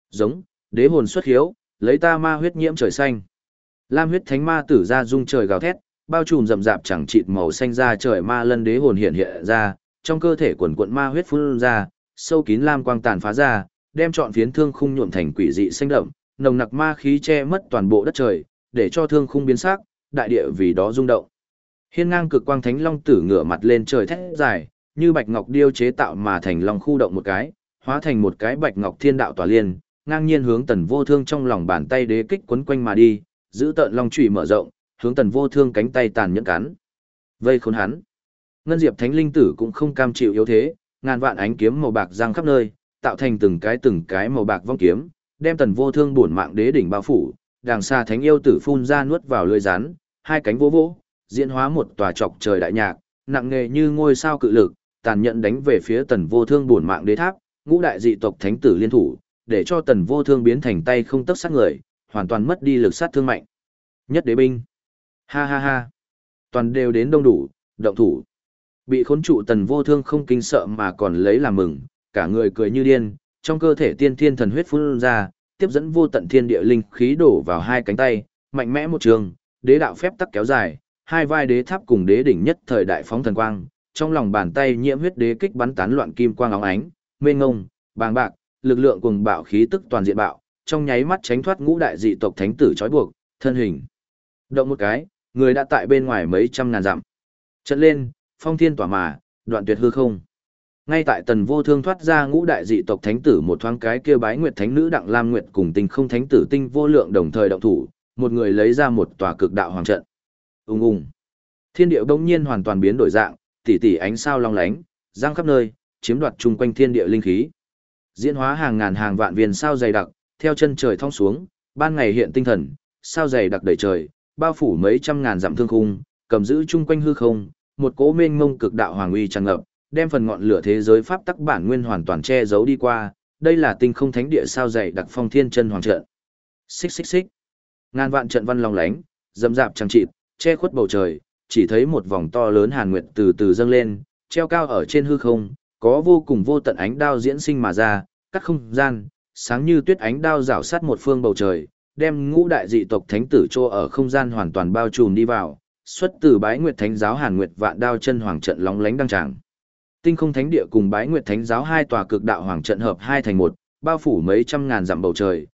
Giống, đế hồn xuất hiếu, lấy ta ma huyết nhiễm trời xanh. Lam huyết thánh ma tử ra dung trời gào thét, bao trùm rậm rạp chẳng chịt màu xanh ra trời ma lân đế hồn hiện hiện ra, trong cơ thể quần quận ma huyết phun ra, sâu kín lam quang tàn phá ra, đem trọn phiến thương khung nhuộm thành quỷ dị xanh đậm, nồng nặc ma khí che mất toàn bộ đất trời, để cho thương khung biến sắc, đại địa vì đó rung động. Hiên ngang cực quang thánh long tử ngửa mặt lên trời thét dài, như bạch ngọc điêu chế tạo mà thành long khu động một cái, hóa thành một cái bạch ngọc thiên đạo tỏa liên, ngang nhiên hướng Tần Vô Thương trong lòng bàn tay đế kích quấn quanh mà đi, giữ tợn long chùy mở rộng, hướng Tần Vô Thương cánh tay tàn nhẫn cắn. Vây khốn hắn. Ngân Diệp Thánh Linh Tử cũng không cam chịu yếu thế, ngàn vạn ánh kiếm màu bạc giăng khắp nơi, tạo thành từng cái màu bạc vong kiếm, đem Tần Vô Thương bổn mạng đế đỉnh bao phủ, đàng xa thánh yêu tử phun ra nuốt vào lưỡi rắn, hai cánh vỗ vỗ, diễn hóa một tòa chọc trời đại nhạc, nặng nề như ngôi sao cự lực, tàn nhẫn đánh về phía Tần Vô Thương bổn mạng đế tháp, ngũ đại dị tộc thánh tử liên thủ, để cho Tần Vô Thương biến thành tay không tấc sát người, hoàn toàn mất đi lực sát thương mạnh. Nhất đế binh. Ha ha ha. Toàn đều đến đông đủ, động thủ. Bị khốn trụ Tần Vô Thương không kinh sợ mà còn lấy làm mừng, cả người cười như điên, trong cơ thể tiên thiên thần huyết phun ra, tiếp dẫn vô tận thiên địa linh khí đổ vào hai cánh tay, mạnh mẽ một trường, đế đạo phép tắc kéo dài, hai vai đế tháp cùng đế đỉnh nhất thời đại phóng thần quang, trong lòng bàn tay nhiễm huyết đế kích bắn tán loạn kim quang óng ánh, mênh ngông, bàng bạc, lực lượng cùng bạo khí tức toàn diện bạo, trong nháy mắt tránh thoát ngũ đại dị tộc thánh tử trói buộc, thân hình động một cái, người đã tại bên ngoài mấy trăm ngàn dặm. Trận lên, phong thiên tỏa mà, đoạn tuyệt hư không. Ngay tại Tần Vô Thương thoát ra ngũ đại dị tộc thánh tử một thoáng cái kia bái nguyệt thánh nữ Đặng Lam Nguyệt cùng Tinh Không thánh tử Tinh Vô Lượng đồng thời động thủ, một người lấy ra một tòa cực đạo hoàng trận. Ùng ùng. Thiên địa bỗng nhiên hoàn toàn biến đổi dạng, tỷ tỷ ánh sao long lánh, giăng khắp nơi, chiếm đoạt chung quanh thiên địa linh khí. Diễn hóa hàng ngàn hàng vạn viên sao dày đặc, theo chân trời thong xuống, ban ngày hiện tinh thần, sao dày đặc đầy trời, bao phủ mấy trăm ngàn dặm thương khung, cầm giữ chung quanh hư không, một cỗ mênh mông cực đạo hoàng uy tràn ngập, đem phần ngọn lửa thế giới pháp tắc bản nguyên hoàn toàn che giấu đi qua, đây là Tinh Không thánh địa sao dày đặc phong thiên chân hoàng trận. Xích xích xích. Ngàn vạn trận văn long lánh, rậm rạp chẳng chịt, che khuất bầu trời, chỉ thấy một vòng to lớn hàn nguyệt từ từ dâng lên, treo cao ở trên hư không, có vô cùng vô tận ánh đao diễn sinh mà ra, cắt không gian, sáng như tuyết ánh đao rảo sát một phương bầu trời, đem ngũ đại dị tộc thánh tử trô ở không gian hoàn toàn bao trùm đi vào, xuất từ Bái Nguyệt Thánh giáo Hàn Nguyệt Vạn Đao chân hoàng trận lóng lánh đăng tràng. Tinh Không thánh địa cùng Bái Nguyệt Thánh giáo hai tòa cực đạo hoàng trận hợp hai thành một, bao phủ mấy trăm ngàn dặm bầu trời,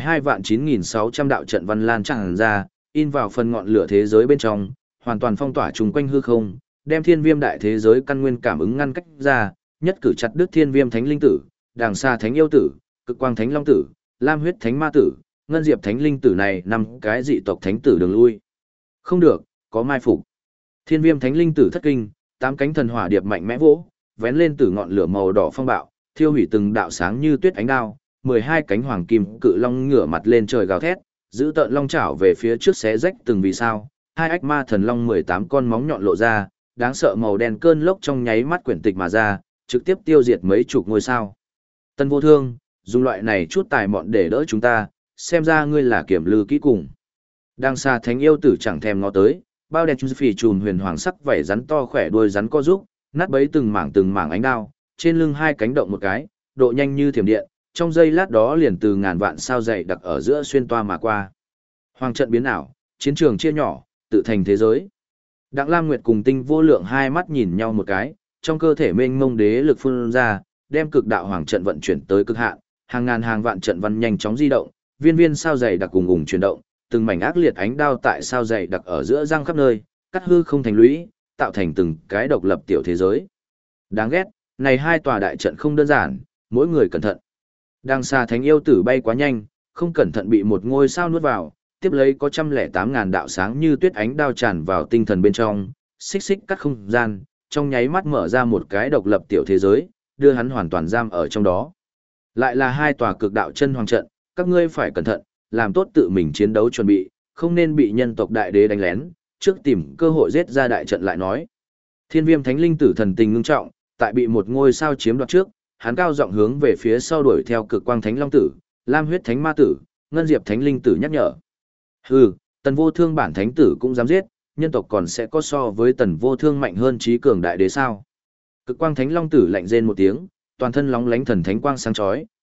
12.9600 đạo trận văn lan tràn ra, in vào phần ngọn lửa thế giới bên trong, hoàn toàn phong tỏa trùng quanh hư không, đem thiên viêm đại thế giới căn nguyên cảm ứng ngăn cách ra, nhất cử chặt đứt thiên viêm thánh linh tử, đàng xa thánh yêu tử, cực quang thánh long tử, lam huyết thánh ma tử, ngân diệp thánh linh tử này năm cái dị tộc thánh tử đường lui. Không được, có mai phục. Thiên viêm thánh linh tử thất kinh, tám cánh thần hỏa điệp mạnh mẽ vỗ, vén lên từ ngọn lửa màu đỏ phong bạo, thiêu hủy từng đạo sáng như tuyết ánh đao, 12 cánh hoàng kim cự long ngửa mặt lên trời gào thét, giữ tợn long chảo về phía trước xé rách từng vì sao, hai ách ma thần long 18 con móng nhọn lộ ra, đáng sợ màu đen cơn lốc trong nháy mắt quyển tịch mà ra, trực tiếp tiêu diệt mấy chục ngôi sao. Tân Vô Thương, dùng loại này chút tài mọn để đỡ chúng ta, xem ra ngươi là kiểm lư kỹ cùng. Đang xa thánh yêu tử chẳng thèm ngó tới, bao đen phì trùm huyền hoàng sắc vảy rắn to khỏe đuôi rắn co rúc, nát bấy từng mảng ánh đao, trên lưng hai cánh động một cái, độ nhanh như thiểm điện, trong giây lát đó liền từ ngàn vạn sao dày đặc ở giữa xuyên toa mà qua. Hoàng trận biến ảo, chiến trường chia nhỏ, tự thành thế giới. Đặng Lam Nguyệt cùng Tinh Vô Lượng hai mắt nhìn nhau một cái, trong cơ thể mênh mông đế lực phun ra, đem cực đạo hoàng trận vận chuyển tới cực hạn, hàng ngàn hàng vạn trận văn nhanh chóng di động, viên viên sao dày đặc cùng ùng chuyển động, từng mảnh ác liệt ánh đao tại sao dày đặc ở giữa răng khắp nơi, cắt hư không thành lũy, tạo thành từng cái độc lập tiểu thế giới. Đáng ghét, này hai tòa đại trận không đơn giản, mỗi người cẩn thận. Đang xa thánh yêu tử bay quá nhanh, không cẩn thận bị một ngôi sao nuốt vào, tiếp lấy có 108.000 đạo sáng như tuyết ánh đao tràn vào tinh thần bên trong, xích xích cắt không gian, trong nháy mắt mở ra một cái độc lập tiểu thế giới, đưa hắn hoàn toàn giam ở trong đó. Lại là hai tòa cực đạo chân hoàng trận, các ngươi phải cẩn thận, làm tốt tự mình chiến đấu chuẩn bị, không nên bị nhân tộc đại đế đánh lén, trước tìm cơ hội giết ra đại trận lại nói. Thiên viêm thánh linh tử thần tình ngưng trọng, tại bị một ngôi sao chiếm đoạt trước, hắn cao giọng hướng về phía sau đuổi theo cực quang thánh long tử, lam huyết thánh ma tử, ngân diệp thánh linh tử nhắc nhở. Hừ, Tần Vô Thương bản thánh tử cũng dám giết, nhân tộc còn sẽ có so với Tần Vô Thương mạnh hơn trí cường đại đế sao? Cực quang thánh long tử lạnh rên một tiếng, toàn thân lóng lánh thần thánh quang sáng chói,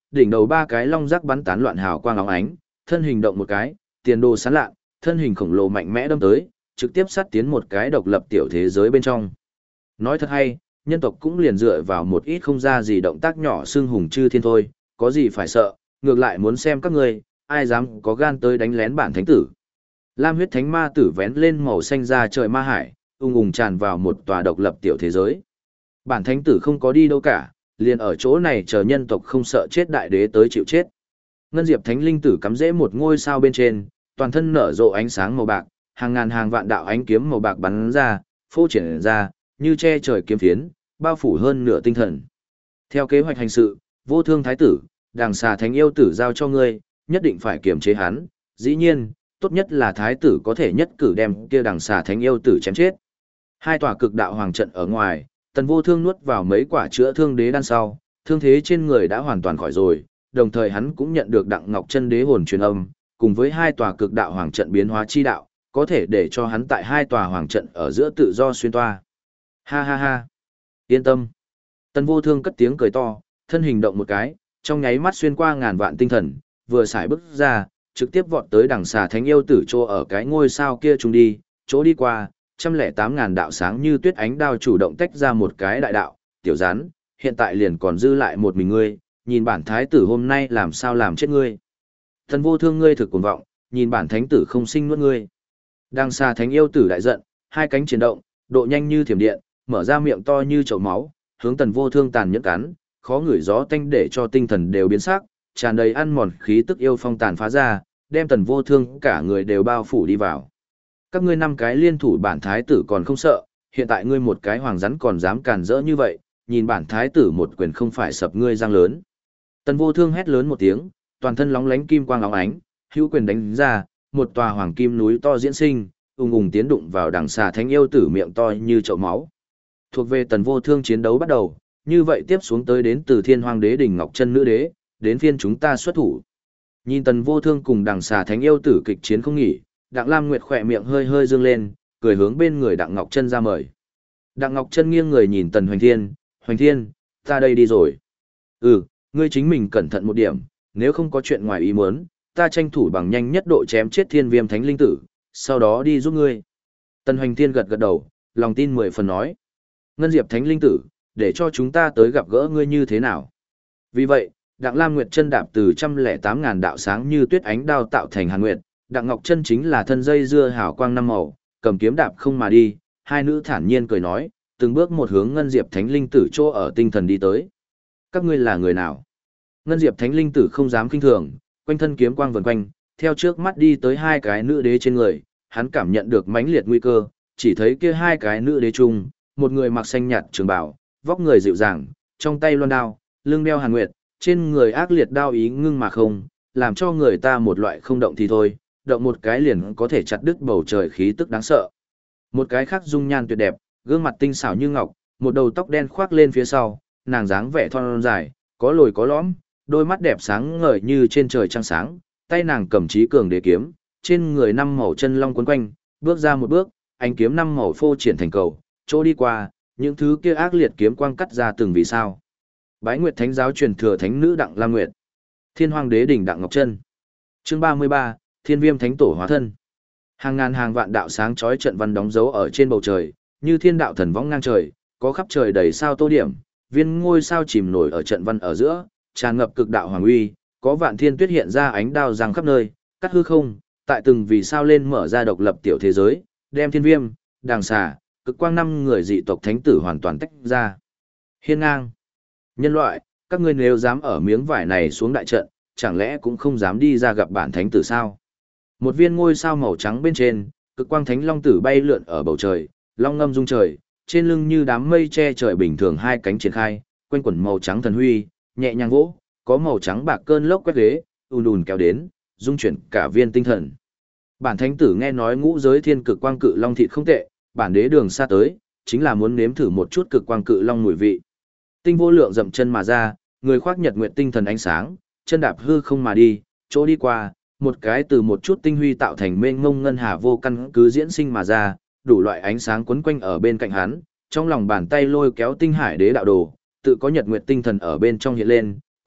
đỉnh đầu ba cái long rắc bắn tán loạn hào quang óng ánh, thân hình động một cái, tiền đồ sáng lạ, thân hình khổng lồ mạnh mẽ đâm tới, trực tiếp sát tiến một cái độc lập tiểu thế giới bên trong. Nói thật hay, nhân tộc cũng liền dựa vào một ít không ra gì động tác nhỏ xưng hùng chư thiên thôi, có gì phải sợ, ngược lại muốn xem các ngươi, ai dám có gan tới đánh lén bản thánh tử. Lam huyết thánh ma tử vén lên màu xanh ra trời ma hải, ung ung tràn vào một tòa độc lập tiểu thế giới. Bản thánh tử không có đi đâu cả, liền ở chỗ này chờ nhân tộc không sợ chết đại đế tới chịu chết. Ngân diệp thánh linh tử cắm rễ một ngôi sao bên trên, toàn thân nở rộ ánh sáng màu bạc, hàng ngàn hàng vạn đạo ánh kiếm màu bạc bắn ra, phô triển ra, như che trời kiếm phiến, bao phủ hơn nửa tinh thần. Theo kế hoạch hành sự, vô thương thái tử, đàng xà thánh yêu tử giao cho ngươi, nhất định phải kiềm chế hắn, dĩ nhiên, tốt nhất là thái tử có thể nhất cử đem kia đàng xà thánh yêu tử chém chết. Hai tòa cực đạo hoàng trận ở ngoài, tần vô thương nuốt vào mấy quả chữa thương đế đan sau, thương thế trên người đã hoàn toàn khỏi rồi, đồng thời hắn cũng nhận được đặng ngọc chân đế hồn truyền âm, cùng với hai tòa cực đạo hoàng trận biến hóa chi đạo, có thể để cho hắn tại hai tòa hoàng trận ở giữa tự do xuyên toa. Ha ha ha. Yên tâm. Tần vô thương cất tiếng cười to, thân hình động một cái, trong nháy mắt xuyên qua ngàn vạn tinh thần, vừa xài bước ra, trực tiếp vọt tới đằng xà thánh yêu tử chỗ ở cái ngôi sao kia trùng đi, chỗ đi qua, 108.000 đạo sáng như tuyết ánh đao chủ động tách ra một cái đại đạo, tiểu rắn, hiện tại liền còn dư lại một mình ngươi, nhìn bản thái tử hôm nay làm sao làm chết ngươi. Tần vô thương ngươi thực cuồng vọng, nhìn bản thánh tử không sinh nuốt ngươi. Đằng xà thánh yêu tử đại giận, hai cánh chuyển động, độ nhanh như thiểm điện, mở ra miệng to như chậu máu, hướng tần vô thương tàn nhẫn cắn, khó ngửi gió tanh để cho tinh thần đều biến sắc, tràn đầy ăn mòn khí tức yêu phong tàn phá ra, đem tần vô thương cả người đều bao phủ đi vào. Các ngươi năm cái liên thủ bản thái tử còn không sợ, hiện tại ngươi một cái hoàng rắn còn dám càn rỡ như vậy, nhìn bản thái tử một quyền không phải sập ngươi răng lớn. Tần vô thương hét lớn một tiếng, toàn thân lóng lánh kim quang óng ánh, hữu quyền đánh ra, một tòa hoàng kim núi to diễn sinh, ùng ùng tiến đụng vào đằng xà thánh yêu tử miệng to như chậu máu. Thuộc về tần vô thương chiến đấu bắt đầu, như vậy tiếp xuống tới đến từ thiên hoàng đế đỉnh ngọc chân nữ đế, đến phiên chúng ta xuất thủ. Nhìn tần vô thương cùng đằng xà thánh yêu tử kịch chiến không nghỉ, đặng lam nguyệt khỏe miệng hơi hơi dương lên, cười hướng bên người đặng ngọc chân ra mời. Đặng ngọc chân nghiêng người nhìn tần hoành thiên, ta đây đi rồi. Ừ, ngươi chính mình cẩn thận một điểm, nếu không có chuyện ngoài ý muốn, ta tranh thủ bằng nhanh nhất độ chém chết thiên viêm thánh linh tử, sau đó đi giúp ngươi. Tần hoành thiên gật gật đầu, lòng tin 10 phần nói. Ngân diệp thánh linh tử, để cho chúng ta tới gặp gỡ ngươi như thế nào. Vì vậy, Đặng Lam Nguyệt chân đạp từ 108.000 đạo sáng như tuyết ánh đao tạo thành hàn nguyệt, Đặng Ngọc chân chính là thân dây dưa hào quang năm màu, cầm kiếm đạp không mà đi, hai nữ thản nhiên cười nói, từng bước một hướng Ngân Diệp Thánh Linh Tử chỗ ở tinh thần đi tới. Các ngươi là người nào? Ngân Diệp Thánh Linh Tử không dám kinh thường, quanh thân kiếm quang vần quanh, theo trước mắt đi tới hai cái nữ đế trên người, hắn cảm nhận được mãnh liệt nguy cơ, chỉ thấy kia hai cái nữ đế chung, một người mặc xanh nhạt trường bào, vóc người dịu dàng, trong tay loan đao, lưng đeo hàn nguyệt, trên người ác liệt đao ý ngưng mà không, làm cho người ta một loại không động thì thôi, động một cái liền có thể chặt đứt bầu trời khí tức đáng sợ. Một cái khác dung nhan tuyệt đẹp, gương mặt tinh xảo như ngọc, một đầu tóc đen khoác lên phía sau, nàng dáng vẻ thon dài, có lồi có lõm, đôi mắt đẹp sáng ngời như trên trời trăng sáng, tay nàng cầm chí cường đế kiếm, trên người năm màu chân long quấn quanh, bước ra một bước, ánh kiếm năm màu phô triển thành cầu, chỗ đi qua, những thứ kia ác liệt kiếm quang cắt ra từng vì sao. Bái Nguyệt Thánh giáo truyền thừa thánh nữ Đặng Lam Nguyệt. Thiên Hoàng đế đỉnh Đặng Ngọc Chân. Chương 33, Thiên Viêm Thánh tổ hóa thân. Hàng ngàn hàng vạn đạo sáng chói trận văn đóng dấu ở trên bầu trời, như thiên đạo thần võng ngang trời, có khắp trời đầy sao tô điểm, viên ngôi sao chìm nổi ở trận văn ở giữa, tràn ngập cực đạo hoàng uy, có vạn thiên tuyết hiện ra ánh đao giằng khắp nơi, cắt hư không, tại từng vì sao lên mở ra độc lập tiểu thế giới, đem Thiên Viêm, Đàng Xà, cực quang năm người dị tộc thánh tử hoàn toàn tách ra. Hiên ngang. Nhân loại, các ngươi nếu dám ở miếng vải này xuống đại trận, chẳng lẽ cũng không dám đi ra gặp bản thánh tử sao? Một viên ngôi sao màu trắng bên trên, cực quang thánh long tử bay lượn ở bầu trời, long ngâm rung trời, trên lưng như đám mây che trời bình thường hai cánh triển khai, quanh quẩn màu trắng thần huy, nhẹ nhàng vỗ, có màu trắng bạc cơn lốc quét ghế, ùn ùn kéo đến, dung chuyển cả viên tinh thần. Bản thánh tử nghe nói ngũ giới thiên cực quang cự long thịt không tệ, bản đế đường xa tới, chính là muốn nếm thử một chút cực quang cự long mùi vị. Tinh vô lượng dậm chân mà ra, người khoác nhật nguyệt tinh thần ánh sáng, chân đạp hư không mà đi, chỗ đi qua, một cái từ một chút tinh huy tạo thành mênh mông ngân hà vô căn cứ diễn sinh mà ra, đủ loại ánh sáng quấn quanh ở bên cạnh hắn, trong lòng bàn tay lôi kéo tinh hải đế đạo đồ, tự có nhật nguyệt tinh thần ở bên trong hiện lên,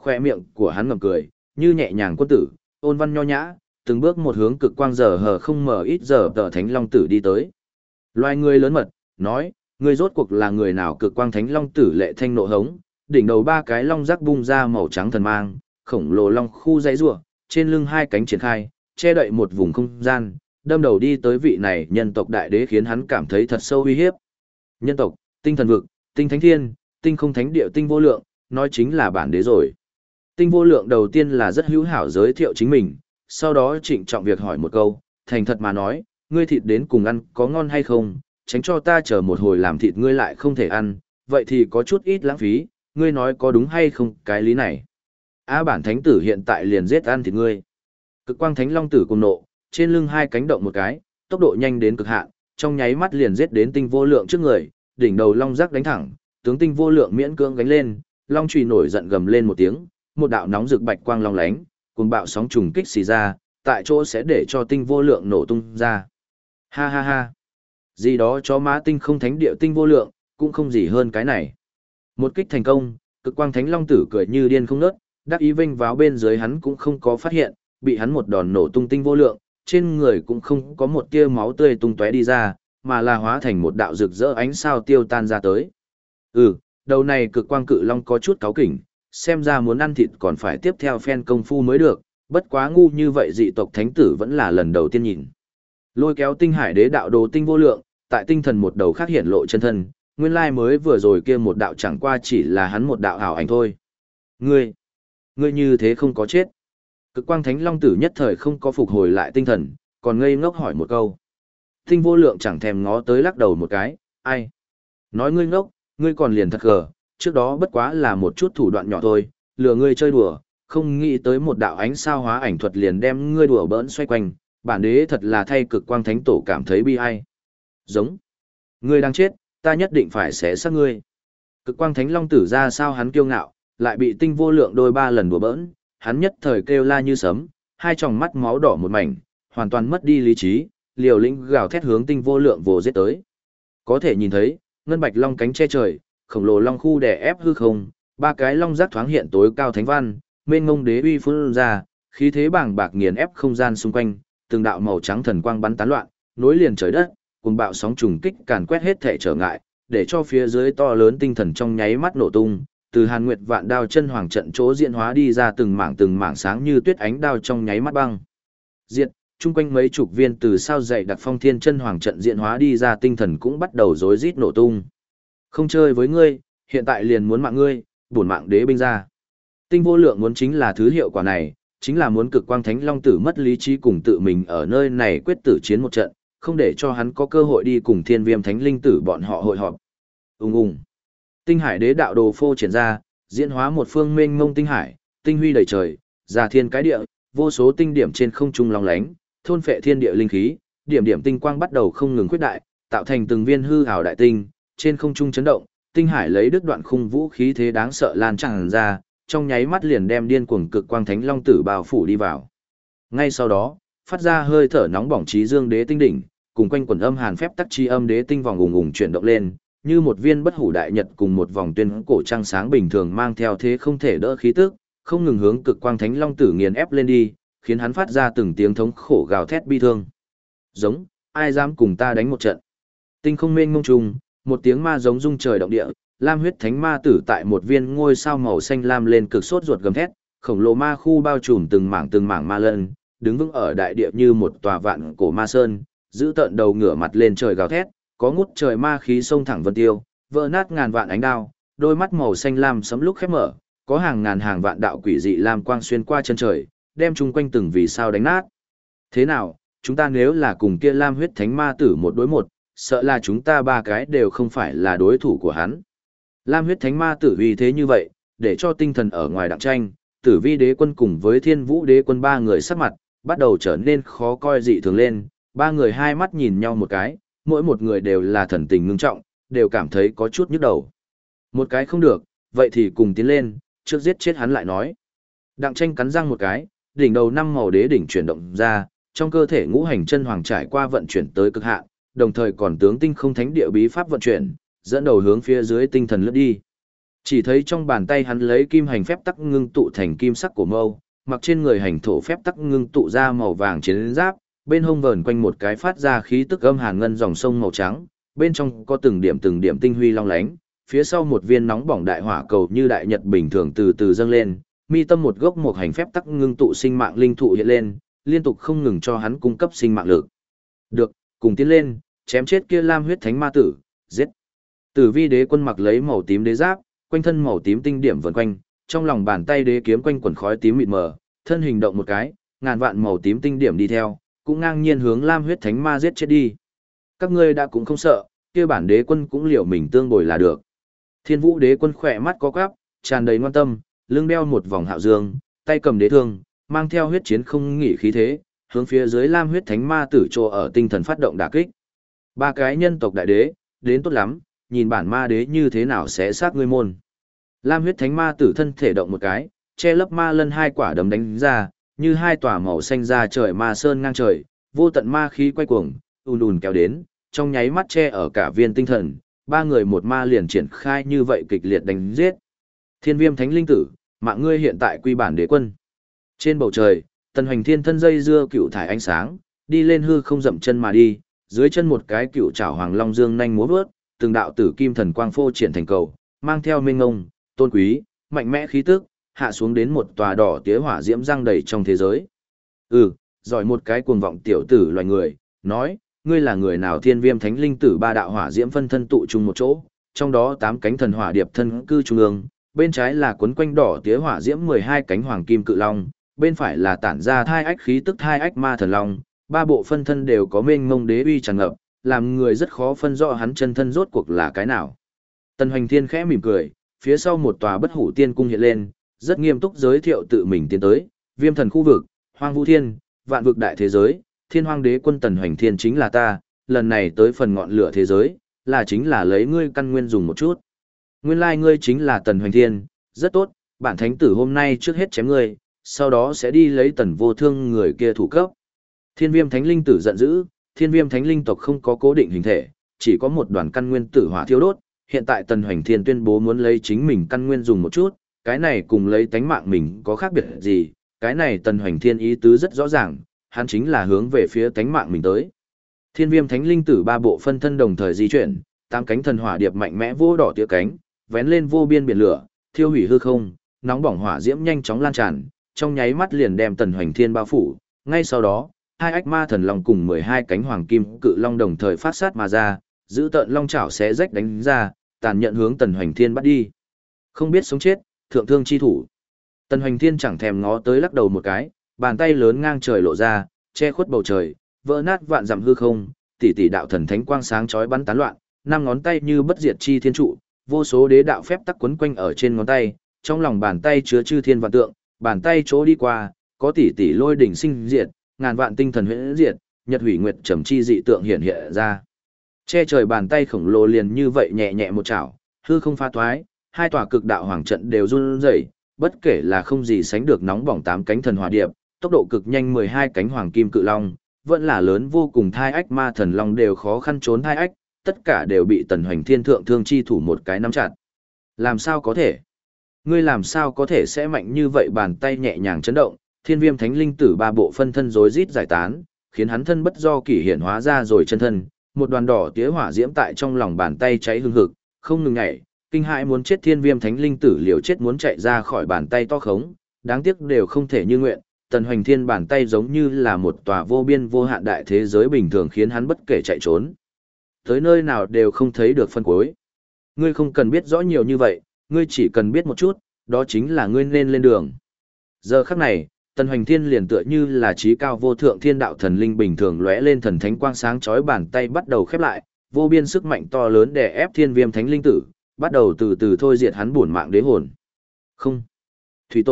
Khoe miệng của hắn ngậm cười, như nhẹ nhàng quân tử, ôn văn nho nhã, từng bước một hướng cực quang giờ hờ không mở ít giờ tờ thánh long tử đi tới. Loài người lớn mật, nói, ngươi rốt cuộc là người nào? Cực quang thánh long tử lệ thanh nộ hống, đỉnh đầu ba cái long rắc bung ra màu trắng thần mang, khổng lồ long khu dãy rủa, trên lưng hai cánh triển khai, che đậy một vùng không gian, đâm đầu đi tới vị này nhân tộc đại đế, khiến hắn cảm thấy thật sâu uy hiếp. Nhân tộc, tinh thần vực, tinh thánh thiên, tinh không thánh địa, tinh vô lượng, nói chính là bản đế rồi. Tinh vô lượng đầu tiên là rất hữu hảo giới thiệu chính mình, sau đó trịnh trọng việc hỏi một câu, thành thật mà nói, ngươi thịt đến cùng ăn có ngon hay không, tránh cho ta chờ một hồi làm thịt ngươi lại không thể ăn, vậy thì có chút ít lãng phí, ngươi nói có đúng hay không cái lý này. Bản thánh tử hiện tại liền giết ăn thịt ngươi. Cực quang thánh long tử cùng nộ, trên lưng hai cánh động một cái, tốc độ nhanh đến cực hạn, trong nháy mắt liền giết đến tinh vô lượng trước người, đỉnh đầu long giác đánh thẳng, tướng tinh vô lượng miễn cưỡng gánh lên, long chùy nổi giận gầm lên một tiếng, một đạo nóng rực bạch quang long lánh, cùng bạo sóng trùng kích xì ra, tại chỗ sẽ để cho tinh vô lượng nổ tung ra. Ha ha ha. Gì đó chó má tinh không thánh địa tinh vô lượng, cũng không gì hơn cái này. Một kích thành công, cực quang thánh long tử cười như điên không ngớt, đắc ý vinh váo bên dưới hắn cũng không có phát hiện, bị hắn một đòn nổ tung tinh vô lượng, trên người cũng không có một tia máu tươi tung tóe đi ra, mà là hóa thành một đạo rực rỡ ánh sao tiêu tan ra tới. Đầu này cực quang cự long có chút cáu kỉnh, xem ra muốn ăn thịt còn phải tiếp theo phen công phu mới được, bất quá ngu như vậy dị tộc thánh tử vẫn là lần đầu tiên nhìn. Lôi kéo tinh hải đế đạo đồ tinh vô lượng, tại tinh thần một đầu khác hiện lộ chân thân, nguyên lai mới vừa rồi kia một đạo chẳng qua chỉ là hắn một đạo ảo ảnh thôi. Ngươi như thế không có chết. Cực quang thánh long tử nhất thời không có phục hồi lại tinh thần, còn ngây ngốc hỏi một câu. Tinh vô lượng chẳng thèm ngó tới lắc đầu một cái, ai? Nói ngươi ngốc, ngươi còn liền thật gờ, trước đó bất quá là một chút thủ đoạn nhỏ thôi, lừa ngươi chơi đùa, không nghĩ tới một đạo ánh sao hóa ảnh thuật liền đem ngươi đùa bỡn xoay quanh, bản đế thật là thay cực quang thánh tổ cảm thấy bi ai. Giống. Ngươi đang chết, ta nhất định phải xé xác ngươi. Cực quang thánh long tử ra sao hắn kiêu ngạo, lại bị tinh vô lượng đôi ba lần đùa bỡn, hắn nhất thời kêu la như sấm, hai tròng mắt máu đỏ một mảnh, hoàn toàn mất đi lý trí, liều lĩnh gào thét hướng tinh vô lượng vồ giết tới. Có thể nhìn thấy, ngân bạch long cánh che trời, khổng lồ long khu đè ép hư không, ba cái long giác thoáng hiện tối cao thánh văn, mênh ngông đế uy phun ra, khí thế bàng bạc nghiền ép không gian xung quanh, từng đạo màu trắng thần quang bắn tán loạn, nối liền trời đất, cùng bạo sóng trùng kích càn quét hết thể trở ngại, để cho phía dưới to lớn tinh thần trong nháy mắt nổ tung, từ Hàn Nguyệt Vạn Đao chân hoàng trận chỗ diễn hóa đi ra từng mảng sáng như tuyết ánh đao trong nháy mắt băng. Diệt, chung quanh mấy chục viên từ sao dày đặc phong thiên chân hoàng trận diễn hóa đi ra tinh thần cũng bắt đầu rối rít nổ tung. Không chơi với ngươi, hiện tại liền muốn mạng ngươi, bổn mạng đế binh ra. Tinh vô lượng muốn chính là thứ hiệu quả này, chính là muốn cực quang thánh long tử mất lý trí cùng tự mình ở nơi này quyết tử chiến một trận, không để cho hắn có cơ hội đi cùng thiên viêm thánh linh tử bọn họ hội họp. Tinh hải đế đạo đồ phô triển ra, diễn hóa một phương mênh mông tinh hải, tinh huy đầy trời, già thiên cái địa, vô số tinh điểm trên không trung long lánh, thôn phệ thiên địa linh khí, điểm điểm tinh quang bắt đầu không ngừng khuyết đại, tạo thành từng viên hư ảo đại tinh, trên không trung chấn động, tinh hải lấy đứt đoạn khung vũ khí thế đáng sợ lan tràn ra, trong nháy mắt liền đem điên cuồng cực quang thánh long tử bao phủ đi vào. Ngay sau đó, phát ra hơi thở nóng bỏng chí dương đế tinh đỉnh, cùng quanh quần âm hàn phép tắc chi âm đế tinh vòng ùng ùng chuyển động lên, như một viên bất hủ đại nhật cùng một vòng tuyên cổ trăng sáng bình thường mang theo thế không thể đỡ khí tức, không ngừng hướng cực quang thánh long tử nghiền ép lên đi, khiến hắn phát ra từng tiếng thống khổ gào thét bi thương. Giống, ai dám cùng ta đánh một trận? Tinh không mênh mông trùng, một tiếng ma giống rung trời động địa, lam huyết thánh ma tử tại một viên ngôi sao màu xanh lam lên cực sốt ruột gầm thét, khổng lồ ma khu bao trùm từng mảng ma lân, đứng vững ở đại địa như một tòa vạn cổ ma sơn, giữ tợn đầu ngửa mặt lên trời gào thét, có ngút trời ma khí xông thẳng vân tiêu, vỡ nát ngàn vạn ánh đao, đôi mắt màu xanh lam sấm lúc khép mở, có hàng ngàn hàng vạn đạo quỷ dị lam quang xuyên qua chân trời, đem chung quanh từng vì sao đánh nát. Thế nào, chúng ta nếu là cùng kia lam huyết thánh ma tử một đối một, sợ là chúng ta ba cái đều không phải là đối thủ của hắn. Lam huyết thánh ma tử vì thế như vậy, để cho tinh thần ở ngoài đặng tranh, Tử Vi đế quân cùng với Thiên Vũ đế quân ba người sắc mặt, bắt đầu trở nên khó coi dị thường lên, ba người hai mắt nhìn nhau một cái, mỗi một người đều là thần tình ngưng trọng, đều cảm thấy có chút nhức đầu. Một cái không được, vậy thì cùng tiến lên, trước giết chết hắn lại nói. Đặng tranh cắn răng một cái, đỉnh đầu năm màu đế đỉnh chuyển động ra, trong cơ thể ngũ hành chân hoàng trải qua vận chuyển tới cực hạn, đồng thời còn tướng tinh không thánh địa bí pháp vận chuyển, dẫn đầu hướng phía dưới tinh thần lướt đi. Chỉ thấy trong bàn tay hắn lấy kim hành phép tắc ngưng tụ thành kim sắc của mâu, mặc trên người hành thổ phép tắc ngưng tụ ra màu vàng chiến giáp, bên hông vờn quanh một cái phát ra khí tức âm hàn ngân dòng sông màu trắng, bên trong có từng điểm tinh huy long lánh, phía sau một viên nóng bỏng đại hỏa cầu như đại nhật bình thường từ từ dâng lên, mi tâm một gốc một hành phép tắc ngưng tụ sinh mạng linh thụ hiện lên, liên tục không ngừng cho hắn cung cấp sinh mạng lực. Được, cùng tiến lên, chém chết kia lam huyết thánh ma tử, giết. Tử Vi đế quân mặc lấy màu tím đế giáp, quanh thân màu tím tinh điểm vần quanh, trong lòng bàn tay đế kiếm quanh quần khói tím mịt mờ, thân hình động một cái, ngàn vạn màu tím tinh điểm đi theo, cũng ngang nhiên hướng lam huyết thánh ma giết chết đi. Các ngươi đã cũng không sợ, kia bản đế quân cũng liệu mình tương bồi là được. Thiên Vũ đế quân khỏe mắt có quắp, tràn đầy ngoan tâm, lưng đeo một vòng hạo dương, tay cầm đế thương, mang theo huyết chiến không nghỉ khí thế, hướng phía dưới lam huyết thánh ma tử trô ở tinh thần phát động đả kích. Ba cái nhân tộc đại đế, đến tốt lắm, nhìn bản ma đế như thế nào sẽ sát ngươi môn. Lam huyết thánh ma tử thân thể động một cái, che lấp ma lân hai quả đấm đánh ra, như hai tòa màu xanh ra trời ma sơn ngang trời, vô tận ma khí quay cuồng, ùn kéo đến, trong nháy mắt che ở cả viên tinh thần, ba người một ma liền triển khai như vậy kịch liệt đánh giết. Thiên Viêm thánh linh tử, mạng ngươi hiện tại quy bản đế quân. Trên bầu trời, Tần Hoành Thiên thân dây dưa cựu thải ánh sáng, đi lên hư không dậm chân mà đi, dưới chân một cái cựu trảo hoàng long dương nhanh múa vớt, từng đạo tử kim thần quang phô triển thành cầu, mang theo mênh ngông, tôn quý, mạnh mẽ khí tức, hạ xuống đến một tòa đỏ tía hỏa diễm răng đầy trong thế giới. Giỏi một cái cuồng vọng tiểu tử loài người, nói, ngươi là người nào? Thiên Viêm thánh linh tử ba đạo hỏa diễm phân thân tụ chung một chỗ, trong đó 8 cánh thần hỏa điệp thân cư trung ương, bên trái là quấn quanh đỏ tía hỏa diễm 12 cánh hoàng kim cự long, bên phải là tản ra thai ách khí tức thai ách ma thần long, ba bộ phân thân đều có mênh mông đế uy tràn ngập, làm người rất khó phân rõ hắn chân thân rốt cuộc là cái nào. Tần Hoành Thiên khẽ mỉm cười, phía sau một tòa bất hủ tiên cung hiện lên, rất nghiêm túc giới thiệu tự mình tiến tới, Viêm thần khu vực, Hoang Vu Thiên, vạn vực đại thế giới, Thiên Hoang đế quân Tần Hoành Thiên chính là ta, lần này tới phần ngọn lửa thế giới, là chính là lấy ngươi căn nguyên dùng một chút. Nguyên lai ngươi chính là Tần Hoành Thiên, rất tốt, bản thánh tử hôm nay trước hết chém ngươi, sau đó sẽ đi lấy Tần Vô Thương người kia thủ cấp. Thiên Viêm thánh linh tử giận dữ, Thiên Viêm thánh linh tộc không có cố định hình thể, chỉ có một đoàn căn nguyên tử hỏa thiêu đốt, hiện tại Tần Hoành Thiên tuyên bố muốn lấy chính mình căn nguyên dùng một chút, cái này cùng lấy tánh mạng mình có khác biệt gì, cái này Tần Hoành Thiên ý tứ rất rõ ràng, hắn chính là hướng về phía tánh mạng mình tới. Thiên Viêm thánh linh tử ba bộ phân thân đồng thời di chuyển, 8 cánh thần hỏa điệp mạnh mẽ vỗ đỏ tía cánh, vén lên vô biên biển lửa, thiêu hủy hư không, nóng bỏng hỏa diễm nhanh chóng lan tràn, trong nháy mắt liền đem Tần Hoành Thiên bao phủ, ngay sau đó, hai ách ma thần long cùng 12 cánh hoàng kim cự long đồng thời phát sát mà ra, giữ tợn long chảo xé rách đánh ra, tàn nhận hướng Tần Hoành Thiên bắt đi. Không biết sống chết, thượng thương chi thủ. Tần Hoành Thiên chẳng thèm ngó tới lắc đầu một cái, bàn tay lớn ngang trời lộ ra, che khuất bầu trời, vỡ nát vạn dặm hư không, tỷ tỷ đạo thần thánh quang sáng chói bắn tán loạn, năm ngón tay như bất diệt chi thiên trụ, vô số đế đạo phép tắc quấn quanh ở trên ngón tay, trong lòng bàn tay chứa chư thiên vạn tượng, bàn tay chỗ đi qua, có tỷ tỷ lôi đỉnh sinh diệt, ngàn vạn tinh thần huyễn diệt, nhật hủy nguyệt trầm chi dị tượng hiện hiện ra. Che trời bàn tay khổng lồ liền như vậy nhẹ nhẹ một chảo, hư không pha thoái, hai tòa cực đạo hoàng trận đều run rẩy, bất kể là không gì sánh được nóng bỏng 8 cánh thần hỏa điệp, tốc độ cực nhanh 12 cánh hoàng kim cự long, vẫn là lớn vô cùng thai ách ma thần long đều khó khăn trốn thai ách, tất cả đều bị Tần Hoành Thiên thượng thương chi thủ một cái nắm chặt. Làm sao có thể? Ngươi làm sao có thể sẽ mạnh như vậy? Bàn tay nhẹ nhàng chấn động, Thiên Viêm thánh linh tử ba bộ phân thân rối rít giải tán, khiến hắn thân bất do kỷ hiện hóa ra rồi chân thân, một đoàn đỏ tía hỏa diễm tại trong lòng bàn tay cháy hừng hực, không ngừng nhảy, kinh hãi muốn chết. Thiên Viêm thánh linh tử liều chết muốn chạy ra khỏi bàn tay to khống, đáng tiếc đều không thể như nguyện. Tần Hoành Thiên bàn tay giống như là một tòa vô biên vô hạn đại thế giới bình thường, khiến hắn bất kể chạy trốn tới nơi nào đều không thấy được phân cuối. Ngươi không cần biết rõ nhiều như vậy, ngươi chỉ cần biết một chút, đó chính là ngươi nên lên đường. Giờ khắc này, Tần Hoành Thiên liền tựa như là trí cao vô thượng thiên đạo thần linh bình thường lóe lên thần thánh quang sáng chói, bàn tay bắt đầu khép lại, vô biên sức mạnh to lớn đè ép Thiên Viêm thánh linh tử, bắt đầu từ từ thôi diệt hắn bổn mạng đế hồn. Không. Thủy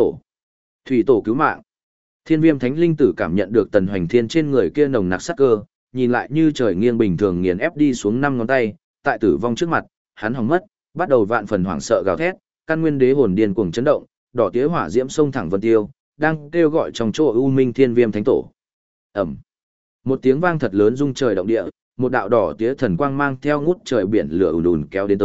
tổ cứu mạng. Thiên Viêm thánh linh tử cảm nhận được Tần Hoành Thiên trên người kia nồng nặc sát cơ, nhìn lại như trời nghiêng bình thường nghiền ép đi xuống 5 ngón tay, tại tử vong trước mặt, hắn hỏng mất, bắt đầu vạn phần hoảng sợ gào thét, căn nguyên đế hồn điên cuồng chấn động, đỏ tía hỏa diễm sông thẳng vân tiêu, đang kêu gọi trong chỗ u minh Thiên Viêm thánh tổ. Ầm. Một tiếng vang thật lớn rung trời động địa, một đạo đỏ tía thần quang mang theo ngút trời biển lửa ùn ùn kéo đến tới,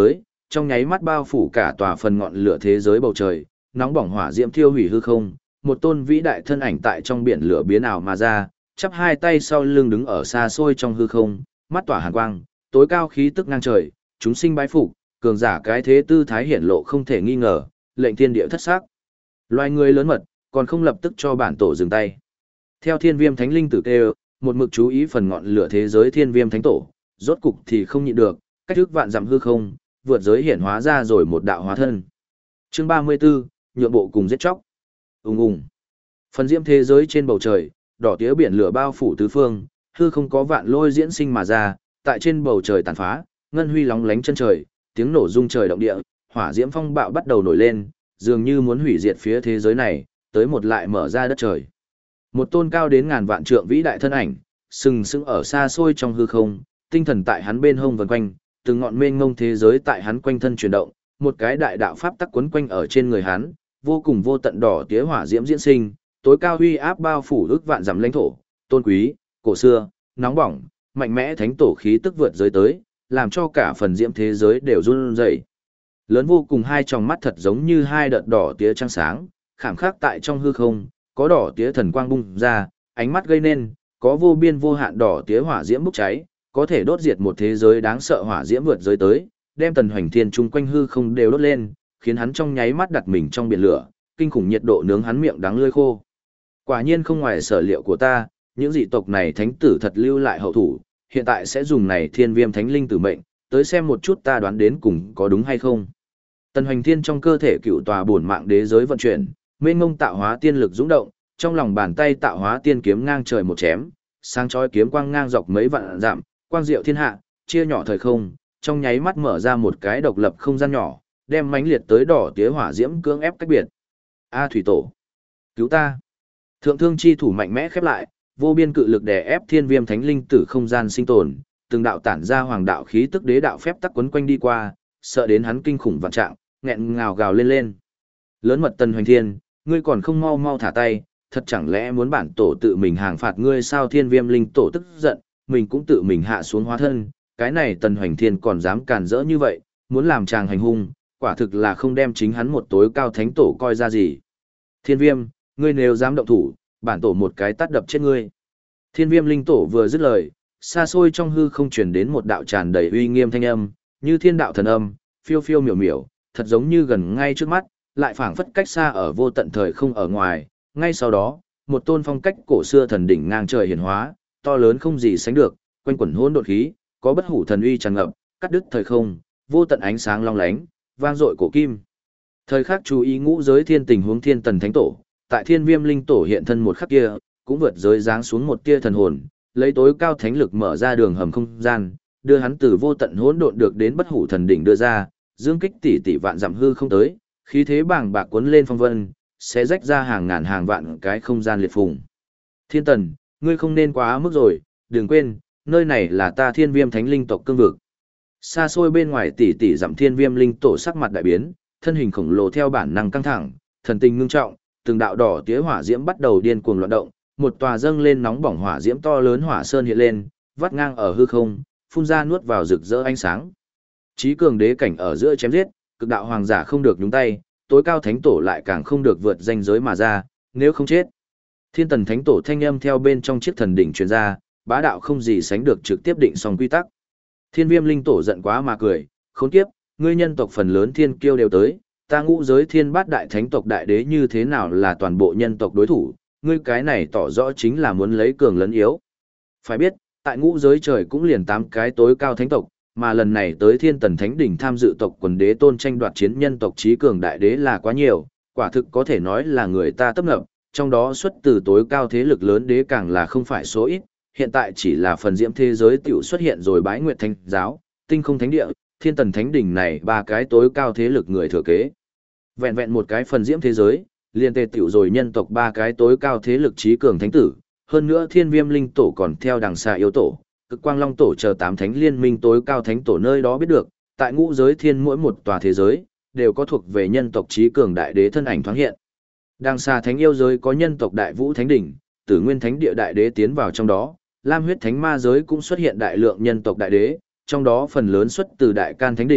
trong nháy mắt bao phủ cả tòa phần ngọn lửa thế giới bầu trời, nóng bỏng hỏa diễm thiêu hủy hư không, một tôn vĩ đại thân ảnh tại trong biển lửa biến ảo mà ra, chắp hai tay sau lưng đứng ở xa xôi trong hư không, mắt tỏa hàn quang, tối cao khí tức ngang trời, chúng sinh bái phục, cường giả cái thế tư thái hiển lộ không thể nghi ngờ, lệnh thiên địa thất sắc. Loài người lớn mật, còn không lập tức cho bản tổ dừng tay. Theo Thiên Viêm Thánh Linh tử kêu, một mực chú ý phần ngọn lửa thế giới Thiên Viêm Thánh Tổ, rốt cục thì không nhịn được, cách thức vạn dặm hư không, vượt giới hiển hóa ra rồi một đạo hóa thân. Chương 34, nhượng bộ cùng giết chóc. Ùng ùng. Phần diễm thế giới trên bầu trời, đỏ tía biển lửa bao phủ tứ phương, hư không có vạn lôi diễn sinh mà ra, tại trên bầu trời tàn phá, ngân huy lóng lánh chân trời, tiếng nổ rung trời động địa, hỏa diễm phong bạo bắt đầu nổi lên, dường như muốn hủy diệt phía thế giới này, tới một lại mở ra đất trời. Một tôn cao đến ngàn vạn trượng vĩ đại thân ảnh, sừng sững ở xa xôi trong hư không, tinh thần tại hắn bên hông vần quanh, từng ngọn mênh mông thế giới tại hắn quanh thân chuyển động, một cái đại đạo pháp tắc quấn quanh ở trên người hắn, vô cùng vô tận đỏ tía hỏa diễm diễn sinh, tối cao huy áp bao phủ ước vạn dặm lãnh thổ, tôn quý, cổ xưa, nóng bỏng, mạnh mẽ thánh tổ khí tức vượt giới tới, làm cho cả phần diễm thế giới đều run rẩy. Lớn vô cùng hai tròng mắt thật giống như hai đợt đỏ tía trăng sáng, khảm khắc tại trong hư không, có đỏ tía thần quang bung ra, ánh mắt gây nên, có vô biên vô hạn đỏ tía hỏa diễm bốc cháy, có thể đốt diệt một thế giới đáng sợ hỏa diễm vượt giới tới, đem Tần Hoành Thiên chung quanh hư không đều đốt lên, khiến hắn trong nháy mắt đặt mình trong biển lửa, kinh khủng nhiệt độ nướng hắn miệng đắng lưỡi khô. Quả nhiên không ngoài sở liệu của ta, những dị tộc này thánh tử thật lưu lại hậu thủ, hiện tại sẽ dùng này Thiên Viêm Thánh Linh tử mệnh, tới xem một chút ta đoán đến cùng có đúng hay không. Tần Hoành Thiên trong cơ thể cựu tòa bổn mạng đế giới vận chuyển, mênh mông tạo hóa tiên lực dũng động, trong lòng bàn tay tạo hóa tiên kiếm ngang trời một chém, sáng chói kiếm quang ngang dọc mấy vạn dặm, quang diệu thiên hạ, chia nhỏ thời không, trong nháy mắt mở ra một cái độc lập không gian nhỏ, đem mãnh liệt tới đỏ tía hỏa diễm cưỡng ép cách biệt. A thủy tổ, cứu ta! Thượng thương chi thủ mạnh mẽ khép lại, vô biên cự lực đè ép Thiên Viêm Thánh Linh tử không gian sinh tồn, từng đạo tản ra hoàng đạo khí tức đế đạo phép tắc quấn quanh đi qua, sợ đến hắn kinh khủng vạn trạng, nghẹn ngào gào lên lên. Lớn mật Tần Hoành Thiên, ngươi còn không mau mau thả tay, thật chẳng lẽ muốn bản tổ tự mình hàng phạt ngươi sao? Thiên Viêm Linh tổ tức giận, mình cũng tự mình hạ xuống hóa thân, cái này Tần Hoành Thiên còn dám càn rỡ như vậy, muốn làm chàng hành hung, quả thực là không đem chính hắn một tối cao thánh tổ coi ra gì. Thiên Viêm, ngươi nếu dám động thủ, bản tổ một cái tát đập chết ngươi. Thiên Viêm Linh tổ vừa dứt lời, xa xôi trong hư không truyền đến một đạo tràn đầy uy nghiêm thanh âm, như thiên đạo thần âm, phiêu phiêu miểu miểu, thật giống như gần ngay trước mắt, lại phảng phất cách xa ở vô tận thời không ở ngoài. Ngay sau đó, một tôn phong cách cổ xưa thần đỉnh ngang trời hiển hóa, to lớn không gì sánh được, quanh quẩn hỗn độn khí, có bất hủ thần uy tràn ngập, cắt đứt thời không, vô tận ánh sáng long lánh, vang dội cổ kim. Thời khắc chú ý ngũ giới thiên tình huống Thiên Tần Thánh Tổ, tại Thiên Viêm Linh tổ hiện thân một khắc kia, cũng vượt giới giáng xuống một tia thần hồn, lấy tối cao thánh lực mở ra đường hầm không gian, đưa hắn từ vô tận hỗn độn được đến bất hủ thần đỉnh đưa ra, dương kích tỷ tỷ vạn dặm hư không tới, khí thế bàng bạc cuốn lên phong vân, sẽ rách ra hàng ngàn hàng vạn cái không gian liệt phùng. Thiên Tần, ngươi không nên quá mức rồi, đừng quên, nơi này là ta Thiên Viêm Thánh Linh tộc cương vực. Xa xôi bên ngoài tỷ tỷ dặm Thiên Viêm Linh tổ sắc mặt đại biến, thân hình khổng lồ theo bản năng căng thẳng, thần tình ngưng trọng, từng đạo đỏ tía hỏa diễm bắt đầu điên cuồng loạn động, một tòa dâng lên nóng bỏng hỏa diễm to lớn hỏa sơn hiện lên, vắt ngang ở hư không, phun ra nuốt vào rực rỡ ánh sáng. Chí cường đế cảnh ở giữa chém giết, cực đạo hoàng giả không được nhúng tay, tối cao thánh tổ lại càng không được vượt ranh giới mà ra, nếu không chết. Thiên Tần Thánh Tổ thanh âm theo bên trong chiếc thần đỉnh truyền ra, bá đạo không gì sánh được trực tiếp định xong quy tắc. Thiên Viêm Linh tổ giận quá mà cười, khốn kiếp, ngươi nhân tộc phần lớn thiên kiêu đều tới, ta ngũ giới thiên bát đại thánh tộc đại đế như thế nào là toàn bộ nhân tộc đối thủ, ngươi cái này tỏ rõ chính là muốn lấy cường lấn yếu. Phải biết, tại ngũ giới trời cũng liền 8 cái tối cao thánh tộc, mà lần này tới Thiên Tần Thánh Đỉnh tham dự tộc quần đế tôn tranh đoạt chiến nhân tộc trí cường đại đế là quá nhiều, quả thực có thể nói là người ta tấp nập, trong đó xuất từ tối cao thế lực lớn đế càng là không phải số ít, hiện tại chỉ là phần diễm thế giới tiểu xuất hiện rồi Bái Nguyệt Thánh giáo, Tinh Không Thánh địa, Thiên Tần Thánh Đỉnh này ba cái tối cao thế lực người thừa kế. Vẹn vẹn một cái phần diễm thế giới, liền tề tiểu rồi nhân tộc ba cái tối cao thế lực trí cường thánh tử, hơn nữa Thiên Viêm Linh tổ còn theo đằng xa yêu tổ, Cực Quang Long tổ chờ 8 thánh liên minh tối cao thánh tổ nơi đó biết được, tại ngũ giới thiên mỗi một tòa thế giới đều có thuộc về nhân tộc trí cường đại đế thân ảnh thoáng hiện. Đằng xa thánh yêu giới có nhân tộc Đại Vũ Thánh đỉnh, Tử Nguyên Thánh địa đại đế tiến vào trong đó, Lam Huyết Thánh ma giới cũng xuất hiện đại lượng nhân tộc đại đế, trong đó phần lớn xuất từ Đại Can Thánh đỉnh,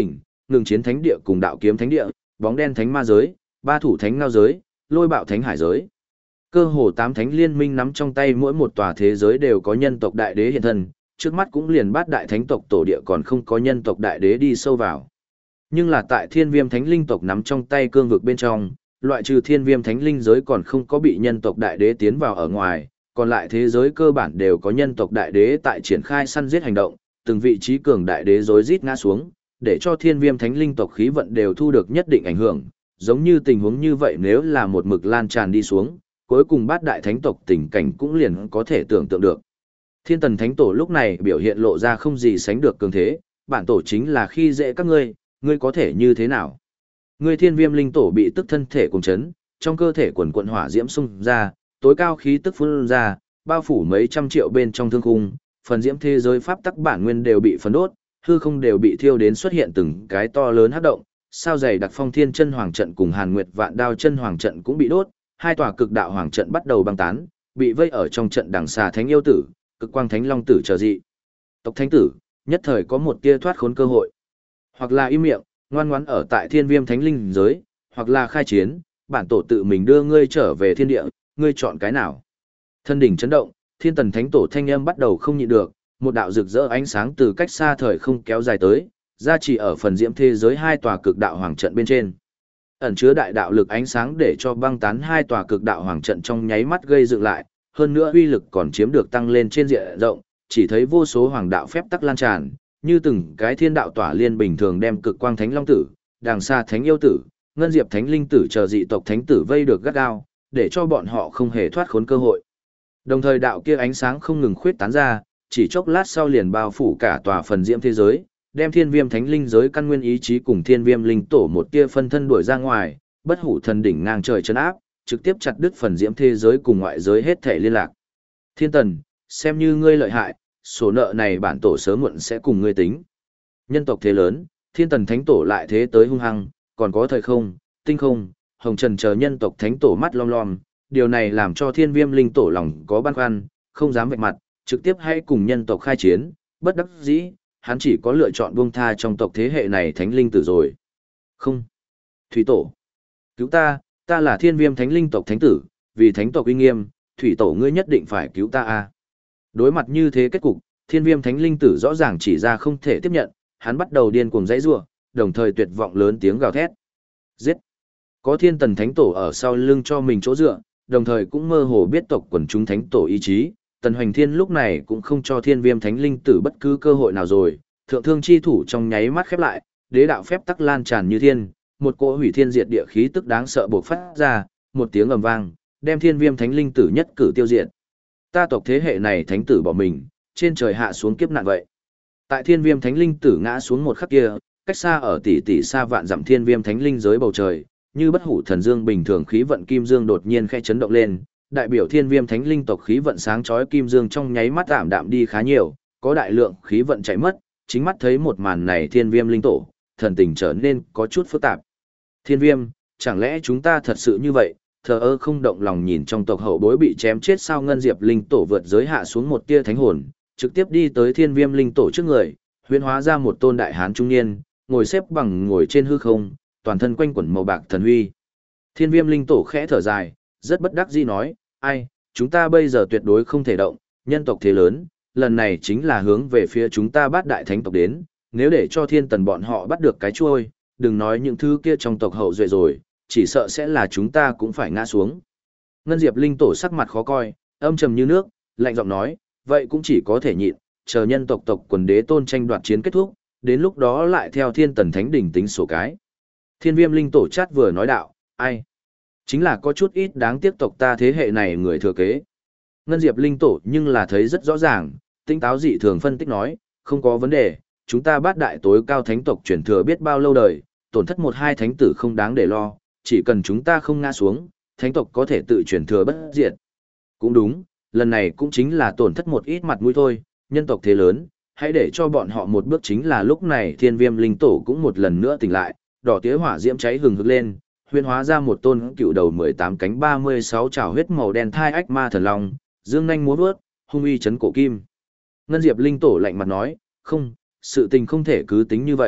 ngừng chiến thánh địa cùng đạo kiếm thánh địa, bóng đen thánh ma giới, ba thủ thánh ngao giới, lôi bạo thánh hải giới. Cơ hồ 8 thánh liên minh nắm trong tay mỗi một tòa thế giới đều có nhân tộc đại đế hiện thân, trước mắt cũng liền bát đại thánh tộc tổ địa còn không có nhân tộc đại đế đi sâu vào. Nhưng là tại thiên viêm thánh linh tộc nắm trong tay cương vực bên trong, loại trừ thiên viêm thánh linh giới còn không có bị nhân tộc đại đế tiến vào ở ngoài, còn lại thế giới cơ bản đều có nhân tộc đại đế tại triển khai săn giết hành động, từng vị trí cường đại đế rối rít ngã xuống, để cho thiên viêm thánh linh tộc khí vận đều thu được nhất định ảnh hưởng, giống như tình huống như vậy nếu là một mực lan tràn đi xuống, cuối cùng bát đại thánh tộc tình cảnh cũng liền có thể tưởng tượng được. Thiên tần thánh tổ lúc này biểu hiện lộ ra không gì sánh được cường thế, bản tổ chính là khi dễ các ngươi, ngươi có thể như thế nào? Ngươi thiên viêm linh tổ bị tức thân thể cùng chấn, trong cơ thể quần quận hỏa diễm xung ra, tối cao khí tức phun ra, bao phủ mấy trăm triệu bên trong thương khung, phần diễm thế giới pháp tắc bản nguyên đều bị phấn đốt, hư không đều bị thiêu đến xuất hiện từng cái to lớn hắc động, sao dày đặc phong thiên chân hoàng trận cùng Hàn Nguyệt vạn đao chân hoàng trận cũng bị đốt, hai tòa cực đạo hoàng trận bắt đầu băng tán, bị vây ở trong trận đằng xà thánh yêu tử, cực quang thánh long tử chờ dị. Tộc thánh tử, nhất thời có một tia thoát khốn cơ hội. Hoặc là im miệng, ngoan ngoãn ở tại thiên viêm thánh linh giới, hoặc là khai chiến, bản tổ tự mình đưa ngươi trở về thiên địa, ngươi chọn cái nào? Thân đỉnh chấn động, thiên tần thánh tổ thanh âm bắt đầu không nhịn được, một đạo rực rỡ ánh sáng từ cách xa thời không kéo dài tới, ra chỉ ở phần diễm thế giới hai tòa cực đạo hoàng trận bên trên. Ẩn chứa đại đạo lực ánh sáng để cho băng tán hai tòa cực đạo hoàng trận trong nháy mắt gây dựng lại, hơn nữa uy lực còn chiếm được tăng lên trên diện rộng, chỉ thấy vô số hoàng đạo phép tắc lan tràn, như từng cái thiên đạo tỏa liên bình thường đem cực quang thánh long tử, đàng xa thánh yêu tử, ngân diệp thánh linh tử chờ dị tộc thánh tử vây được gắt gao, để cho bọn họ không hề thoát khốn cơ hội. Đồng thời đạo kia ánh sáng không ngừng khuyết tán ra, chỉ chốc lát sau liền bao phủ cả tòa phần diễm thế giới, đem thiên viêm thánh linh giới căn nguyên ý chí cùng thiên viêm linh tổ một tia phân thân đuổi ra ngoài, bất hủ thần đỉnh ngang trời chấn áp, trực tiếp chặt đứt phần diễm thế giới cùng ngoại giới hết thể liên lạc. Thiên tần, xem như ngươi lợi hại, số nợ này bản tổ sớm muộn sẽ cùng ngươi tính. Nhân tộc thế lớn, thiên tần thánh tổ lại thế tới hung hăng, còn có thời không, tinh không, hồng trần chờ nhân tộc thánh tổ mắt lom lom, điều này làm cho thiên viêm linh tổ lòng có băn khoăn, không dám vạch mặt, trực tiếp hãy cùng nhân tộc khai chiến, bất đắc dĩ, hắn chỉ có lựa chọn buông tha trong tộc thế hệ này thánh linh tử rồi. Không. Thủy tổ. Cứu ta, ta là thiên viêm thánh linh tộc thánh tử, vì thánh tộc uy nghiêm, thủy tổ ngươi nhất định phải cứu ta a. Đối mặt như thế kết cục, thiên viêm thánh linh tử rõ ràng chỉ ra không thể tiếp nhận, hắn bắt đầu điên cuồng giãy giụa, đồng thời tuyệt vọng lớn tiếng gào thét. Giết! Có thiên tần thánh tổ ở sau lưng cho mình chỗ dựa, đồng thời cũng mơ hồ biết tộc quần chúng thánh tổ ý chí, tần hoành thiên lúc này cũng không cho thiên viêm thánh linh tử bất cứ cơ hội nào rồi, thượng thương chi thủ trong nháy mắt khép lại, đế đạo phép tắc lan tràn như thiên, một cỗ hủy thiên diệt địa khí tức đáng sợ bộc phát ra, một tiếng ầm vang, đem thiên viêm thánh linh tử nhất cử tiêu diệt. Ta tộc thế hệ này thánh tử bỏ mình, trên trời hạ xuống kiếp nạn vậy. Tại thiên viêm thánh linh tử ngã xuống một khắc kia, cách xa ở tỷ tỷ xa vạn dặm thiên viêm thánh linh giới bầu trời, như bất hủ thần dương bình thường khí vận kim dương đột nhiên khẽ chấn động lên, đại biểu thiên viêm thánh linh tộc khí vận sáng chói kim dương trong nháy mắt ảm đạm đi khá nhiều, có đại lượng khí vận chạy mất, chính mắt thấy một màn này thiên viêm linh tổ, thần tình trở nên có chút phức tạp. Thiên viêm, chẳng lẽ chúng ta thật sự như vậy, thờ ơ không động lòng nhìn trong tộc hậu bối bị chém chết sao? Ngân diệp linh tổ vượt giới hạ xuống một tia thánh hồn, trực tiếp đi tới thiên viêm linh tổ trước người, huyễn hóa ra một tôn đại hán trung niên, ngồi xếp bằng ngồi trên hư không, toàn thân quanh quẩn màu bạc thần huy. Thiên viêm linh tổ khẽ thở dài, rất bất đắc dĩ nói, ai, chúng ta bây giờ tuyệt đối không thể động, nhân tộc thế lớn, lần này chính là hướng về phía chúng ta bát đại thánh tộc đến, nếu để cho thiên tần bọn họ bắt được cái chuôi, đừng nói những thứ kia trong tộc hậu duệ rồi, chỉ sợ sẽ là chúng ta cũng phải ngã xuống. Ngân diệp linh tổ sắc mặt khó coi, âm trầm như nước, lạnh giọng nói, vậy cũng chỉ có thể nhịn, chờ nhân tộc tộc quần đế tôn tranh đoạt chiến kết thúc, đến lúc đó lại theo thiên tần thánh đỉnh tính sổ cái. Thiên viêm linh tổ chát vừa nói đạo, ai? Chính là có chút ít đáng tiếc tộc ta thế hệ này người thừa kế. Ngân diệp linh tổ nhưng là thấy rất rõ ràng, tinh táo dị thường phân tích nói, không có vấn đề, chúng ta bát đại tối cao thánh tộc truyền thừa biết bao lâu đời, tổn thất một hai thánh tử không đáng để lo, chỉ cần chúng ta không ngã xuống, thánh tộc có thể tự truyền thừa bất diệt. Cũng đúng, lần này cũng chính là tổn thất một ít mặt mũi thôi, nhân tộc thế lớn, hãy để cho bọn họ một bước. Chính là lúc này thiên viêm linh tổ cũng một lần nữa tỉnh lại, đỏ tía hỏa diễm cháy hừng hực lên, huyễn hóa ra một tôn cựu đầu 18 cánh 36 trảo huyết màu đen thai ách ma thần long, dương nhanh múa vớt, hung uy chấn cổ kim. Ngân diệp linh tổ lạnh mặt nói, không, sự tình không thể cứ tính như vậy,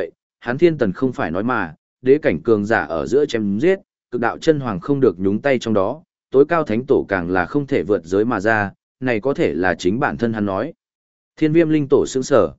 hắn thiên tần không phải nói mà, đế cảnh cường giả ở giữa chém giết, cực đạo chân hoàng không được nhúng tay trong đó, tối cao thánh tổ càng là không thể vượt giới mà ra, này có thể là chính bản thân hắn nói. Thiên viêm linh tổ sững sở,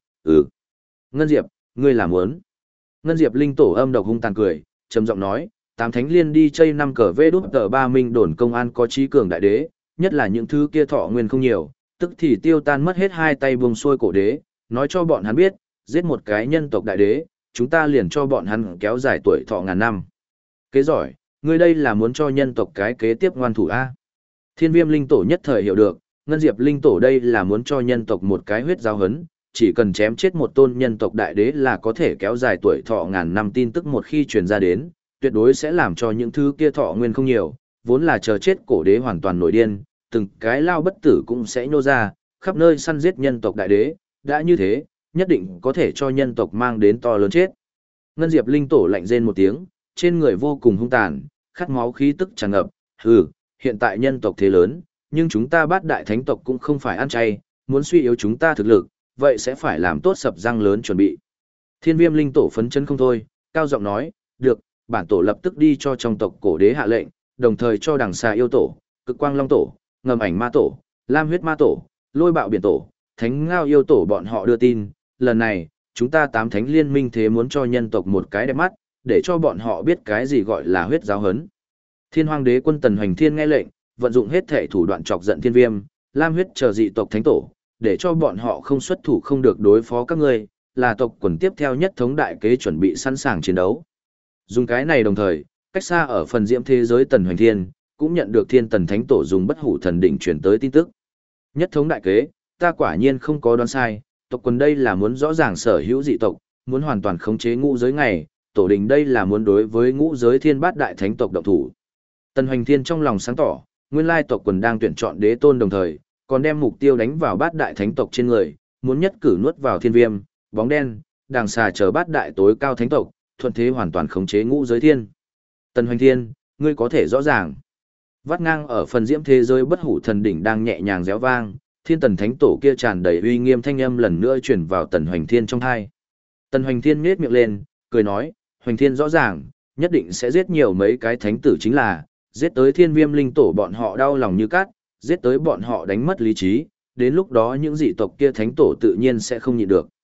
Ngân Diệp, ngươi làm muốn. Ngân Diệp linh tổ âm độc hung tàn cười, trầm giọng nói, tám thánh liên đi chơi năm cờ vê đút tờ ba minh đồn công an có trí cường đại đế, nhất là những thứ kia thọ nguyên không nhiều, tức thì tiêu tan mất hết hai tay buông xuôi cổ đế, nói cho bọn hắn biết, giết một cái nhân tộc đại đế, chúng ta liền cho bọn hắn kéo dài tuổi thọ ngàn năm. Kế giỏi, ngươi đây là muốn cho nhân tộc cái kế tiếp ngoan thủ A. Thiên viêm linh tổ nhất thời hiểu được, Ngân Diệp linh tổ đây là muốn cho nhân tộc một cái huyết giao hấn, chỉ cần chém chết một tôn nhân tộc đại đế là có thể kéo dài tuổi thọ ngàn năm, tin tức một khi truyền ra đến, tuyệt đối sẽ làm cho những thứ kia thọ nguyên không nhiều, vốn là chờ chết cổ đế hoàn toàn nổi điên, từng cái lao bất tử cũng sẽ nhô ra, khắp nơi săn giết nhân tộc đại đế, đã như thế, nhất định có thể cho nhân tộc mang đến to lớn chết. Ngân Diệp linh tổ lạnh rên một tiếng, trên người vô cùng hung tàn, khát máu khí tức tràn ngập, hiện tại nhân tộc thế lớn, nhưng chúng ta bát đại thánh tộc cũng không phải ăn chay, muốn suy yếu chúng ta thực lực, vậy sẽ phải làm tốt sập răng lớn chuẩn bị. Thiên viêm linh tổ phấn chấn không thôi, cao giọng nói, được, bản tổ lập tức đi cho trong tộc cổ đế hạ lệnh, đồng thời cho đằng xà yêu tổ, cực quang long tổ, ngầm ảnh ma tổ, lam huyết ma tổ, lôi bạo biển tổ, thánh ngao yêu tổ bọn họ đưa tin, lần này, chúng ta tám thánh liên minh thế muốn cho nhân tộc một cái đẹp mắt, để cho bọn họ biết cái gì gọi là huyết giáo hấn. Thiên Hoang Đế quân Tần Hoành Thiên nghe lệnh, vận dụng hết thể thủ đoạn chọc giận Thiên Viêm, Lam huyết chờ dị tộc thánh tổ, để cho bọn họ không xuất thủ không được đối phó các ngươi, là tộc quần tiếp theo nhất thống đại kế chuẩn bị sẵn sàng chiến đấu. Dùng cái này đồng thời, cách xa ở phần diễm thế giới Tần Hoành Thiên, cũng nhận được Thiên Tần Thánh Tổ dùng bất hủ thần đỉnh truyền tới tin tức. Nhất thống đại kế, ta quả nhiên không có đoán sai, tộc quần đây là muốn rõ ràng sở hữu dị tộc, muốn hoàn toàn khống chế ngũ giới ngày, tổ đình đây là muốn đối với ngũ giới thiên bát đại thánh tộc động thủ. Tần Hoành Thiên trong lòng sáng tỏ, nguyên lai tộc quần đang tuyển chọn đế tôn đồng thời, còn đem mục tiêu đánh vào bát đại thánh tộc trên người, muốn nhất cử nuốt vào Thiên Viêm, bóng đen, đàng xà chờ bát đại tối cao thánh tộc, thuận thế hoàn toàn khống chế ngũ giới thiên. Tần Hoành Thiên, ngươi có thể rõ ràng. Vắt ngang ở phần diễm thế giới bất hủ thần đỉnh đang nhẹ nhàng réo vang, Thiên Tần Thánh Tổ kia tràn đầy uy nghiêm thanh âm lần nữa truyền vào Tần Hoành Thiên trong tai. Tần Hoành Thiên nhếch miệng lên, cười nói, Hoành Thiên rõ ràng, nhất định sẽ giết nhiều mấy cái thánh tử chính là, giết tới Thiên Viêm linh tổ bọn họ đau lòng như cát, giết tới bọn họ đánh mất lý trí, đến lúc đó những dị tộc kia thánh tổ tự nhiên sẽ không nhịn được.